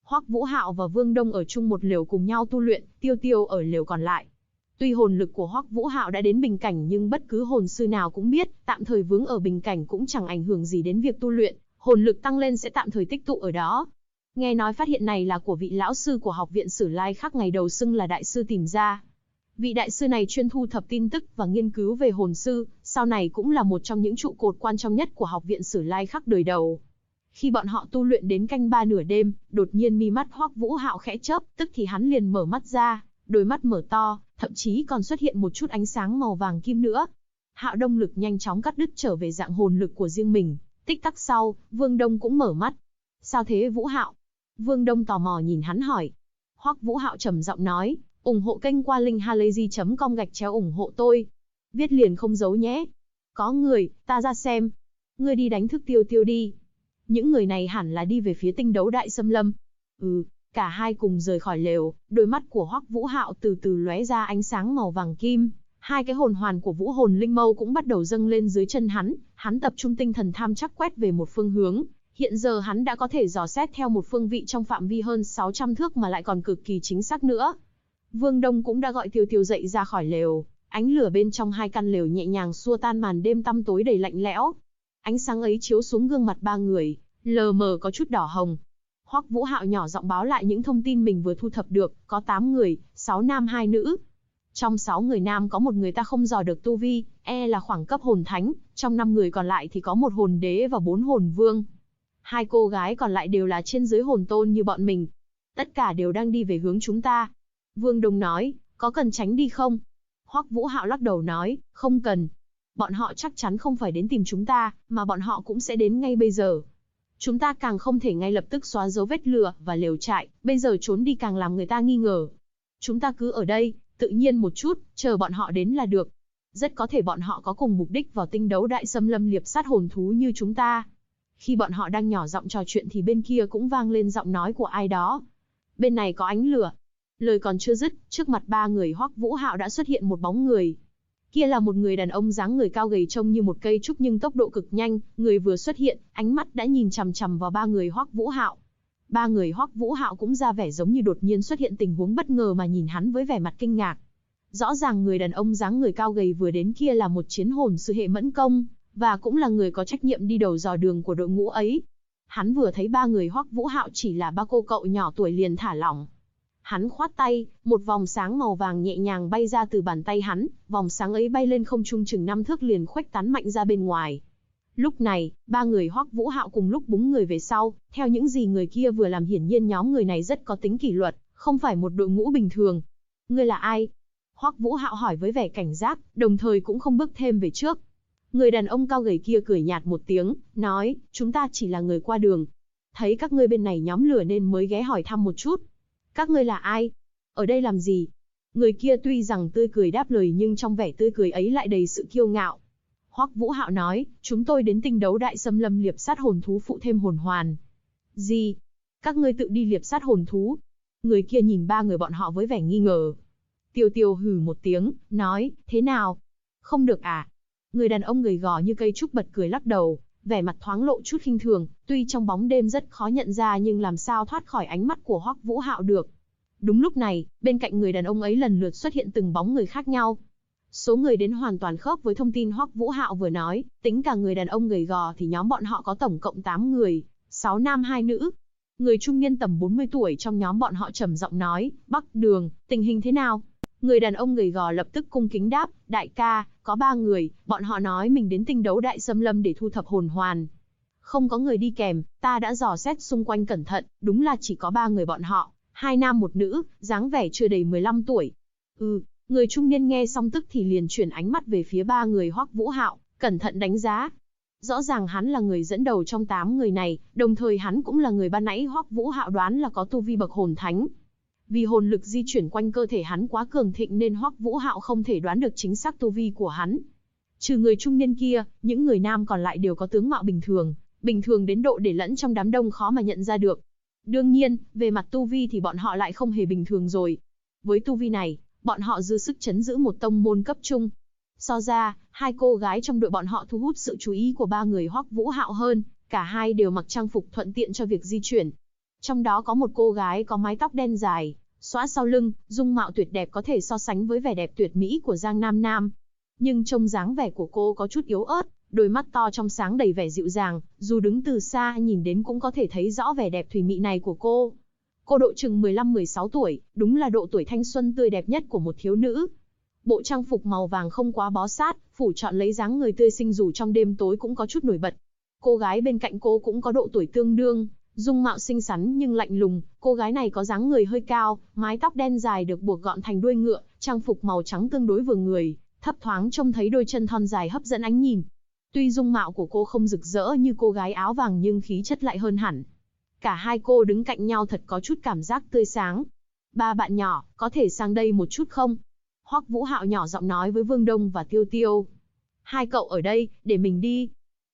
Hoắc Vũ Hạo và Vương Đông ở chung một lều cùng nhau tu luyện, Tiêu Tiêu ở lều còn lại. Tuy hồn lực của Hoắc Vũ Hạo đã đến bình cảnh nhưng bất cứ hồn sư nào cũng biết, tạm thời vướng ở bình cảnh cũng chẳng ảnh hưởng gì đến việc tu luyện, hồn lực tăng lên sẽ tạm thời tích tụ ở đó. Nghe nói phát hiện này là của vị lão sư của học viện Sử Lai Khắc ngày đầu xưng là đại sư tìm ra. Vị đại sư này chuyên thu thập tin tức và nghiên cứu về hồn sư, sau này cũng là một trong những trụ cột quan trọng nhất của học viện Sử Lai Khắc đời đầu. Khi bọn họ tu luyện đến canh 3 nửa đêm, đột nhiên mi mắt Hoắc Vũ Hạo khẽ chớp, tức thì hắn liền mở mắt ra, đôi mắt mở to, thậm chí còn xuất hiện một chút ánh sáng màu vàng kim nữa. Hạo Đông lực nhanh chóng cắt đứt trở về dạng hồn lực của riêng mình, tích tắc sau, Vương Đông cũng mở mắt. Sao thế Vũ Hạo? Vương Đông tò mò nhìn hắn hỏi. Hoắc Vũ Hạo trầm giọng nói, ủng hộ kênh qua linkhalazy.com/ủng hộ tôi. Viết liền không giấu nhé. Có người, ta ra xem. Ngươi đi đánh thức Tiêu Tiêu đi. Những người này hẳn là đi về phía tinh đấu đại xâm lâm. Cả hai cùng rời khỏi lều, đôi mắt của Hoắc Vũ Hạo từ từ lóe ra ánh sáng màu vàng kim. Hai cái hồn hoàn của Vũ Hồn Linh Mâu cũng bắt đầu dâng lên dưới chân hắn tập trung tinh thần tham chắc quét về một phương hướng. Hiện giờ hắn đã có thể dò xét theo một phương vị trong phạm vi hơn 600 thước mà lại còn cực kỳ chính xác nữa. Vương Đông cũng đã gọi Tiêu Tiêu dậy ra khỏi lều, ánh lửa bên trong hai căn lều nhẹ nhàng xua tan màn đêm tăm tối đầy lạnh lẽo. Ánh sáng ấy chiếu xuống gương mặt ba người, lờ mờ có chút đỏ hồng. Hoắc Vũ Hạo nhỏ giọng báo lại những thông tin mình vừa thu thập được, có 8 người, 6 nam 2 nữ. Trong 6 người nam có một người ta không dò được tu vi, là khoảng cấp hồn thánh, trong 5 người còn lại thì có một hồn đế và 4 hồn vương. Hai cô gái còn lại đều là trên dưới hồn tôn như bọn mình. Tất cả đều đang đi về hướng chúng ta. Vương Đông nói, có cần tránh đi không? Hoắc Vũ Hạo lắc đầu nói, không cần. Bọn họ chắc chắn không phải đến tìm chúng ta, mà bọn họ cũng sẽ đến ngay bây giờ. Chúng ta càng không thể ngay lập tức xóa dấu vết lửa và lều trại, bây giờ trốn đi càng làm người ta nghi ngờ. Chúng ta cứ ở đây, tự nhiên một chút, chờ bọn họ đến là được. Rất có thể bọn họ có cùng mục đích vào tinh đấu đại xâm lâm liệp sát hồn thú như chúng ta. Khi bọn họ đang nhỏ giọng trò chuyện thì bên kia cũng vang lên giọng nói của ai đó. Bên này có ánh lửa. Lời còn chưa dứt, trước mặt ba người Hoắc Vũ Hạo đã xuất hiện một bóng người. Kia là một người đàn ông dáng người cao gầy trông như một cây trúc nhưng tốc độ cực nhanh, người vừa xuất hiện, ánh mắt đã nhìn chằm chằm vào ba người Hoắc Vũ Hạo. Ba người Hoắc Vũ Hạo cũng ra vẻ giống như đột nhiên xuất hiện tình huống bất ngờ mà nhìn hắn với vẻ mặt kinh ngạc. Rõ ràng người đàn ông dáng người cao gầy vừa đến kia là một chiến hồn sư hệ mẫn công, và cũng là người có trách nhiệm đi đầu dò đường của đội ngũ ấy. Hắn vừa thấy ba người Hoắc Vũ Hạo chỉ là ba cô cậu nhỏ tuổi liền thả lỏng. Hắn khoát tay, một vòng sáng màu vàng nhẹ nhàng bay ra từ bàn tay hắn, vòng sáng ấy bay lên không trung chừng 5 thước liền khuếch tán mạnh ra bên ngoài. Lúc này, ba người Hoắc Vũ Hạo cùng lúc búng người về sau, theo những gì người kia vừa làm hiển nhiên nhóm người này rất có tính kỷ luật, không phải một đội ngũ bình thường. Ngươi là ai? Hoắc Vũ Hạo hỏi với vẻ cảnh giác, đồng thời cũng không bước thêm về trước. Người đàn ông cao gầy kia cười nhạt một tiếng, nói, chúng ta chỉ là người qua đường. Thấy các ngươi bên này nhóm lửa nên mới ghé hỏi thăm một chút. Các ngươi là ai? Ở đây làm gì? Người kia tuy rằng tươi cười đáp lời nhưng trong vẻ tươi cười ấy lại đầy sự kiêu ngạo. Hoắc Vũ Hạo nói, chúng tôi đến tinh đấu đại xâm lâm liệp sát hồn thú phụ thêm hồn hoàn. Gì? Các ngươi tự đi liệp sát hồn thú? Người kia nhìn ba người bọn họ với vẻ nghi ngờ. Tiêu Tiêu hừ một tiếng, nói, thế nào? Không được à? Người đàn ông gầy gò như cây trúc bật cười lắc đầu, vẻ mặt thoáng lộ chút khinh thường, tuy trong bóng đêm rất khó nhận ra nhưng làm sao thoát khỏi ánh mắt của Hoắc Vũ Hạo được. Đúng lúc này, bên cạnh người đàn ông ấy lần lượt xuất hiện từng bóng người khác nhau. Số người đến hoàn toàn khớp với thông tin Hoắc Vũ Hạo vừa nói, tính cả người đàn ông gầy gò thì nhóm bọn họ có tổng cộng 8 người, 6 nam 2 nữ. Người trung niên tầm 40 tuổi trong nhóm bọn họ trầm giọng nói, Bắc Đường, tình hình thế nào? Người đàn ông gầy gò lập tức cung kính đáp, đại ca, có 3 người, bọn họ nói mình đến tinh đấu đại xâm lâm để thu thập hồn hoàn. Không có người đi kèm, ta đã dò xét xung quanh cẩn thận, đúng là chỉ có 3 người bọn họ, 2 nam 1 nữ, dáng vẻ chưa đầy 15 tuổi. Người trung niên nghe xong tức thì liền chuyển ánh mắt về phía 3 người Hoắc Vũ Hạo, cẩn thận đánh giá. Rõ ràng hắn là người dẫn đầu trong 8 người này, đồng thời hắn cũng là người ban nãy Hoắc Vũ Hạo đoán là có tu vi bậc hồn thánh. Vì hồn lực di chuyển quanh cơ thể hắn quá cường thịnh nên Hoắc Vũ Hạo không thể đoán được chính xác tu vi của hắn. Trừ người trung niên kia, những người nam còn lại đều có tướng mạo bình thường đến độ để lẫn trong đám đông khó mà nhận ra được. Đương nhiên, về mặt tu vi thì bọn họ lại không hề bình thường rồi. Với tu vi này, bọn họ dư sức chấn giữ một tông môn cấp trung. So ra, hai cô gái trong đội bọn họ thu hút sự chú ý của 3 người Hoắc Vũ Hạo hơn, cả hai đều mặc trang phục thuận tiện cho việc di chuyển. Trong đó có một cô gái có mái tóc đen dài, xõa sau lưng, dung mạo tuyệt đẹp có thể so sánh với vẻ đẹp tuyệt mỹ của Giang Nam Nam. Nhưng trông dáng vẻ của cô có chút yếu ớt, đôi mắt to trong sáng đầy vẻ dịu dàng, dù đứng từ xa nhìn đến cũng có thể thấy rõ vẻ đẹp thùy mị này của cô. Cô độ chừng 15-16 tuổi, đúng là độ tuổi thanh xuân tươi đẹp nhất của một thiếu nữ. Bộ trang phục màu vàng không quá bó sát, phủ trọn lấy dáng người tươi xinh dù trong đêm tối cũng có chút nổi bật. Cô gái bên cạnh cô cũng có độ tuổi tương đương, dung mạo xinh xắn nhưng lạnh lùng, cô gái này có dáng người hơi cao, mái tóc đen dài được buộc gọn thành đuôi ngựa, trang phục màu trắng tương đối vừa người, thấp thoáng trông thấy đôi chân thon dài hấp dẫn ánh nhìn. Tuy dung mạo của cô không rực rỡ như cô gái áo vàng nhưng khí chất lại hơn hẳn. Cả hai cô đứng cạnh nhau thật có chút cảm giác tươi sáng. Ba bạn nhỏ, có thể sang đây một chút không? Hoắc Vũ Hạo nhỏ giọng nói với Vương Đông và Tiêu Tiêu. Hai cậu ở đây, để mình đi.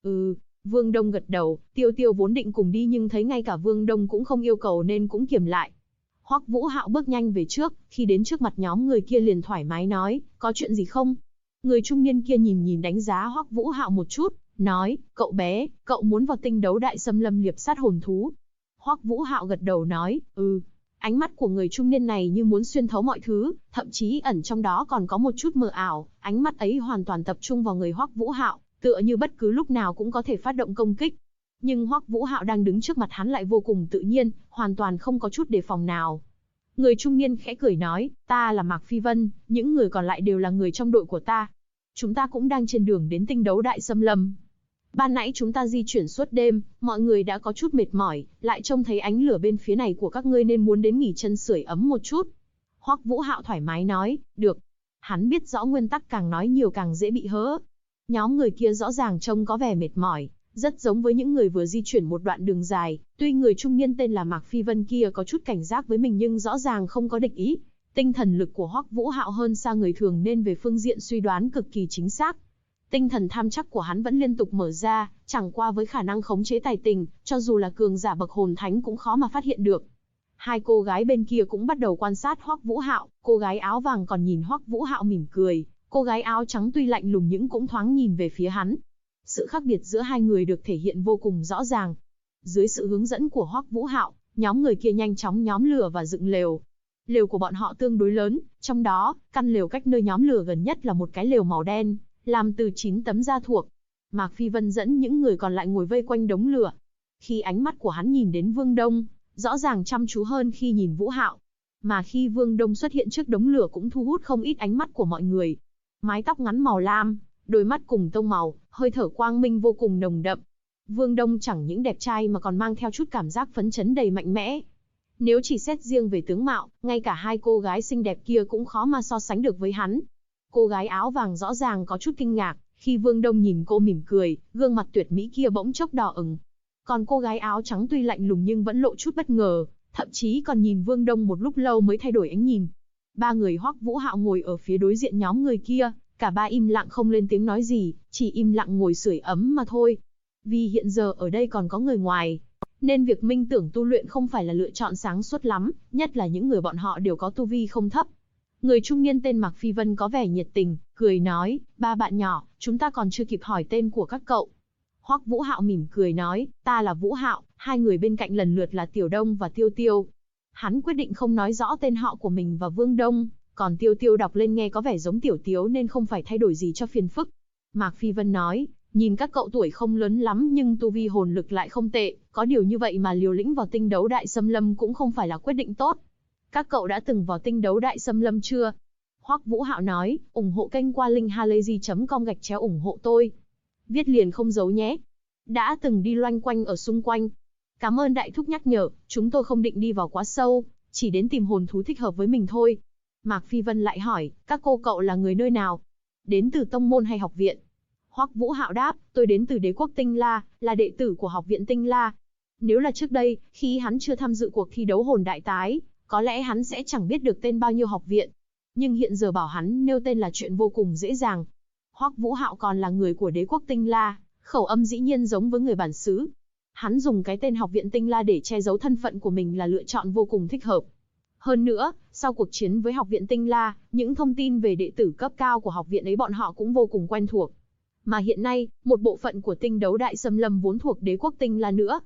Vương Đông gật đầu, Tiêu Tiêu vốn định cùng đi nhưng thấy ngay cả Vương Đông cũng không yêu cầu nên cũng kiềm lại. Hoắc Vũ Hạo bước nhanh về trước, khi đến trước mặt nhóm người kia liền thoải mái nói, có chuyện gì không? Người trung niên kia nhìn đánh giá Hoắc Vũ Hạo một chút, nói, cậu bé, cậu muốn vào Tinh Đấu Đại Xâm Lâm liệp sát hồn thú. Hoắc Vũ Hạo gật đầu nói, Ánh mắt của người trung niên này như muốn xuyên thấu mọi thứ, thậm chí ẩn trong đó còn có một chút mờ ảo, ánh mắt ấy hoàn toàn tập trung vào người Hoắc Vũ Hạo, tựa như bất cứ lúc nào cũng có thể phát động công kích. Nhưng Hoắc Vũ Hạo đang đứng trước mặt hắn lại vô cùng tự nhiên, hoàn toàn không có chút đề phòng nào. Người trung niên khẽ cười nói, ta là Mạc Phi Vân, những người còn lại đều là người trong đội của ta. Chúng ta cũng đang trên đường đến Tinh Đấu Đại Xâm Lâm. Ban nãy chúng ta di chuyển suốt đêm, mọi người đã có chút mệt mỏi, lại trông thấy ánh lửa bên phía này của các ngươi nên muốn đến nghỉ chân sưởi ấm một chút. Hoắc Vũ Hạo thoải mái nói, được. Hắn biết rõ nguyên tắc càng nói nhiều càng dễ bị hớ. Nhóm người kia rõ ràng trông có vẻ mệt mỏi, rất giống với những người vừa di chuyển một đoạn đường dài, tuy người trung niên tên là Mạc Phi Vân kia có chút cảnh giác với mình nhưng rõ ràng không có địch ý. Tinh thần lực của Hoắc Vũ Hạo hơn xa người thường nên về phương diện suy đoán cực kỳ chính xác. Tinh thần tham chắc của hắn vẫn liên tục mở ra, chẳng qua với khả năng khống chế tài tình, cho dù là cường giả bậc hồn thánh cũng khó mà phát hiện được. Hai cô gái bên kia cũng bắt đầu quan sát Hoắc Vũ Hạo, cô gái áo vàng còn nhìn Hoắc Vũ Hạo mỉm cười, cô gái áo trắng tuy lạnh lùng nhưng cũng thoáng nhìn về phía hắn. Sự khác biệt giữa hai người được thể hiện vô cùng rõ ràng. Dưới sự hướng dẫn của Hoắc Vũ Hạo, nhóm người kia nhanh chóng nhóm lửa và dựng lều. Lều của bọn họ tương đối lớn, trong đó, căn lều cách nơi nhóm lửa gần nhất là một cái lều màu đen, làm từ 9 tấm da thuộc. Mạc Phi Vân dẫn những người còn lại ngồi vây quanh đống lửa. Khi ánh mắt của hắn nhìn đến Vương Đông, rõ ràng chăm chú hơn khi nhìn Vũ Hạo. Mà khi Vương Đông xuất hiện trước đống lửa cũng thu hút không ít ánh mắt của mọi người. Mái tóc ngắn màu lam, đôi mắt cùng tông màu, hơi thở quang minh vô cùng nồng đậm. Vương Đông chẳng những đẹp trai mà còn mang theo chút cảm giác phấn chấn đầy mạnh mẽ. Nếu chỉ xét riêng về tướng mạo, ngay cả hai cô gái xinh đẹp kia cũng khó mà so sánh được với hắn. Cô gái áo vàng rõ ràng có chút kinh ngạc, khi Vương Đông nhìn cô mỉm cười, gương mặt tuyệt mỹ kia bỗng chốc đỏ ửng. Còn cô gái áo trắng tuy lạnh lùng nhưng vẫn lộ chút bất ngờ, thậm chí còn nhìn Vương Đông một lúc lâu mới thay đổi ánh nhìn. Ba người Hoắc Vũ Hạo ngồi ở phía đối diện nhóm người kia, cả ba im lặng không lên tiếng nói gì, chỉ im lặng ngồi sưởi ấm mà thôi. Vì hiện giờ ở đây còn có người ngoài, nên việc minh tưởng tu luyện không phải là lựa chọn sáng suốt lắm, nhất là những người bọn họ đều có tu vi không thấp. Người trung niên tên Mạc Phi Vân có vẻ nhiệt tình, cười nói, ba bạn nhỏ, chúng ta còn chưa kịp hỏi tên của các cậu. Hoắc Vũ Hạo mỉm cười nói, ta là Vũ Hạo, hai người bên cạnh lần lượt là Tiểu Đông và Tiêu Tiêu. Hắn quyết định không nói rõ tên họ của mình và Vương Đông, còn Tiêu Tiêu đọc lên nghe có vẻ giống Tiểu Tiếu nên không phải thay đổi gì cho phiền phức. Mạc Phi Vân nói, nhìn các cậu tuổi không lớn lắm nhưng tu vi hồn lực lại không tệ, có điều như vậy mà liều lĩnh vào Tinh Đấu Đại Xâm Lâm cũng không phải là quyết định tốt. Các cậu đã từng vào Tinh Đấu Đại Xâm Lâm chưa? Hoắc Vũ Hạo nói, ủng hộ kênh qua linkhalazy.com ủng hộ tôi. Viết liền không giấu nhé. Đã từng đi loanh quanh ở xung quanh. Cảm ơn đại thúc nhắc nhở, chúng tôi không định đi vào quá sâu, chỉ đến tìm hồn thú thích hợp với mình thôi. Mạc Phi Vân lại hỏi, các cô cậu là người nơi nào? Đến từ tông môn hay học viện? Hoắc Vũ Hạo đáp, tôi đến từ Đế quốc Tinh La, là đệ tử của học viện Tinh La. Nếu là trước đây, khi hắn chưa tham dự cuộc thi đấu hồn đại tái, có lẽ hắn sẽ chẳng biết được tên bao nhiêu học viện. Nhưng hiện giờ bảo hắn nêu tên là chuyện vô cùng dễ dàng. Hoắc Vũ Hạo còn là người của Đế quốc Tinh La, khẩu âm dĩ nhiên giống với người bản xứ. Hắn dùng cái tên học viện Tinh La để che giấu thân phận của mình là lựa chọn vô cùng thích hợp. Hơn nữa, sau cuộc chiến với học viện Tinh La, những thông tin về đệ tử cấp cao của học viện ấy bọn họ cũng vô cùng quen thuộc. Mà hiện nay, một bộ phận của Tinh Đấu Đại Xâm Lâm vốn thuộc Đế quốc Tinh La nữa.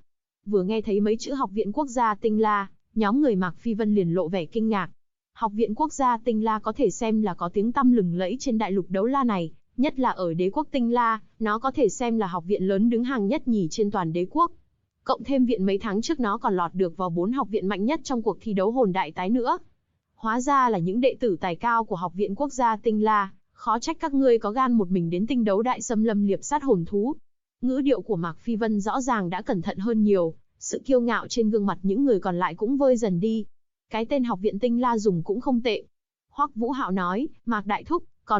Vừa nghe thấy mấy chữ Học viện Quốc gia Tinh La, nhóm người Mạc Phi Vân liền lộ vẻ kinh ngạc. Học viện Quốc gia Tinh La có thể xem là có tiếng tăm lừng lẫy trên đại lục đấu la này, nhất là ở đế quốc Tinh La, nó có thể xem là học viện lớn đứng hàng nhất nhì trên toàn đế quốc. Cộng thêm viện mấy tháng trước nó còn lọt được vào 4 học viện mạnh nhất trong cuộc thi đấu hồn đại tái nữa. Hóa ra là những đệ tử tài cao của Học viện Quốc gia Tinh La, khó trách các ngươi có gan một mình đến tinh đấu đại xâm lâm liệp sát hồn thú. Ngữ điệu của Mạc Phi Vân rõ ràng đã cẩn thận hơn nhiều, sự kiêu ngạo trên gương mặt những người còn lại cũng vơi dần đi. Cái tên Học viện Tinh La dùng cũng không tệ. Hoắc Vũ Hạo nói, Mạc Đại Thúc, còn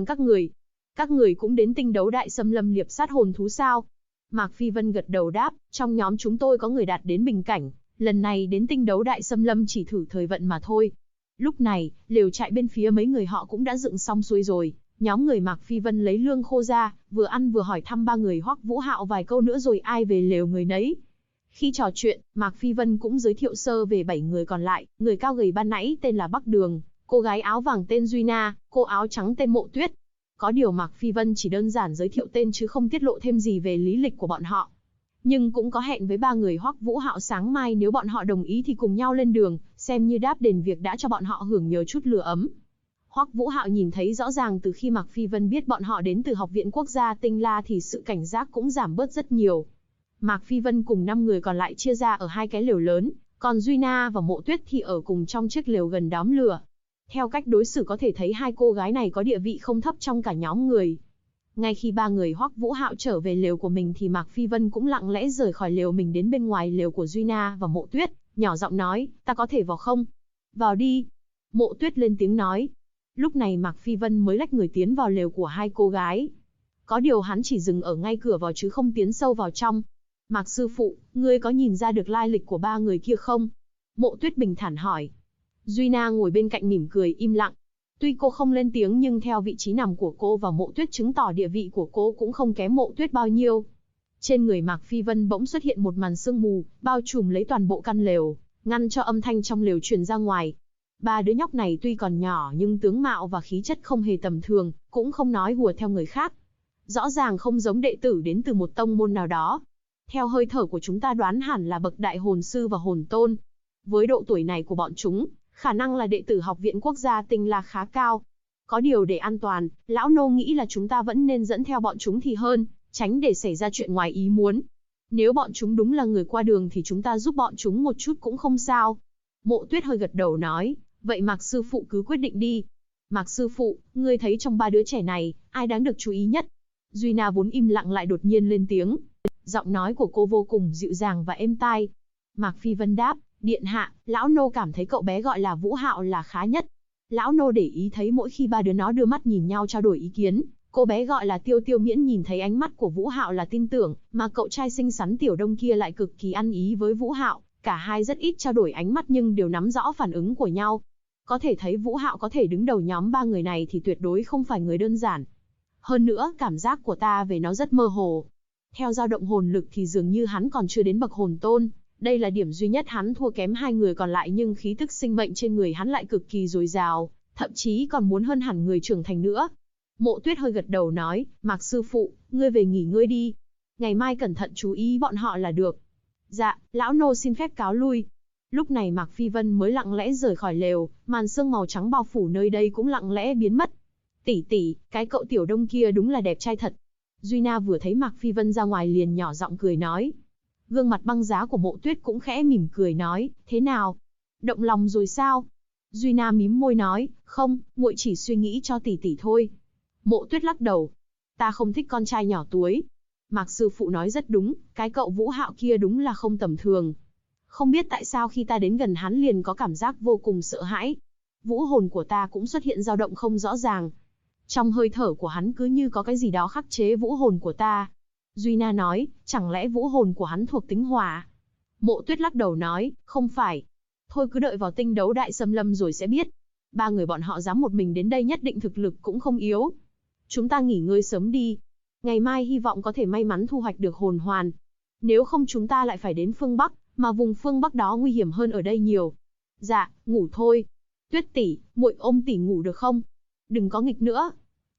các người cũng đến tinh đấu đại xâm lâm liệp sát hồn thú sao? Mạc Phi Vân gật đầu đáp, trong nhóm chúng tôi có người đạt đến bình cảnh, lần này đến tinh đấu đại xâm lâm chỉ thử thời vận mà thôi. Lúc này, lều trại bên phía mấy người họ cũng đã dựng xong xuôi rồi. Nhóm người Mạc Phi Vân lấy lương khô ra, vừa ăn vừa hỏi thăm ba người Hoắc Vũ Hạo vài câu nữa rồi ai về lều người nấy. Khi trò chuyện, Mạc Phi Vân cũng giới thiệu sơ về 7 người còn lại, người cao gầy ban nãy tên là Bắc Đường, cô gái áo vàng tên Duy Na, cô áo trắng tên Mộ Tuyết. Có điều Mạc Phi Vân chỉ đơn giản giới thiệu tên chứ không tiết lộ thêm gì về lý lịch của bọn họ. Nhưng cũng có hẹn với ba người Hoắc Vũ Hạo sáng mai nếu bọn họ đồng ý thì cùng nhau lên đường, xem như đáp đền việc đã cho bọn họ hưởng nhờ chút lửa ấm. Hoắc Vũ Hạo nhìn thấy rõ ràng từ khi Mạc Phi Vân biết bọn họ đến từ Học viện Quốc gia Tinh La thì sự cảnh giác cũng giảm bớt rất nhiều. Mạc Phi Vân cùng 5 người còn lại chia ra ở 2 cái lều lớn, còn Duy Na và Mộ Tuyết thì ở cùng trong chiếc lều gần đóm lửa. Theo cách đối xử có thể thấy hai cô gái này có địa vị không thấp trong cả nhóm người. Ngay khi ba người Hoắc Vũ Hạo trở về lều của mình thì Mạc Phi Vân cũng lặng lẽ rời khỏi lều mình đến bên ngoài lều của Duy Na và Mộ Tuyết, nhỏ giọng nói, ta có thể vào không? Vào đi. Mộ Tuyết lên tiếng nói. Lúc này Mạc Phi Vân mới lách người tiến vào lều của hai cô gái. Có điều hắn chỉ dừng ở ngay cửa vào chứ không tiến sâu vào trong. Mạc sư phụ, ngươi có nhìn ra được lai lịch của ba người kia không? Mộ Tuyết bình thản hỏi. Duy Na ngồi bên cạnh mỉm cười im lặng. Tuy cô không lên tiếng nhưng theo vị trí nằm của cô và Mộ Tuyết chứng tỏ địa vị của cô cũng không kém Mộ Tuyết bao nhiêu. Trên người Mạc Phi Vân bỗng xuất hiện một màn sương mù, bao trùm lấy toàn bộ căn lều, ngăn cho âm thanh trong lều truyền ra ngoài. Ba đứa nhóc này tuy còn nhỏ nhưng tướng mạo và khí chất không hề tầm thường, cũng không nói hùa theo người khác. Rõ ràng không giống đệ tử đến từ một tông môn nào đó. Theo hơi thở của chúng ta đoán hẳn là bậc đại hồn sư và hồn tôn. Với độ tuổi này của bọn chúng, khả năng là đệ tử Học viện Quốc gia Tinh La khá cao. Có điều để an toàn, lão nô nghĩ là chúng ta vẫn nên dẫn theo bọn chúng thì hơn, tránh để xảy ra chuyện ngoài ý muốn. Nếu bọn chúng đúng là người qua đường thì chúng ta giúp bọn chúng một chút cũng không sao. Mộ Tuyết hơi gật đầu nói, vậy Mạc sư phụ cứ quyết định đi. Mạc sư phụ, ngươi thấy trong ba đứa trẻ này, ai đáng được chú ý nhất? Duy Na vốn im lặng lại đột nhiên lên tiếng. Giọng nói của cô vô cùng dịu dàng và êm tai. Mạc Phi Vân đáp, điện hạ, lão nô cảm thấy cậu bé gọi là Vũ Hạo là khá nhất. Lão nô để ý thấy mỗi khi ba đứa nó đưa mắt nhìn nhau trao đổi ý kiến, cô bé gọi là Tiêu Tiêu miễn nhìn thấy ánh mắt của Vũ Hạo là tin tưởng, mà cậu trai xinh xắn Tiểu Đông kia lại cực kỳ ăn ý với Vũ Hạo, cả hai rất ít trao đổi ánh mắt nhưng đều nắm rõ phản ứng của nhau. Có thể thấy Vũ Hạo có thể đứng đầu nhóm ba người này thì tuyệt đối không phải người đơn giản. Hơn nữa, cảm giác của ta về nó rất mơ hồ. Theo dao động hồn lực thì dường như hắn còn chưa đến bậc hồn tôn. Đây là điểm duy nhất hắn thua kém hai người còn lại nhưng khí tức sinh mệnh trên người hắn lại cực kỳ dồi dào, thậm chí còn muốn hơn hẳn người trưởng thành nữa. Mộ Tuyết hơi gật đầu nói, Mạc sư phụ, ngươi về nghỉ ngơi đi. Ngày mai cẩn thận chú ý bọn họ là được. Dạ, lão nô xin phép cáo lui. Lúc này Mạc Phi Vân mới lặng lẽ rời khỏi lều, màn sương màu trắng bao phủ nơi đây cũng lặng lẽ biến mất. Tỷ tỷ, cái cậu Tiểu Đông kia đúng là đẹp trai thật. Duy Na vừa thấy Mạc Phi Vân ra ngoài liền nhỏ giọng cười nói. Gương mặt băng giá của Mộ Tuyết cũng khẽ mỉm cười nói, thế nào? Động lòng rồi sao? Duy Na mím môi nói, không, muội chỉ suy nghĩ cho tỷ tỷ thôi. Mộ Tuyết lắc đầu. Ta không thích con trai nhỏ túi. Mạc sư phụ nói rất đúng, cái cậu Vũ Hạo kia đúng là không tầm thường. Không biết tại sao khi ta đến gần hắn liền có cảm giác vô cùng sợ hãi. Vũ hồn của ta cũng xuất hiện dao động không rõ ràng. Trong hơi thở của hắn cứ như có cái gì đó khắc chế vũ hồn của ta. Duy Na nói, chẳng lẽ vũ hồn của hắn thuộc tính hỏa? Mộ Tuyết lắc đầu nói, không phải. Thôi cứ đợi vào tinh đấu đại xâm lâm rồi sẽ biết. Ba người bọn họ dám một mình đến đây nhất định thực lực cũng không yếu. Chúng ta nghỉ ngơi sớm đi. Ngày mai hy vọng có thể may mắn thu hoạch được hồn hoàn. Nếu không chúng ta lại phải đến phương Bắc, mà vùng phương Bắc đó nguy hiểm hơn ở đây nhiều. Dạ, ngủ thôi. Tuyết tỷ, muội ôm tỷ ngủ được không? Đừng có nghịch nữa.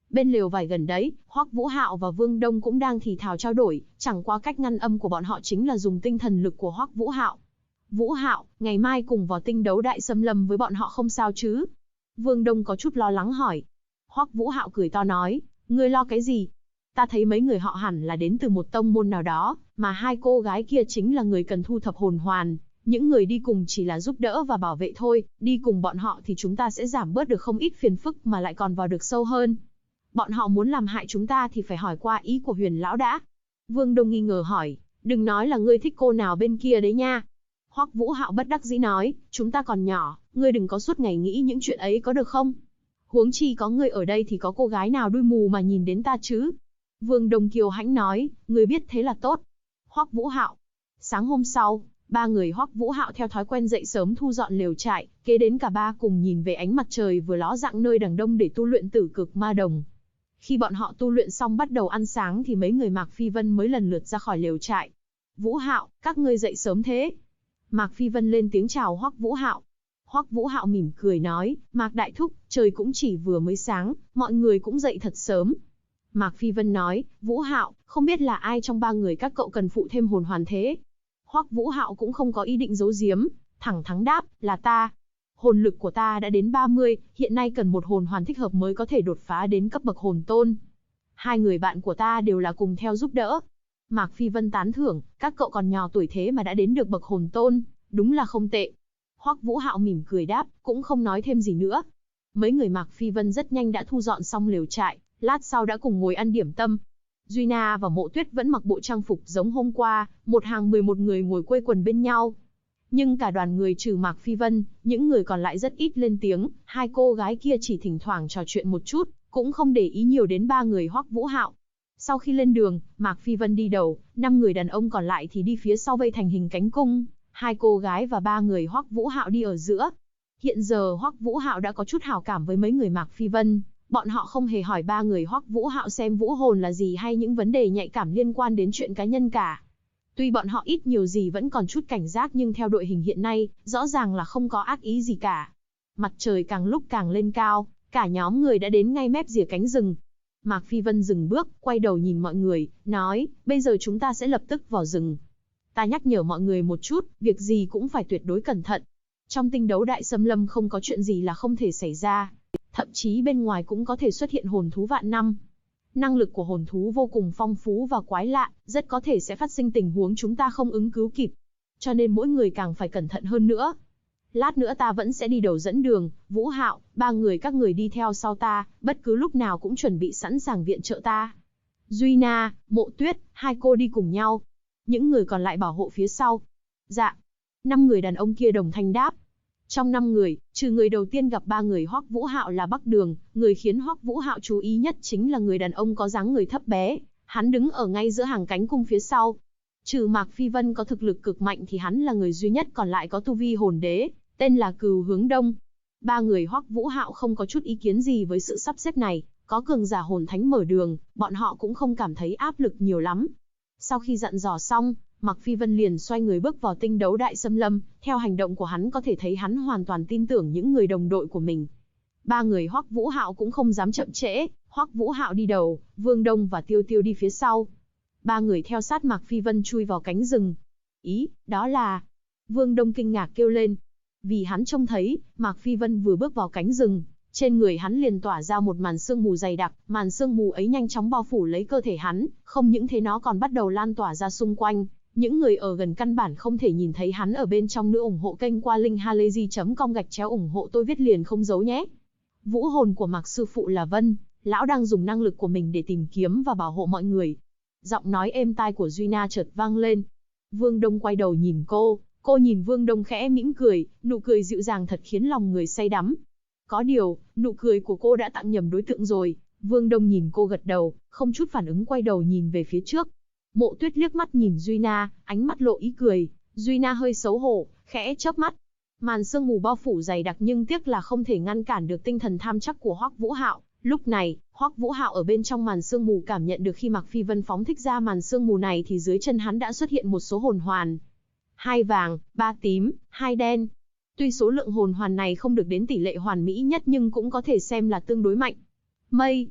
Bên lều vải gần đấy, Hoắc Vũ Hạo và Vương Đông cũng đang thì thào trao đổi, chẳng qua cách ngăn âm của bọn họ chính là dùng tinh thần lực của Hoắc Vũ Hạo. Vũ Hạo, ngày mai cùng vào tinh đấu đại xâm lâm với bọn họ không sao chứ? Vương Đông có chút lo lắng hỏi. Hoắc Vũ Hạo cười to nói, ngươi lo cái gì? Ta thấy mấy người họ hẳn là đến từ một tông môn nào đó, mà hai cô gái kia chính là người cần thu thập hồn hoàn. Những người đi cùng chỉ là giúp đỡ và bảo vệ thôi, đi cùng bọn họ thì chúng ta sẽ giảm bớt được không ít phiền phức mà lại còn vào được sâu hơn. Bọn họ muốn làm hại chúng ta thì phải hỏi qua ý của Huyền lão đã. Vương Đông nghi ngờ hỏi, đừng nói là ngươi thích cô nào bên kia đấy nha. Hoắc Vũ Hạo bất đắc dĩ nói, chúng ta còn nhỏ, ngươi đừng có suốt ngày nghĩ những chuyện ấy có được không? Huống chi có ngươi ở đây thì có cô gái nào đuôi mù mà nhìn đến ta chứ? Vương Đông kiêu hãnh nói, ngươi biết thế là tốt. Hoắc Vũ Hạo. Sáng hôm sau, ba người Hoắc Vũ Hạo theo thói quen dậy sớm thu dọn lều trại, kế đến cả ba cùng nhìn về ánh mặt trời vừa ló dạng nơi đằng đông để tu luyện Tử Cực Ma Đồng. Khi bọn họ tu luyện xong bắt đầu ăn sáng thì mấy người Mạc Phi Vân mới lần lượt ra khỏi lều trại. Vũ Hạo, các ngươi dậy sớm thế? Mạc Phi Vân lên tiếng chào Hoắc Vũ Hạo. Hoắc Vũ Hạo mỉm cười nói, Mạc Đại Thúc, trời cũng chỉ vừa mới sáng, mọi người cũng dậy thật sớm. Mạc Phi Vân nói, Vũ Hạo, không biết là ai trong ba người các cậu cần phụ thêm hồn hoàn thế? Hoắc Vũ Hạo cũng không có ý định giấu giếm, thẳng thắn đáp, là ta. Hồn lực của ta đã đến 30, hiện nay cần một hồn hoàn thích hợp mới có thể đột phá đến cấp bậc hồn tôn. Hai người bạn của ta đều là cùng theo giúp đỡ. Mạc Phi Vân tán thưởng, các cậu còn nhỏ tuổi thế mà đã đến được bậc hồn tôn, đúng là không tệ. Hoắc Vũ Hạo mỉm cười đáp, cũng không nói thêm gì nữa. Mấy người Mạc Phi Vân rất nhanh đã thu dọn xong lều trại, lát sau đã cùng ngồi ăn điểm tâm. Duy Na và Mộ Tuyết vẫn mặc bộ trang phục giống hôm qua, một hàng 11 người ngồi quây quần bên nhau. Nhưng cả đoàn người trừ Mạc Phi Vân, những người còn lại rất ít lên tiếng, hai cô gái kia chỉ thỉnh thoảng trò chuyện một chút, cũng không để ý nhiều đến ba người Hoắc Vũ Hạo. Sau khi lên đường, Mạc Phi Vân đi đầu, 5 người đàn ông còn lại thì đi phía sau vây thành hình cánh cung, hai cô gái và ba người Hoắc Vũ Hạo đi ở giữa. Hiện giờ Hoắc Vũ Hạo đã có chút hảo cảm với mấy người Mạc Phi Vân, bọn họ không hề hỏi ba người Hoắc Vũ Hạo xem vũ hồn là gì hay những vấn đề nhạy cảm liên quan đến chuyện cá nhân cả. Tuy bọn họ ít nhiều gì vẫn còn chút cảnh giác nhưng theo đội hình hiện nay, rõ ràng là không có ác ý gì cả. Mặt trời càng lúc càng lên cao, cả nhóm người đã đến ngay mép rìa cánh rừng. Mạc Phi Vân dừng bước, quay đầu nhìn mọi người, nói, bây giờ chúng ta sẽ lập tức vào rừng. Ta nhắc nhở mọi người một chút, việc gì cũng phải tuyệt đối cẩn thận. Trong tinh đấu đại xâm lâm không có chuyện gì là không thể xảy ra. Thậm chí bên ngoài cũng có thể xuất hiện hồn thú vạn năm. Năng lực của hồn thú vô cùng phong phú và quái lạ, rất có thể sẽ phát sinh tình huống chúng ta không ứng cứu kịp. Cho nên mỗi người càng phải cẩn thận hơn nữa. Lát nữa ta vẫn sẽ đi đầu dẫn đường, Vũ Hạo, ba người các người đi theo sau ta, bất cứ lúc nào cũng chuẩn bị sẵn sàng viện trợ ta. Duy Na, Mộ Tuyết, hai cô đi cùng nhau. Những người còn lại bảo hộ phía sau. Dạ. 5 người đàn ông kia đồng thanh đáp. Trong 5 người, trừ người đầu tiên gặp ba người Hoắc Vũ Hạo là Bắc Đường, người khiến Hoắc Vũ Hạo chú ý nhất chính là người đàn ông có dáng người thấp bé, hắn đứng ở ngay giữa hàng cánh cung phía sau. Trừ Mạc Phi Vân có thực lực cực mạnh thì hắn là người duy nhất còn lại có tu vi hồn đế, tên là Cừu Hướng Đông. Ba người Hoắc Vũ Hạo không có chút ý kiến gì với sự sắp xếp này, có cường giả hồn thánh mở đường, bọn họ cũng không cảm thấy áp lực nhiều lắm. Sau khi dặn dò xong, Mạc Phi Vân liền xoay người bước vào tinh đấu đại xâm lâm, theo hành động của hắn có thể thấy hắn hoàn toàn tin tưởng những người đồng đội của mình. Ba người Hoắc Vũ Hạo cũng không dám chậm trễ, Hoắc Vũ Hạo đi đầu, Vương Đông và Tiêu Tiêu đi phía sau. Ba người theo sát Mạc Phi Vân chui vào cánh rừng. Ý, đó là... Vương Đông kinh ngạc kêu lên. Vì hắn trông thấy, Mạc Phi Vân vừa bước vào cánh rừng, trên người hắn liền tỏa ra một màn sương mù dày đặc, màn sương mù ấy nhanh chóng bao phủ lấy cơ thể hắn, không những thế nó còn bắt đầu lan tỏa ra xung quanh. Những người ở gần căn bản không thể nhìn thấy hắn ở bên trong nữa. Ủng hộ kênh qua link halayzi.com /ủng hộ tôi viết liền không giấu nhé. Vũ hồn của Mạc sư phụ là Vân, lão đang dùng năng lực của mình để tìm kiếm và bảo hộ mọi người. Giọng nói êm tai của Duy Na chợt vang lên. Vương Đông quay đầu nhìn cô nhìn Vương Đông khẽ mỉm cười, nụ cười dịu dàng thật khiến lòng người say đắm. Có điều, nụ cười của cô đã tặng nhầm đối tượng rồi. Vương Đông nhìn cô gật đầu, không chút phản ứng quay đầu nhìn về phía trước. Mộ Tuyết liếc mắt nhìn Duy Na, ánh mắt lộ ý cười. Duy Na hơi xấu hổ, khẽ chớp mắt. Màn sương mù bao phủ dày đặc nhưng tiếc là không thể ngăn cản được tinh thần tham chắc của Hoắc Vũ Hạo. Lúc này, Hoắc Vũ Hạo ở bên trong màn sương mù cảm nhận được khi Mạc Phi Vân phóng thích ra màn sương mù này thì dưới chân hắn đã xuất hiện một số hồn hoàn. 2 vàng, 3 tím, 2 đen. Tuy số lượng hồn hoàn này không được đến tỷ lệ hoàn mỹ nhất nhưng cũng có thể xem là tương đối mạnh. Mây.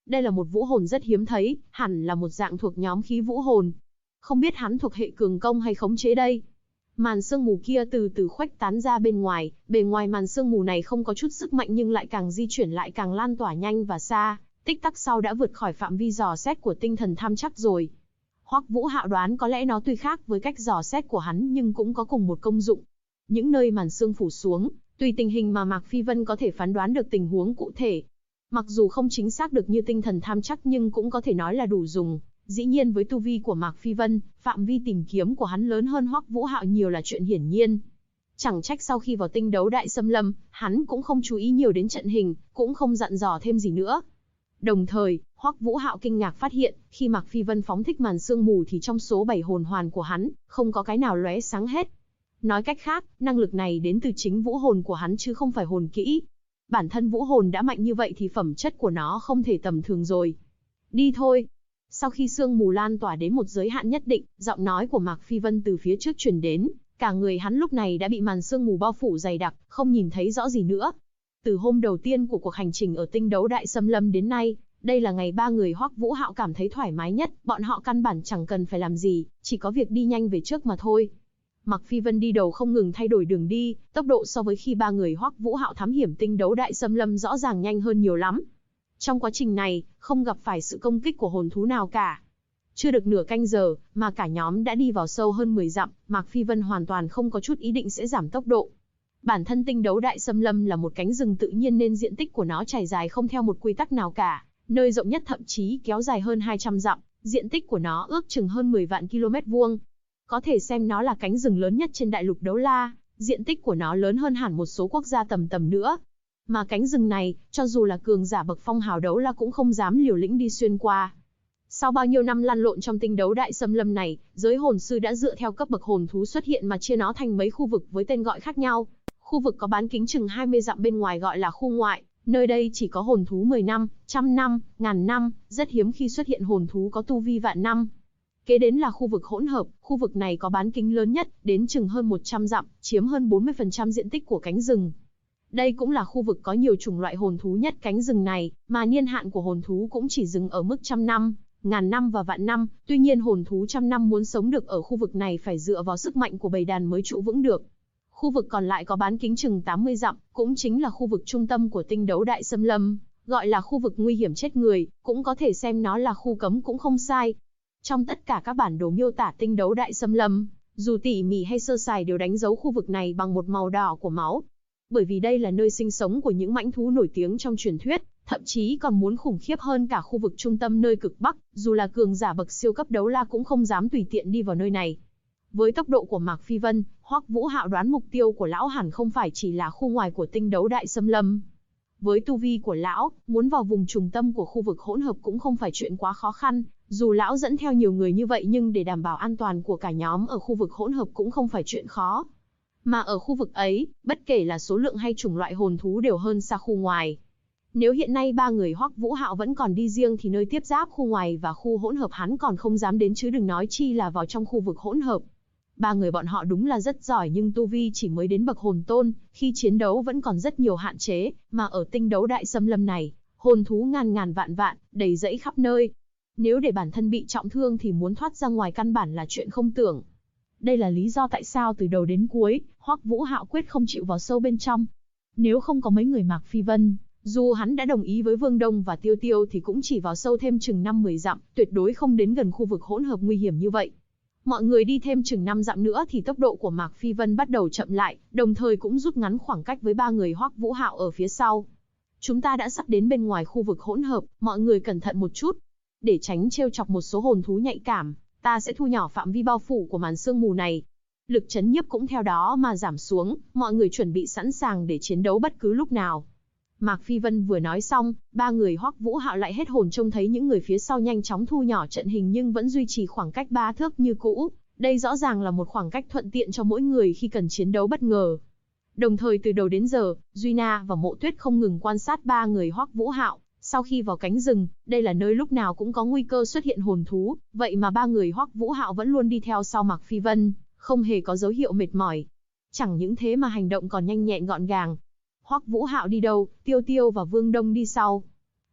Đây là một vũ hồn rất hiếm thấy, hẳn là một dạng thuộc nhóm khí vũ hồn. Không biết hắn thuộc hệ cường công hay khống chế đây. Màn sương mù kia từ từ khuếch tán ra bên ngoài, bề ngoài màn sương mù này không có chút sức mạnh nhưng lại càng di chuyển lại càng lan tỏa nhanh và xa, tích tắc sau đã vượt khỏi phạm vi dò xét của tinh thần tham chắc rồi. Hoắc Vũ Hạo đoán có lẽ nó tuy khác với cách dò xét của hắn nhưng cũng có cùng một công dụng. Những nơi màn sương phủ xuống, tùy tình hình mà Mạc Phi Vân có thể phán đoán được tình huống cụ thể. Mặc dù không chính xác được như tinh thần tham chắc nhưng cũng có thể nói là đủ dùng. Dĩ nhiên với tu vi của Mạc Phi Vân, phạm vi tìm kiếm của hắn lớn hơn Hoắc Vũ Hạo nhiều là chuyện hiển nhiên. Chẳng trách sau khi vào tinh đấu đại xâm lâm, hắn cũng không chú ý nhiều đến trận hình, cũng không dặn dò thêm gì nữa. Đồng thời, Hoắc Vũ Hạo kinh ngạc phát hiện, khi Mạc Phi Vân phóng thích màn sương mù thì trong số 7 hồn hoàn của hắn, không có cái nào lóe sáng hết. Nói cách khác, năng lực này đến từ chính vũ hồn của hắn chứ không phải hồn kỹ. Bản thân vũ hồn đã mạnh như vậy thì phẩm chất của nó không thể tầm thường rồi. Đi thôi. Sau khi sương mù lan tỏa đến một giới hạn nhất định, giọng nói của Mạc Phi Vân từ phía trước truyền đến, cả người hắn lúc này đã bị màn sương mù bao phủ dày đặc, không nhìn thấy rõ gì nữa. Từ hôm đầu tiên của cuộc hành trình ở tinh đấu đại xâm lâm đến nay, đây là ngày ba người Hoắc Vũ Hạo cảm thấy thoải mái nhất, bọn họ căn bản chẳng cần phải làm gì, chỉ có việc đi nhanh về trước mà thôi. Mạc Phi Vân đi đầu không ngừng thay đổi đường đi, tốc độ so với khi ba người Hoắc Vũ Hạo thám hiểm tinh đấu đại xâm lâm rõ ràng nhanh hơn nhiều lắm. Trong quá trình này, không gặp phải sự công kích của hồn thú nào cả. Chưa được nửa canh giờ, mà cả nhóm đã đi vào sâu hơn 10 dặm, Mạc Phi Vân hoàn toàn không có chút ý định sẽ giảm tốc độ. Bản thân tinh đấu đại xâm lâm là một cánh rừng tự nhiên nên diện tích của nó trải dài không theo một quy tắc nào cả, nơi rộng nhất thậm chí kéo dài hơn 200 dặm, diện tích của nó ước chừng hơn 10 vạn km vuông. Có thể xem nó là cánh rừng lớn nhất trên đại lục Đấu La, diện tích của nó lớn hơn hẳn một số quốc gia tầm nữa. Mà cánh rừng này, cho dù là cường giả bậc phong hào Đấu La cũng không dám liều lĩnh đi xuyên qua. Sau bao nhiêu năm lăn lộn trong tinh đấu đại xâm lâm này, giới hồn sư đã dựa theo cấp bậc hồn thú xuất hiện mà chia nó thành mấy khu vực với tên gọi khác nhau. Khu vực có bán kính chừng 20 dặm bên ngoài gọi là khu ngoại, nơi đây chỉ có hồn thú 10 năm, trăm năm, ngàn năm, rất hiếm khi xuất hiện hồn thú có tu vi vạn năm. Kế đến là khu vực hỗn hợp, khu vực này có bán kính lớn nhất, đến chừng hơn 100 dặm, chiếm hơn 40% diện tích của cánh rừng. Đây cũng là khu vực có nhiều chủng loại hồn thú nhất cánh rừng này, mà niên hạn của hồn thú cũng chỉ dừng ở mức trăm năm, ngàn năm và vạn năm, tuy nhiên hồn thú trăm năm muốn sống được ở khu vực này phải dựa vào sức mạnh của bầy đàn mới trụ vững được. Khu vực còn lại có bán kính chừng 80 dặm, cũng chính là khu vực trung tâm của tinh đấu đại xâm lâm, gọi là khu vực nguy hiểm chết người, cũng có thể xem nó là khu cấm cũng không sai. Trong tất cả các bản đồ miêu tả tinh đấu đại xâm lâm, dù tỉ mỉ hay sơ sài đều đánh dấu khu vực này bằng một màu đỏ của máu. Bởi vì đây là nơi sinh sống của những mãnh thú nổi tiếng trong truyền thuyết, thậm chí còn muốn khủng khiếp hơn cả khu vực trung tâm nơi cực Bắc, dù là cường giả bậc siêu cấp Đấu La cũng không dám tùy tiện đi vào nơi này. Với tốc độ của Mạc Phi Vân, Hoắc Vũ Hạo đoán mục tiêu của lão hẳn không phải chỉ là khu ngoài của tinh đấu đại xâm lâm. Với tu vi của lão, muốn vào vùng trùng tâm của khu vực hỗn hợp cũng không phải chuyện quá khó khăn, dù lão dẫn theo nhiều người như vậy nhưng để đảm bảo an toàn của cả nhóm ở khu vực hỗn hợp cũng không phải chuyện khó. Mà ở khu vực ấy, bất kể là số lượng hay chủng loại hồn thú đều hơn xa khu ngoài. Nếu hiện nay ba người Hoắc Vũ Hạo vẫn còn đi riêng thì nơi tiếp giáp khu ngoài và khu hỗn hợp hắn còn không dám đến chứ đừng nói chi là vào trong khu vực hỗn hợp. Ba người bọn họ đúng là rất giỏi nhưng tu vi chỉ mới đến bậc hồn tôn, khi chiến đấu vẫn còn rất nhiều hạn chế, mà ở tinh đấu đại xâm lâm này, hồn thú ngàn ngàn vạn vạn, đầy rẫy khắp nơi. Nếu để bản thân bị trọng thương thì muốn thoát ra ngoài căn bản là chuyện không tưởng. Đây là lý do tại sao từ đầu đến cuối, Hoắc Vũ Hạo quyết không chịu vào sâu bên trong. Nếu không có mấy người Mạc Phi Vân, dù hắn đã đồng ý với Vương Đông và Tiêu Tiêu thì cũng chỉ vào sâu thêm chừng 5-10 dặm, tuyệt đối không đến gần khu vực hỗn hợp nguy hiểm như vậy. Mọi người đi thêm chừng 5 dặm nữa thì tốc độ của Mạc Phi Vân bắt đầu chậm lại, đồng thời cũng rút ngắn khoảng cách với ba người Hoắc Vũ Hạo ở phía sau. Chúng ta đã sắp đến bên ngoài khu vực hỗn hợp, mọi người cẩn thận một chút. Để tránh trêu chọc một số hồn thú nhạy cảm, ta sẽ thu nhỏ phạm vi bao phủ của màn sương mù này. Lực chấn nhiếp cũng theo đó mà giảm xuống, mọi người chuẩn bị sẵn sàng để chiến đấu bất cứ lúc nào. Mạc Phi Vân vừa nói xong, ba người Hoắc Vũ Hạo lại hết hồn trông thấy những người phía sau nhanh chóng thu nhỏ trận hình nhưng vẫn duy trì khoảng cách 3 thước như cũ. Đây rõ ràng là một khoảng cách thuận tiện cho mỗi người khi cần chiến đấu bất ngờ. Đồng thời từ đầu đến giờ, Duy Na và Mộ Tuyết không ngừng quan sát ba người Hoắc Vũ Hạo. Sau khi vào cánh rừng, đây là nơi lúc nào cũng có nguy cơ xuất hiện hồn thú, vậy mà ba người Hoắc Vũ Hạo vẫn luôn đi theo sau Mạc Phi Vân, không hề có dấu hiệu mệt mỏi. Chẳng những thế mà hành động còn nhanh nhẹn gọn gàng. Hoắc Vũ Hạo đi đầu, Tiêu Tiêu và Vương Đông đi sau.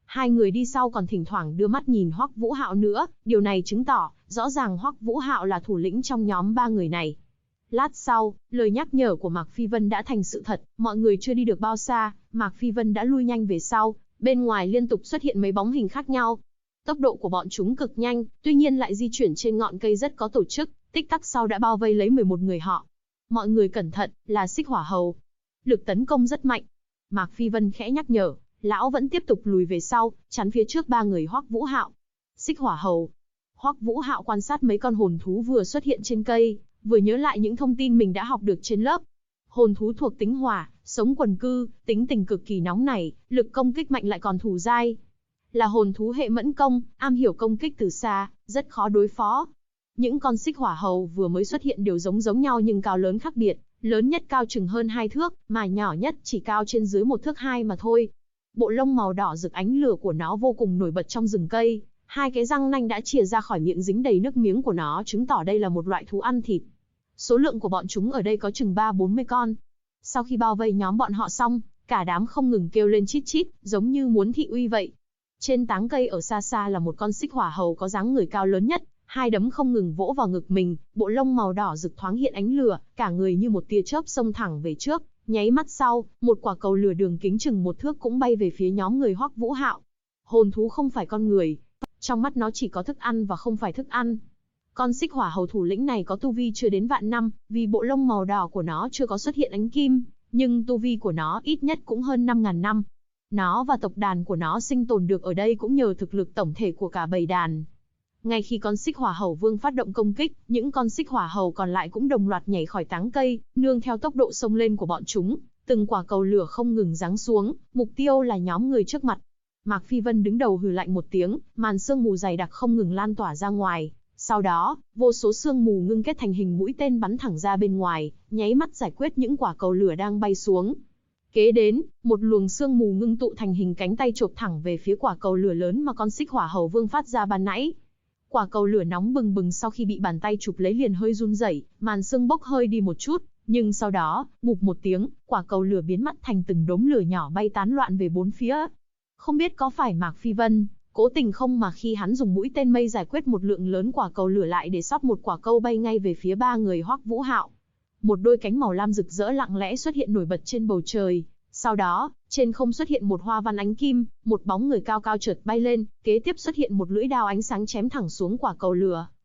Hai người đi sau còn thỉnh thoảng đưa mắt nhìn Hoắc Vũ Hạo nữa, điều này chứng tỏ, rõ ràng Hoắc Vũ Hạo là thủ lĩnh trong nhóm ba người này. Lát sau, lời nhắc nhở của Mạc Phi Vân đã thành sự thật, mọi người chưa đi được bao xa, Mạc Phi Vân đã lui nhanh về sau, bên ngoài liên tục xuất hiện mấy bóng hình khác nhau. Tốc độ của bọn chúng cực nhanh, tuy nhiên lại di chuyển trên ngọn cây rất có tổ chức, tích tắc sau đã bao vây lấy 11 người họ. Mọi người cẩn thận, là Xích Hỏa Hầu. Lực tấn công rất mạnh. Mạc Phi Vân khẽ nhắc nhở, lão vẫn tiếp tục lùi về sau, chắn phía trước ba người Hoắc Vũ Hạo. Xích Hỏa Hầu. Hoắc Vũ Hạo quan sát mấy con hồn thú vừa xuất hiện trên cây, vừa nhớ lại những thông tin mình đã học được trên lớp. Hồn thú thuộc tính hỏa, sống quần cư, tính tình cực kỳ nóng nảy, lực công kích mạnh lại còn thủ dai. Là hồn thú hệ mẫn công, am hiểu công kích từ xa, rất khó đối phó. Những con Xích Hỏa Hầu vừa mới xuất hiện đều giống nhau nhưng cao lớn khác biệt, lớn nhất cao chừng hơn 2 thước, mà nhỏ nhất chỉ cao trên dưới 1 thước 2 mà thôi. Bộ lông màu đỏ rực ánh lửa của nó vô cùng nổi bật trong rừng cây, hai cái răng nanh đã chìa ra khỏi miệng dính đầy nước miếng của nó, chứng tỏ đây là một loại thú ăn thịt. Số lượng của bọn chúng ở đây có chừng 30-40 con. Sau khi bao vây nhóm bọn họ xong, cả đám không ngừng kêu lên chít chít, giống như muốn thị uy vậy. Trên táng cây ở xa xa là một con Xích Hỏa Hầu có dáng người cao lớn nhất, hai đấm không ngừng vỗ vào ngực mình, bộ lông màu đỏ rực thoáng hiện ánh lửa, cả người như một tia chớp xông thẳng về trước, nháy mắt sau, một quả cầu lửa đường kính chừng 1 thước cũng bay về phía nhóm người Hoắc Vũ Hạo. Hồn thú không phải con người, trong mắt nó chỉ có thức ăn và không phải thức ăn. Con Xích Hỏa Hầu thủ lĩnh này có tu vi chưa đến vạn năm, vì bộ lông màu đỏ của nó chưa có xuất hiện ánh kim, nhưng tu vi của nó ít nhất cũng hơn 5.000 năm. Nó và tộc đàn của nó sinh tồn được ở đây cũng nhờ thực lực tổng thể của cả bầy đàn. Ngay khi con Xích Hỏa Hầu vương phát động công kích, những con Xích Hỏa Hầu còn lại cũng đồng loạt nhảy khỏi táng cây, nương theo tốc độ xông lên của bọn chúng, từng quả cầu lửa không ngừng giáng xuống, mục tiêu là nhóm người trước mặt. Mạc Phi Vân đứng đầu hừ lạnh một tiếng, màn sương mù dày đặc không ngừng lan tỏa ra ngoài. Sau đó, vô số sương mù ngưng kết thành hình mũi tên bắn thẳng ra bên ngoài, nháy mắt giải quyết những quả cầu lửa đang bay xuống. Kế đến, một luồng sương mù ngưng tụ thành hình cánh tay chộp thẳng về phía quả cầu lửa lớn mà con Xích Hỏa Hầu vương phát ra ban nãy. Quả cầu lửa nóng bừng bừng sau khi bị bàn tay chụp lấy liền hơi run rẩy, màn sương bốc hơi đi một chút, nhưng sau đó, bụp một tiếng, quả cầu lửa biến mất thành từng đốm lửa nhỏ bay tán loạn về bốn phía. Không biết có phải Mạc Phi Vân cố tình không mà khi hắn dùng mũi tên mây giải quyết một lượng lớn quả cầu lửa lại để sót một quả cầu bay ngay về phía ba người Hoắc Vũ Hạo. Một đôi cánh màu lam rực rỡ lặng lẽ xuất hiện nổi bật trên bầu trời. Sau đó, trên không xuất hiện một hoa văn ánh kim, một bóng người cao cao chợt bay lên, kế tiếp xuất hiện một lưỡi đao ánh sáng chém thẳng xuống quả cầu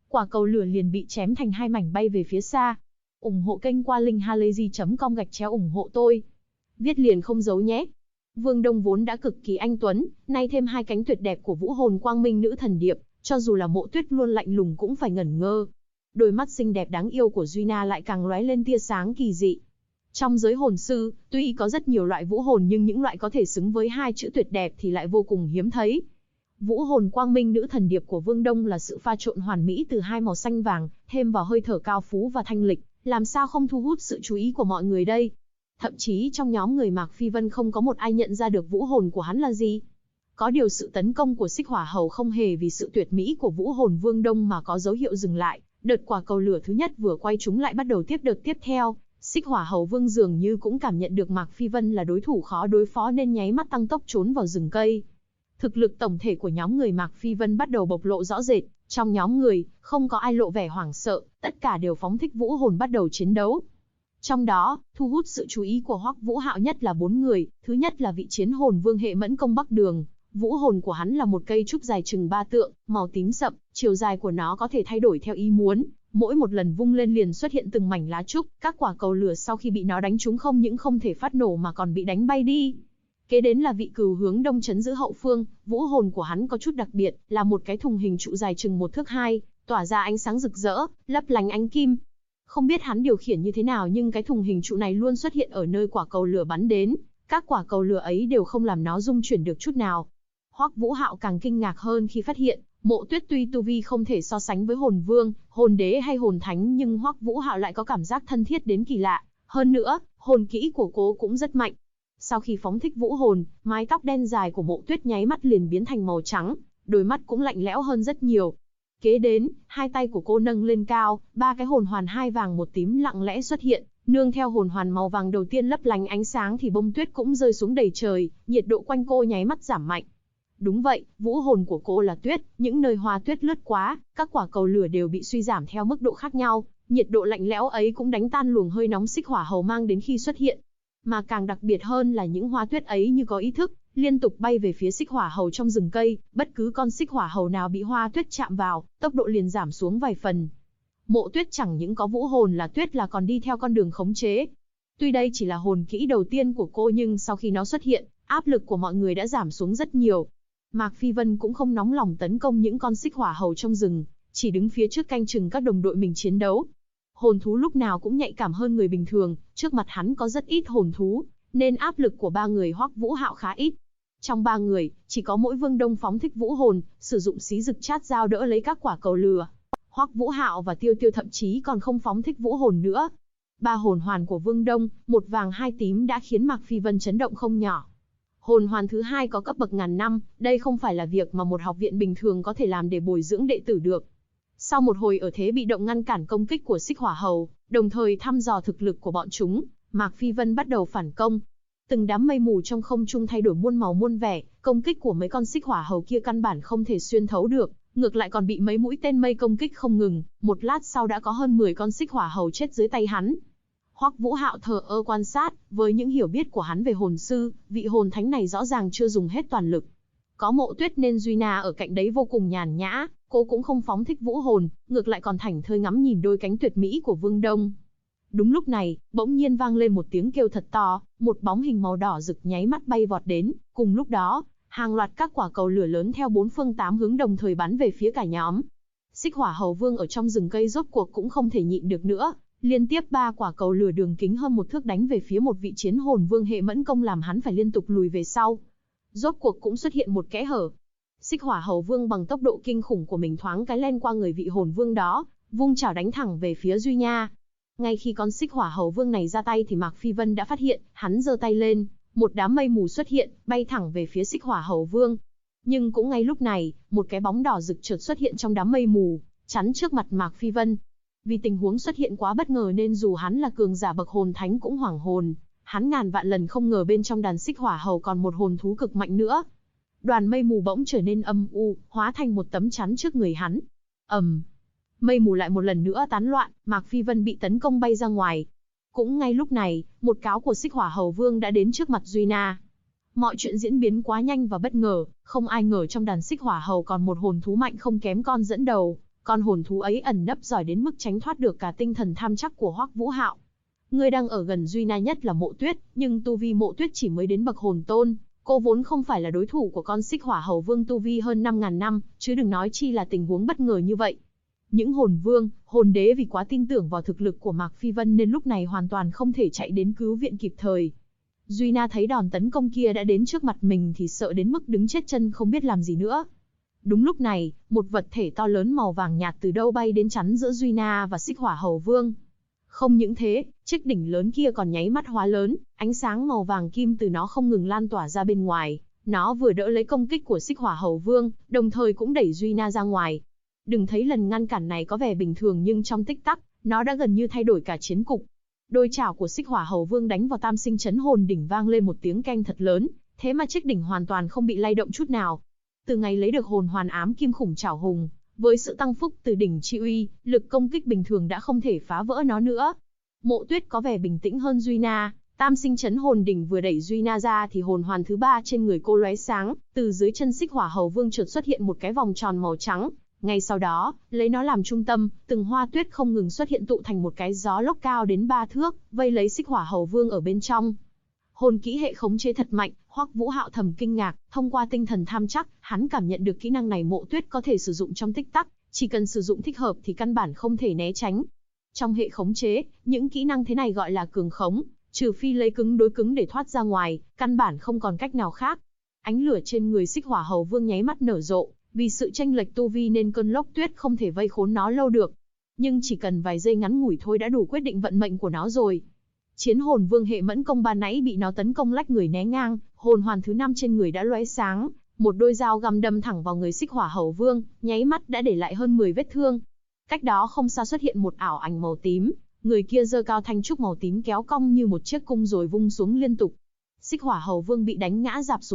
lửa liền bị chém thành hai mảnh bay về phía xa. Ủng hộ kênh qua linkhalazy.com/ủng hộ tôi. Viết liền không giấu nhé. Vương Đông vốn đã cực kỳ anh tuấn, nay thêm hai cánh tuyệt đẹp của vũ hồn quang minh nữ thần điệp, cho dù là Mộ Tuyết luôn lạnh lùng cũng phải ngẩn ngơ. Đôi mắt xinh đẹp đáng yêu của Duy Na lại càng lóe lên tia sáng kỳ dị. Trong giới hồn sư, tuy có rất nhiều loại vũ hồn nhưng những loại có thể xứng với hai chữ tuyệt đẹp thì lại vô cùng hiếm thấy. Vũ hồn quang minh nữ thần điệp của Vương Đông là sự pha trộn hoàn mỹ từ hai màu xanh vàng, thêm vào hơi thở cao phú và thanh lịch, làm sao không thu hút sự chú ý của mọi người đây. Thậm chí trong nhóm người Mạc Phi Vân không có một ai nhận ra được vũ hồn của hắn là gì. Có điều sự tấn công của Xích Hỏa Hầu không hề vì sự tuyệt mỹ của vũ hồn Vương Đông mà có dấu hiệu dừng lại, đợt quả cầu lửa thứ nhất vừa quay chúng lại bắt đầu tiếp đợt tiếp theo. Xích Hỏa Hầu Vương dường như cũng cảm nhận được Mạc Phi Vân là đối thủ khó đối phó nên nháy mắt tăng tốc trốn vào rừng cây. Thực lực tổng thể của nhóm người Mạc Phi Vân bắt đầu bộc lộ rõ rệt, trong nhóm người, không có ai lộ vẻ hoảng sợ, tất cả đều phóng thích vũ hồn bắt đầu chiến đấu. Trong đó, thu hút sự chú ý của Hoắc Vũ Hạo nhất là 4 người, thứ nhất là vị chiến hồn vương hệ mẫn công Bắc Đường. Vũ hồn của hắn là một cây trúc dài chừng 3 trượng, màu tím sậm, chiều dài của nó có thể thay đổi theo ý muốn, mỗi một lần vung lên liền xuất hiện từng mảnh lá trúc, các quả cầu lửa sau khi bị nó đánh trúng không những không thể phát nổ mà còn bị đánh bay đi. Kế đến là vị cừu hướng đông trấn giữ hậu phương, vũ hồn của hắn có chút đặc biệt, là một cái thùng hình trụ dài chừng 1 thước 2, tỏa ra ánh sáng rực rỡ, lấp lánh ánh kim. Không biết hắn điều khiển như thế nào nhưng cái thùng hình trụ này luôn xuất hiện ở nơi quả cầu lửa bắn đến, các quả cầu lửa ấy đều không làm nó rung chuyển được chút nào. Hoắc Vũ Hạo càng kinh ngạc hơn khi phát hiện, Mộ Tuyết tuy tu vi không thể so sánh với hồn vương, hồn đế hay hồn thánh nhưng Hoắc Vũ Hạo lại có cảm giác thân thiết đến kỳ lạ. Hơn nữa, hồn kỹ của cô cũng rất mạnh. Sau khi phóng thích vũ hồn, mái tóc đen dài của Mộ Tuyết nháy mắt liền biến thành màu trắng, đôi mắt cũng lạnh lẽo hơn rất nhiều. Kế đến, hai tay của cô nâng lên cao, ba cái hồn hoàn 2 vàng 1 tím lặng lẽ xuất hiện, nương theo hồn hoàn màu vàng đầu tiên lấp lánh ánh sáng thì bông tuyết cũng rơi xuống đầy trời, nhiệt độ quanh cô nháy mắt giảm mạnh. Đúng vậy, vũ hồn của cô là tuyết, những nơi hoa tuyết lướt quá, các quả cầu lửa đều bị suy giảm theo mức độ khác nhau, nhiệt độ lạnh lẽo ấy cũng đánh tan luồng hơi nóng xích hỏa hầu mang đến khi xuất hiện. Mà càng đặc biệt hơn là những hoa tuyết ấy như có ý thức, liên tục bay về phía xích hỏa hầu trong rừng cây, bất cứ con xích hỏa hầu nào bị hoa tuyết chạm vào, tốc độ liền giảm xuống vài phần. Mộ Tuyết chẳng những có vũ hồn là tuyết là còn đi theo con đường khống chế. Tuy đây chỉ là hồn kỹ đầu tiên của cô nhưng sau khi nó xuất hiện, áp lực của mọi người đã giảm xuống rất nhiều. Mạc Phi Vân cũng không nóng lòng tấn công những con xích hỏa hầu trong rừng, chỉ đứng phía trước canh chừng các đồng đội mình chiến đấu. Hồn thú lúc nào cũng nhạy cảm hơn người bình thường, trước mặt hắn có rất ít hồn thú, nên áp lực của ba người Hoắc Vũ Hạo khá ít. Trong ba người, chỉ có mỗi Vương Đông phóng thích vũ hồn, sử dụng xí rực chát dao đỡ lấy các quả cầu lửa. Hoắc Vũ Hạo và Tiêu Tiêu thậm chí còn không phóng thích vũ hồn nữa. Ba hồn hoàn của Vương Đông, một vàng hai tím đã khiến Mạc Phi Vân chấn động không nhỏ. Hồn hoàn thứ hai có cấp bậc ngàn năm, đây không phải là việc mà một học viện bình thường có thể làm để bồi dưỡng đệ tử được. Sau một hồi ở thế bị động ngăn cản công kích của xích hỏa hầu, đồng thời thăm dò thực lực của bọn chúng, Mạc Phi Vân bắt đầu phản công. Từng đám mây mù trong không trung thay đổi muôn màu muôn vẻ, công kích của mấy con xích hỏa hầu kia căn bản không thể xuyên thấu được, ngược lại còn bị mấy mũi tên mây công kích không ngừng, một lát sau đã có hơn 10 con xích hỏa hầu chết dưới tay hắn. Hoắc Vũ Hạo thờ ơ quan sát, với những hiểu biết của hắn về hồn sư, vị hồn thánh này rõ ràng chưa dùng hết toàn lực. Có Mộ Tuyết nên Duy Na ở cạnh đấy vô cùng nhàn nhã, cô cũng không phóng thích vũ hồn, ngược lại còn thảnh thơi ngắm nhìn đôi cánh tuyệt mỹ của Vương Đông. Đúng lúc này, bỗng nhiên vang lên một tiếng kêu thật to, một bóng hình màu đỏ rực nháy mắt bay vọt đến, cùng lúc đó, hàng loạt các quả cầu lửa lớn theo bốn phương tám hướng đồng thời bắn về phía cả nhóm. Xích Hỏa Hầu Vương ở trong rừng cây rốt cuộc cũng không thể nhịn được nữa, liên tiếp 3 quả cầu lửa đường kính hơn một thước đánh về phía một vị chiến hồn vương hệ mẫn công làm hắn phải liên tục lùi về sau. Rốt cuộc cũng xuất hiện một kẽ hở. Xích Hỏa Hầu Vương bằng tốc độ kinh khủng của mình thoáng cái len qua người vị hồn vương đó, vung chảo đánh thẳng về phía Duy Nha. Ngay khi con Xích Hỏa Hầu Vương này ra tay thì Mạc Phi Vân đã phát hiện, hắn giơ tay lên, một đám mây mù xuất hiện, bay thẳng về phía Xích Hỏa Hầu Vương. Nhưng cũng ngay lúc này, một cái bóng đỏ rực chợt xuất hiện trong đám mây mù, chắn trước mặt Mạc Phi Vân. Vì tình huống xuất hiện quá bất ngờ nên dù hắn là cường giả bậc hồn thánh cũng hoảng hồn, hắn ngàn vạn lần không ngờ bên trong đàn Xích Hỏa Hầu còn một hồn thú cực mạnh nữa. Đoàn mây mù bỗng trở nên âm u, hóa thành một tấm chắn trước người hắn. Mây mù lại một lần nữa tán loạn, Mạc Phi Vân bị tấn công bay ra ngoài. Cũng ngay lúc này, một cáo của Xích Hỏa Hầu Vương đã đến trước mặt Duy Na. Mọi chuyện diễn biến quá nhanh và bất ngờ, không ai ngờ trong đàn Xích Hỏa Hầu còn một hồn thú mạnh không kém con dẫn đầu. Con hồn thú ấy ẩn nấp giỏi đến mức tránh thoát được cả tinh thần tham chắc của Hoắc Vũ Hạo. Người đang ở gần Duy Na nhất là Mộ Tuyết, nhưng tu vi Mộ Tuyết chỉ mới đến bậc hồn tôn, cô vốn không phải là đối thủ của con Xích Hỏa Hầu Vương tu vi hơn 5.000 năm, chứ đừng nói chi là tình huống bất ngờ như vậy. Những hồn vương, hồn đế vì quá tin tưởng vào thực lực của Mạc Phi Vân nên lúc này hoàn toàn không thể chạy đến cứu viện kịp thời. Duy Na thấy đòn tấn công kia đã đến trước mặt mình thì sợ đến mức đứng chết chân không biết làm gì nữa. Đúng lúc này, một vật thể to lớn màu vàng nhạt từ đâu bay đến chắn giữa Duy Na và Xích Hỏa Hầu Vương. Không những thế, chiếc đỉnh lớn kia còn nháy mắt hóa lớn, ánh sáng màu vàng kim từ nó không ngừng lan tỏa ra bên ngoài. Nó vừa đỡ lấy công kích của Xích Hỏa Hầu Vương, đồng thời cũng đẩy Duy Na ra ngoài. Đừng thấy lần ngăn cản này có vẻ bình thường nhưng trong tích tắc, nó đã gần như thay đổi cả chiến cục. Đôi chảo của Xích Hỏa Hầu Vương đánh vào Tam Sinh Chấn Hồn đỉnh vang lên một tiếng keng thật lớn, thế mà chiếc đỉnh hoàn toàn không bị lay động chút nào. Từ ngày lấy được hồn hoàn ám kim khủng chảo hùng, với sự tăng phúc từ đỉnh chi uy, lực công kích bình thường đã không thể phá vỡ nó nữa. Mộ Tuyết có vẻ bình tĩnh hơn Duy Na, Tam Sinh Chấn Hồn đỉnh vừa đẩy Duy Na ra thì hồn hoàn thứ 3 trên người cô lóe sáng, từ dưới chân Xích Hỏa Hầu Vương chợt xuất hiện một cái vòng tròn màu trắng. Ngay sau đó, lấy nó làm trung tâm, từng hoa tuyết không ngừng xuất hiện tụ thành một cái gió lốc cao đến 3 thước, vây lấy Xích Hỏa Hầu Vương ở bên trong. Hồn kỹ hệ khống chế thật mạnh, Hoắc Vũ Hạo thầm kinh ngạc, thông qua tinh thần tham chắc, hắn cảm nhận được kỹ năng này Mộ Tuyết có thể sử dụng trong tích tắc, chỉ cần sử dụng thích hợp thì căn bản không thể né tránh. Trong hệ khống chế, những kỹ năng thế này gọi là cường khống, trừ phi lấy cứng đối cứng để thoát ra ngoài, căn bản không còn cách nào khác. Ánh lửa trên người Xích Hỏa Hầu Vương nháy mắt nở rộ, vì sự chênh lệch tu vi nên cơn lốc tuyết không thể vây khốn nó lâu được. Nhưng chỉ cần vài giây ngắn ngủi thôi đã đủ quyết định vận mệnh của nó rồi. Chiến hồn vương hệ mẫn công ban nãy bị nó tấn công lách người né ngang, hồn hoàn thứ 5 trên người đã lóe sáng, một đôi dao găm đâm thẳng vào người Xích Hỏa Hầu Vương, nháy mắt đã để lại hơn 10 vết thương. Cách đó không xa xuất hiện một ảo ảnh màu tím, người kia giơ cao thanh trúc màu tím kéo cong như một chiếc cung rồi vung xuống liên tục. Xích Hỏa Hầu Vương bị đánh ngã rạp xuống đất,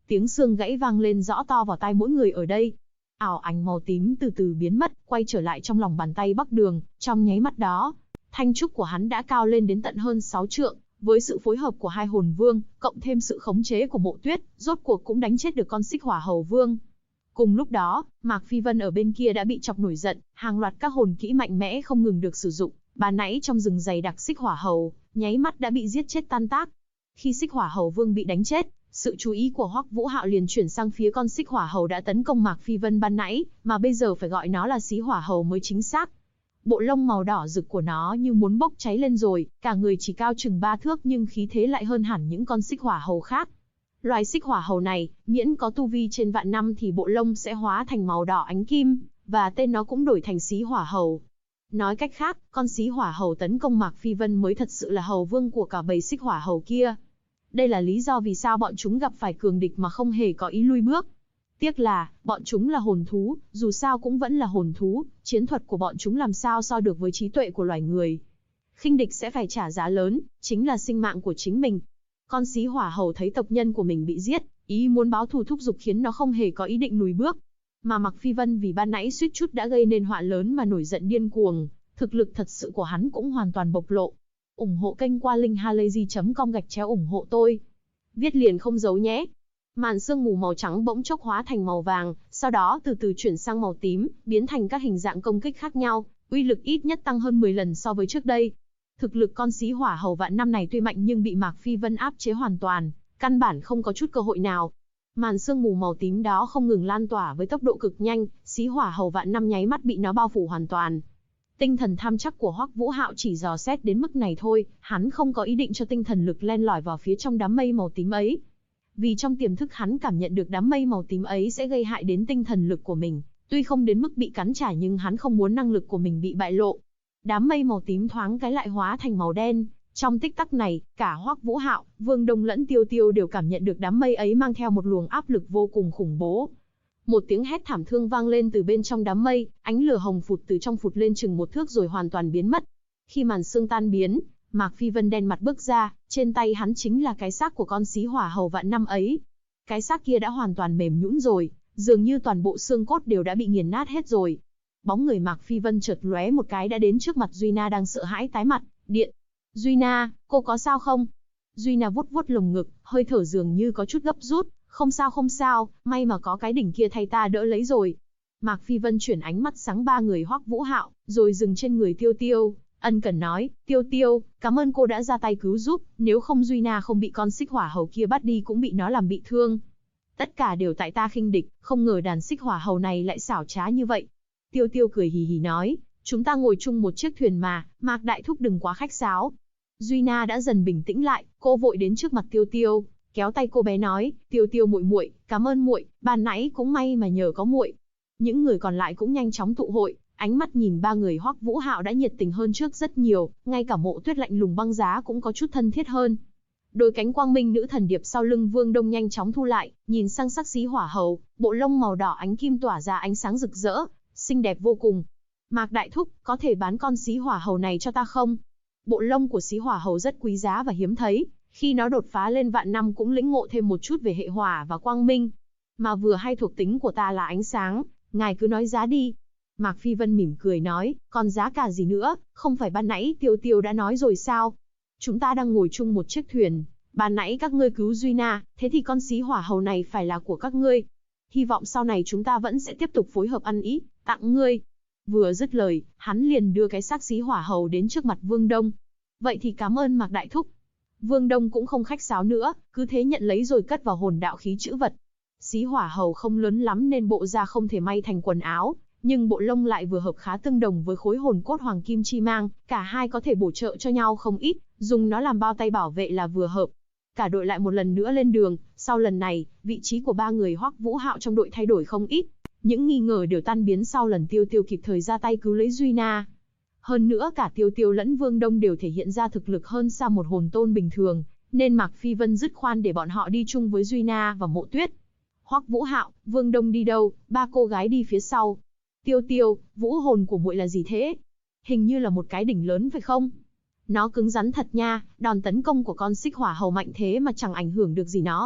Tiếng xương gãy vang lên rõ to vào tai mỗi người ở đây. Ảo ảnh màu tím từ từ biến mất, quay trở lại trong lòng bàn tay Bắc Đường, trong nháy mắt đó, thanh trúc của hắn đã cao lên đến tận hơn 6 trượng, với sự phối hợp của hai hồn vương, cộng thêm sự khống chế của Mộ Tuyết, rốt cuộc cũng đánh chết được con Xích Hỏa Hầu Vương. Cùng lúc đó, Mạc Phi Vân ở bên kia đã bị chọc nổi giận, hàng loạt các hồn kỹ mạnh mẽ không ngừng được sử dụng, ban nãy trong rừng dày đặc Xích Hỏa Hầu, nháy mắt đã bị giết chết tan tác. Khi Xích Hỏa Hầu Vương bị đánh chết, sự chú ý của Hoắc Vũ Hạo liền chuyển sang phía con Xích Hỏa Hầu đã tấn công Mạc Phi Vân ban nãy, mà bây giờ phải gọi nó là Xí Hỏa Hầu mới chính xác. Bộ lông màu đỏ rực của nó như muốn bốc cháy lên rồi, cả người chỉ cao chừng 3 thước nhưng khí thế lại hơn hẳn những con Xích Hỏa Hầu khác. Loài Xích Hỏa Hầu này, miễn có tu vi trên vạn năm thì bộ lông sẽ hóa thành màu đỏ ánh kim, và tên nó cũng đổi thành Xí Hỏa Hầu. Nói cách khác, con Xí Hỏa Hầu tấn công Mạc Phi Vân mới thật sự là hầu vương của cả bầy Xích Hỏa Hầu kia. Đây là lý do vì sao bọn chúng gặp phải cường địch mà không hề có ý lui bước. Tiếc là, bọn chúng là hồn thú, dù sao cũng vẫn là hồn thú, chiến thuật của bọn chúng làm sao so được với trí tuệ của loài người. Khinh địch sẽ phải trả giá lớn, chính là sinh mạng của chính mình. Con Xí Hỏa Hầu thấy tộc nhân của mình bị giết, ý muốn báo thù thúc giục khiến nó không hề có ý định lùi bước. Mà Mạc Phi Vân vì ban nãy suýt chút đã gây nên họa lớn mà nổi giận điên cuồng, thực lực thật sự của hắn cũng hoàn toàn bộc lộ. Ủng hộ kênh qua linkhalazy.com/ủng hộ tôi. Viết liền không giấu nhé. Màn sương mù màu trắng bỗng chốc hóa thành màu vàng, sau đó từ từ chuyển sang màu tím, biến thành các hình dạng công kích khác nhau, uy lực ít nhất tăng hơn 10 lần so với trước đây. Thực lực con Xí Hỏa Hầu vạn năm này tuy mạnh nhưng bị Mạc Phi Vân áp chế hoàn toàn, căn bản không có chút cơ hội nào. Màn sương mù màu tím đó không ngừng lan tỏa với tốc độ cực nhanh, Xí Hỏa Hầu vạn năm nháy mắt bị nó bao phủ hoàn toàn. Tinh thần tham chắc của Hoắc Vũ Hạo chỉ dò xét đến mức này thôi, hắn không có ý định cho tinh thần lực len lỏi vào phía trong đám mây màu tím ấy. Vì trong tiềm thức hắn cảm nhận được đám mây màu tím ấy sẽ gây hại đến tinh thần lực của mình, tuy không đến mức bị cắn trả nhưng hắn không muốn năng lực của mình bị bại lộ. Đám mây màu tím thoáng cái lại hóa thành màu đen, trong tích tắc này, cả Hoắc Vũ Hạo, Vương Đông lẫn Tiêu Tiêu đều cảm nhận được đám mây ấy mang theo một luồng áp lực vô cùng khủng bố. Một tiếng hét thảm thương vang lên từ bên trong đám mây, ánh lửa hồng phụt từ trong phụt lên chừng 1 thước rồi hoàn toàn biến mất. Khi màn sương tan biến, Mạc Phi Vân đen mặt bước ra, trên tay hắn chính là cái xác của con Xí Hỏa Hầu vạn năm ấy. Cái xác kia đã hoàn toàn mềm nhũn rồi, dường như toàn bộ xương cốt đều đã bị nghiền nát hết rồi. Bóng người Mạc Phi Vân chợt lóe một cái đã đến trước mặt Duy Na đang sợ hãi tái mặt, điện. Duy Na, cô có sao không? Duy Na vuốt vuốt lồng ngực, hơi thở dường như có chút gấp rút. Không sao, may mà có cái đỉnh kia thay ta đỡ lấy rồi. Mạc Phi Vân chuyển ánh mắt sáng ba người Hoắc Vũ Hạo, rồi dừng trên người Tiêu Tiêu, ân cần nói, Tiêu Tiêu, cảm ơn cô đã ra tay cứu giúp, nếu không Duy Na không bị con Xích Hỏa Hầu kia bắt đi cũng bị nó làm bị thương. Tất cả đều tại ta khinh địch, không ngờ đàn Xích Hỏa Hầu này lại xảo trá như vậy. Tiêu Tiêu cười hì hì nói, chúng ta ngồi chung một chiếc thuyền mà, Mạc đại thúc đừng quá khách sáo. Duy Na đã dần bình tĩnh lại, cô vội đến trước mặt Tiêu Tiêu, kéo tay cô bé nói, Tiêu Tiêu muội muội, cảm ơn muội, ban nãy cũng may mà nhờ có muội. Những người còn lại cũng nhanh chóng tụ hội, ánh mắt nhìn ba người Hoắc Vũ Hạo đã nhiệt tình hơn trước rất nhiều, ngay cả Mộ Tuyết lạnh lùng băng giá cũng có chút thân thiết hơn. Đôi cánh quang minh nữ thần điệp sau lưng Vương Đông nhanh chóng thu lại, nhìn sang sắc Xí Hỏa Hầu, bộ lông màu đỏ ánh kim tỏa ra ánh sáng rực rỡ, xinh đẹp vô cùng. Mạc đại thúc, có thể bán con Xí Hỏa Hầu này cho ta không? Bộ lông của Xí Hỏa Hầu rất quý giá và hiếm thấy, khi nó đột phá lên vạn năm cũng lĩnh ngộ thêm một chút về hệ hỏa và quang minh. Mà vừa hay thuộc tính của ta là ánh sáng, ngài cứ nói giá đi. Mạc Phi Vân mỉm cười nói, còn giá cả gì nữa, không phải ban nãy Tiêu Tiêu đã nói rồi sao? Chúng ta đang ngồi chung một chiếc thuyền, ban nãy các ngươi cứu Duy Na, thế thì con Xí Hỏa Hầu này phải là của các ngươi. Hy vọng sau này chúng ta vẫn sẽ tiếp tục phối hợp ăn ý, tặng ngươi. Vừa dứt lời, hắn liền đưa cái xác Xí Hỏa Hầu đến trước mặt Vương Đông. Vậy thì cảm ơn Mạc đại thúc. Vương Đông cũng không khách sáo nữa, cứ thế nhận lấy rồi cất vào hồn đạo khí chữ vật. Xí Hỏa Hầu không lớn lắm nên bộ da không thể may thành quần áo, nhưng bộ lông lại vừa hợp khá tương đồng với khối hồn cốt hoàng kim chi mang, cả hai có thể bổ trợ cho nhau không ít, dùng nó làm bao tay bảo vệ là vừa hợp. Cả đội lại một lần nữa lên đường, sau lần này, vị trí của ba người Hoắc Vũ Hạo trong đội thay đổi không ít, những nghi ngờ đều tan biến sau lần Tiêu Tiêu kịp thời ra tay cứu lấy Duy Na. Hơn nữa cả Tiêu Tiêu lẫn Vương Đông đều thể hiện ra thực lực hơn xa một hồn tôn bình thường, nên Mạc Phi Vân dứt khoan để bọn họ đi chung với Duy Na và Mộ Tuyết. Hoắc Vũ Hạo, Vương Đông đi đâu, ba cô gái đi phía sau. Tiêu Tiêu, vũ hồn của muội là gì thế? Hình như là một cái đỉnh lớn phải không? Nó cứng rắn thật nha, đòn tấn công của con Xích Hỏa Hầu mạnh thế mà chẳng ảnh hưởng được gì nó.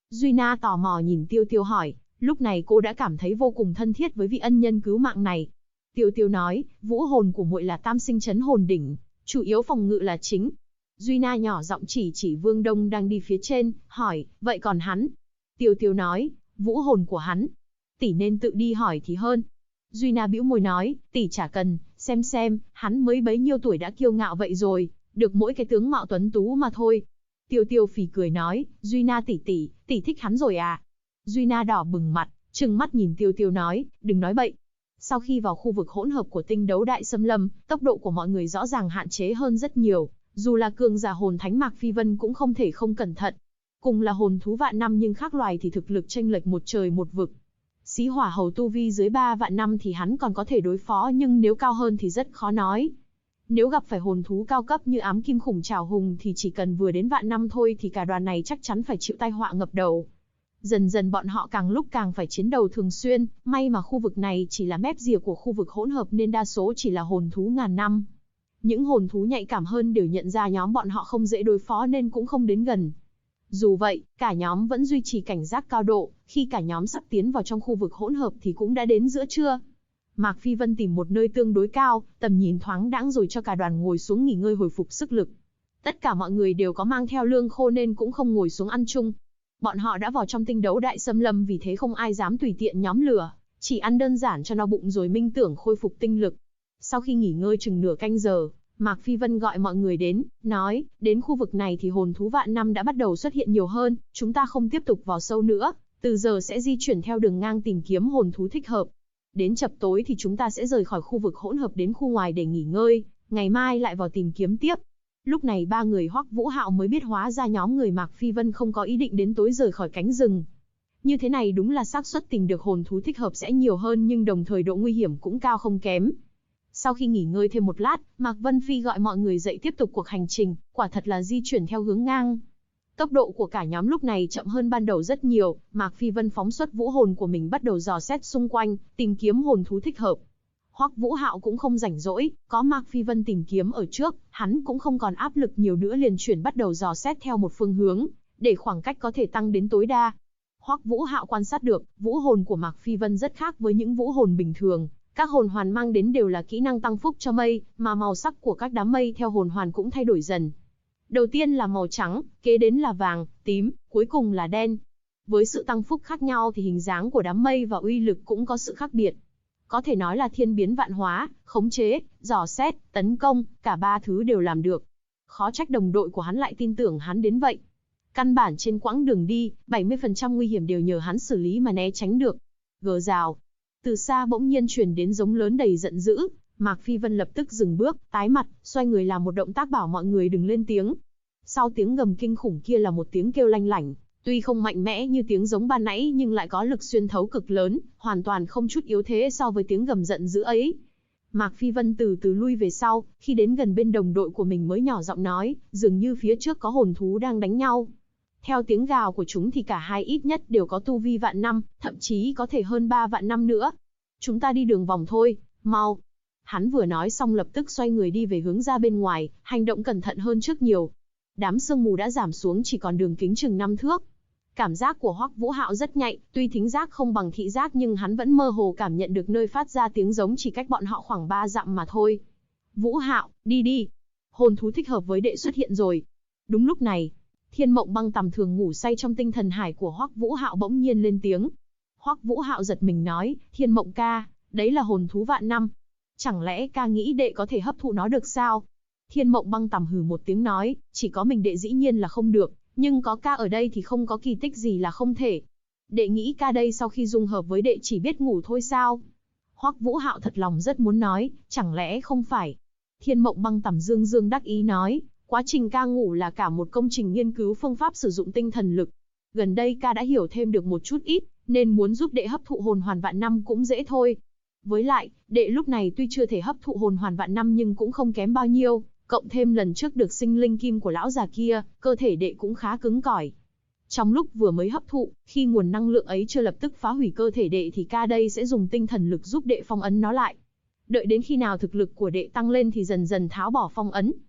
Duy Na tò mò nhìn Tiêu Tiêu hỏi, lúc này cô đã cảm thấy vô cùng thân thiết với vị ân nhân cứu mạng này. Tiêu Tiêu nói, vũ hồn của muội là tam sinh chấn hồn đỉnh, chủ yếu phòng ngự là chính. Duy Na nhỏ giọng chỉ Vương Đông đang đi phía trên, hỏi, vậy còn hắn? Tiêu Tiêu nói, vũ hồn của hắn. Tỷ nên tự đi hỏi thì hơn. Duy Na bĩu môi nói, tỷ chả cần, xem, hắn mới bấy nhiêu tuổi đã kiêu ngạo vậy rồi, được mỗi cái tướng mạo tuấn tú mà thôi. Tiêu Tiêu phì cười nói, Duy Na tỷ thích hắn rồi à? Duy Na đỏ bừng mặt, trừng mắt nhìn Tiêu Tiêu nói, đừng nói bậy. Sau khi vào khu vực hỗn hợp của tinh đấu đại xâm lâm, tốc độ của mọi người rõ ràng hạn chế hơn rất nhiều, dù là cường giả hồn thánh Mạc Phi Vân cũng không thể không cẩn thận. Cùng là hồn thú vạn năm nhưng khác loài thì thực lực chênh lệch một trời một vực. Xí Hỏa Hầu tu vi dưới 3 vạn năm thì hắn còn có thể đối phó, nhưng nếu cao hơn thì rất khó nói. Nếu gặp phải hồn thú cao cấp như ám kim khủng trảo hùng thì chỉ cần vừa đến vạn năm thôi thì cả đoàn này chắc chắn phải chịu tai họa ngập đầu. Dần dần bọn họ càng lúc càng phải chiến đấu thường xuyên, may mà khu vực này chỉ là mép rìa của khu vực hỗn hợp nên đa số chỉ là hồn thú ngàn năm. Những hồn thú nhạy cảm hơn đều nhận ra nhóm bọn họ không dễ đối phó nên cũng không đến gần. Dù vậy, cả nhóm vẫn duy trì cảnh giác cao độ, khi cả nhóm sắp tiến vào trong khu vực hỗn hợp thì cũng đã đến giữa trưa. Mạc Phi Vân tìm một nơi tương đối cao, tầm nhìn thoáng đãng rồi cho cả đoàn ngồi xuống nghỉ ngơi hồi phục sức lực. Tất cả mọi người đều có mang theo lương khô nên cũng không ngồi xuống ăn chung. Bọn họ đã vào trong tinh đấu đại xâm lâm vì thế không ai dám tùy tiện nhóm lửa, chỉ ăn đơn giản cho no bụng rồi minh tưởng khôi phục tinh lực. Sau khi nghỉ ngơi chừng nửa canh giờ, Mạc Phi Vân gọi mọi người đến, nói, đến khu vực này thì hồn thú vạn năm đã bắt đầu xuất hiện nhiều hơn, chúng ta không tiếp tục vào sâu nữa, từ giờ sẽ di chuyển theo đường ngang tìm kiếm hồn thú thích hợp. Đến chập tối thì chúng ta sẽ rời khỏi khu vực hỗn hợp đến khu ngoài để nghỉ ngơi, ngày mai lại vào tìm kiếm tiếp. Lúc này ba người Hoắc Vũ Hạo mới biết hóa ra nhóm người Mạc Phi Vân không có ý định đến tối rời khỏi cánh rừng. Như thế này đúng là xác suất tìm được hồn thú thích hợp sẽ nhiều hơn nhưng đồng thời độ nguy hiểm cũng cao không kém. Sau khi nghỉ ngơi thêm một lát, Mạc Vân Phi gọi mọi người dậy tiếp tục cuộc hành trình, quả thật là di chuyển theo hướng ngang. Tốc độ của cả nhóm lúc này chậm hơn ban đầu rất nhiều, Mạc Phi Vân phóng xuất vũ hồn của mình bắt đầu dò xét xung quanh, tìm kiếm hồn thú thích hợp. Hoắc Vũ Hạo cũng không rảnh rỗi, có Mạc Phi Vân tìm kiếm ở trước, hắn cũng không còn áp lực nhiều nữa liền chuyển bắt đầu dò xét theo một phương hướng, để khoảng cách có thể tăng đến tối đa. Hoắc Vũ Hạo quan sát được, vũ hồn của Mạc Phi Vân rất khác với những vũ hồn bình thường. Các hồn hoàn mang đến đều là kỹ năng tăng phúc cho mây, mà màu sắc của các đám mây theo hồn hoàn cũng thay đổi dần. Đầu tiên là màu trắng, kế đến là vàng, tím, cuối cùng là đen. Với sự tăng phúc khác nhau thì hình dáng của đám mây và uy lực cũng có sự khác biệt. Có thể nói là thiên biến vạn hóa, khống chế, dò xét, tấn công, cả ba thứ đều làm được. Khó trách đồng đội của hắn lại tin tưởng hắn đến vậy. Căn bản trên quãng đường đi, 70% nguy hiểm đều nhờ hắn xử lý mà né tránh được. Gờ rào. Từ xa bỗng nhiên truyền đến giống lớn đầy giận dữ, Mạc Phi Vân lập tức dừng bước, tái mặt, xoay người làm một động tác bảo mọi người đừng lên tiếng. Sau tiếng gầm kinh khủng kia là một tiếng kêu lanh lảnh, tuy không mạnh mẽ như tiếng giống ban nãy nhưng lại có lực xuyên thấu cực lớn, hoàn toàn không chút yếu thế so với tiếng gầm giận dữ ấy. Mạc Phi Vân từ từ lui về sau, khi đến gần bên đồng đội của mình mới nhỏ giọng nói, dường như phía trước có hồn thú đang đánh nhau. Theo tiếng gào của chúng thì cả hai ít nhất đều có tu vi vạn năm, thậm chí có thể hơn 3 vạn năm nữa. Chúng ta đi đường vòng thôi, mau. Hắn vừa nói xong lập tức xoay người đi về hướng ra bên ngoài, hành động cẩn thận hơn trước nhiều. Đám sương mù đã giảm xuống chỉ còn đường kính chừng 5 thước. Cảm giác của Hoắc Vũ Hạo rất nhạy, tuy thính giác không bằng thị giác nhưng hắn vẫn mơ hồ cảm nhận được nơi phát ra tiếng giống chỉ cách bọn họ khoảng 3 dặm mà thôi. Vũ Hạo, đi đi. Hồn thú thích hợp với đệ xuất hiện rồi. Đúng lúc này, Thiên Mộng Băng tầm thường ngủ say trong tinh thần hải của Hoắc Vũ Hạo bỗng nhiên lên tiếng. Hoắc Vũ Hạo giật mình nói, Thiên Mộng ca, đấy là hồn thú vạn năm. Chẳng lẽ ca nghĩ đệ có thể hấp thụ nó được sao? Thiên Mộng Băng tầm hừ một tiếng nói, chỉ có mình đệ dĩ nhiên là không được, nhưng có ca ở đây thì không có kỳ tích gì là không thể. Đệ nghĩ ca đây sau khi dung hợp với đệ chỉ biết ngủ thôi sao? Hoắc Vũ Hạo thật lòng rất muốn nói, chẳng lẽ không phải? Thiên Mộng Băng tầm dương dương đắc ý nói, quá trình ca ngủ là cả một công trình nghiên cứu phương pháp sử dụng tinh thần lực. Gần đây ca đã hiểu thêm được một chút ít, nên muốn giúp đệ hấp thụ hồn hoàn vạn năm cũng dễ thôi. Với lại, đệ lúc này tuy chưa thể hấp thụ hồn hoàn vạn năm nhưng cũng không kém bao nhiêu, cộng thêm lần trước được sinh linh kim của lão già kia, cơ thể đệ cũng khá cứng cỏi. Trong lúc vừa mới hấp thụ, khi nguồn năng lượng ấy chưa lập tức phá hủy cơ thể đệ thì ca đây sẽ dùng tinh thần lực giúp đệ phong ấn nó lại. Đợi đến khi nào thực lực của đệ tăng lên thì dần dần tháo bỏ phong ấn.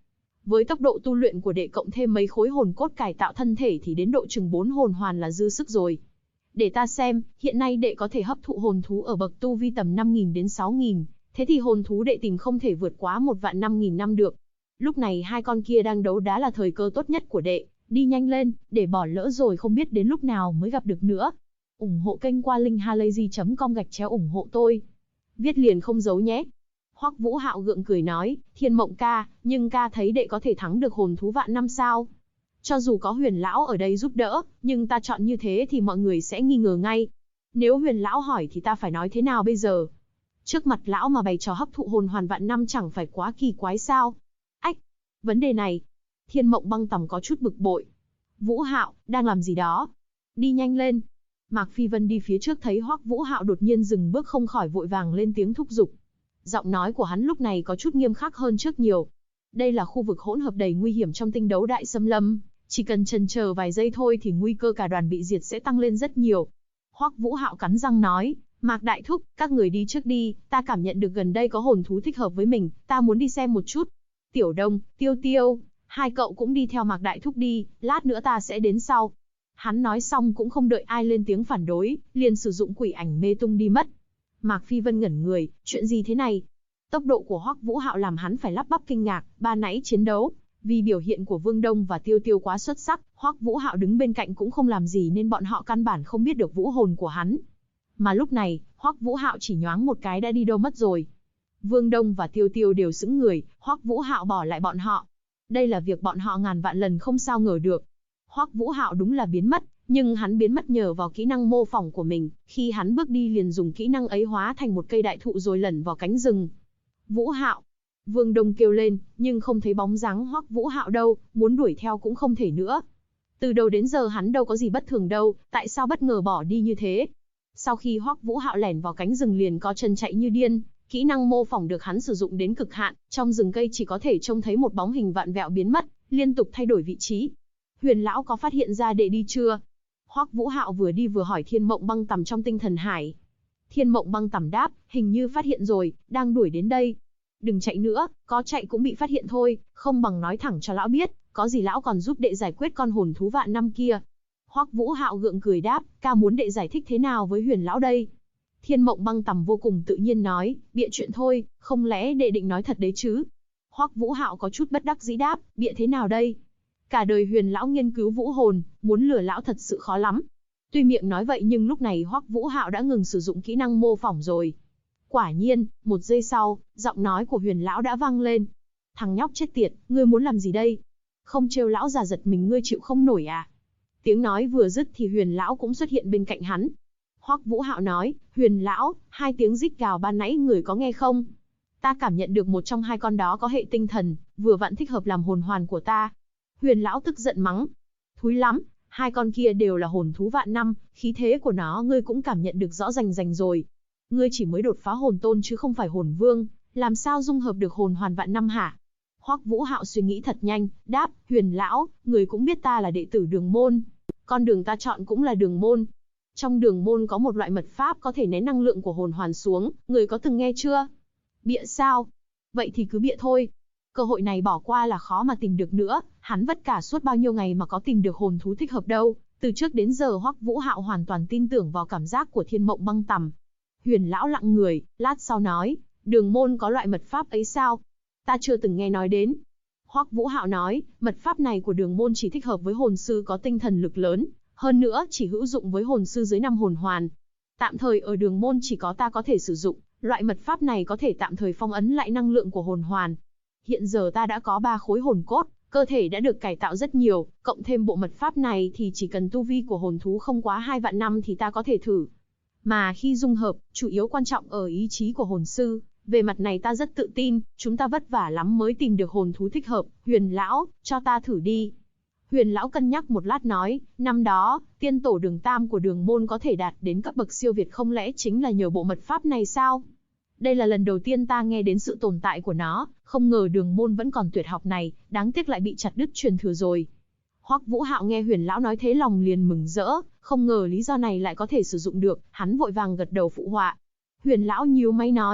Với tốc độ tu luyện của đệ cộng thêm mấy khối hồn cốt cải tạo thân thể thì đến độ chừng 4 hồn hoàn là dư sức rồi. Để ta xem, hiện nay đệ có thể hấp thụ hồn thú ở bậc tu vi tầm 5.000 đến 6.000, thế thì hồn thú đệ tìm không thể vượt quá 1.500.000 năm được. Lúc này hai con kia đang đấu đá là thời cơ tốt nhất của đệ, đi nhanh lên, để bỏ lỡ rồi không biết đến lúc nào mới gặp được nữa. Ủng hộ kênh qua linkhalazy.com/ủng hộ tôi. Viết liền không giấu nhé. Hoắc Vũ Hạo gượng cười nói, Thiên Mộng ca, nhưng ca thấy đệ có thể thắng được hồn thú vạn năm sao? Cho dù có Huyền lão ở đây giúp đỡ, nhưng ta chọn như thế thì mọi người sẽ nghi ngờ ngay. Nếu Huyền lão hỏi thì ta phải nói thế nào bây giờ? Trước mặt lão mà bày trò hấp thụ hồn hoàn vạn năm chẳng phải quá kỳ quái sao? Ách, vấn đề này. Thiên Mộng Băng Tầm có chút bực bội. Vũ Hạo, đang làm gì đó? Đi nhanh lên. Mạc Phi Vân đi phía trước thấy Hoắc Vũ Hạo đột nhiên dừng bước không khỏi vội vàng lên tiếng thúc giục. Giọng nói của hắn lúc này có chút nghiêm khắc hơn trước nhiều. Đây là khu vực hỗn hợp đầy nguy hiểm trong tinh đấu đại xâm lâm, chỉ cần chần chờ vài giây thôi thì nguy cơ cả đoàn bị diệt sẽ tăng lên rất nhiều. Hoắc Vũ Hạo cắn răng nói, Mạc Đại Thúc, các người đi trước đi, ta cảm nhận được gần đây có hồn thú thích hợp với mình, ta muốn đi xem một chút. Tiểu Đông, Tiêu Tiêu, hai cậu cũng đi theo Mạc Đại Thúc đi, lát nữa ta sẽ đến sau. Hắn nói xong cũng không đợi ai lên tiếng phản đối, liền sử dụng quỷ ảnh mê tung đi mất. Mạc Phi Vân ngẩn người, chuyện gì thế này? Tốc độ của Hoắc Vũ Hạo làm hắn phải lắp bắp kinh ngạc, ban nãy chiến đấu, vì biểu hiện của Vương Đông và Tiêu Tiêu quá xuất sắc, Hoắc Vũ Hạo đứng bên cạnh cũng không làm gì nên bọn họ căn bản không biết được vũ hồn của hắn. Mà lúc này, Hoắc Vũ Hạo chỉ nhoáng một cái đã đi đâu mất rồi. Vương Đông và Tiêu Tiêu đều sững người, Hoắc Vũ Hạo bỏ lại bọn họ. Đây là việc bọn họ ngàn vạn lần không sao ngờ được. Hoắc Vũ Hạo đúng là biến mất, nhưng hắn biến mất nhờ vào kỹ năng mô phỏng của mình, khi hắn bước đi liền dùng kỹ năng ấy hóa thành một cây đại thụ rồi lẩn vào cánh rừng. Vũ Hạo! Vương Đông kêu lên, nhưng không thấy bóng dáng Hoắc Vũ Hạo đâu, muốn đuổi theo cũng không thể nữa. Từ đầu đến giờ hắn đâu có gì bất thường đâu, tại sao bất ngờ bỏ đi như thế? Sau khi Hoắc Vũ Hạo lẻn vào cánh rừng liền có chân chạy như điên, kỹ năng mô phỏng được hắn sử dụng đến cực hạn, trong rừng cây chỉ có thể trông thấy một bóng hình vạn vẹo biến mất, liên tục thay đổi vị trí. Huyền lão có phát hiện ra đệ đi chưa? Hoắc Vũ Hạo vừa đi vừa hỏi Thiên Mộng Băng Tầm trong tinh thần hải. Thiên Mộng Băng Tầm đáp, hình như phát hiện rồi, đang đuổi đến đây. Đừng chạy nữa, có chạy cũng bị phát hiện thôi, không bằng nói thẳng cho lão biết, có gì lão còn giúp đệ giải quyết con hồn thú vạn năm kia. Hoắc Vũ Hạo gượng cười đáp, ca muốn đệ giải thích thế nào với Huyền lão đây? Thiên Mộng Băng Tầm vô cùng tự nhiên nói, bịa chuyện thôi, không lẽ đệ định nói thật đấy chứ? Hoắc Vũ Hạo có chút bất đắc dĩ đáp, bịa thế nào đây? Cả đời Huyền lão nghiên cứu vũ hồn, muốn lừa lão thật sự khó lắm. Tuy miệng nói vậy nhưng lúc này Hoắc Vũ Hạo đã ngừng sử dụng kỹ năng mô phỏng rồi. Quả nhiên, một giây sau, giọng nói của Huyền lão đã vang lên. Thằng nhóc chết tiệt, ngươi muốn làm gì đây? Không trêu lão già giật mình ngươi chịu không nổi à? Tiếng nói vừa dứt thì Huyền lão cũng xuất hiện bên cạnh hắn. Hoắc Vũ Hạo nói, Huyền lão, hai tiếng rít gào ban nãy người có nghe không? Ta cảm nhận được một trong hai con đó có hệ tinh thần, vừa vặn thích hợp làm hồn hoàn của ta. Huyền lão tức giận mắng. Thúi lắm, hai con kia đều là hồn thú vạn năm, khí thế của nó ngươi cũng cảm nhận được rõ rành rành rồi. Ngươi chỉ mới đột phá hồn tôn chứ không phải hồn vương, làm sao dung hợp được hồn hoàn vạn năm hả? Hoắc Vũ Hạo suy nghĩ thật nhanh, đáp, Huyền lão, người cũng biết ta là đệ tử Đường môn. Con đường ta chọn cũng là Đường môn. Trong Đường môn có một loại mật pháp có thể nén năng lượng của hồn hoàn xuống, người có từng nghe chưa? Bịa sao? Vậy thì cứ bịa thôi. Cơ hội này bỏ qua là khó mà tìm được nữa, hắn vất cả suốt bao nhiêu ngày mà có tìm được hồn thú thích hợp đâu. Từ trước đến giờ Hoắc Vũ Hạo hoàn toàn tin tưởng vào cảm giác của Thiên Mộng Băng Tầm. Huyền lão lặng người, lát sau nói, Đường môn có loại mật pháp ấy sao? Ta chưa từng nghe nói đến. Hoắc Vũ Hạo nói, mật pháp này của Đường môn chỉ thích hợp với hồn sư có tinh thần lực lớn, hơn nữa chỉ hữu dụng với hồn sư dưới 5 hồn hoàn. Tạm thời ở Đường môn chỉ có ta có thể sử dụng, loại mật pháp này có thể tạm thời phong ấn lại năng lượng của hồn hoàn. Hiện giờ ta đã có 3 khối hồn cốt, cơ thể đã được cải tạo rất nhiều, cộng thêm bộ mật pháp này thì chỉ cần tu vi của hồn thú không quá 2 vạn năm thì ta có thể thử. Mà khi dung hợp, chủ yếu quan trọng ở ý chí của hồn sư, về mặt này ta rất tự tin, chúng ta vất vả lắm mới tìm được hồn thú thích hợp, Huyền lão, cho ta thử đi. Huyền lão cân nhắc một lát nói, năm đó, tiên tổ Đường Tam của Đường môn có thể đạt đến cấp bậc siêu việt không lẽ chính là nhờ bộ mật pháp này sao? Đây là lần đầu tiên ta nghe đến sự tồn tại của nó, không ngờ Đường môn vẫn còn tuyệt học này, đáng tiếc lại bị chặt đứt truyền thừa rồi. Hoắc Vũ Hạo nghe Huyền lão nói thế lòng liền mừng rỡ, không ngờ lý do này lại có thể sử dụng được, hắn vội vàng gật đầu phụ họa. Huyền lão nhíu mày nói,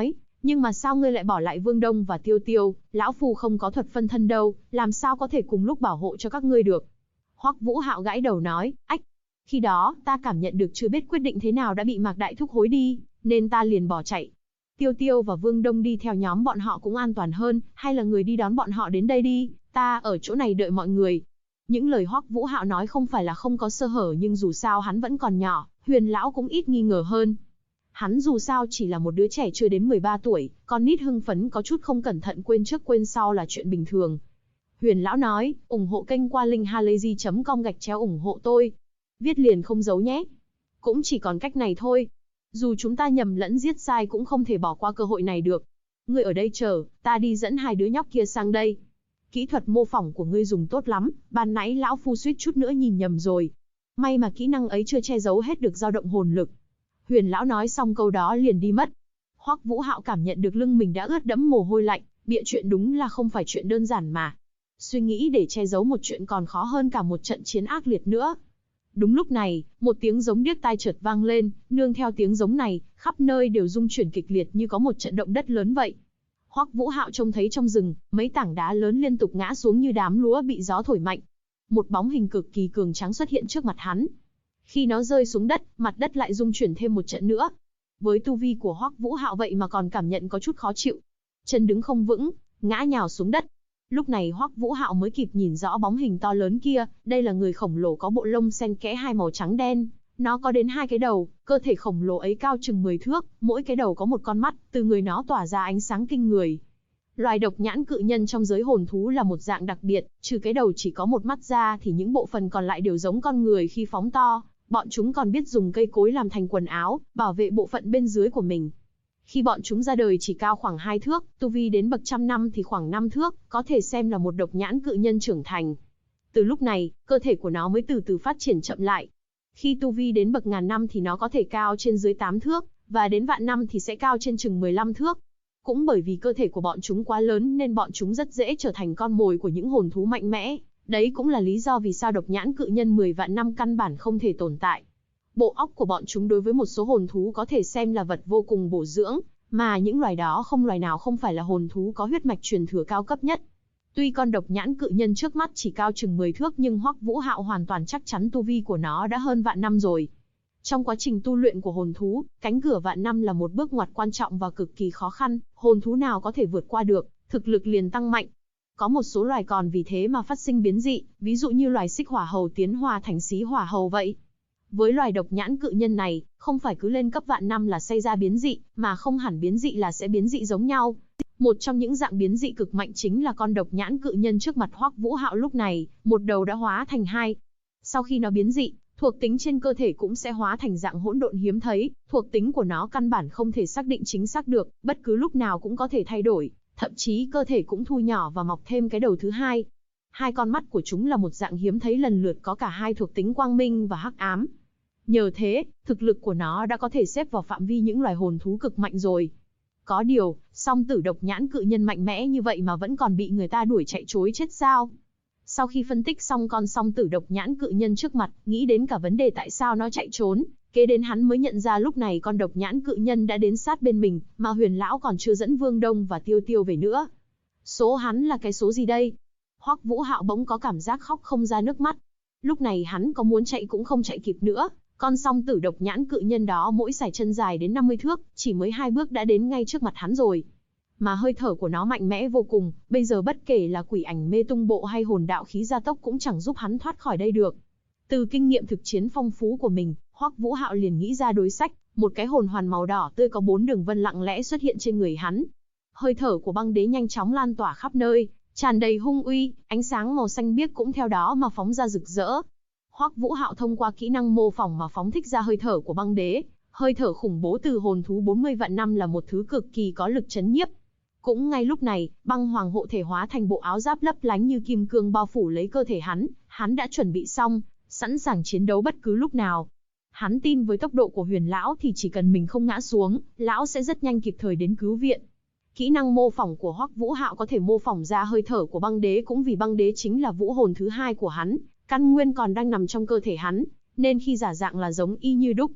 Nhưng mà sao ngươi lại bỏ lại Vương Đông và Tiêu Tiêu, lão phu không có thuật phân thân đâu, làm sao có thể cùng lúc bảo hộ cho các ngươi được. Hoắc Vũ Hạo gãi đầu nói, ách. Khi đó, ta cảm nhận được chưa biết quyết định thế nào đã bị Mạc Đại Thúc hối đi, nên ta liền bỏ chạy. Tiêu Tiêu và Vương Đông đi theo nhóm bọn họ cũng an toàn hơn, hay là người đi đón bọn họ đến đây đi, ta ở chỗ này đợi mọi người. Những lời Hoắc Vũ Hạo nói không phải là không có sơ hở, nhưng dù sao hắn vẫn còn nhỏ, Huyền lão cũng ít nghi ngờ hơn. Hắn dù sao chỉ là một đứa trẻ chưa đến 13 tuổi, con nít hưng phấn có chút không cẩn thận quên trước quên sau là chuyện bình thường. Huyền lão nói, ủng hộ kênh qua link halayzi.com/ủng hộ tôi. Viết liền không giấu nhé. Cũng chỉ còn cách này thôi. Dù chúng ta nhầm lẫn giết sai cũng không thể bỏ qua cơ hội này được. Ngươi ở đây chờ, ta đi dẫn hai đứa nhóc kia sang đây. Kỹ thuật mô phỏng của ngươi dùng tốt lắm, ban nãy lão phu suýt chút nữa nhìn nhầm rồi. May mà kỹ năng ấy chưa che giấu hết được dao động hồn lực. Huyền lão nói xong câu đó liền đi mất. Hoắc Vũ Hạo cảm nhận được lưng mình đã ướt đẫm mồ hôi lạnh, bịa chuyện đúng là không phải chuyện đơn giản mà. Suy nghĩ để che giấu một chuyện còn khó hơn cả một trận chiến ác liệt nữa. Đúng lúc này, một tiếng giống điếc tai chợt vang lên, nương theo tiếng giống này, khắp nơi đều rung chuyển kịch liệt như có một trận động đất lớn vậy. Hoắc Vũ Hạo trông thấy trong rừng, mấy tảng đá lớn liên tục ngã xuống như đám lúa bị gió thổi mạnh. Một bóng hình cực kỳ cường tráng xuất hiện trước mặt hắn. Khi nó rơi xuống đất, mặt đất lại rung chuyển thêm một trận nữa. Với tu vi của Hoắc Vũ Hạo vậy mà còn cảm nhận có chút khó chịu. Chân đứng không vững, ngã nhào xuống đất. Lúc này Hoắc Vũ Hạo mới kịp nhìn rõ bóng hình to lớn kia, đây là người khổng lồ có bộ lông xen kẽ hai màu trắng đen. Nó có đến hai cái đầu, cơ thể khổng lồ ấy cao chừng 10 thước, mỗi cái đầu có một con mắt, từ người nó tỏa ra ánh sáng kinh người. Loài độc nhãn cự nhân trong giới hồn thú là một dạng đặc biệt, trừ cái đầu chỉ có một mắt ra thì những bộ phận còn lại đều giống con người khi phóng to. Bọn chúng còn biết dùng cây cối làm thành quần áo, bảo vệ bộ phận bên dưới của mình. Khi bọn chúng ra đời chỉ cao khoảng 2 thước, tu vi đến bậc trăm năm thì khoảng 5 thước, có thể xem là một độc nhãn cự nhân trưởng thành. Từ lúc này, cơ thể của nó mới từ từ phát triển chậm lại. Khi tu vi đến bậc ngàn năm thì nó có thể cao trên dưới 8 thước, và đến vạn năm thì sẽ cao trên chừng 15 thước. Cũng bởi vì cơ thể của bọn chúng quá lớn nên bọn chúng rất dễ trở thành con mồi của những hồn thú mạnh mẽ. Đấy cũng là lý do vì sao độc nhãn cự nhân 10 vạn năm căn bản không thể tồn tại. Bộ óc của bọn chúng đối với một số hồn thú có thể xem là vật vô cùng bổ dưỡng, mà những loài đó không loài nào không phải là hồn thú có huyết mạch truyền thừa cao cấp nhất. Tuy con độc nhãn cự nhân trước mắt chỉ cao chừng 10 thước nhưng Hoắc Vũ Hạo hoàn toàn chắc chắn tu vi của nó đã hơn vạn năm rồi. Trong quá trình tu luyện của hồn thú, cánh cửa vạn năm là một bước ngoặt quan trọng và cực kỳ khó khăn, hồn thú nào có thể vượt qua được, thực lực liền tăng mạnh. Có một số loài còn vì thế mà phát sinh biến dị, ví dụ như loài xích hỏa hầu tiến hóa thành xí hỏa hầu vậy. Với loài độc nhãn cự nhân này, không phải cứ lên cấp vạn năm là xảy ra biến dị, mà không hẳn biến dị là sẽ biến dị giống nhau. Một trong những dạng biến dị cực mạnh chính là con độc nhãn cự nhân trước mặt Hoắc Vũ Hạo lúc này, một đầu đã hóa thành hai. Sau khi nó biến dị, thuộc tính trên cơ thể cũng sẽ hóa thành dạng hỗn độn hiếm thấy, thuộc tính của nó căn bản không thể xác định chính xác được, bất cứ lúc nào cũng có thể thay đổi, thậm chí cơ thể cũng thu nhỏ và mọc thêm cái đầu thứ hai. Hai con mắt của chúng là một dạng hiếm thấy lần lượt có cả hai thuộc tính quang minh và hắc ám. Nhờ thế, thực lực của nó đã có thể xếp vào phạm vi những loài hồn thú cực mạnh rồi. Có điều, song tử độc nhãn cự nhân mạnh mẽ như vậy mà vẫn còn bị người ta đuổi chạy trối chết sao? Sau khi phân tích xong con song tử độc nhãn cự nhân trước mặt, nghĩ đến cả vấn đề tại sao nó chạy trốn, kế đến hắn mới nhận ra lúc này con độc nhãn cự nhân đã đến sát bên mình, mà Huyền lão còn chưa dẫn Vương Đông và Tiêu Tiêu về nữa. Số hắn là cái số gì đây? Hoắc Vũ Hạo bỗng có cảm giác khóc không ra nước mắt. Lúc này hắn có muốn chạy cũng không chạy kịp nữa. Con song tử độc nhãn cự nhân đó mỗi sải chân dài đến 50 thước, chỉ mới 2 bước đã đến ngay trước mặt hắn rồi. Mà hơi thở của nó mạnh mẽ vô cùng, bây giờ bất kể là quỷ ảnh mê tung bộ hay hồn đạo khí gia tốc cũng chẳng giúp hắn thoát khỏi đây được. Từ kinh nghiệm thực chiến phong phú của mình, Hoắc Vũ Hạo liền nghĩ ra đối sách, một cái hồn hoàn màu đỏ tươi có 4 đường vân lặng lẽ xuất hiện trên người hắn. Hơi thở của băng đế nhanh chóng lan tỏa khắp nơi, tràn đầy hung uy, ánh sáng màu xanh biếc cũng theo đó mà phóng ra rực rỡ. Hoắc Vũ Hạo thông qua kỹ năng mô phỏng mà phóng thích ra hơi thở của băng đế, hơi thở khủng bố từ hồn thú 40 vạn năm là một thứ cực kỳ có lực chấn nhiếp. Cũng ngay lúc này, băng hoàng hộ thể hóa thành bộ áo giáp lấp lánh như kim cương bao phủ lấy cơ thể hắn đã chuẩn bị xong, sẵn sàng chiến đấu bất cứ lúc nào. Hắn tin với tốc độ của Huyền lão thì chỉ cần mình không ngã xuống, lão sẽ rất nhanh kịp thời đến cứu viện. Kỹ năng mô phỏng của Hoắc Vũ Hạo có thể mô phỏng ra hơi thở của băng đế cũng vì băng đế chính là vũ hồn thứ hai của hắn, căn nguyên còn đang nằm trong cơ thể hắn, nên khi giả dạng là giống y như đúc.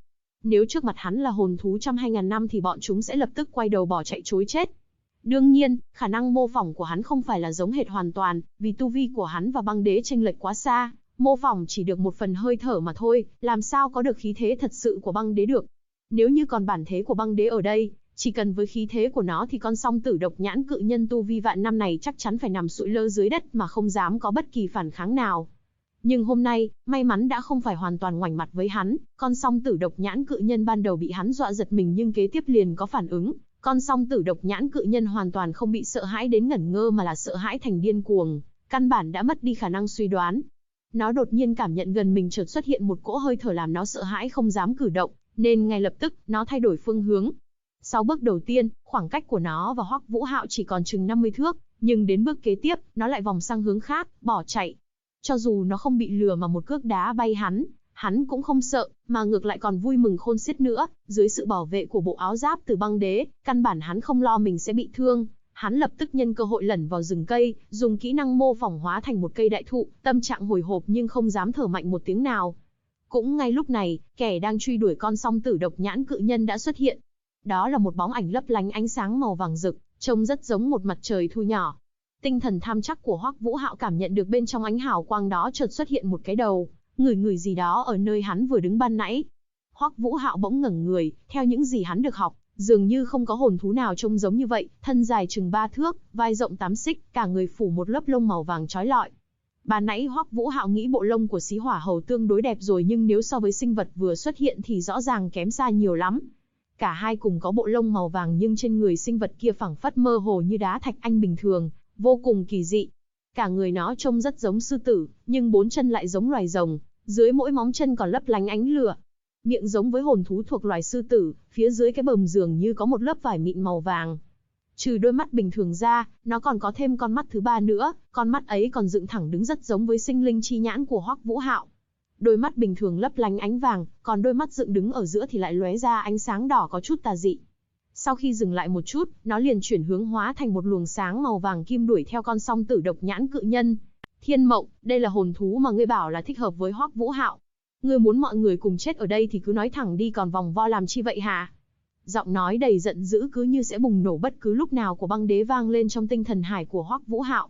Nếu trước mặt hắn là hồn thú trăm 2000 năm thì bọn chúng sẽ lập tức quay đầu bỏ chạy trối chết. Đương nhiên, khả năng mô phỏng của hắn không phải là giống hệt hoàn toàn, vì tu vi của hắn và băng đế chênh lệch quá xa, mô phỏng chỉ được một phần hơi thở mà thôi, làm sao có được khí thế thật sự của băng đế được. Nếu như còn bản thế của băng đế ở đây, chỉ cần với khí thế của nó thì con song tử độc nhãn cự nhân tu vi vạn năm này chắc chắn phải nằm sụi lơ dưới đất mà không dám có bất kỳ phản kháng nào. Nhưng hôm nay, may mắn đã không phải hoàn toàn ngoảnh mặt với hắn, con song tử độc nhãn cự nhân ban đầu bị hắn dọa giật mình nhưng kế tiếp liền có phản ứng. Con song tử độc nhãn cự nhân hoàn toàn không bị sợ hãi đến ngẩn ngơ mà là sợ hãi thành điên cuồng, căn bản đã mất đi khả năng suy đoán. Nó đột nhiên cảm nhận gần mình chợt xuất hiện một cỗ hơi thở làm nó sợ hãi không dám cử động, nên ngay lập tức, nó thay đổi phương hướng. Sau bước đầu tiên, khoảng cách của nó và Hoắc Vũ Hạo chỉ còn chừng 50 thước, nhưng đến bước kế tiếp, nó lại vòng sang hướng khác, bỏ chạy. Cho dù nó không bị lừa mà một cước đá bay hắn cũng không sợ, mà ngược lại còn vui mừng khôn xiết nữa, dưới sự bảo vệ của bộ áo giáp từ băng đế, căn bản hắn không lo mình sẽ bị thương. Hắn lập tức nhân cơ hội lẩn vào rừng cây, dùng kỹ năng mô phỏng hóa thành một cây đại thụ, tâm trạng hồi hộp nhưng không dám thở mạnh một tiếng nào. Cũng ngay lúc này, kẻ đang truy đuổi con song tử độc nhãn cự nhân đã xuất hiện. Đó là một bóng ảnh lấp lánh ánh sáng màu vàng rực, trông rất giống một mặt trời thu nhỏ. Tinh thần tham chắc của Hoắc Vũ Hạo cảm nhận được bên trong ánh hào quang đó chợt xuất hiện một cái đầu, ngửi gì đó ở nơi hắn vừa đứng ban nãy. Hoắc Vũ Hạo bỗng ngẩng người, theo những gì hắn được học, dường như không có hồn thú nào trông giống như vậy, thân dài chừng 3 thước, vai rộng 8 xích, cả người phủ một lớp lông màu vàng chói lọi. Ban nãy Hoắc Vũ Hạo nghĩ bộ lông của Xí Hỏa Hầu tương đối đẹp rồi nhưng nếu so với sinh vật vừa xuất hiện thì rõ ràng kém xa nhiều lắm. Cả hai cùng có bộ lông màu vàng nhưng trên người sinh vật kia phảng phất mơ hồ như đá thạch anh bình thường, vô cùng kỳ dị. Cả người nó trông rất giống sư tử, nhưng 4 chân lại giống loài rồng, dưới mỗi móng chân còn lấp lánh ánh lửa. Miệng giống với hồn thú thuộc loài sư tử, phía dưới cái bờm dường như có một lớp vải mịn màu vàng. Trừ đôi mắt bình thường ra, nó còn có thêm con mắt thứ ba nữa, con mắt ấy còn dựng thẳng đứng rất giống với sinh linh chi nhãn của Hoắc Vũ Hạo. Đôi mắt bình thường lấp lánh ánh vàng, còn đôi mắt dựng đứng ở giữa thì lại lóe ra ánh sáng đỏ có chút tà dị. Sau khi dừng lại một chút, nó liền chuyển hướng hóa thành một luồng sáng màu vàng kim đuổi theo con song tử độc nhãn cự nhân. Thiên Mộng, đây là hồn thú mà ngươi bảo là thích hợp với Hoắc Vũ Hạo. Ngươi muốn mọi người cùng chết ở đây thì cứ nói thẳng đi còn vòng vo làm chi vậy hả? Giọng nói đầy giận dữ cứ như sẽ bùng nổ bất cứ lúc nào của băng đế vang lên trong tinh thần hải của Hoắc Vũ Hạo.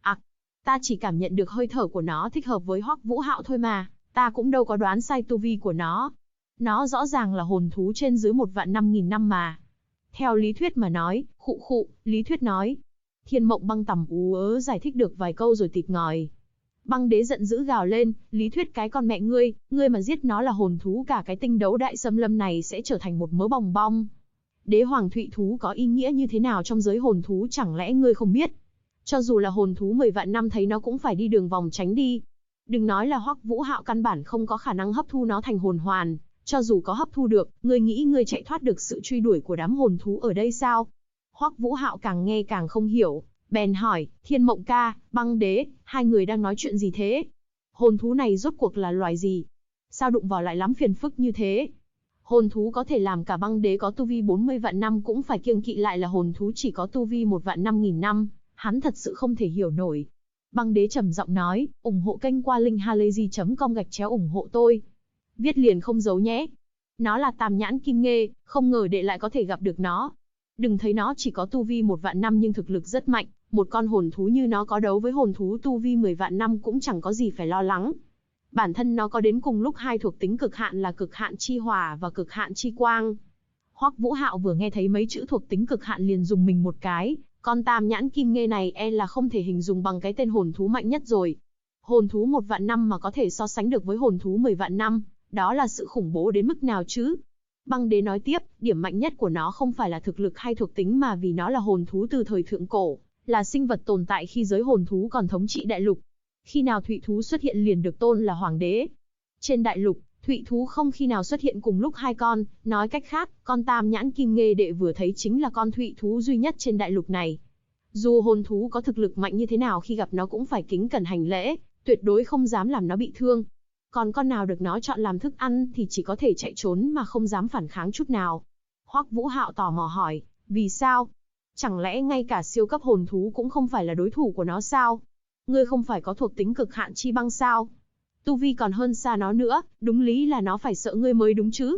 Ta chỉ cảm nhận được hơi thở của nó thích hợp với Hoắc Vũ Hạo thôi mà, ta cũng đâu có đoán sai tu vi của nó. Nó rõ ràng là hồn thú trên dưới 1.500.000 năm mà. Theo lý thuyết mà nói, lý thuyết nói. Thiên Mộng băng tằm ú ớ giải thích được vài câu rồi tịt ngòi. Băng đế giận dữ gào lên, lý thuyết cái con mẹ ngươi mà giết nó là hồn thú cả cái tinh đấu đại xâm lâm này sẽ trở thành một mớ bòng bong. Đế hoàng thụy thú có ý nghĩa như thế nào trong giới hồn thú chẳng lẽ ngươi không biết? Cho dù là hồn thú 10 vạn năm thấy nó cũng phải đi đường vòng tránh đi. Đừng nói là Hoắc Vũ Hạo căn bản không có khả năng hấp thu nó thành hồn hoàn, cho dù có hấp thu được, ngươi nghĩ ngươi chạy thoát được sự truy đuổi của đám hồn thú ở đây sao? Hoắc Vũ Hạo càng nghe càng không hiểu, bèn hỏi, Thiên Mộng ca, băng đế, hai người đang nói chuyện gì thế? Hồn thú này rốt cuộc là loài gì? Sao đụng vào lại lắm phiền phức như thế? Hồn thú có thể làm cả băng đế có tu vi 40 vạn năm cũng phải kiêng kỵ lại là hồn thú chỉ có tu vi 1.500.000 năm, hắn thật sự không thể hiểu nổi. Băng đế trầm giọng nói, ủng hộ kênh qua link halayzi.com ủng hộ tôi. Viết liền không giấu nhé. Nó là Tam Nhãn Kim Nghê, không ngờ đệ lại có thể gặp được nó. Đừng thấy nó chỉ có tu vi 1 vạn năm nhưng thực lực rất mạnh, một con hồn thú như nó có đấu với hồn thú tu vi 10 vạn năm cũng chẳng có gì phải lo lắng. Bản thân nó có đến cùng lúc hai thuộc tính cực hạn là cực hạn chi hỏa và cực hạn chi quang. Hoắc Vũ Hạo vừa nghe thấy mấy chữ thuộc tính cực hạn liền dùng mình một cái, con Tam Nhãn Kim Nghê này là không thể hình dung bằng cái tên hồn thú mạnh nhất rồi. Hồn thú 1 vạn năm mà có thể so sánh được với hồn thú 10 vạn năm, đó là sự khủng bố đến mức nào chứ? Băng đế nói tiếp, điểm mạnh nhất của nó không phải là thực lực hay thuộc tính mà vì nó là hồn thú từ thời thượng cổ, là sinh vật tồn tại khi giới hồn thú còn thống trị đại lục. Khi nào thụy thú xuất hiện liền được tôn là hoàng đế. Trên đại lục, thụy thú không khi nào xuất hiện cùng lúc hai con, nói cách khác, con Tam Nhãn Kim Nghê đệ vừa thấy chính là con thụy thú duy nhất trên đại lục này. Dù hồn thú có thực lực mạnh như thế nào khi gặp nó cũng phải kính cẩn hành lễ, tuyệt đối không dám làm nó bị thương. Còn con nào được nó chọn làm thức ăn thì chỉ có thể chạy trốn mà không dám phản kháng chút nào. Hoắc Vũ Hạo tò mò hỏi, vì sao? Chẳng lẽ ngay cả siêu cấp hồn thú cũng không phải là đối thủ của nó sao? Ngươi không phải có thuộc tính cực hạn chi băng sao? Tu vi còn hơn xa nó nữa, đúng lý là nó phải sợ ngươi mới đúng chứ?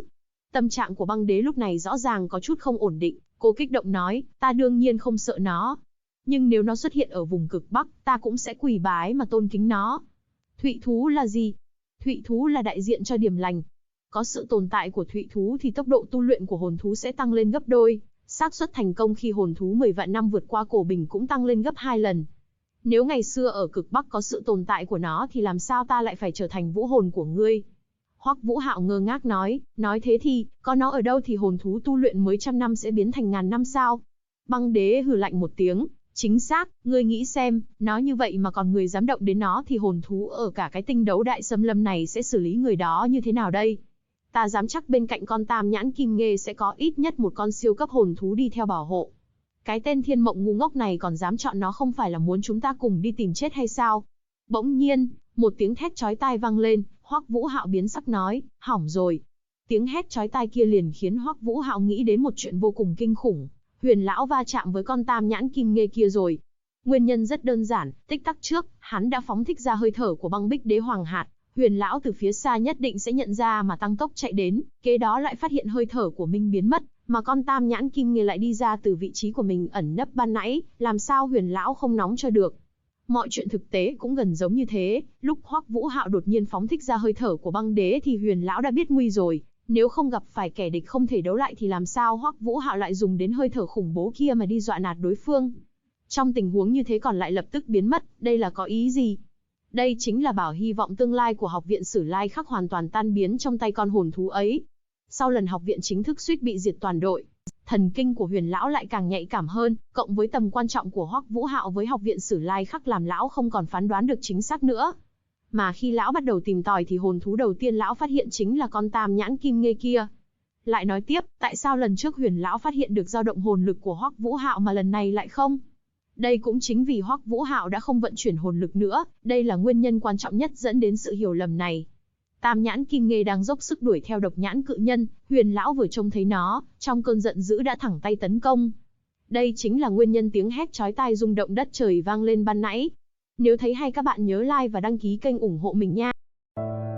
Tâm trạng của băng đế lúc này rõ ràng có chút không ổn định, cô kích động nói, ta đương nhiên không sợ nó. Nhưng nếu nó xuất hiện ở vùng cực Bắc, ta cũng sẽ quỳ bái mà tôn kính nó. Thụy thú là gì? Thụy thú là đại diện cho điểm lành. Có sự tồn tại của thụy thú thì tốc độ tu luyện của hồn thú sẽ tăng lên gấp đôi, xác suất thành công khi hồn thú 10 vạn năm vượt qua cổ bình cũng tăng lên gấp 2 lần. Nếu ngày xưa ở cực Bắc có sự tồn tại của nó thì làm sao ta lại phải trở thành vũ hồn của ngươi? Hoắc Vũ Hạo ngơ ngác nói thế thì, có nó ở đâu thì hồn thú tu luyện mới 100 năm sẽ biến thành 1000 năm sao? Băng đế hừ lạnh một tiếng, chính xác, ngươi nghĩ xem, nói như vậy mà còn người dám động đến nó thì hồn thú ở cả cái tinh đấu đại xâm lâm này sẽ xử lý người đó như thế nào đây? Ta dám chắc bên cạnh con tam nhãn kim nghê sẽ có ít nhất một con siêu cấp hồn thú đi theo bảo hộ. Cái tên Thiên Mộng ngu ngốc này còn dám chọn nó, không phải là muốn chúng ta cùng đi tìm chết hay sao? Bỗng nhiên, một tiếng thét chói tai vang lên, Hoắc Vũ Hạo biến sắc nói, hỏng rồi. Tiếng hét chói tai kia liền khiến Hoắc Vũ Hạo nghĩ đến một chuyện vô cùng kinh khủng. Huyền lão va chạm với con tam nhãn kim nghê kia rồi. Nguyên nhân rất đơn giản, tích tắc trước, hắn đã phóng thích ra hơi thở của băng bích đế hoàng hạt. Huyền lão từ phía xa nhất định sẽ nhận ra mà tăng tốc chạy đến, kế đó lại phát hiện hơi thở của Minh biến mất, mà con tam nhãn kim nghê lại đi ra từ vị trí của mình ẩn nấp ban nãy, làm sao Huyền lão không nóng cho được. Mọi chuyện thực tế cũng gần giống như thế, lúc Hoắc Vũ Hạo đột nhiên phóng thích ra hơi thở của băng đế thì Huyền lão đã biết nguy rồi, nếu không gặp phải kẻ địch không thể đấu lại thì làm sao Hoắc Vũ Hạo lại dùng đến hơi thở khủng bố kia mà đi dọa nạt đối phương. Trong tình huống như thế còn lại lập tức biến mất, đây là có ý gì? Đây chính là bảo hy vọng tương lai của học viện Sử Lai Khắc hoàn toàn tan biến trong tay con hồn thú ấy. Sau lần học viện chính thức suýt bị diệt toàn đội, thần kinh của Huyền lão lại càng nhạy cảm hơn, cộng với tầm quan trọng của Hoắc Vũ Hạo với học viện Sử Lai Khắc làm lão không còn phán đoán được chính xác nữa. Mà khi lão bắt đầu tìm tòi thì hồn thú đầu tiên lão phát hiện chính là con tam nhãn kim nghê kia. Lại nói tiếp, tại sao lần trước Huyền lão phát hiện được dao động hồn lực của Hoắc Vũ Hạo mà lần này lại không? Đây cũng chính vì Hoắc Vũ Hạo đã không vận chuyển hồn lực nữa, đây là nguyên nhân quan trọng nhất dẫn đến sự hiểu lầm này. Tam nhãn kim nghê đang dốc sức đuổi theo độc nhãn cự nhân, Huyền lão vừa trông thấy nó, trong cơn giận dữ đã thẳng tay tấn công. Đây chính là nguyên nhân tiếng hét chói tai rung động đất trời vang lên ban nãy. Nếu thấy hay các bạn nhớ like và đăng ký kênh ủng hộ mình nha.